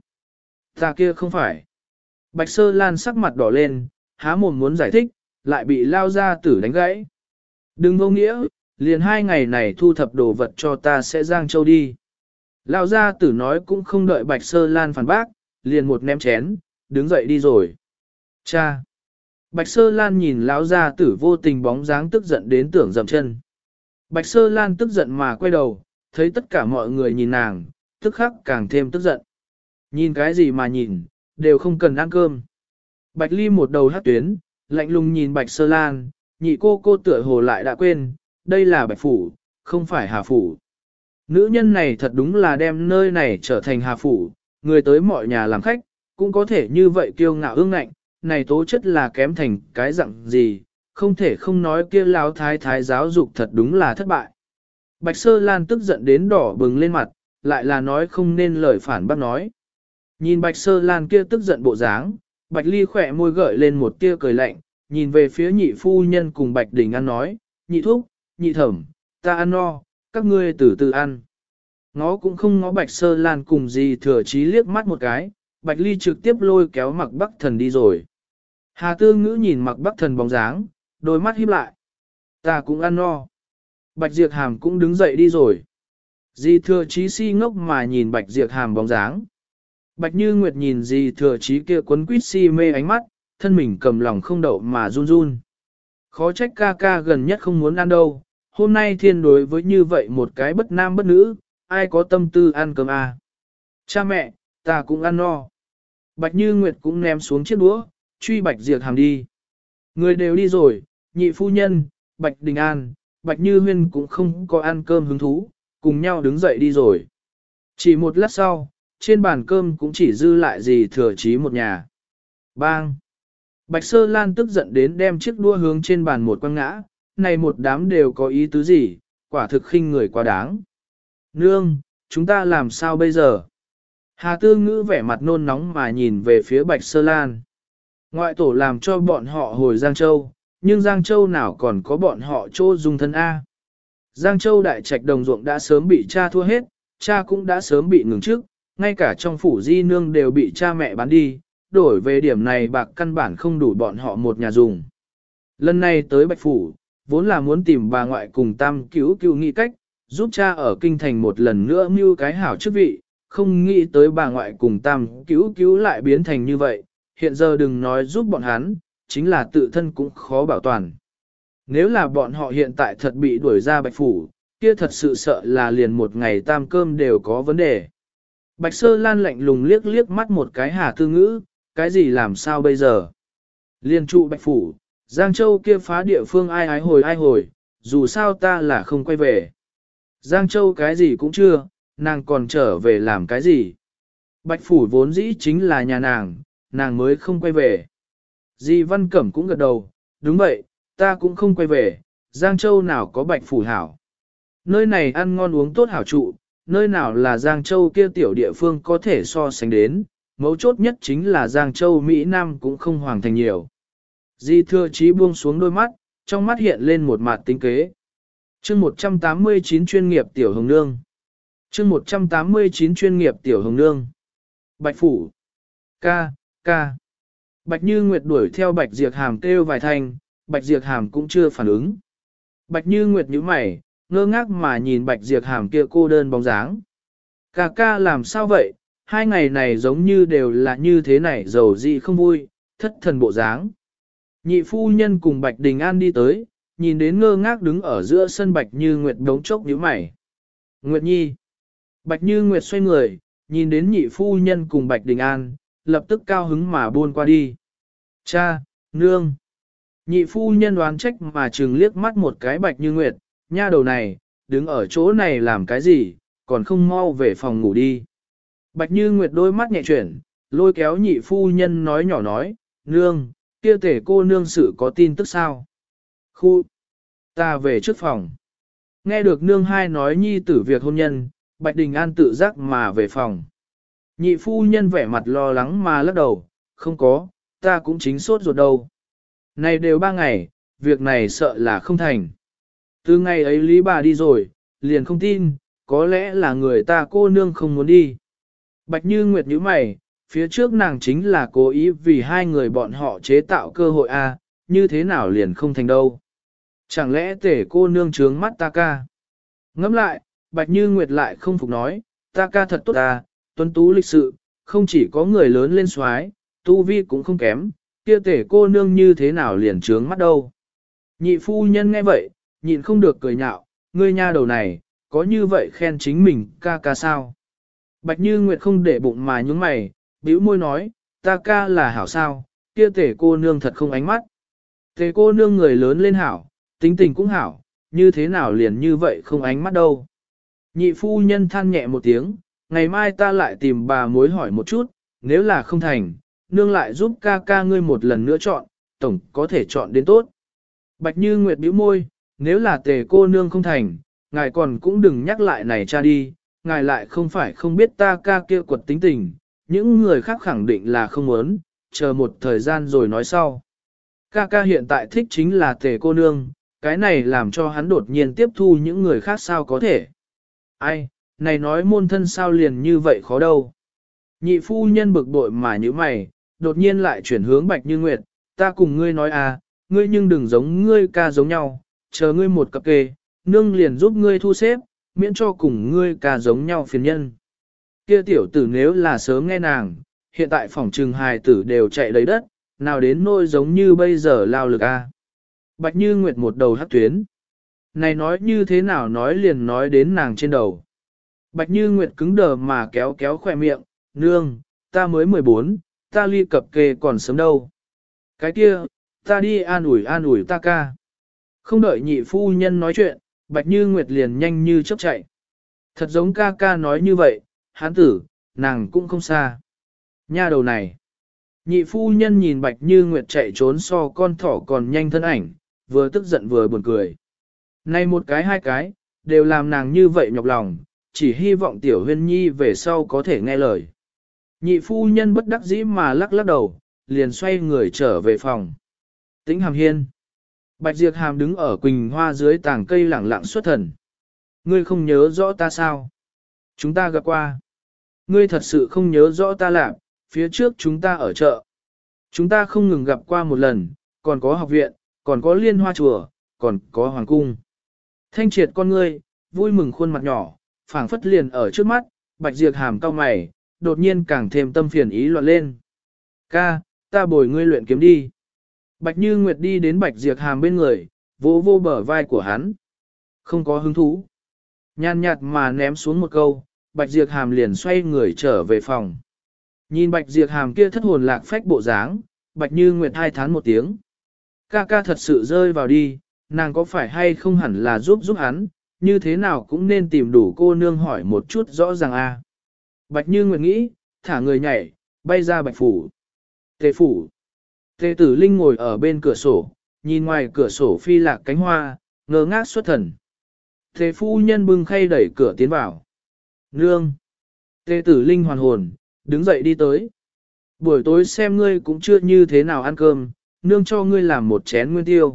Speaker 1: Ta kia không phải. Bạch Sơ Lan sắc mặt đỏ lên, há mồm muốn giải thích, lại bị lao gia tử đánh gãy. Đừng vô nghĩa, liền 2 ngày này thu thập đồ vật cho ta sẽ Giang Châu đi. Lao gia tử nói cũng không đợi Bạch Sơ Lan phản bác, liền một ném chén, đứng dậy đi rồi. Cha! Bạch Sơ Lan nhìn lão gia tử vô tình bóng dáng tức giận đến tưởng dậm chân. Bạch Sơ Lan tức giận mà quay đầu, thấy tất cả mọi người nhìn nàng, tức khắc càng thêm tức giận. Nhìn cái gì mà nhìn, đều không cần ăn cơm. Bạch Ly một đầu hát tuyến, lạnh lùng nhìn Bạch Sơ Lan, nhị cô tựa hồ lại đã quên, đây là Bạch Phủ, không phải Hà Phủ. Nữ nhân này thật đúng là đem nơi này trở thành Hà Phủ, người tới mọi nhà làm khách, cũng có thể như vậy kiêu ngạo ương ngạnh, này tố chất là kém thành cái dạng gì, không thể không nói kia lão thái thái giáo dục thật đúng là thất bại. Bạch Sơ Lan tức giận đến đỏ bừng lên mặt, lại là nói không nên lời phản bác nói. Nhìn Bạch Sơ Lan kia tức giận bộ dáng, Bạch Ly khỏe môi gợi lên một tia cười lạnh, nhìn về phía nhị phu nhân cùng Bạch Đình ăn nói, nhị thúc, nhị thẩm, ta ăn no, các ngươi từ từ ăn. Ngó cũng không ngó Bạch Sơ Lan cùng gì thừa chí liếc mắt một cái, Bạch Ly trực tiếp lôi kéo Mạc Bắc Thần đi rồi. Hà Tư Ngữ nhìn Mạc Bắc Thần bóng dáng, đôi mắt híp lại. Ta cũng ăn no. Bạch Diệp Hàm cũng đứng dậy đi rồi. Di thừa chí si ngốc mà nhìn Bạch Diệp Hàm bóng dáng. Bạch Như Nguyệt nhìn Di thừa chí kia quấn quýt si mê ánh mắt, thân mình cầm lòng không đậu mà run run. Khó trách ca ca gần nhất không muốn ăn đâu, hôm nay thiên đối với như vậy một cái bất nam bất nữ, ai có tâm tư ăn cơm à. Cha mẹ, ta cũng ăn no. Bạch Như Nguyệt cũng ném xuống chiếc đũa, truy Bạch Diệp Hàm đi. Người đều đi rồi, nhị phu nhân, Bạch Đình An, Bạch Như Huyên cũng không có ăn cơm hứng thú, cùng nhau đứng dậy đi rồi. Chỉ một lát sau, trên bàn cơm cũng chỉ dư lại gì thừa chí một nhà. Bang! Bạch Sơ Lan tức giận đến đem chiếc đũa hướng trên bàn một quăng ngã, này một đám đều có ý tứ gì, quả thực khinh người quá đáng. Nương, chúng ta làm sao bây giờ? Hà Tư Ngữ vẻ mặt nôn nóng mà nhìn về phía Bạch Sơ Lan. Ngoại tổ làm cho bọn họ hồi Giang Châu, nhưng Giang Châu nào còn có bọn họ chỗ dung thân A. Giang Châu đại trạch đồng ruộng đã sớm bị cha thua hết, cha cũng đã sớm bị ngừng trước, ngay cả trong phủ di nương đều bị cha mẹ bán đi, đổi về điểm này bạc căn bản không đủ bọn họ một nhà dùng. Lần này tới Bạch Phủ, vốn là muốn tìm bà ngoại cùng tam cứu nghĩ cách, giúp cha ở kinh thành một lần nữa mưu cái hảo chức vị, không nghĩ tới bà ngoại cùng tam cứu lại biến thành như vậy, hiện giờ đừng nói giúp bọn hắn, chính là tự thân cũng khó bảo toàn. Nếu là bọn họ hiện tại thật bị đuổi ra Bạch Phủ, kia thật sự sợ là liền một ngày tam cơm đều có vấn đề. Bạch Sơ Lan lạnh lùng liếc liếc mắt một cái Hà Tư Ngữ, cái gì làm sao bây giờ? Liên trụ Bạch Phủ, Giang Châu kia phá địa phương ai hồi, dù sao ta là không quay về. Giang Châu cái gì cũng chưa, nàng còn trở về làm cái gì? Bạch Phủ vốn dĩ chính là nhà nàng mới không quay về. Di Văn Cẩm cũng gật đầu, đúng vậy, ta cũng không quay về, Giang Châu nào có Bạch Phủ hảo. Nơi này ăn ngon uống tốt hảo trụ, nơi nào là Giang Châu kia tiểu địa phương có thể so sánh đến, mấu chốt nhất chính là Giang Châu Mỹ Nam cũng không hoàn thành nhiều. Di Thừa Chí buông xuống đôi mắt, trong mắt hiện lên một mặt tinh kế. Chương 189 chuyên nghiệp tiểu hồng nương. Chương 189 chuyên nghiệp tiểu hồng nương. Bạch Phủ. Ca. Bạch Như Nguyệt đuổi theo Bạch Diệp Hàm kêu vài thanh, Bạch Diệp Hàm cũng chưa phản ứng. Bạch Như Nguyệt nhíu mày, ngơ ngác mà nhìn Bạch Diệp Hàm kia cô đơn bóng dáng. Ca ca làm sao vậy, hai ngày này giống như đều là như thế này dầu dị không vui, thất thần bộ dáng. Nhị phu nhân cùng Bạch Đình An đi tới, nhìn đến ngơ ngác đứng ở giữa sân Bạch Như Nguyệt đống chốc nhíu mày. Nguyệt Nhi. Bạch Như Nguyệt xoay người, nhìn đến nhị phu nhân cùng Bạch Đình An, lập tức cao hứng mà buôn qua đi. Cha, nương. Nhị phu nhân đoán trách mà trừng liếc mắt một cái Bạch Như Nguyệt, nha đầu này, đứng ở chỗ này làm cái gì, còn không mau về phòng ngủ đi. Bạch Như Nguyệt đôi mắt nhẹ chuyển, lôi kéo nhị phu nhân nói nhỏ nói, nương, kia thể cô nương sự có tin tức sao? Khu, ta về trước phòng. Nghe được nương hai nói nhi tử việc hôn nhân, Bạch Đình An tự giác mà về phòng. Nhị phu nhân vẻ mặt lo lắng mà lắc đầu, không có, ta cũng chính sốt ruột đâu. Này đều 3 ngày, việc này sợ là không thành. Từ ngày ấy Lý bà đi rồi, liền không tin, có lẽ là người ta cô nương không muốn đi. Bạch Như Nguyệt nhíu mày, phía trước nàng chính là cố ý vì hai người bọn họ chế tạo cơ hội a, như thế nào liền không thành đâu. Chẳng lẽ tể cô nương trướng mắt ta ca? Ngẫm lại, Bạch Như Nguyệt lại không phục nói, ta ca thật tốt ta, tuấn tú lịch sự, không chỉ có người lớn lên xoái, tu vi cũng không kém, kia tể cô nương như thế nào liền trướng mắt đâu. Nhị phu nhân nghe vậy, nhịn không được cười nhạo, ngươi nha đầu này, có như vậy khen chính mình ca ca sao? Bạch Như Nguyệt không để bụng mà nhúng mày, bĩu môi nói, ta ca là hảo sao, kia tể cô nương thật không ánh mắt. Tể cô nương người lớn lên hảo, tính tình cũng hảo, như thế nào liền như vậy không ánh mắt đâu. Nhị phu nhân than nhẹ một tiếng, ngày mai ta lại tìm bà mối hỏi một chút, nếu là không thành, nương lại giúp ca ca ngươi một lần nữa chọn, tổng có thể chọn đến tốt. Bạch Như Nguyệt bĩu môi, nếu là tề cô nương không thành, ngài còn cũng đừng nhắc lại này cha đi, ngài lại không phải không biết ta ca kia quật tính tình, những người khác khẳng định là không muốn, chờ một thời gian rồi nói sau. Ca ca hiện tại thích chính là tề cô nương, cái này làm cho hắn đột nhiên tiếp thu những người khác sao có thể. Ai, này nói môn thân sao liền như vậy khó đâu. Nhị phu nhân bực bội mà như mày, đột nhiên lại chuyển hướng Bạch Như Nguyệt, ta cùng ngươi nói à, ngươi nhưng đừng giống ngươi ca giống nhau, chờ ngươi một cặp kê, nương liền giúp ngươi thu xếp, miễn cho cùng ngươi ca giống nhau phiền nhân. Kia tiểu tử nếu là sớm nghe nàng, hiện tại phòng trừng hài tử đều chạy lấy đất, nào đến nỗi giống như bây giờ lao lực a. Bạch Như Nguyệt một đầu hắc tuyến. Này nói như thế nào nói liền nói đến nàng trên đầu. Bạch Như Nguyệt cứng đờ mà kéo kéo khỏe miệng, nương, ta mới 14, ta ly cập kê còn sớm đâu. Cái kia, ta đi an ủi ta ca. Không đợi nhị phu nhân nói chuyện, Bạch Như Nguyệt liền nhanh như chớp chạy. Thật giống ca ca nói như vậy, hán tử, nàng cũng không xa. Nha đầu này. Nhị phu nhân nhìn Bạch Như Nguyệt chạy trốn so con thỏ còn nhanh thân ảnh, vừa tức giận vừa buồn cười. Này một cái hai cái, đều làm nàng như vậy nhọc lòng, chỉ hy vọng tiểu huyên nhi về sau có thể nghe lời. Nhị phu nhân bất đắc dĩ mà lắc lắc đầu, liền xoay người trở về phòng. Tĩnh Hàm Hiên. Bạch Diệp Hàm đứng ở quỳnh hoa dưới tàng cây lẳng lặng xuất thần. Ngươi không nhớ rõ ta sao? Chúng ta gặp qua. Ngươi thật sự không nhớ rõ ta lạc, phía trước chúng ta ở chợ. Chúng ta không ngừng gặp qua một lần, còn có học viện, còn có liên hoa chùa, còn có hoàng cung. Thanh triệt con ngươi, vui mừng khuôn mặt nhỏ, phảng phất liền ở trước mắt, Bạch Diệp Hàm cau mày, đột nhiên càng thêm tâm phiền ý loạn lên. Ca, ta bồi ngươi luyện kiếm đi. Bạch Như Nguyệt đi đến Bạch Diệp Hàm bên người, vỗ vô bờ vai của hắn. Không có hứng thú. Nhàn nhạt mà ném xuống một câu, Bạch Diệp Hàm liền xoay người trở về phòng. Nhìn Bạch Diệp Hàm kia thất hồn lạc phách bộ dáng, Bạch Như Nguyệt hai thán một tiếng. Ca ca thật sự rơi vào đi, nàng có phải hay không hẳn là giúp hắn, như thế nào cũng nên tìm đủ cô nương hỏi một chút rõ ràng a. Bạch Như Nguyệt nghĩ, thả người nhảy, bay ra Bạch Phủ. Tề Phủ. Tề Tử Linh ngồi ở bên cửa sổ, nhìn ngoài cửa sổ phi lạc cánh hoa, ngơ ngác xuất thần. Tề phu nhân bưng khay đẩy cửa tiến vào. Nương. Tề Tử Linh hoàn hồn, đứng dậy đi tới. Buổi tối xem ngươi cũng chưa như thế nào ăn cơm, nương cho ngươi làm một chén nguyên tiêu.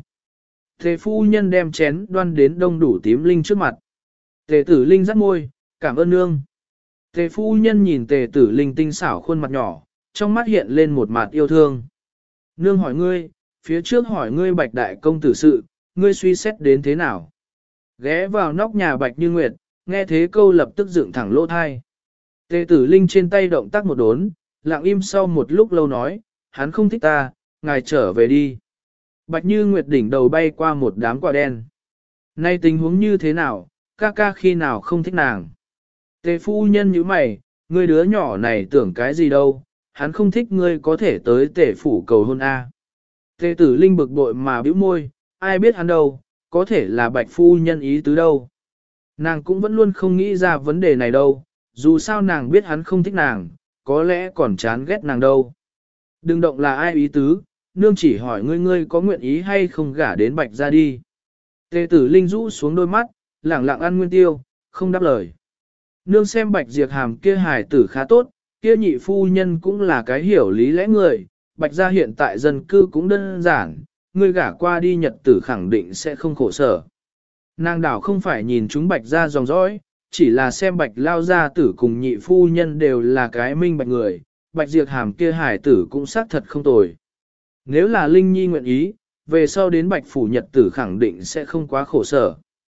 Speaker 1: Tề phu nhân đem chén đoan đến đông đủ tím linh trước mặt. Tề Tử Linh rắc môi, cảm ơn nương. Tề phu nhân nhìn Tề Tử Linh tinh xảo khuôn mặt nhỏ, trong mắt hiện lên một mặt yêu thương. Nương hỏi ngươi, phía trước hỏi ngươi Bạch đại công tử sự, ngươi suy xét đến thế nào? Ghé vào nóc nhà Bạch Như Nguyệt, nghe thế câu lập tức dựng thẳng lỗ thai. Tề tử linh trên tay động tác một đốn, lặng im sau một lúc lâu nói, hắn không thích ta, ngài trở về đi. Bạch Như Nguyệt đỉnh đầu bay qua một đám quả đen. Nay tình huống như thế nào, ca ca khi nào không thích nàng? Tề phu nhân như mày, ngươi đứa nhỏ này tưởng cái gì đâu, hắn không thích ngươi có thể tới tề phủ cầu hôn A. Tề tử linh bực bội mà bĩu môi, ai biết hắn đâu, có thể là bạch phu nhân ý tứ đâu. Nàng cũng vẫn luôn không nghĩ ra vấn đề này đâu, dù sao nàng biết hắn không thích nàng, có lẽ còn chán ghét nàng đâu. Đừng động là ai ý tứ, nương chỉ hỏi ngươi có nguyện ý hay không gả đến bạch ra đi. Tề tử linh rũ xuống đôi mắt, lẳng lặng ăn nguyên tiêu, không đáp lời. Nương xem bạch diệt hàm kia hài tử khá tốt, kia nhị phu nhân cũng là cái hiểu lý lẽ người, bạch gia hiện tại dân cư cũng đơn giản, ngươi gả qua đi nhật tử khẳng định sẽ không khổ sở. Nàng đảo không phải nhìn chúng bạch gia dòng dõi, chỉ là xem bạch lao gia tử cùng nhị phu nhân đều là cái minh bạch người, bạch diệt hàm kia hài tử cũng xác thật không tồi. Nếu là Linh Nhi nguyện ý, về sau đến bạch phủ nhật tử khẳng định sẽ không quá khổ sở.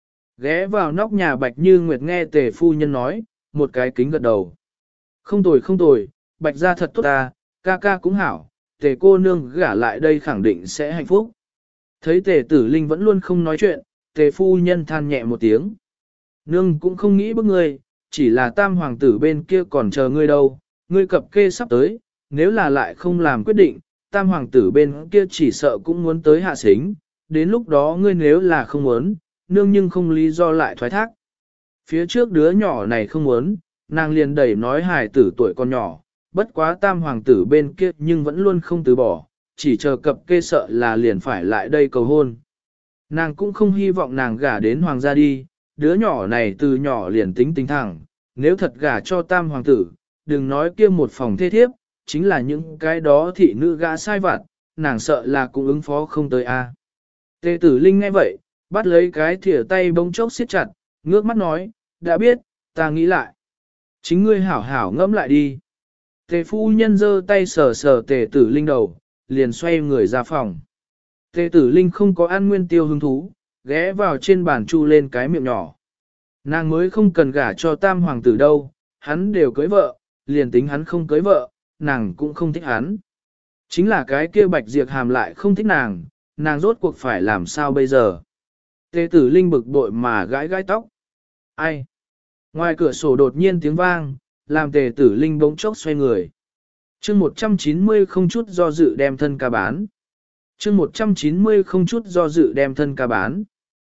Speaker 1: Ghé vào nóc nhà bạch như nguyệt nghe tề phu nhân nói, một cái kính gật đầu. Không tồi không tồi, bạch gia thật tốt ta, ca ca cũng hảo, tề cô nương gả lại đây khẳng định sẽ hạnh phúc. Thấy tề tử linh vẫn luôn không nói chuyện, tề phu nhân than nhẹ một tiếng. Nương cũng không nghĩ bức ngươi, chỉ là tam hoàng tử bên kia còn chờ ngươi đâu, ngươi cập kê sắp tới, nếu là lại không làm quyết định, tam hoàng tử bên kia chỉ sợ cũng muốn tới hạ xính, đến lúc đó ngươi nếu là không muốn, nương nhưng không lý do lại thoái thác. Phía trước đứa nhỏ này không muốn, nàng liền đẩy nói hài tử tuổi còn nhỏ, bất quá tam hoàng tử bên kia nhưng vẫn luôn không từ bỏ, chỉ chờ cập kê sợ là liền phải lại đây cầu hôn. Nàng cũng không hy vọng nàng gả đến hoàng gia đi, đứa nhỏ này từ nhỏ liền tính thẳng, nếu thật gả cho tam hoàng tử, đừng nói kia một phòng thê thiếp, chính là những cái đó thị nữ gã sai vặt, nàng sợ là cũng ứng phó không tới a. Tề tử linh nghe vậy, bắt lấy cái thìa tay bông chốc siết chặt, ngước mắt nói, đã biết, ta nghĩ lại. Chính ngươi hảo hảo ngẫm lại đi. Tề phu nhân giơ tay sờ sờ tề tử linh đầu, liền xoay người ra phòng. Tề tử linh không có ăn nguyên tiêu hứng thú, ghé vào trên bàn chu lên cái miệng nhỏ. Nàng mới không cần gả cho tam hoàng tử đâu, hắn đều cưới vợ, liền tính hắn không cưới vợ, nàng cũng không thích hắn. Chính là cái kia bạch diệt hàm lại không thích nàng, nàng rốt cuộc phải làm sao bây giờ. Tề tử linh bực bội mà gãi gãi tóc. Ai? Ngoài cửa sổ đột nhiên tiếng vang, làm tề tử linh bỗng chốc xoay người. chương 190 không chút do dự đem thân ca bán. chương 190 không chút do dự đem thân ca bán.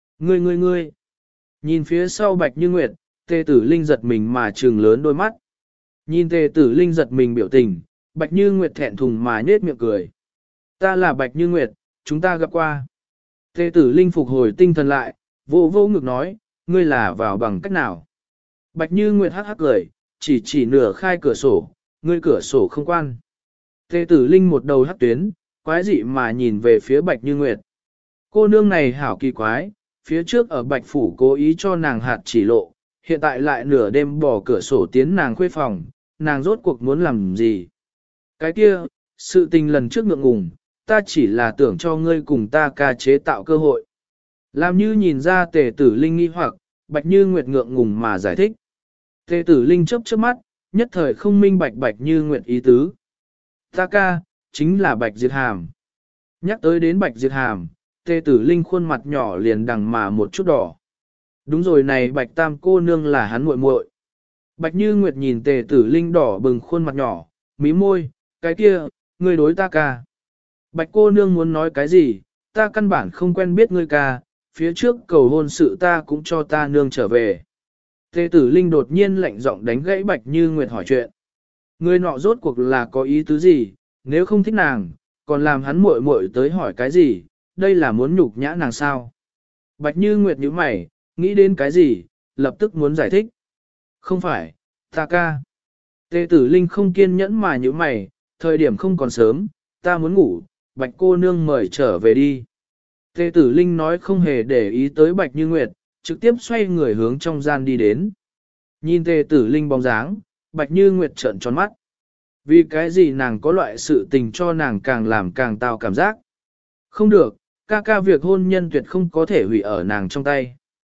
Speaker 1: Ngươi. Nhìn phía sau bạch như nguyệt, tề tử linh giật mình mà trừng lớn đôi mắt. Nhìn tề tử linh giật mình biểu tình, bạch như nguyệt thẹn thùng mà nhết miệng cười. Ta là bạch như nguyệt, chúng ta gặp qua. Tề tử linh phục hồi tinh thần lại, vô ngực nói, ngươi là vào bằng cách nào? Bạch như nguyệt hắc hắc cười, chỉ nửa khai cửa sổ, ngươi cửa sổ không quan. Tề tử linh một đầu hắc tuyến, quái dị mà nhìn về phía bạch như nguyệt. Cô nương này hảo kỳ quái, phía trước ở bạch phủ cố ý cho nàng hạt chỉ lộ, hiện tại lại nửa đêm bỏ cửa sổ tiến nàng khuê phòng, nàng rốt cuộc muốn làm gì? Cái kia, sự tình lần trước ngượng ngùng, ta chỉ là tưởng cho ngươi cùng ta ca chế tạo cơ hội. Làm như nhìn ra tề tử linh nghi hoặc, bạch như nguyệt ngượng ngùng mà giải thích. Tề tử linh chớp chớp mắt, nhất thời không minh bạch như nguyệt ý tứ. Ta ca, chính là bạch diệt hàm. Nhắc tới đến bạch diệt hàm, tề tử linh khuôn mặt nhỏ liền đằng mà một chút đỏ. Đúng rồi này bạch tam cô nương là hắn muội muội. Bạch như nguyệt nhìn tề tử linh đỏ bừng khuôn mặt nhỏ, mí môi, cái kia, ngươi đối ta ca. Bạch cô nương muốn nói cái gì, ta căn bản không quen biết ngươi ca, phía trước cầu hôn sự ta cũng cho ta nương trở về. Tề tử linh đột nhiên lạnh giọng đánh gãy bạch như nguyệt hỏi chuyện. Người nọ rốt cuộc là có ý tứ gì, nếu không thích nàng, còn làm hắn muội muội tới hỏi cái gì, đây là muốn nhục nhã nàng sao. Bạch như nguyệt nhíu mày, nghĩ đến cái gì, lập tức muốn giải thích. Không phải, ta ca. Tề tử linh không kiên nhẫn mà nhíu mày, thời điểm không còn sớm, ta muốn ngủ, bạch cô nương mời trở về đi. Tề tử linh nói không hề để ý tới bạch như nguyệt, trực tiếp xoay người hướng trong gian đi đến. Nhìn tề tử linh bóng dáng, bạch như nguyệt trợn tròn mắt. Vì cái gì nàng có loại sự tình cho nàng càng làm càng tao cảm giác. Không được, ca ca việc hôn nhân tuyệt không có thể hủy ở nàng trong tay.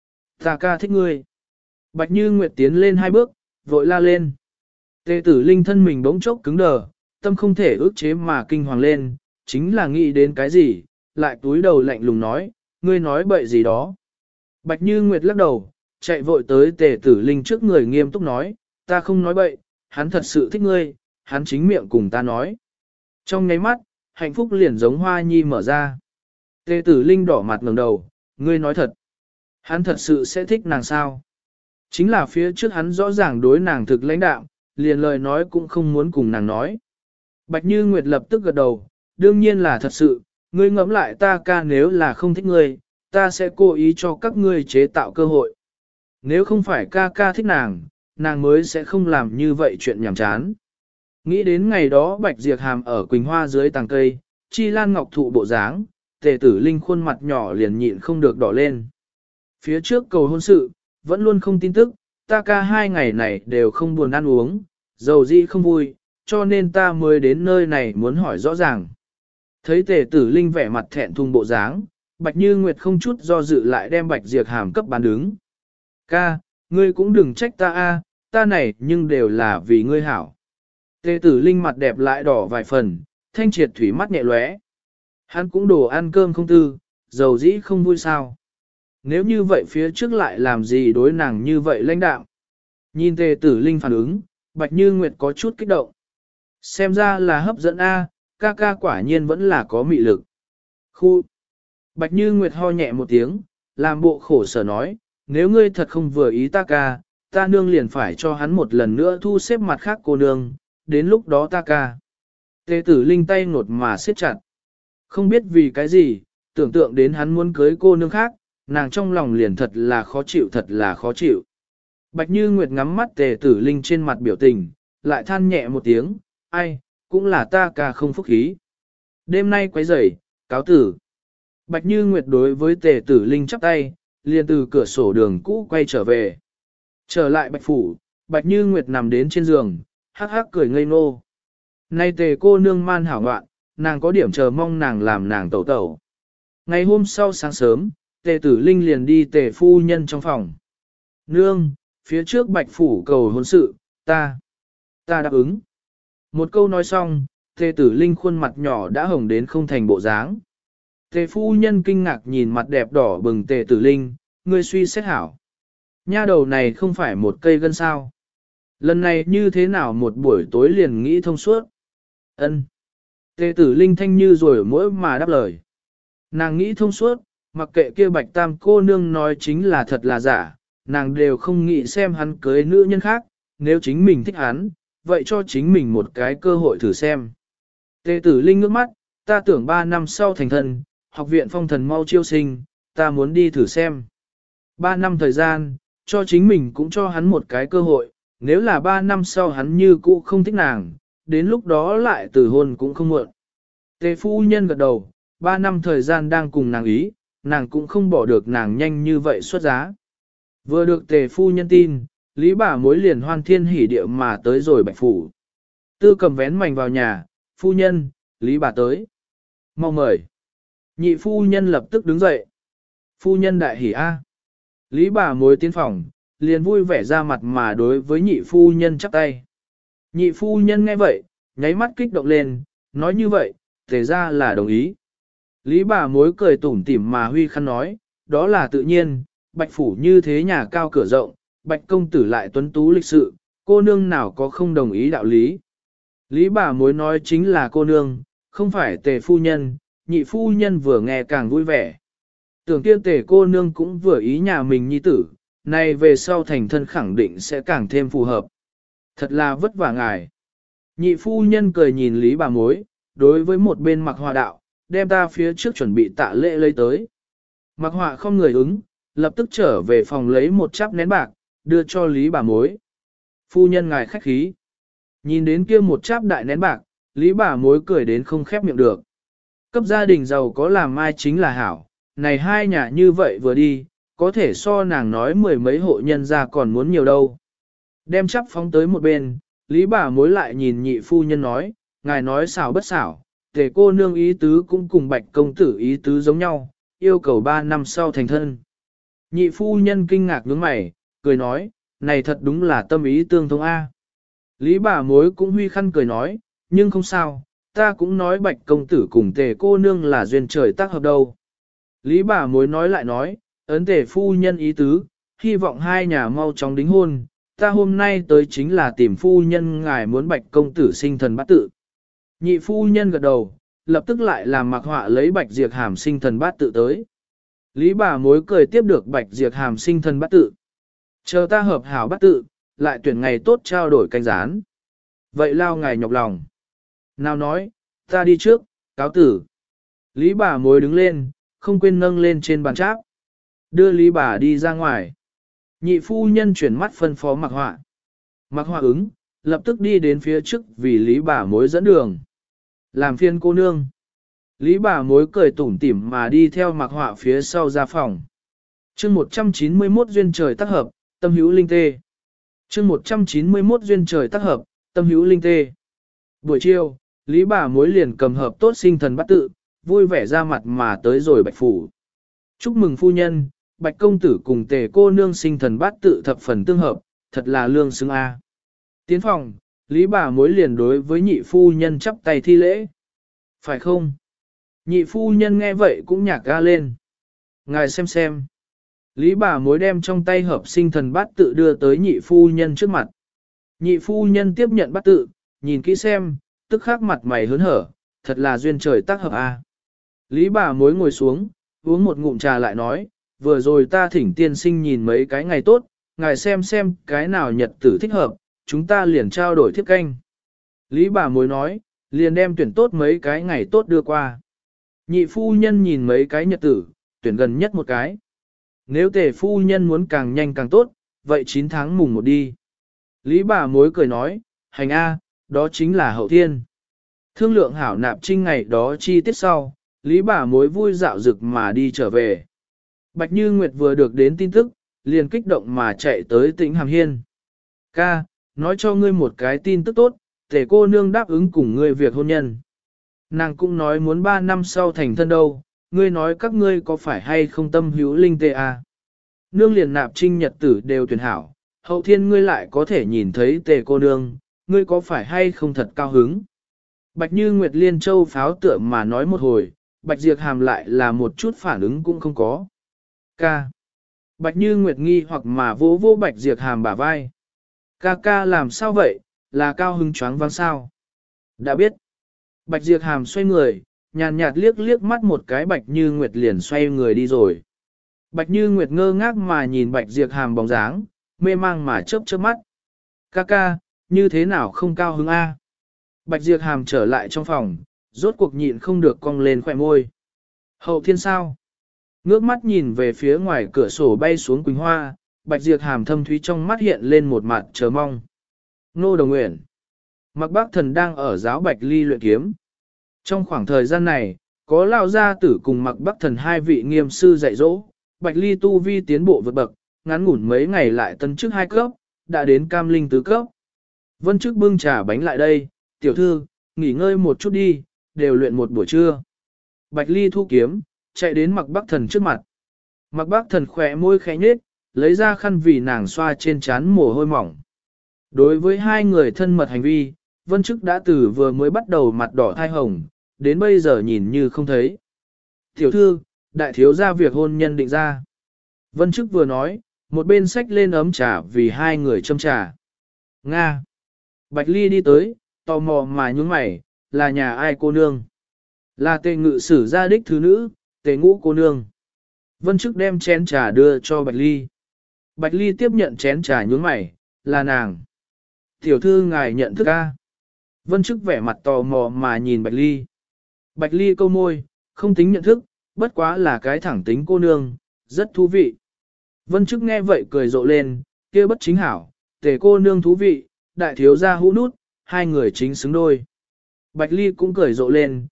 Speaker 1: Ta ca thích ngươi. Bạch Như Nguyệt tiến lên 2 bước, vội la lên. Tề tử linh thân mình bỗng chốc cứng đờ, tâm không thể ước chế mà kinh hoàng lên, chính là nghĩ đến cái gì, lại túi đầu lạnh lùng nói, ngươi nói bậy gì đó. Bạch Như Nguyệt lắc đầu, chạy vội tới tề tử linh trước người nghiêm túc nói, ta không nói bậy, hắn thật sự thích ngươi, hắn chính miệng cùng ta nói. Trong nháy mắt, hạnh phúc liền giống hoa nhi mở ra. Tề tử linh đỏ mặt ngẩng đầu, ngươi nói thật. Hắn thật sự sẽ thích nàng sao? Chính là phía trước hắn rõ ràng đối nàng thực lãnh đạo, liền lời nói cũng không muốn cùng nàng nói. Bạch Như Nguyệt lập tức gật đầu, đương nhiên là thật sự, ngươi ngẫm lại ta ca nếu là không thích ngươi, ta sẽ cố ý cho các ngươi chế tạo cơ hội. Nếu không phải ca ca thích nàng, nàng mới sẽ không làm như vậy chuyện nhảm chán. Nghĩ đến ngày đó Bạch Diệp Hàm ở Quỳnh Hoa dưới tàng cây, chi lan ngọc thụ bộ dáng, tề tử linh khuôn mặt nhỏ liền nhịn không được đỏ lên. Phía trước cầu hôn sự, vẫn luôn không tin tức, ta ca 2 ngày này đều không buồn ăn uống, dầu dĩ không vui, cho nên ta mới đến nơi này muốn hỏi rõ ràng. Thấy tề tử linh vẻ mặt thẹn thùng bộ dáng, Bạch Như Nguyệt không chút do dự lại đem Bạch Diệp Hàm cấp bán đứng. Ca, ngươi cũng đừng trách ta a, ta này nhưng đều là vì ngươi hảo. Tề tử linh mặt đẹp lại đỏ vài phần, thanh triệt thủy mắt nhẹ lóe. Hắn cũng đồ ăn cơm không tư, dầu dĩ không vui sao. Nếu như vậy phía trước lại làm gì đối nàng như vậy lãnh đạo. Nhìn tề tử linh phản ứng, Bạch Như Nguyệt có chút kích động. Xem ra là hấp dẫn a, ca ca quả nhiên vẫn là có mị lực. Khu. Bạch Như Nguyệt ho nhẹ một tiếng, làm bộ khổ sở nói, nếu ngươi thật không vừa ý ta ca, ta nương liền phải cho hắn một lần nữa thu xếp mặt khác cô nương, đến lúc đó ta ca. Tề tử linh tay ngột mà siết chặt. Không biết vì cái gì, tưởng tượng đến hắn muốn cưới cô nương khác, nàng trong lòng liền thật là khó chịu thật là khó chịu. Bạch Như Nguyệt ngắm mắt tề tử linh trên mặt biểu tình, lại than nhẹ một tiếng, ai, cũng là ta ca không phúc khí. Đêm nay quấy rầy, cáo tử. Bạch Như Nguyệt đối với tề tử linh chắp tay, liền từ cửa sổ đường cũ quay trở về. Trở lại Bạch Phủ, Bạch Như Nguyệt nằm đến trên giường, hắc hắc cười ngây ngô. Nay tề cô nương man hảo ngoạn, nàng có điểm chờ mong nàng làm nàng tẩu tẩu. Ngày hôm sau sáng sớm, tề tử linh liền đi tề phu nhân trong phòng. Nương, phía trước Bạch Phủ cầu hôn sự, ta đáp ứng. Một câu nói xong, tề tử linh khuôn mặt nhỏ đã hồng đến không thành bộ dáng. Tề phu nhân kinh ngạc nhìn mặt đẹp đỏ bừng tề tử linh, ngươi suy xét hảo. Nha đầu này không phải một cây gân sao. Lần này như thế nào một buổi tối liền nghĩ thông suốt. Ân. Tề tử linh thanh như rồi mỗi mà đáp lời. Nàng nghĩ thông suốt, mặc kệ kia bạch tam cô nương nói chính là thật là giả, nàng đều không nghĩ xem hắn cưới nữ nhân khác, nếu chính mình thích hắn, vậy cho chính mình một cái cơ hội thử xem. Tề tử linh ngước mắt, ta tưởng 3 năm sau thành thân, học viện phong thần mau chiêu sinh, ta muốn đi thử xem. 3 năm thời gian, cho chính mình cũng cho hắn một cái cơ hội, nếu là 3 năm sau hắn như cũ không thích nàng, đến lúc đó lại từ hôn cũng không muộn. Tề phu nhân gật đầu, 3 năm thời gian đang cùng nàng ý, nàng cũng không bỏ được nàng nhanh như vậy xuất giá. Vừa được tề phu nhân tin, Lý bà mối liền hoan thiên hỉ điệu mà tới rồi Bạch Phủ. Tư cầm vén mảnh vào nhà, phu nhân, Lý bà tới. Mau mời. Nhị phu nhân lập tức đứng dậy. Phu nhân đại hỉ a. Lý bà mối tiến phòng, liền vui vẻ ra mặt mà đối với nhị phu nhân chắp tay. Nhị phu nhân nghe vậy, nháy mắt kích động lên, nói như vậy, thế ra là đồng ý. Lý bà mối cười tủm tỉm mà huy khăn nói, đó là tự nhiên, Bạch Phủ như thế nhà cao cửa rộng, Bạch công tử lại tuấn tú lịch sự, cô nương nào có không đồng ý đạo lý. Lý bà mối nói chính là cô nương, không phải tề phu nhân, nhị phu nhân vừa nghe càng vui vẻ. Tưởng kia tề cô nương cũng vừa ý nhà mình nhi tử, này về sau thành thân khẳng định sẽ càng thêm phù hợp. Thật là vất vả ngài. Nhị phu nhân cười nhìn Lý bà mối, đối với một bên Mặc Hòa đạo, đem ta phía trước chuẩn bị tạ lễ lấy tới. Mặc Hòa không người ứng, lập tức trở về phòng lấy một cháp nén bạc, đưa cho Lý bà mối. Phu nhân ngài khách khí. Nhìn đến kia một cháp đại nén bạc, Lý bà mối cười đến không khép miệng được. Cấp gia đình giàu có làm mai chính là hảo, này hai nhà như vậy vừa đi, có thể so nàng nói 10 mấy hộ nhân ra còn muốn nhiều đâu. Đem chắp phóng tới một bên, Lý bà mối lại nhìn nhị phu nhân nói, ngài nói xảo bất xảo, Tề cô nương ý tứ cũng cùng bạch công tử ý tứ giống nhau, yêu cầu 3 năm sau thành thân. Nhị phu nhân kinh ngạc nhướng mày, cười nói, này thật đúng là tâm ý tương thông A. Lý bà mối cũng huy khăn cười nói, nhưng không sao, ta cũng nói bạch công tử cùng tề cô nương là duyên trời tác hợp đâu. Lý bà mối nói lại nói, ấn tề phu nhân ý tứ, hy vọng hai nhà mau chóng đính hôn, ta hôm nay tới chính là tìm phu nhân ngài muốn bạch công tử sinh thần bát tự. Nhị phu nhân gật đầu, lập tức lại làm mặc họa lấy bạch diệt hàm sinh thần bát tự tới. Lý bà mối cười tiếp được bạch diệt hàm sinh thần bát tự. Chờ ta hợp hảo bát tự, lại tuyển ngày tốt trao đổi canh gián. Vậy lao ngài nhọc lòng. Nào nói, ta đi trước, cáo tử. Lý bà mối đứng lên, không quên nâng lên trên bàn tráp. Đưa Lý bà đi ra ngoài. Nhị phu nhân chuyển mắt phân phó mặc họa. Mặc họa ứng, lập tức đi đến phía trước vì Lý bà mối dẫn đường. Làm phiên cô nương. Lý bà mối cười tủm tỉm mà đi theo mặc họa phía sau ra phòng. chương 191 duyên trời tác hợp, tâm hữu linh tê. chương 191 duyên trời tác hợp, tâm hữu linh tê. Buổi chiều, Lý bà mối liền cầm hợp tốt sinh thần bát tự, vui vẻ ra mặt mà tới rồi bạch phủ. Chúc mừng phu nhân, bạch công tử cùng tề cô nương sinh thần bát tự thập phần tương hợp, thật là lương xứng a. Tiến phòng, Lý bà mối liền đối với nhị phu nhân chắp tay thi lễ. Phải không? Nhị phu nhân nghe vậy cũng nhạc ga lên. Ngài xem. Lý bà mối đem trong tay hợp sinh thần bát tự đưa tới nhị phu nhân trước mặt. Nhị phu nhân tiếp nhận bát tự, nhìn kỹ xem, tức khắc mặt mày hớn hở, thật là duyên trời tác hợp a. Lý bà mối ngồi xuống, uống một ngụm trà lại nói, vừa rồi ta thỉnh tiên sinh nhìn mấy cái ngày tốt, ngài xem cái nào nhật tử thích hợp, chúng ta liền trao đổi thiếp canh. Lý bà mối nói, liền đem tuyển tốt mấy cái ngày tốt đưa qua. Nhị phu nhân nhìn mấy cái nhật tử, tuyển gần nhất một cái. Nếu tề phu nhân muốn càng nhanh càng tốt, vậy 9 tháng mùng 1 đi. Lý bà mối cười nói, hành A, đó chính là hậu thiên. Thương lượng hảo nạp trinh ngày đó chi tiết sau, Lý bà mối vui dạo dực mà đi trở về. Bạch Như Nguyệt vừa được đến tin tức, liền kích động mà chạy tới Tĩnh Hàm Hiên. Ca, nói cho ngươi một cái tin tức tốt, tề cô nương đáp ứng cùng ngươi việc hôn nhân. Nàng cũng nói muốn 3 năm sau thành thân đâu, ngươi nói các ngươi có phải hay không tâm hữu linh tê à? Nương liền nạp trinh nhật tử đều tuyển hảo, hậu thiên ngươi lại có thể nhìn thấy tề cô nương, ngươi có phải hay không thật cao hứng? Bạch Như Nguyệt liên châu pháo tựa mà nói một hồi, Bạch Diệp Hàm lại là một chút phản ứng cũng không có. Ca. Bạch Như Nguyệt nghi hoặc mà vỗ vỗ Bạch Diệp Hàm bả vai. Ca làm sao vậy, là cao hứng choáng váng sao? Đã biết. Bạch Diệp Hàm xoay người, nhàn nhạt liếc mắt một cái Bạch Như Nguyệt liền xoay người đi rồi. Bạch Như Nguyệt ngơ ngác mà nhìn Bạch Diệp Hàm bóng dáng, mê mang mà chớp mắt. Ca, như thế nào không cao hứng a? Bạch Diệp Hàm trở lại trong phòng, rốt cuộc nhịn không được cong lên khỏe môi. Hậu thiên sao? Ngước mắt nhìn về phía ngoài cửa sổ bay xuống quỳnh hoa, Bạch Diệp Hàm thâm thúy trong mắt hiện lên một mặt chờ mong. Nô Đồng Uyển. Mạc Bác Thần đang ở giáo Bạch Ly luyện kiếm. Trong khoảng thời gian này, có Lão gia tử cùng Mạc Bác Thần hai vị nghiêm sư dạy dỗ, Bạch Ly tu vi tiến bộ vượt bậc, ngắn ngủn mấy ngày lại tân chức 2 cấp, đã đến cam linh tứ cấp. Vân Chức bưng trà bánh lại đây, tiểu thư, nghỉ ngơi một chút đi, đều luyện một buổi trưa. Bạch Ly thu kiếm, chạy đến Mạc Bác Thần trước mặt. Mạc Bác Thần khỏe môi khẽ nhếch, lấy ra khăn vì nàng xoa trên trán mồ hôi mỏng. Đối với hai người thân mật hành vi, Vân Chức đã từ vừa mới bắt đầu mặt đỏ thai hồng, đến bây giờ nhìn như không thấy. Tiểu thư, đại thiếu gia việc hôn nhân định ra. Vân Chức vừa nói, một bên xách lên ấm trà vì hai người châm trà. Nga. Bạch Ly đi tới, tò mò mà nhướng mày, là nhà ai cô nương? Là Tề Ngự Sử gia đích thứ nữ, Tề Ngũ cô nương. Vân Chức đem chén trà đưa cho Bạch Ly. Bạch Ly tiếp nhận chén trà nhướng mày, là nàng. Tiểu thư ngài nhận thức a? Vân Chức vẻ mặt tò mò mà nhìn Bạch Ly. Bạch Ly câu môi, không tính nhận thức, bất quá là cái thẳng tính cô nương, rất thú vị. Vân Chức nghe vậy cười rộ lên, kia bất chính hảo, Tề cô nương thú vị, đại thiếu gia hũ nút, hai người chính xứng đôi. Bạch Ly cũng cười rộ lên,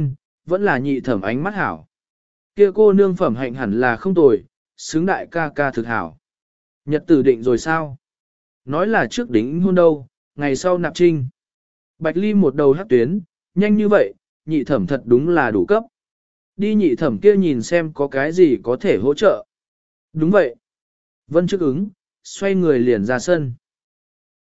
Speaker 1: vẫn là nhị thẩm ánh mắt hảo. Kia cô nương phẩm hạnh hẳn là không tồi, xứng đại ca thực hảo. Nhật tử định rồi sao? Nói là trước đính hôn đâu, ngày sau nạp trinh. Bạch Ly một đầu hắc tuyến, nhanh như vậy, nhị thẩm thật đúng là đủ cấp. Đi nhị thẩm kia nhìn xem có cái gì có thể hỗ trợ. Đúng vậy. Vân trước ứng, xoay người liền ra sân.